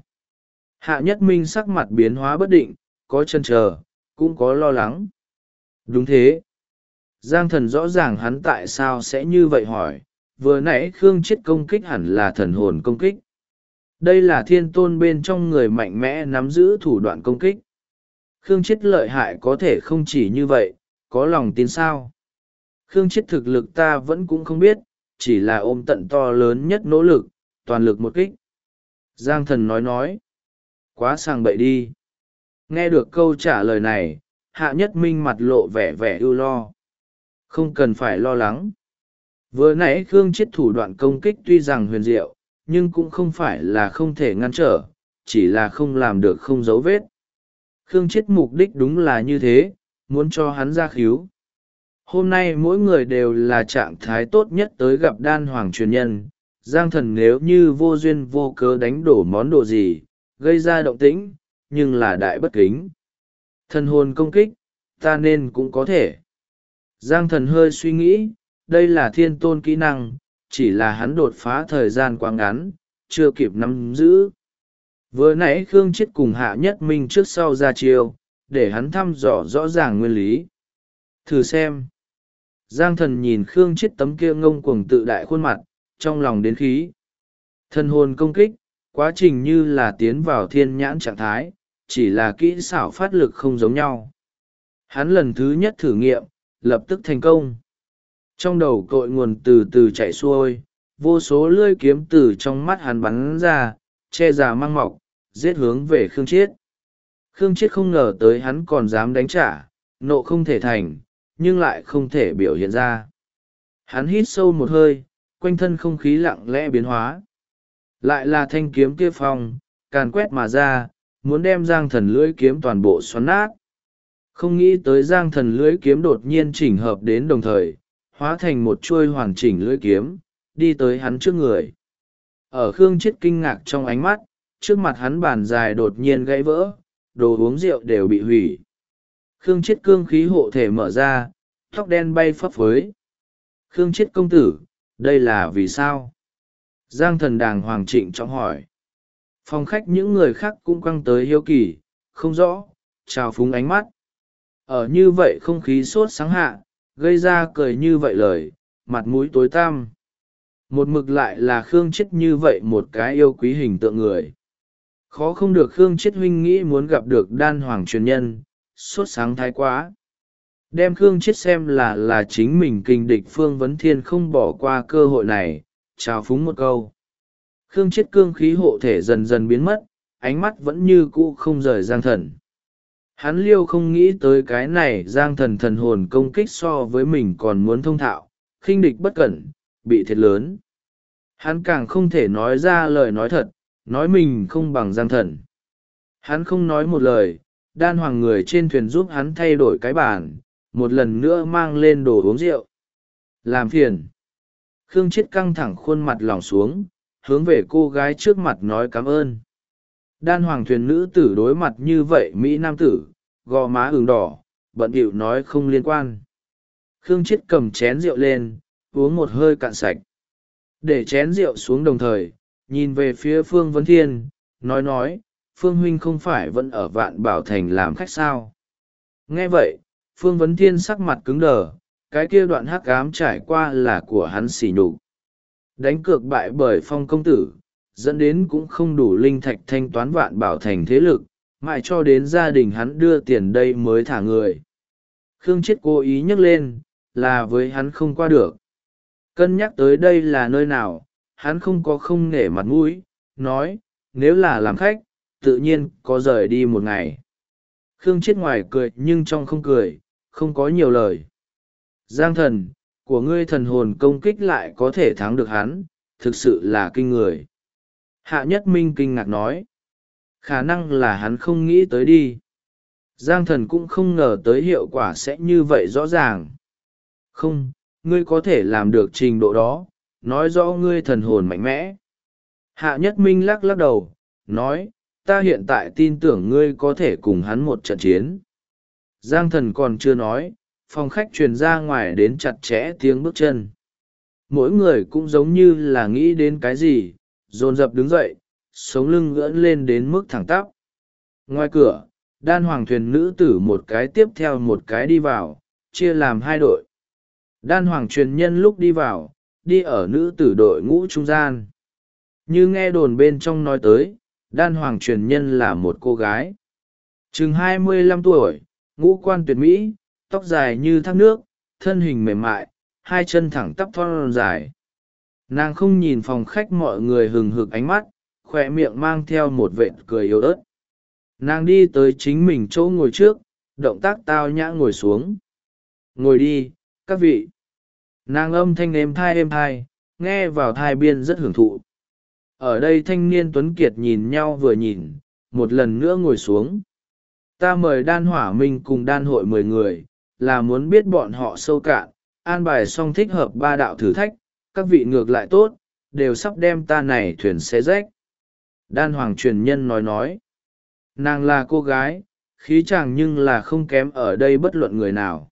Hạ Nhất Minh sắc mặt biến hóa bất định, có chần chờ, cũng có lo lắng. Đúng thế. Giang Thần rõ ràng hắn tại sao sẽ như vậy hỏi, vừa nãy Khương Chiết công kích hẳn là thần hồn công kích. Đây là thiên tôn bên trong người mạnh mẽ nắm giữ thủ đoạn công kích. Khương Chiết lợi hại có thể không chỉ như vậy, có lòng tin sao. Khương Chiết thực lực ta vẫn cũng không biết, chỉ là ôm tận to lớn nhất nỗ lực, toàn lực một kích. Giang Thần nói. Quá sàng bậy đi. Nghe được câu trả lời này, Hạ Nhất Minh mặt lộ vẻ vẻ ưu lo. Không cần phải lo lắng. Vừa nãy Khương Chiết thủ đoạn công kích tuy rằng huyền diệu, nhưng cũng không phải là không thể ngăn trở, chỉ là không làm được không dấu vết. Khương Chiết mục đích đúng là như thế, muốn cho hắn ra khíu. Hôm nay mỗi người đều là trạng thái tốt nhất tới gặp Đan Hoàng truyền nhân. Giang Thần nếu như vô duyên vô cớ đánh đổ món đồ gì, gây ra động tĩnh, nhưng là đại bất kính. Thần hồn công kích, ta nên cũng có thể. Giang Thần hơi suy nghĩ, đây là thiên tôn kỹ năng, chỉ là hắn đột phá thời gian quá ngắn, chưa kịp nắm giữ. Vừa nãy Khương Chiết cùng Hạ Nhất Minh trước sau ra chiêu, để hắn thăm dò rõ ràng nguyên lý. Thử xem. Giang Thần nhìn Khương Chiết tấm kia ngông cuồng tự đại khuôn mặt, trong lòng đến khí. Thần hồn công kích, quá trình như là tiến vào thiên nhãn trạng thái, chỉ là kỹ xảo phát lực không giống nhau. Hắn lần thứ nhất thử nghiệm, lập tức thành công. Trong đầu cội nguồn từ từ chạy xuôi, vô số lưỡi kiếm từ trong mắt hắn bắn ra, che già mang mọc, giết hướng về Khương Chiết. Khương Chiết không ngờ tới hắn còn dám đánh trả, nộ không thể thành, nhưng lại không thể biểu hiện ra. Hắn hít sâu một hơi, quanh thân không khí lặng lẽ biến hóa. Lại là thanh kiếm kia phong, càn quét mà ra, muốn đem Giang Thần lưỡi kiếm toàn bộ xoắn nát. Không nghĩ tới Giang Thần lưỡi kiếm đột nhiên chỉnh hợp đến đồng thời, hóa thành một chuôi hoàn chỉnh lưỡi kiếm, đi tới hắn trước người. Ở Khương Chiết kinh ngạc trong ánh mắt, trước mặt hắn bàn dài đột nhiên gãy vỡ, đồ uống rượu đều bị hủy. Khương Chiết cương khí hộ thể mở ra, tóc đen bay phấp phới. Khương Chiết công tử, đây là vì sao? Giang Thần đàng hoàng trịnh trọng hỏi. Phòng khách những người khác cũng quăng tới hiếu kỳ, không rõ, trào phúng ánh mắt. Ở như vậy không khí sốt sáng hạ, gây ra cười như vậy lời, mặt mũi tối tăm. Một mực lại là Khương Chiết như vậy một cái yêu quý hình tượng người. Khó không được Khương Chiết huynh nghĩ muốn gặp được Đan Hoàng truyền nhân, sốt sáng thái quá. Đem Khương Chiết xem là chính mình kình địch Phương Vấn Thiên không bỏ qua cơ hội này, trào phúng một câu. Khương Chiết cương khí hộ thể dần dần biến mất, ánh mắt vẫn như cũ không rời Giang Thần. Hắn liêu không nghĩ tới cái này Giang Thần thần hồn công kích so với mình còn muốn thông thạo, khinh địch bất cẩn, bị thiệt lớn. Hắn càng không thể nói ra lời nói thật, nói mình không bằng Giang Thần. Hắn không nói một lời, Đan Hoàng người trên thuyền giúp hắn thay đổi cái bàn, một lần nữa mang lên đồ uống rượu. Làm phiền. Khương Chiết căng thẳng khuôn mặt lỏng xuống, hướng về cô gái trước mặt nói cảm ơn. Đan Hoàng thuyền nữ tử đối mặt như vậy Mỹ Nam tử, gò má ửng đỏ, bận bịu nói không liên quan. Khương Chiết cầm chén rượu lên, uống một hơi cạn sạch. Để chén rượu xuống đồng thời, nhìn về phía Phương Vấn Thiên, nói, Phương huynh không phải vẫn ở Vạn Bảo Thành làm khách sao. Nghe vậy, Phương Vấn Thiên sắc mặt cứng đờ, cái kia đoạn hắc ám trải qua là của hắn xỉ nhục. Đánh cược bại bởi Phong công tử, dẫn đến cũng không đủ linh thạch thanh toán Vạn Bảo Thành thế lực, mãi cho đến gia đình hắn đưa tiền đây mới thả người. Khương Chiết cố ý nhắc lên, là với hắn không qua được. Cân nhắc tới đây là nơi nào, hắn không nể mặt mũi, nói, nếu là làm khách, tự nhiên có rời đi một ngày. Khương Chiết ngoài cười nhưng trong không cười, không có nhiều lời. Giang thần, của ngươi thần hồn công kích lại có thể thắng được hắn, thực sự là kinh người. Hạ Nhất Minh kinh ngạc nói. Khả năng là hắn không nghĩ tới đi. Giang thần cũng không ngờ tới hiệu quả sẽ như vậy rõ ràng. Không, ngươi có thể làm được trình độ đó, nói rõ ngươi thần hồn mạnh mẽ. Hạ Nhất Minh lắc lắc đầu, nói, ta hiện tại tin tưởng ngươi có thể cùng hắn một trận chiến. Giang thần còn chưa nói, phòng khách truyền ra ngoài đến chặt chẽ tiếng bước chân. Mỗi người cũng giống như là nghĩ đến cái gì, dồn dập đứng dậy, sống lưng ngưỡn lên đến mức thẳng tắp. Ngoài cửa, đan hoàng thuyền nữ tử một cái tiếp theo một cái đi vào, chia làm hai đội. Đan hoàng truyền nhân lúc đi vào, đi ở nữ tử đội ngũ trung gian. Như nghe đồn bên trong nói tới, đan hoàng truyền nhân là một cô gái. Chừng 25 tuổi, ngũ quan tuyệt mỹ, tóc dài như thác nước, thân hình mềm mại, hai chân thẳng tắp thon dài. Nàng không nhìn phòng khách mọi người hừng hực ánh mắt, khỏe miệng mang theo một vệt cười yếu ớt. Nàng đi tới chính mình chỗ ngồi trước, động tác tao nhã ngồi xuống. Ngồi đi, các vị. Nàng âm thanh êm thai, nghe vào thai biên rất hưởng thụ. Ở đây thanh niên tuấn kiệt nhìn nhau vừa nhìn, một lần nữa ngồi xuống. Ta mời đan hỏa minh cùng đan hội 10 người, là muốn biết bọn họ sâu cạn, an bài xong thích hợp 3 đạo thử thách, các vị ngược lại tốt, đều sắp đem ta này thuyền xé rách. Đan hoàng truyền nhân nói. Nàng là cô gái, khí chàng nhưng là không kém ở đây bất luận người nào.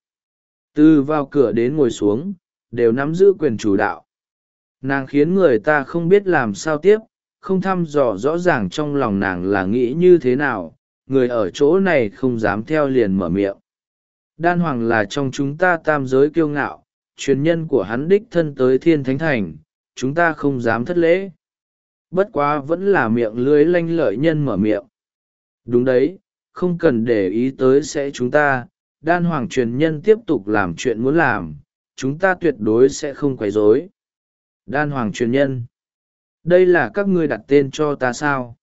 Từ vào cửa đến ngồi xuống, đều nắm giữ quyền chủ đạo. Nàng khiến người ta không biết làm sao tiếp, không thăm dò rõ ràng trong lòng nàng là nghĩ như thế nào, người ở chỗ này không dám theo liền mở miệng. Đan hoàng là trong chúng ta tam giới kiêu ngạo, truyền nhân của hắn đích thân tới thiên thánh thành, chúng ta không dám thất lễ. Bất quá vẫn là miệng lưới lanh lợi nhân mở miệng. Đúng đấy, không cần để ý tới sẽ chúng ta, đan hoàng truyền nhân tiếp tục làm chuyện muốn làm, chúng ta tuyệt đối sẽ không quấy rối. Đan hoàng truyền nhân, đây là các ngươi đặt tên cho ta sao?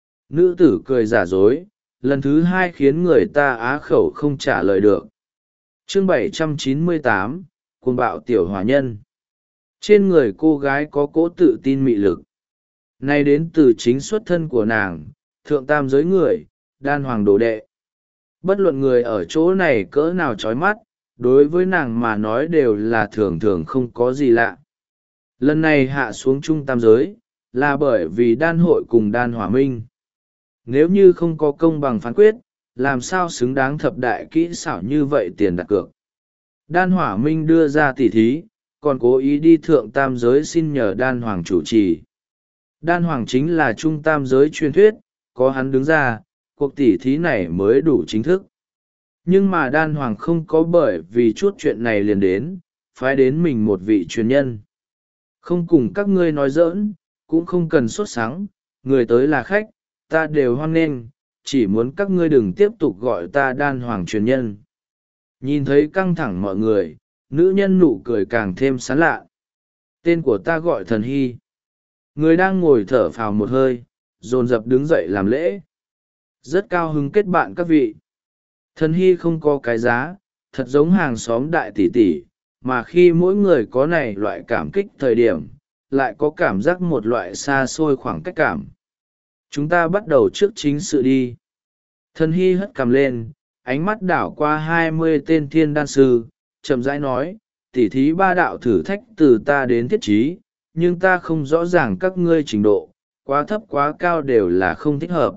Nữ tử cười giả dối, lần thứ 2 khiến người ta á khẩu không trả lời được. Chương 798, cuồng bạo tiểu hỏa nhân. Trên người cô gái có cỗ tự tin mị lực. Này đến từ chính xuất thân của nàng, thượng tam giới người, đan hoàng đồ đệ. Bất luận người ở chỗ này cỡ nào chói mắt, đối với nàng mà nói đều là thường thường không có gì lạ. Lần này hạ xuống trung tam giới, là bởi vì đan hội cùng đan hỏa minh. Nếu như không có công bằng phán quyết, làm sao xứng đáng thập đại kỹ xảo như vậy tiền đặt cược. Đan hỏa minh đưa ra tỉ thí, còn cố ý đi thượng tam giới xin nhờ đan hoàng chủ trì. Đan hoàng chính là trung tam giới truyền thuyết, có hắn đứng ra, cuộc tỉ thí này mới đủ chính thức. Nhưng mà đan hoàng không có bởi vì chút chuyện này liền đến, phái đến mình một vị truyền nhân. Không cùng các ngươi nói giỡn, cũng không cần sốt sắng, người tới là khách, ta đều hoan nghênh, chỉ muốn các ngươi đừng tiếp tục gọi ta đan hoàng truyền nhân. Nhìn thấy căng thẳng mọi người, nữ nhân nụ cười càng thêm sán lạ. Tên của ta gọi Thần Hy. Người đang ngồi thở phào một hơi, dồn dập đứng dậy làm lễ. Rất cao hứng kết bạn các vị. Thần Hy không có cái giá, thật giống hàng xóm đại tỷ tỷ, mà khi mỗi người có này loại cảm kích thời điểm, lại có cảm giác một loại xa xôi khoảng cách cảm. Chúng ta bắt đầu trước chính sự đi. Thần Hy hất cằm lên, ánh mắt đảo qua 20 tên thiên đan sư, chậm rãi nói, tỉ thí 3 đạo thử thách từ ta đến thiết trí, nhưng ta không rõ ràng các ngươi trình độ, quá thấp quá cao đều là không thích hợp.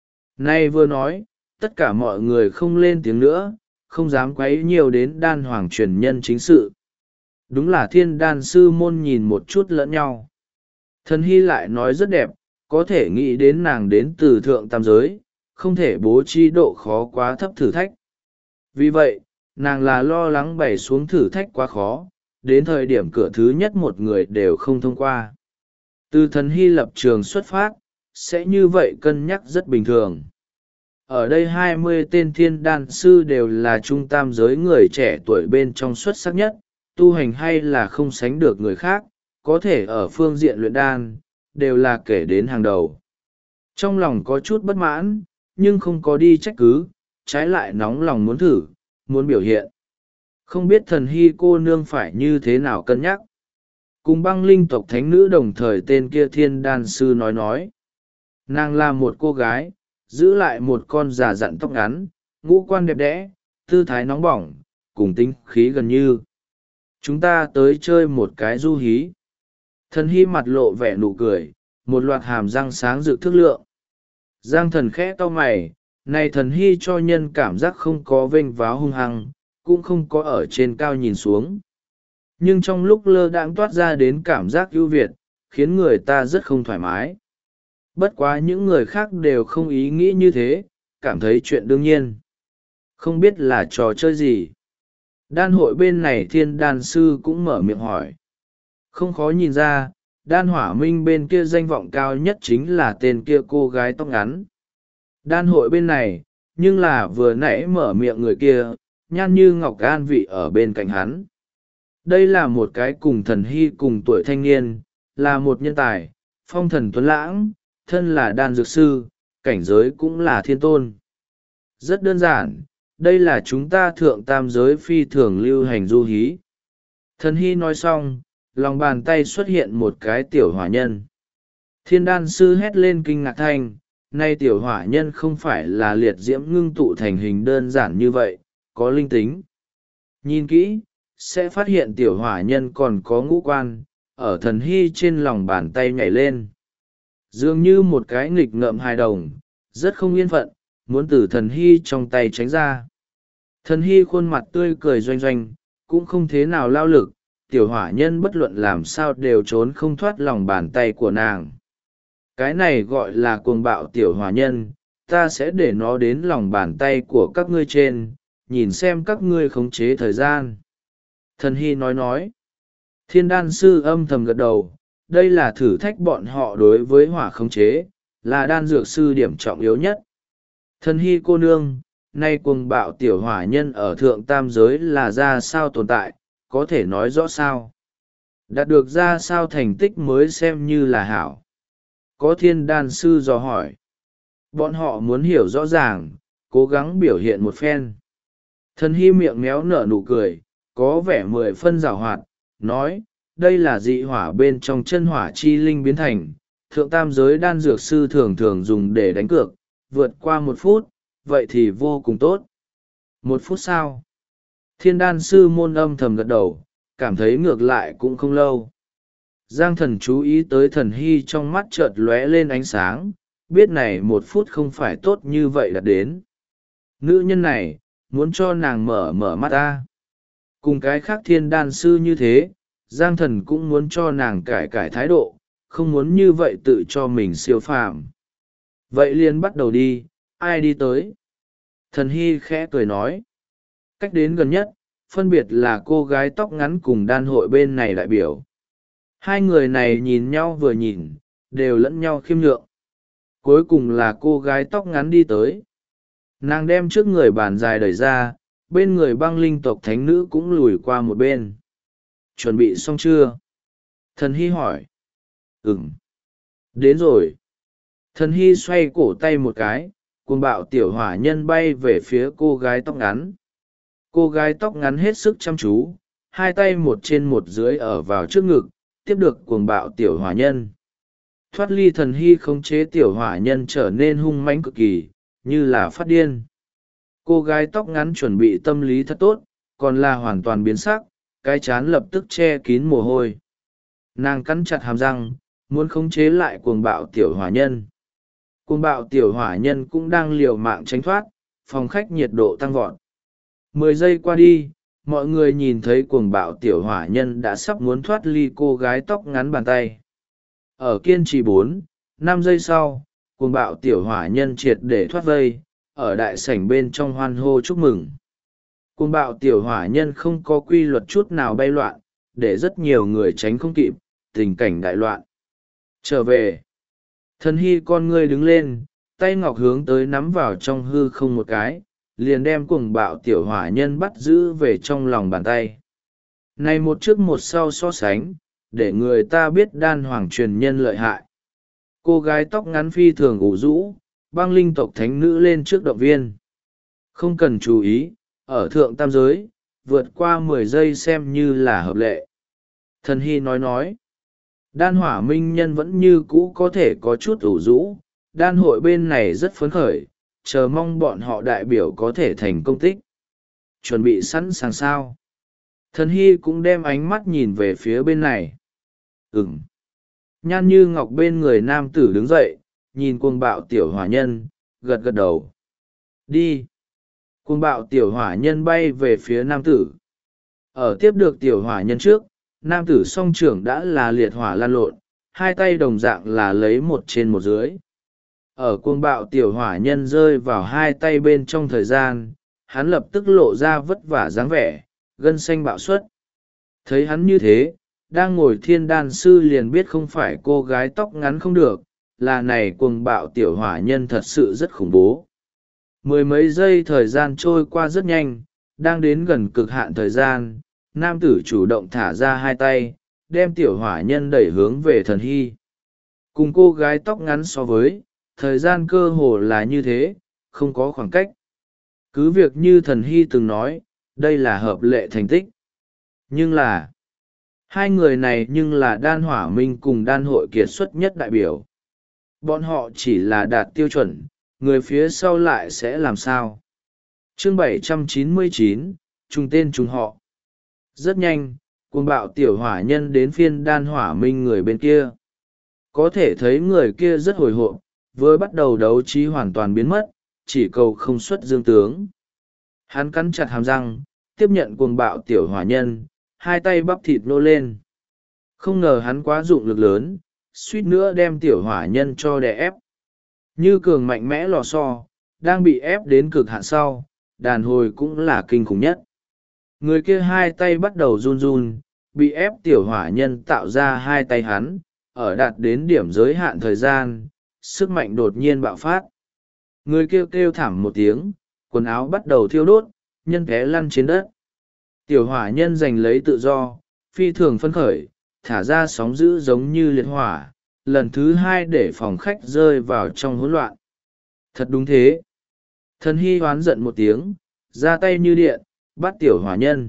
Nay vừa nói, tất cả mọi người không lên tiếng nữa, không dám quấy nhiều đến đan hoàng truyền nhân chính sự. Đúng là thiên đan sư môn nhìn một chút lẫn nhau. Thần Hy lại nói rất đẹp, có thể nghĩ đến nàng đến từ thượng tam giới, không thể bố trí độ khó quá thấp thử thách. Vì vậy, nàng là lo lắng bày xuống thử thách quá khó, đến thời điểm cửa thứ nhất một người đều không thông qua. Từ Thần Hy lập trường xuất phát, sẽ như vậy cân nhắc rất bình thường. ở đây 20 tên thiên đan sư đều là trung tam giới người trẻ tuổi bên trong xuất sắc nhất, tu hành hay là không sánh được người khác, có thể ở phương diện luyện đan, đều là kể đến hàng đầu. Trong lòng có chút bất mãn, nhưng không có đi trách cứ, trái lại nóng lòng muốn thử, muốn biểu hiện. Không biết thần hy cô nương phải như thế nào cân nhắc. Cùng băng linh tộc thánh nữ đồng thời tên kia thiên đan sư nói. Nàng là một cô gái, giữ lại một con già dặn tóc ngắn, ngũ quan đẹp đẽ, tư thái nóng bỏng, cùng tính khí gần như. Chúng ta tới chơi một cái du hí. Thần hy mặt lộ vẻ nụ cười, một loạt hàm răng sáng rực thước lượng. Giang thần khẽ cau mày, này thần hy cho nhân cảm giác không có vênh váo hung hăng, cũng không có ở trên cao nhìn xuống. Nhưng trong lúc lơ đãng toát ra đến cảm giác ưu việt, khiến người ta rất không thoải mái. Bất quá những người khác đều không ý nghĩ như thế, cảm thấy chuyện đương nhiên. Không biết là trò chơi gì. Đan hội bên này thiên đan sư cũng mở miệng hỏi. Không khó nhìn ra, đan hỏa minh bên kia danh vọng cao nhất chính là tên kia cô gái tóc ngắn. Đan hội bên này, nhưng là vừa nãy mở miệng người kia, nhan như ngọc an vị ở bên cạnh hắn. Đây là một cái cùng thần hy cùng tuổi thanh niên, là một nhân tài, phong thần tuấn lãng, thân là đan dược sư, cảnh giới cũng là thiên tôn. Rất đơn giản, đây là chúng ta thượng tam giới phi thường lưu hành du hí. Thần hy nói xong, lòng bàn tay xuất hiện một cái tiểu hỏa nhân. Thiên đan sư hét lên kinh ngạc thanh, nay tiểu hỏa nhân không phải là liệt diễm ngưng tụ thành hình đơn giản như vậy, có linh tính. Nhìn kỹ, sẽ phát hiện tiểu hỏa nhân còn có ngũ quan, ở thần hy trên lòng bàn tay nhảy lên. Dường như một cái nghịch ngợm hài đồng, rất không yên phận, muốn từ thần hy trong tay tránh ra. Thần hy khuôn mặt tươi cười doanh doanh, cũng không thế nào lao lực, tiểu hỏa nhân bất luận làm sao đều trốn không thoát lòng bàn tay của nàng. Cái này gọi là cuồng bạo tiểu hỏa nhân, ta sẽ để nó đến lòng bàn tay của các ngươi trên, nhìn xem các ngươi khống chế thời gian. Thần hy nói. Thiên đan sư âm thầm gật đầu, đây là thử thách bọn họ đối với hỏa khống chế, là đan dược sư điểm trọng yếu nhất. Thần hy cô nương, nay cuồng bạo tiểu hỏa nhân ở thượng tam giới là ra sao tồn tại, có thể nói rõ sao? Đạt được ra sao thành tích mới xem như là hảo? Có thiên đan sư dò hỏi. Bọn họ muốn hiểu rõ ràng, cố gắng biểu hiện một phen. Thần hy miệng méo nở nụ cười, có vẻ 10 phân giảo hoạt, nói, đây là dị hỏa bên trong chân hỏa chi linh biến thành, thượng tam giới đan dược sư thường thường dùng để đánh cược, vượt qua 1 phút, vậy thì vô cùng tốt. 1 phút sau? Thiên đan sư môn âm thầm gật đầu, cảm thấy ngược lại cũng không lâu. Giang thần chú ý tới thần hy trong mắt chợt lóe lên ánh sáng, biết này 1 phút không phải tốt như vậy là đến. Nữ nhân này, muốn cho nàng mở mắt ta. Cùng cái khác thiên đan sư như thế, Giang thần cũng muốn cho nàng cải thái độ, không muốn như vậy tự cho mình siêu phàm. Vậy liền bắt đầu đi, ai đi tới? Thần hy khẽ cười nói. Cách đến gần nhất, phân biệt là cô gái tóc ngắn cùng đan hội bên này đại biểu. Hai người này nhìn nhau vừa nhìn, đều lẫn nhau khiêm nhượng. Cuối cùng là cô gái tóc ngắn đi tới. Nàng đem trước người bàn dài đẩy ra, bên người băng linh tộc thánh nữ cũng lùi qua một bên. Chuẩn bị xong chưa? Thần hy hỏi. Ừm. Đến rồi. Thần hy xoay cổ tay một cái, cuồng bạo tiểu hỏa nhân bay về phía cô gái tóc ngắn. Cô gái tóc ngắn hết sức chăm chú, hai tay một trên một dưới ở vào trước ngực, tiếp được cuồng bạo tiểu hỏa nhân. Thoát ly thần hy khống chế tiểu hỏa nhân trở nên hung mãnh cực kỳ, như là phát điên. Cô gái tóc ngắn chuẩn bị tâm lý thật tốt, còn là hoàn toàn biến sắc, cái chán lập tức che kín mồ hôi. Nàng cắn chặt hàm răng, muốn khống chế lại cuồng bạo tiểu hỏa nhân. Cuồng bạo tiểu hỏa nhân cũng đang liều mạng tránh thoát, phòng khách nhiệt độ tăng vọt. 10 giây qua đi, mọi người nhìn thấy cuồng bạo tiểu hỏa nhân đã sắp muốn thoát ly cô gái tóc ngắn bàn tay. Ở kiên trì 4-5 giây sau, cuồng bạo tiểu hỏa nhân triệt để thoát vây, ở đại sảnh bên trong hoan hô chúc mừng. Cuồng bạo tiểu hỏa nhân không có quy luật chút nào bay loạn, để rất nhiều người tránh không kịp, tình cảnh đại loạn. Trở về. Thần hy con ngươi đứng lên, tay ngọc hướng tới nắm vào trong hư không một cái, liền đem cuồng bạo tiểu hỏa nhân bắt giữ về trong lòng bàn tay. Này một trước một sau so sánh, để người ta biết đan hoàng truyền nhân lợi hại. Cô gái tóc ngắn phi thường ủ rũ, băng linh tộc thánh nữ lên trước động viên. Không cần chú ý, ở thượng tam giới, vượt qua 10 giây xem như là hợp lệ. Thần hy nói. Đan hỏa minh nhân vẫn như cũ có thể có chút ủ rũ, đan hội bên này rất phấn khởi, chờ mong bọn họ đại biểu có thể thành công tích. Chuẩn bị sẵn sàng sao? Thần hy cũng đem ánh mắt nhìn về phía bên này. Nhan như ngọc bên người nam tử đứng dậy, nhìn cuồng bạo tiểu hỏa nhân, gật gật đầu. Đi. Cuồng bạo tiểu hỏa nhân bay về phía nam tử. Ở tiếp được tiểu hỏa nhân trước, nam tử song trưởng đã là liệt hỏa lan lộn, hai tay đồng dạng là lấy một trên một dưới. Ở cuồng bạo tiểu hỏa nhân rơi vào hai tay bên trong thời gian, hắn lập tức lộ ra vất vả dáng vẻ, gân xanh bạo xuất. Thấy hắn như thế, đang ngồi thiên đan sư liền biết không phải cô gái tóc ngắn không được, là này cuồng bạo tiểu hỏa nhân thật sự rất khủng bố. Mười mấy giây thời gian trôi qua rất nhanh, đang đến gần cực hạn thời gian, nam tử chủ động thả ra hai tay, đem tiểu hỏa nhân đẩy hướng về thần hy. Cùng cô gái tóc ngắn so với, thời gian cơ hồ là như thế, không có khoảng cách. Cứ việc như thần hy từng nói, đây là hợp lệ thành tích. Nhưng là, hai người này nhưng là đan hỏa minh cùng đan hội kiệt xuất nhất đại biểu. Bọn họ chỉ là đạt tiêu chuẩn, người phía sau lại sẽ làm sao? Chương 799, trùng tên trùng họ. Rất nhanh, cuồng bạo tiểu hỏa nhân đến phiên đan hỏa minh người bên kia. Có thể thấy người kia rất hồi hộp, vừa bắt đầu đấu trí hoàn toàn biến mất, chỉ cầu không xuất dương tướng. Hắn cắn chặt hàm răng, tiếp nhận cuồng bạo tiểu hỏa nhân, hai tay bắp thịt nô lên. Không ngờ hắn quá dụng lực lớn, suýt nữa đem tiểu hỏa nhân cho đè ép. Như cường mạnh mẽ lò xo, đang bị ép đến cực hạn sau, đàn hồi cũng là kinh khủng nhất. Người kia hai tay bắt đầu run run, bị ép tiểu hỏa nhân tạo ra hai tay hắn, ở đạt đến điểm giới hạn thời gian, sức mạnh đột nhiên bạo phát. Người kia kêu thảm một tiếng, quần áo bắt đầu thiêu đốt, nhân té lăn trên đất. Tiểu hỏa nhân giành lấy tự do, phi thường phấn khởi, thả ra sóng dữ giống như liệt hỏa, lần thứ hai để phòng khách rơi vào trong hỗn loạn. Thật đúng thế. Thần hy hoán giận một tiếng, ra tay như điện, bắt tiểu hỏa nhân.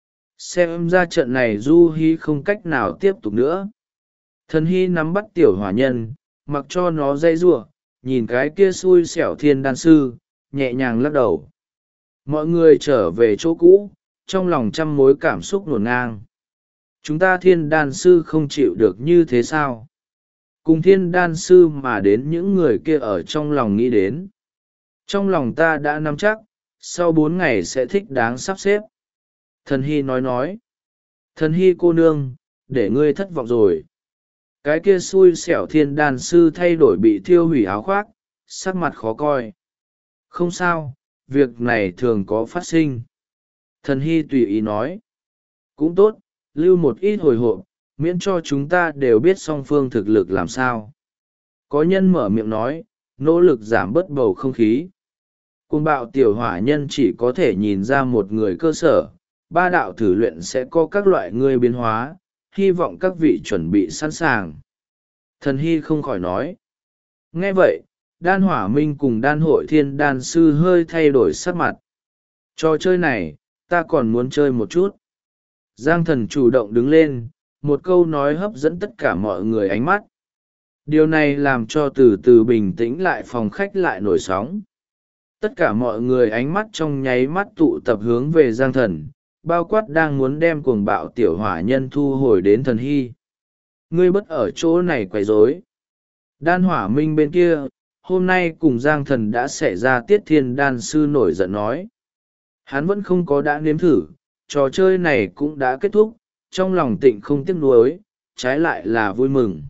Xem ra trận này du hy không cách nào tiếp tục nữa. Thần hy nắm bắt tiểu hỏa nhân, mặc cho nó dây giụa, nhìn cái kia xui xẻo thiên đan sư, nhẹ nhàng lắc đầu. Mọi người trở về chỗ cũ, trong lòng trăm mối cảm xúc ngổn ngang. Chúng ta thiên đan sư không chịu được như thế sao? Cùng thiên đan sư mà đến những người kia ở trong lòng nghĩ đến. Trong lòng ta đã nắm chắc, sau 4 ngày sẽ thích đáng sắp xếp. Thần hy nói. Thần hy cô nương, để ngươi thất vọng rồi. Cái kia xui xẻo thiên đan sư thay đổi bị thiêu hủy áo khoác, sắc mặt khó coi. Không sao, việc này thường có phát sinh. Thần hy tùy ý nói. Cũng tốt, lưu một ít hồi hộp, miễn cho chúng ta đều biết song phương thực lực làm sao. Có nhân mở miệng nói, nỗ lực giảm bớt bầu không khí. Cuồng bạo tiểu hỏa nhân chỉ có thể nhìn ra một người cơ sở, 3 đạo thử luyện sẽ có các loại ngươi biến hóa, hy vọng các vị chuẩn bị sẵn sàng. Thần hy không khỏi nói. Nghe vậy, đan hỏa minh cùng đan hội thiên đan sư hơi thay đổi sắc mặt. Trò chơi này, ta còn muốn chơi một chút. Giang thần chủ động đứng lên, một câu nói hấp dẫn tất cả mọi người ánh mắt. Điều này làm cho từ từ bình tĩnh lại phòng khách lại nổi sóng. Tất cả mọi người ánh mắt trong nháy mắt tụ tập hướng về Giang thần, bao quát đang muốn đem cuồng bạo tiểu hỏa nhân thu hồi đến thần hy. Ngươi bất ở chỗ này quấy rối. Đan hỏa minh bên kia, hôm nay cùng Giang thần đã xảy ra tiết thiên đan sư nổi giận nói. Hắn vẫn không có đã nếm thử, trò chơi này cũng đã kết thúc, trong lòng tịnh không tiếc nuối, trái lại là vui mừng.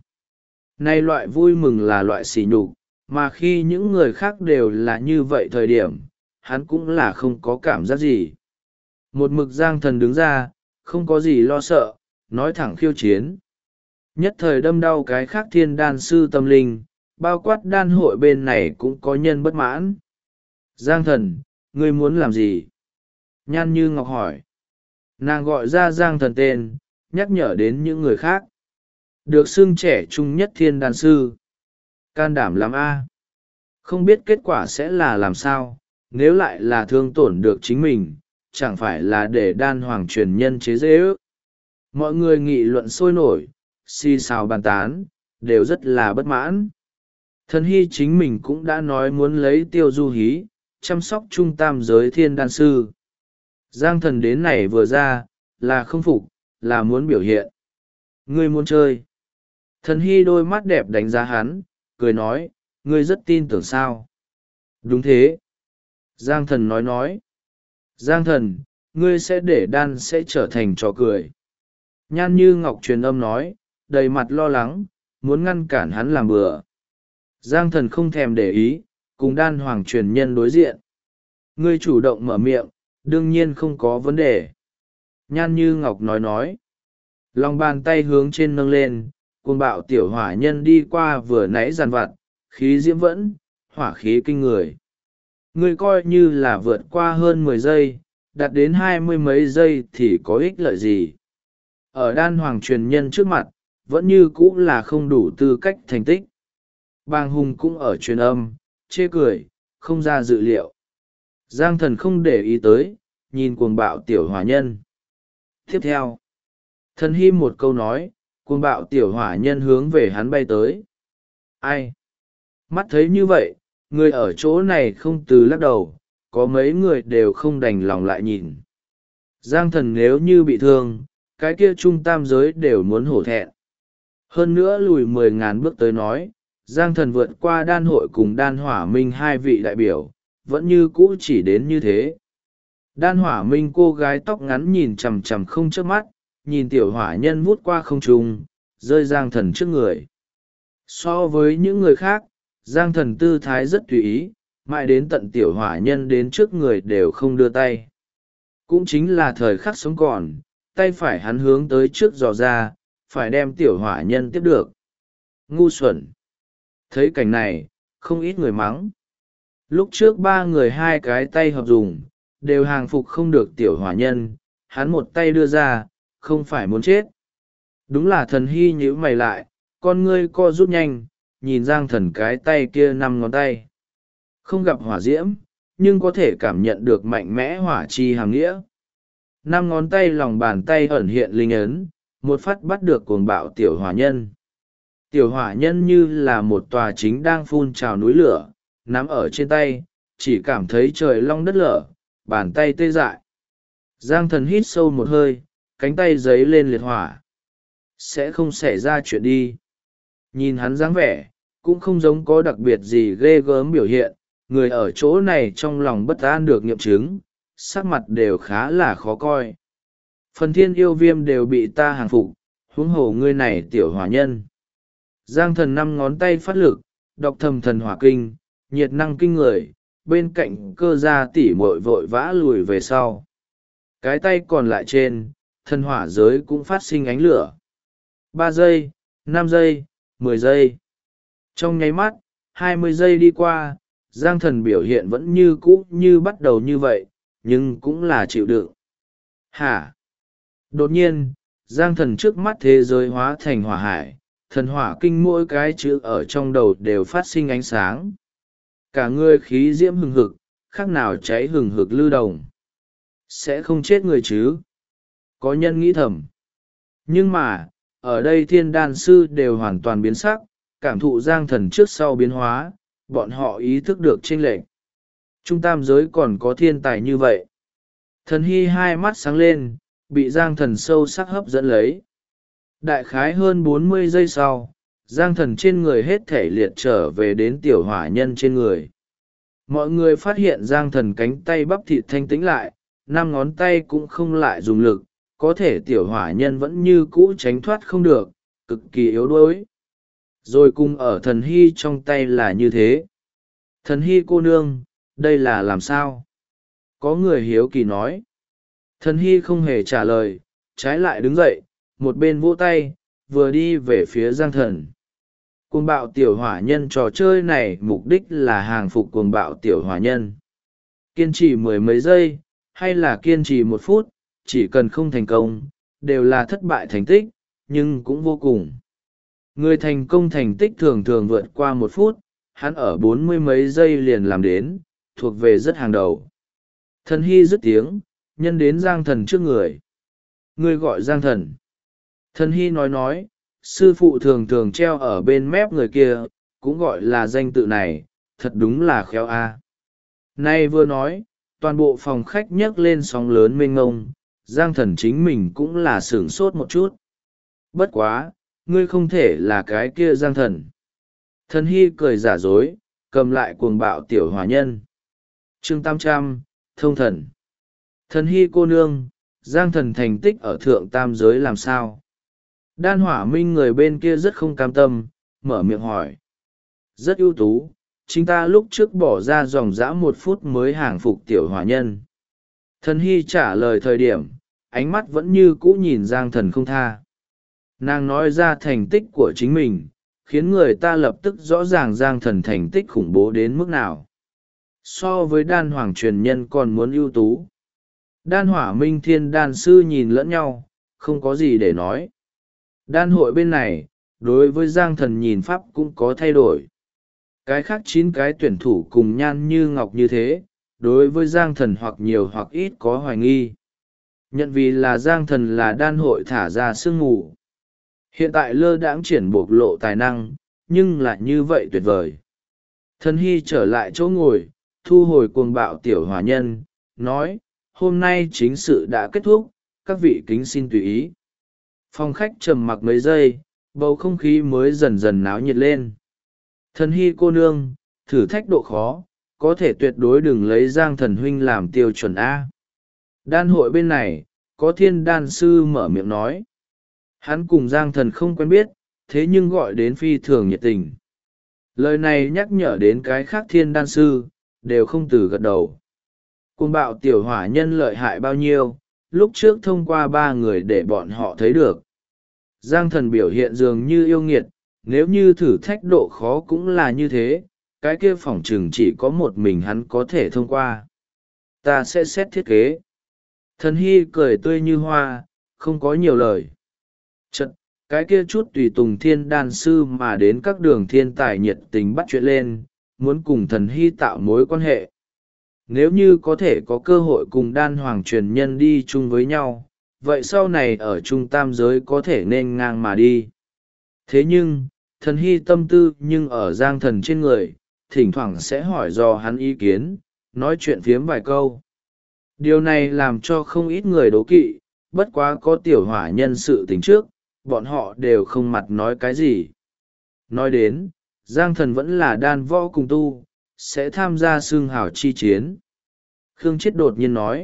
Nay loại vui mừng là loại sỉ nhục, mà khi những người khác đều là như vậy thời điểm, hắn cũng là không có cảm giác gì. Một mực Giang thần đứng ra, không có gì lo sợ, nói thẳng khiêu chiến. Nhất thời đâm đau cái khác thiên đan sư tâm linh, bao quát đan hội bên này cũng có nhân bất mãn. Giang thần, ngươi muốn làm gì? Nhan Như Ngọc hỏi. Nàng gọi ra Giang thần tên, nhắc nhở đến những người khác. Được xưng trẻ trung nhất thiên đan sư. Can đảm lắm a. Không biết kết quả sẽ là làm sao, nếu lại là thương tổn được chính mình, chẳng phải là để đan hoàng truyền nhân chế dễ ước. Mọi người nghị luận sôi nổi, xì xào bàn tán, đều rất là bất mãn. Thần hy chính mình cũng đã nói muốn lấy Tiêu Du Hí, chăm sóc trung tam giới thiên đan sư. Giang thần đến này vừa ra, là không phục, là muốn biểu hiện. Ngươi muốn chơi. Thần hy đôi mắt đẹp đánh giá hắn, cười nói, ngươi rất tin tưởng sao? Đúng thế. Giang thần nói. Giang thần, ngươi sẽ để đan sẽ trở thành trò cười. Nhan Như Ngọc truyền âm nói, đầy mặt lo lắng, muốn ngăn cản hắn làm bừa. Giang thần không thèm để ý, cùng đan hoàng truyền nhân đối diện. Ngươi chủ động mở miệng, đương nhiên không có vấn đề. Nhan Như Ngọc nói. Lòng bàn tay hướng trên nâng lên, cuồng bạo tiểu hỏa nhân đi qua vừa nãy giàn vặt, khí diễm vẫn, hỏa khí kinh người. Ngươi coi như là vượt qua hơn 10 giây, đạt đến 20 mấy giây thì có ích lợi gì? Ở đan hoàng truyền nhân trước mặt, vẫn như cũ là không đủ tư cách thành tích. Bàng Hùng cũng ở truyền âm, chê cười, không ra dự liệu. Giang thần không để ý tới, nhìn cuồng bạo tiểu hỏa nhân. Tiếp theo, thần hy một câu nói, cuồng bạo tiểu hỏa nhân hướng về hắn bay tới. Ai? Mắt thấy như vậy, người ở chỗ này không từ lắc đầu, có mấy người đều không đành lòng lại nhìn. Giang thần nếu như bị thương, cái kia trung tam giới đều muốn hổ thẹn. Hơn nữa lùi 10.000 bước tới nói, Giang thần vượt qua đan hội cùng đan hỏa minh hai vị đại biểu, vẫn như cũ chỉ đến như thế. Đan hỏa minh cô gái tóc ngắn nhìn chằm chằm không chớp mắt, nhìn tiểu hỏa nhân vút qua không trung, rơi Giang thần trước người. So với những người khác, Giang thần tư thái rất tùy ý, mãi đến tận tiểu hỏa nhân đến trước người đều không đưa tay. Cũng chính là thời khắc sống còn, tay phải hắn hướng tới trước dò ra, phải đem tiểu hỏa nhân tiếp được. Ngu xuẩn! Thấy cảnh này, không ít người mắng. Lúc trước ba người hai cái tay hợp dùng, đều hàng phục không được tiểu hỏa nhân, hắn một tay đưa ra, không phải muốn chết. Đúng là thần hy nhíu mày lại, con ngươi co rút nhanh, nhìn Giang thần cái tay kia 5 ngón tay. Không gặp hỏa diễm, nhưng có thể cảm nhận được mạnh mẽ hỏa chi hàm nghĩa. 5 ngón tay lòng bàn tay ẩn hiện linh ấn, một phát bắt được cuồng bạo tiểu hỏa nhân. Tiểu hỏa nhân như là một tòa chính đang phun trào núi lửa, nắm ở trên tay, chỉ cảm thấy trời long đất lở, bàn tay tê dại. Giang thần hít sâu một hơi, cánh tay giấy lên liệt hỏa. Sẽ không xảy ra chuyện đi. Nhìn hắn dáng vẻ, cũng không giống có đặc biệt gì ghê gớm biểu hiện, người ở chỗ này trong lòng bất an được nghiệm chứng, sắc mặt đều khá là khó coi. Phần thiên yêu viêm đều bị ta hàng phục, huống hồ ngươi này tiểu hỏa nhân. Giang thần 5 ngón tay phát lực, đọc thầm thần hỏa kinh, nhiệt năng kinh người, bên cạnh cơ gia tỉ muội vội vã lùi về sau. Cái tay còn lại trên, thần hỏa giới cũng phát sinh ánh lửa. 3 giây, 5 giây, 10 giây. Trong nháy mắt, 20 giây đi qua, Giang thần biểu hiện vẫn như cũ như bắt đầu như vậy, nhưng cũng là chịu đựng. Hả? Đột nhiên, Giang thần trước mắt thế giới hóa thành hỏa hải, thần hỏa kinh mỗi cái chữ ở trong đầu đều phát sinh ánh sáng. Cả người khí diễm hừng hực, khác nào cháy hừng hực lư đồng. Sẽ không chết người chứ? Có nhân nghĩ thầm. Nhưng mà, ở đây thiên đan sư đều hoàn toàn biến sắc, cảm thụ Giang thần trước sau biến hóa, bọn họ ý thức được chênh lệch. Trung tam giới còn có thiên tài như vậy. Thần hy hai mắt sáng lên, bị Giang thần sâu sắc hấp dẫn lấy. Đại khái hơn 40 giây sau, Giang thần trên người hết thể liệt trở về đến tiểu hỏa nhân trên người. Mọi người phát hiện Giang thần cánh tay bắp thịt thanh tĩnh lại, 5 ngón tay cũng không lại dùng lực, có thể tiểu hỏa nhân vẫn như cũ tránh thoát không được, cực kỳ yếu đuối. Rồi cùng ở thần hy trong tay là như thế. Thần hy cô nương, đây là làm sao? Có người hiếu kỳ nói. Thần hy không hề trả lời, trái lại đứng dậy, một bên vỗ tay, vừa đi về phía Giang thần. Cuồng bạo tiểu hỏa nhân trò chơi này mục đích là hàng phục cuồng bạo tiểu hỏa nhân. Kiên trì mười mấy giây, hay là kiên trì 1 phút, chỉ cần không thành công, đều là thất bại thành tích, nhưng cũng vô cùng. Người thành công thành tích thường thường vượt qua 1 phút, hắn ở 40 mấy giây liền làm đến, thuộc về rất hàng đầu. Thần hy dứt tiếng, nhân đến Giang Thần trước người. Người gọi Giang Thần. Thần hy nói, sư phụ thường thường treo ở bên mép người kia, cũng gọi là danh tự này, thật đúng là khéo a. Nay vừa nói, toàn bộ phòng khách nhấc lên sóng lớn mênh ngông, Giang Thần chính mình cũng là sửng sốt một chút. Bất quá, ngươi không thể là cái kia Giang Thần. Thần hy cười giả dối, cầm lại cuồng bạo tiểu hỏa nhân. Chương 800, thông thần. Thần hy cô nương, Giang Thần thành tích ở thượng tam giới làm sao? Đan hỏa minh người bên kia rất không cam tâm, mở miệng hỏi. Rất ưu tú, chính ta lúc trước bỏ ra dòng dã 1 phút mới hàng phục tiểu hỏa nhân. Thần hy trả lời thời điểm, ánh mắt vẫn như cũ nhìn Giang Thần không tha. Nàng nói ra thành tích của chính mình, khiến người ta lập tức rõ ràng Giang Thần thành tích khủng bố đến mức nào. So với đan hoàng truyền nhân còn muốn ưu tú. Đan hỏa minh thiên đan sư nhìn lẫn nhau, không có gì để nói. Đan hội bên này, đối với Giang Thần nhìn pháp cũng có thay đổi. Cái khác 9 cái tuyển thủ cùng nhan như ngọc như thế, đối với Giang Thần hoặc nhiều hoặc ít có hoài nghi. Nhận vì là Giang Thần là đan hội thả ra sương mù. Hiện tại lơ đãng triển bộc lộ tài năng, nhưng lại như vậy tuyệt vời. Thần hy trở lại chỗ ngồi, thu hồi cuồng bạo tiểu hỏa nhân, nói, hôm nay chính sự đã kết thúc, các vị kính xin tùy ý. Phòng khách trầm mặc mấy giây, bầu không khí mới dần dần náo nhiệt lên. Thần hy cô nương, thử thách độ khó, có thể tuyệt đối đừng lấy Giang Thần huynh làm tiêu chuẩn A. Đan hội bên này, có thiên đan sư mở miệng nói. Hắn cùng Giang Thần không quen biết, thế nhưng gọi đến phi thường nhiệt tình. Lời này nhắc nhở đến cái khác thiên đan sư, đều không từ gật đầu. Cuồng bạo tiểu hỏa nhân lợi hại bao nhiêu, lúc trước thông qua 3 người để bọn họ thấy được. Giang Thần biểu hiện dường như yêu nghiệt, nếu như thử thách độ khó cũng là như thế, cái kia phỏng chừng chỉ có một mình hắn có thể thông qua. Ta sẽ xét thiết kế. Thần hy cười tươi như hoa, không có nhiều lời. Chật, cái kia chút tùy tùng thiên đan sư mà đến các đường thiên tài nhiệt tình bắt chuyện lên, muốn cùng thần hy tạo mối quan hệ. Nếu như có thể có cơ hội cùng đan hoàng truyền nhân đi chung với nhau, vậy sau này ở trung tam giới có thể nên ngang mà đi. Thế nhưng, thần hy tâm tư nhưng ở Giang Thần trên người, thỉnh thoảng sẽ hỏi dò hắn ý kiến, nói chuyện phiếm vài câu. Điều này làm cho không ít người đố kỵ, bất quá có tiểu hỏa nhân sự tính trước, bọn họ đều không mặt nói cái gì. Nói đến, Giang Thần vẫn là đan võ cùng tu, sẽ tham gia xương hào chi chiến. Khương Chiết đột nhiên nói.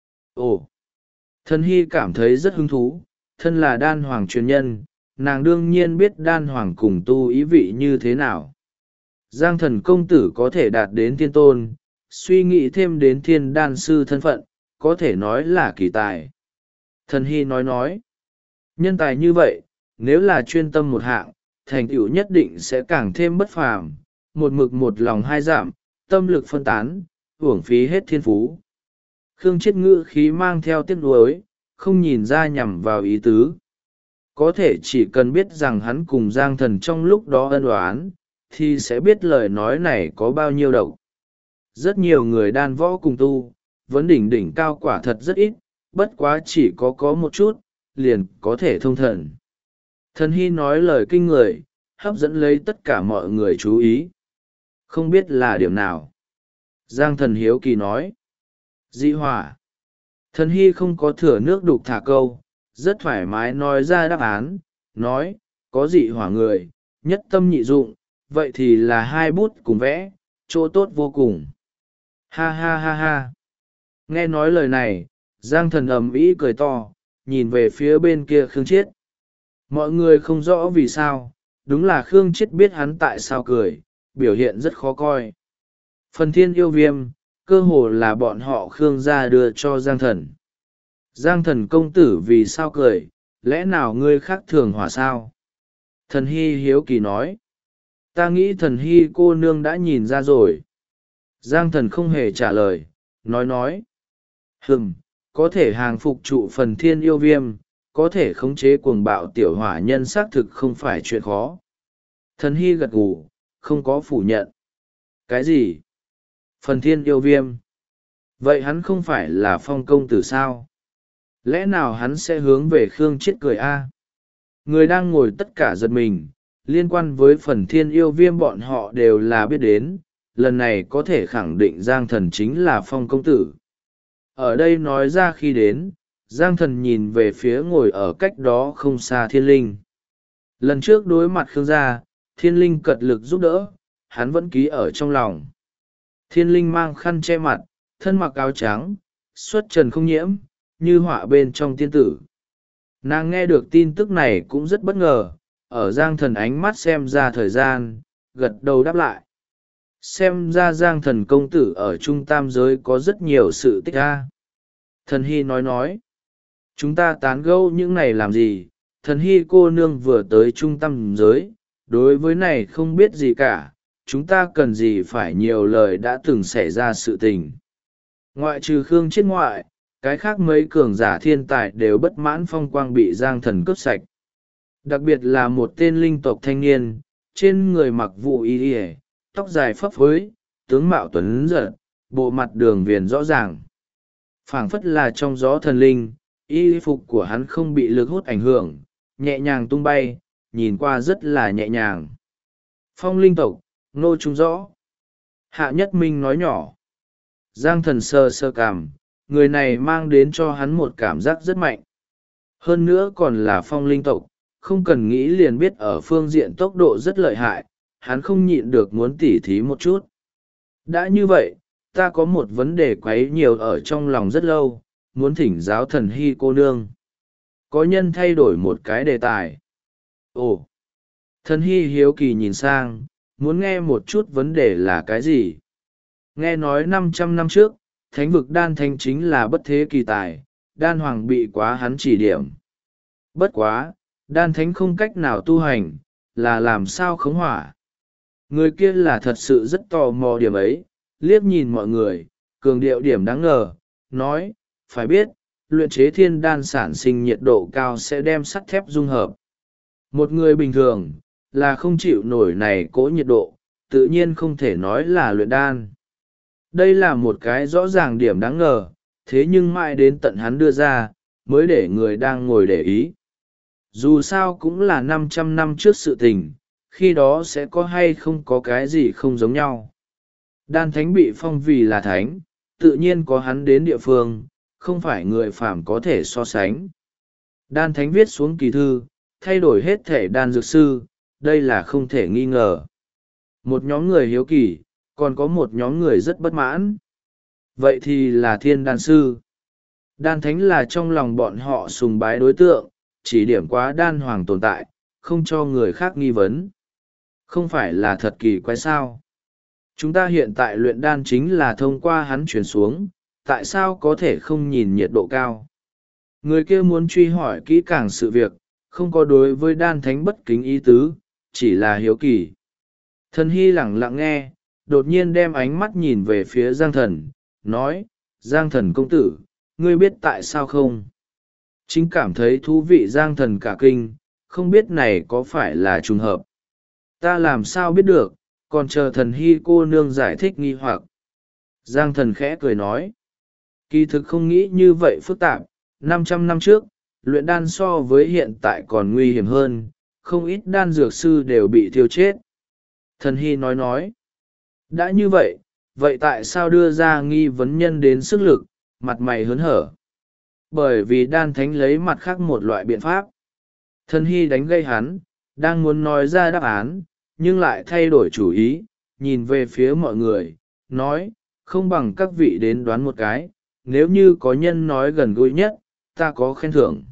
Ồ! Thần hy cảm thấy rất hứng thú, thân là đan hoàng truyền nhân, nàng đương nhiên biết đan hoàng cùng tu ý vị như thế nào. Giang Thần công tử có thể đạt đến thiên tôn, suy nghĩ thêm đến thiên đan sư thân phận, có thể nói là kỳ tài. Thần hy nói. Nhân tài như vậy, nếu là chuyên tâm một hạng, thành tựu nhất định sẽ càng thêm bất phàm, một mực một lòng hai giảm, tâm lực phân tán, uổng phí hết thiên phú. Khương Chiết ngữ khí mang theo tiếc nuối, không nhìn ra nhằm vào ý tứ. Có thể chỉ cần biết rằng hắn cùng Giang Thần trong lúc đó ân oán, thì sẽ biết lời nói này có bao nhiêu độc. Rất nhiều người đan võ cùng tu, vấn đỉnh cao quả thật rất ít, bất quá chỉ có một chút, liền có thể thông thần. Thần hy nói lời kinh người, hấp dẫn lấy tất cả mọi người chú ý. Không biết là điểm nào. Giang Thần hiếu kỳ nói. Dị hỏa. Thần hy không có thừa nước đục thả câu, rất thoải mái nói ra đáp án, nói, có dị hỏa người, nhất tâm nhị dụng, vậy thì là 2 bút cùng vẽ, chỗ tốt vô cùng. Ha ha ha ha. Nghe nói lời này, Giang Thần ầm ĩ cười to, nhìn về phía bên kia Khương Chiết. Mọi người không rõ vì sao, đúng là Khương Chiết biết hắn tại sao cười, biểu hiện rất khó coi. Phần thiên yêu viêm, cơ hồ là bọn họ Khương gia đưa cho Giang Thần. Giang Thần công tử vì sao cười, lẽ nào ngươi khác thường hỏa sao? Thần hy hiếu kỳ nói. Ta nghĩ thần hy cô nương đã nhìn ra rồi. Giang thần không hề trả lời, nói. Có thể hàng phục trụ phần thiên yêu viêm, có thể khống chế cuồng bạo tiểu hỏa nhân xác thực không phải chuyện khó. Thần hy gật gù, không có phủ nhận. Cái gì? Phần thiên yêu viêm? Vậy hắn không phải là Phong công tử sao? Lẽ nào hắn sẽ hướng về Khương Chiết cười a? Người đang ngồi tất cả giật mình, liên quan với phần thiên yêu viêm bọn họ đều là biết đến, lần này có thể khẳng định Giang thần chính là Phong công tử. Ở đây nói ra khi đến, Giang thần nhìn về phía ngồi ở cách đó không xa Thiên Linh. Lần trước đối mặt Khương gia, Thiên Linh cật lực giúp đỡ, hắn vẫn ký ở trong lòng. Thiên Linh mang khăn che mặt, thân mặc áo trắng, xuất trần không nhiễm, như họa bên trong tiên tử. Nàng nghe được tin tức này cũng rất bất ngờ, ở Giang thần ánh mắt xem ra thời gian, gật đầu đáp lại. Xem ra Giang thần công tử ở trung tam giới có rất nhiều sự tích a. Thần hy nói. Chúng ta tán gẫu những này làm gì? Thần hy cô nương vừa tới trung tam giới, đối với này không biết gì cả, chúng ta cần gì phải nhiều lời đã từng xảy ra sự tình. Ngoại trừ Khương Chiết ngoại, cái khác mấy cường giả thiên tài đều bất mãn phong quang bị Giang thần cướp sạch. Đặc biệt là một tên linh tộc thanh niên, trên người mặc vụ y ỉa, tóc dài phấp phới, tướng mạo tuấn giật, bộ mặt đường viền rõ ràng. Phảng phất là trong gió thần linh, y phục của hắn không bị lực hút ảnh hưởng, nhẹ nhàng tung bay, nhìn qua rất là nhẹ nhàng. Phong linh tộc, Ngô Trung Rõ. Hạ Nhất Minh nói nhỏ. Giang thần sơ sơ cảm, người này mang đến cho hắn một cảm giác rất mạnh. Hơn nữa còn là phong linh tộc, không cần nghĩ liền biết ở phương diện tốc độ rất lợi hại, hắn không nhịn được muốn tỉ thí một chút. Đã như vậy, ta có một vấn đề quấy nhiều ở trong lòng rất lâu, muốn thỉnh giáo thần hy cô nương. Có nhân thay đổi một cái đề tài. Ồ! Thần hy hiếu kỳ nhìn sang, muốn nghe một chút vấn đề là cái gì? Nghe nói 500 năm trước, thánh vực đan thanh chính là bất thế kỳ tài, đan hoàng bị quá hắn chỉ điểm. Bất quá, đan thánh không cách nào tu hành, là làm sao khống hỏa. Người kia là thật sự rất tò mò điểm ấy, liếc nhìn mọi người, cường điệu điểm đáng ngờ, nói, phải biết, luyện chế thiên đan sản sinh nhiệt độ cao sẽ đem sắt thép dung hợp. Một người bình thường, là không chịu nổi này cỗ nhiệt độ, tự nhiên không thể nói là luyện đan. Đây là một cái rõ ràng điểm đáng ngờ, thế nhưng mãi đến tận hắn đưa ra, mới để người đang ngồi để ý. Dù sao cũng là 500 năm trước sự tình, khi đó sẽ có hay không có cái gì không giống nhau. Đan thánh bị phong vì là thánh, tự nhiên có hắn đến địa phương, không phải người phàm có thể so sánh. Đan thánh viết xuống kỳ thư, thay đổi hết thể đan dược sư, đây là không thể nghi ngờ. Một nhóm người hiếu kỳ, còn có một nhóm người rất bất mãn. Vậy thì là thiên đan sư. Đan thánh là trong lòng bọn họ sùng bái đối tượng, chỉ điểm quá đan hoàng tồn tại, không cho người khác nghi vấn. Không phải là thật kỳ quái sao? Chúng ta hiện tại luyện đan chính là thông qua hắn chuyển xuống, tại sao có thể không nhìn nhiệt độ cao? Người kia muốn truy hỏi kỹ càng sự việc, không có đối với đan thánh bất kính ý tứ, chỉ là hiếu kỳ. Thần hy lẳng lặng nghe, đột nhiên đem ánh mắt nhìn về phía Giang thần, nói, Giang thần công tử, ngươi biết tại sao không? Chính cảm thấy thú vị Giang thần cả kinh, không biết này có phải là trùng hợp. Ta làm sao biết được, còn chờ thần hy cô nương giải thích nghi hoặc. Giang thần khẽ cười nói, kỳ thực không nghĩ như vậy phức tạp, 500 năm trước, luyện đan so với hiện tại còn nguy hiểm hơn, không ít đan dược sư đều bị thiêu chết. Thần hy nói, đã như vậy, vậy tại sao đưa ra nghi vấn nhân đến sức lực, mặt mày hớn hở? Bởi vì đan thánh lấy mặt khác một loại biện pháp. Thần hy đánh gây hắn, đang muốn nói ra đáp án, nhưng lại thay đổi chủ ý, nhìn về phía mọi người, nói, không bằng các vị đến đoán một cái, nếu như có nhân nói gần gũi nhất, ta có khen thưởng.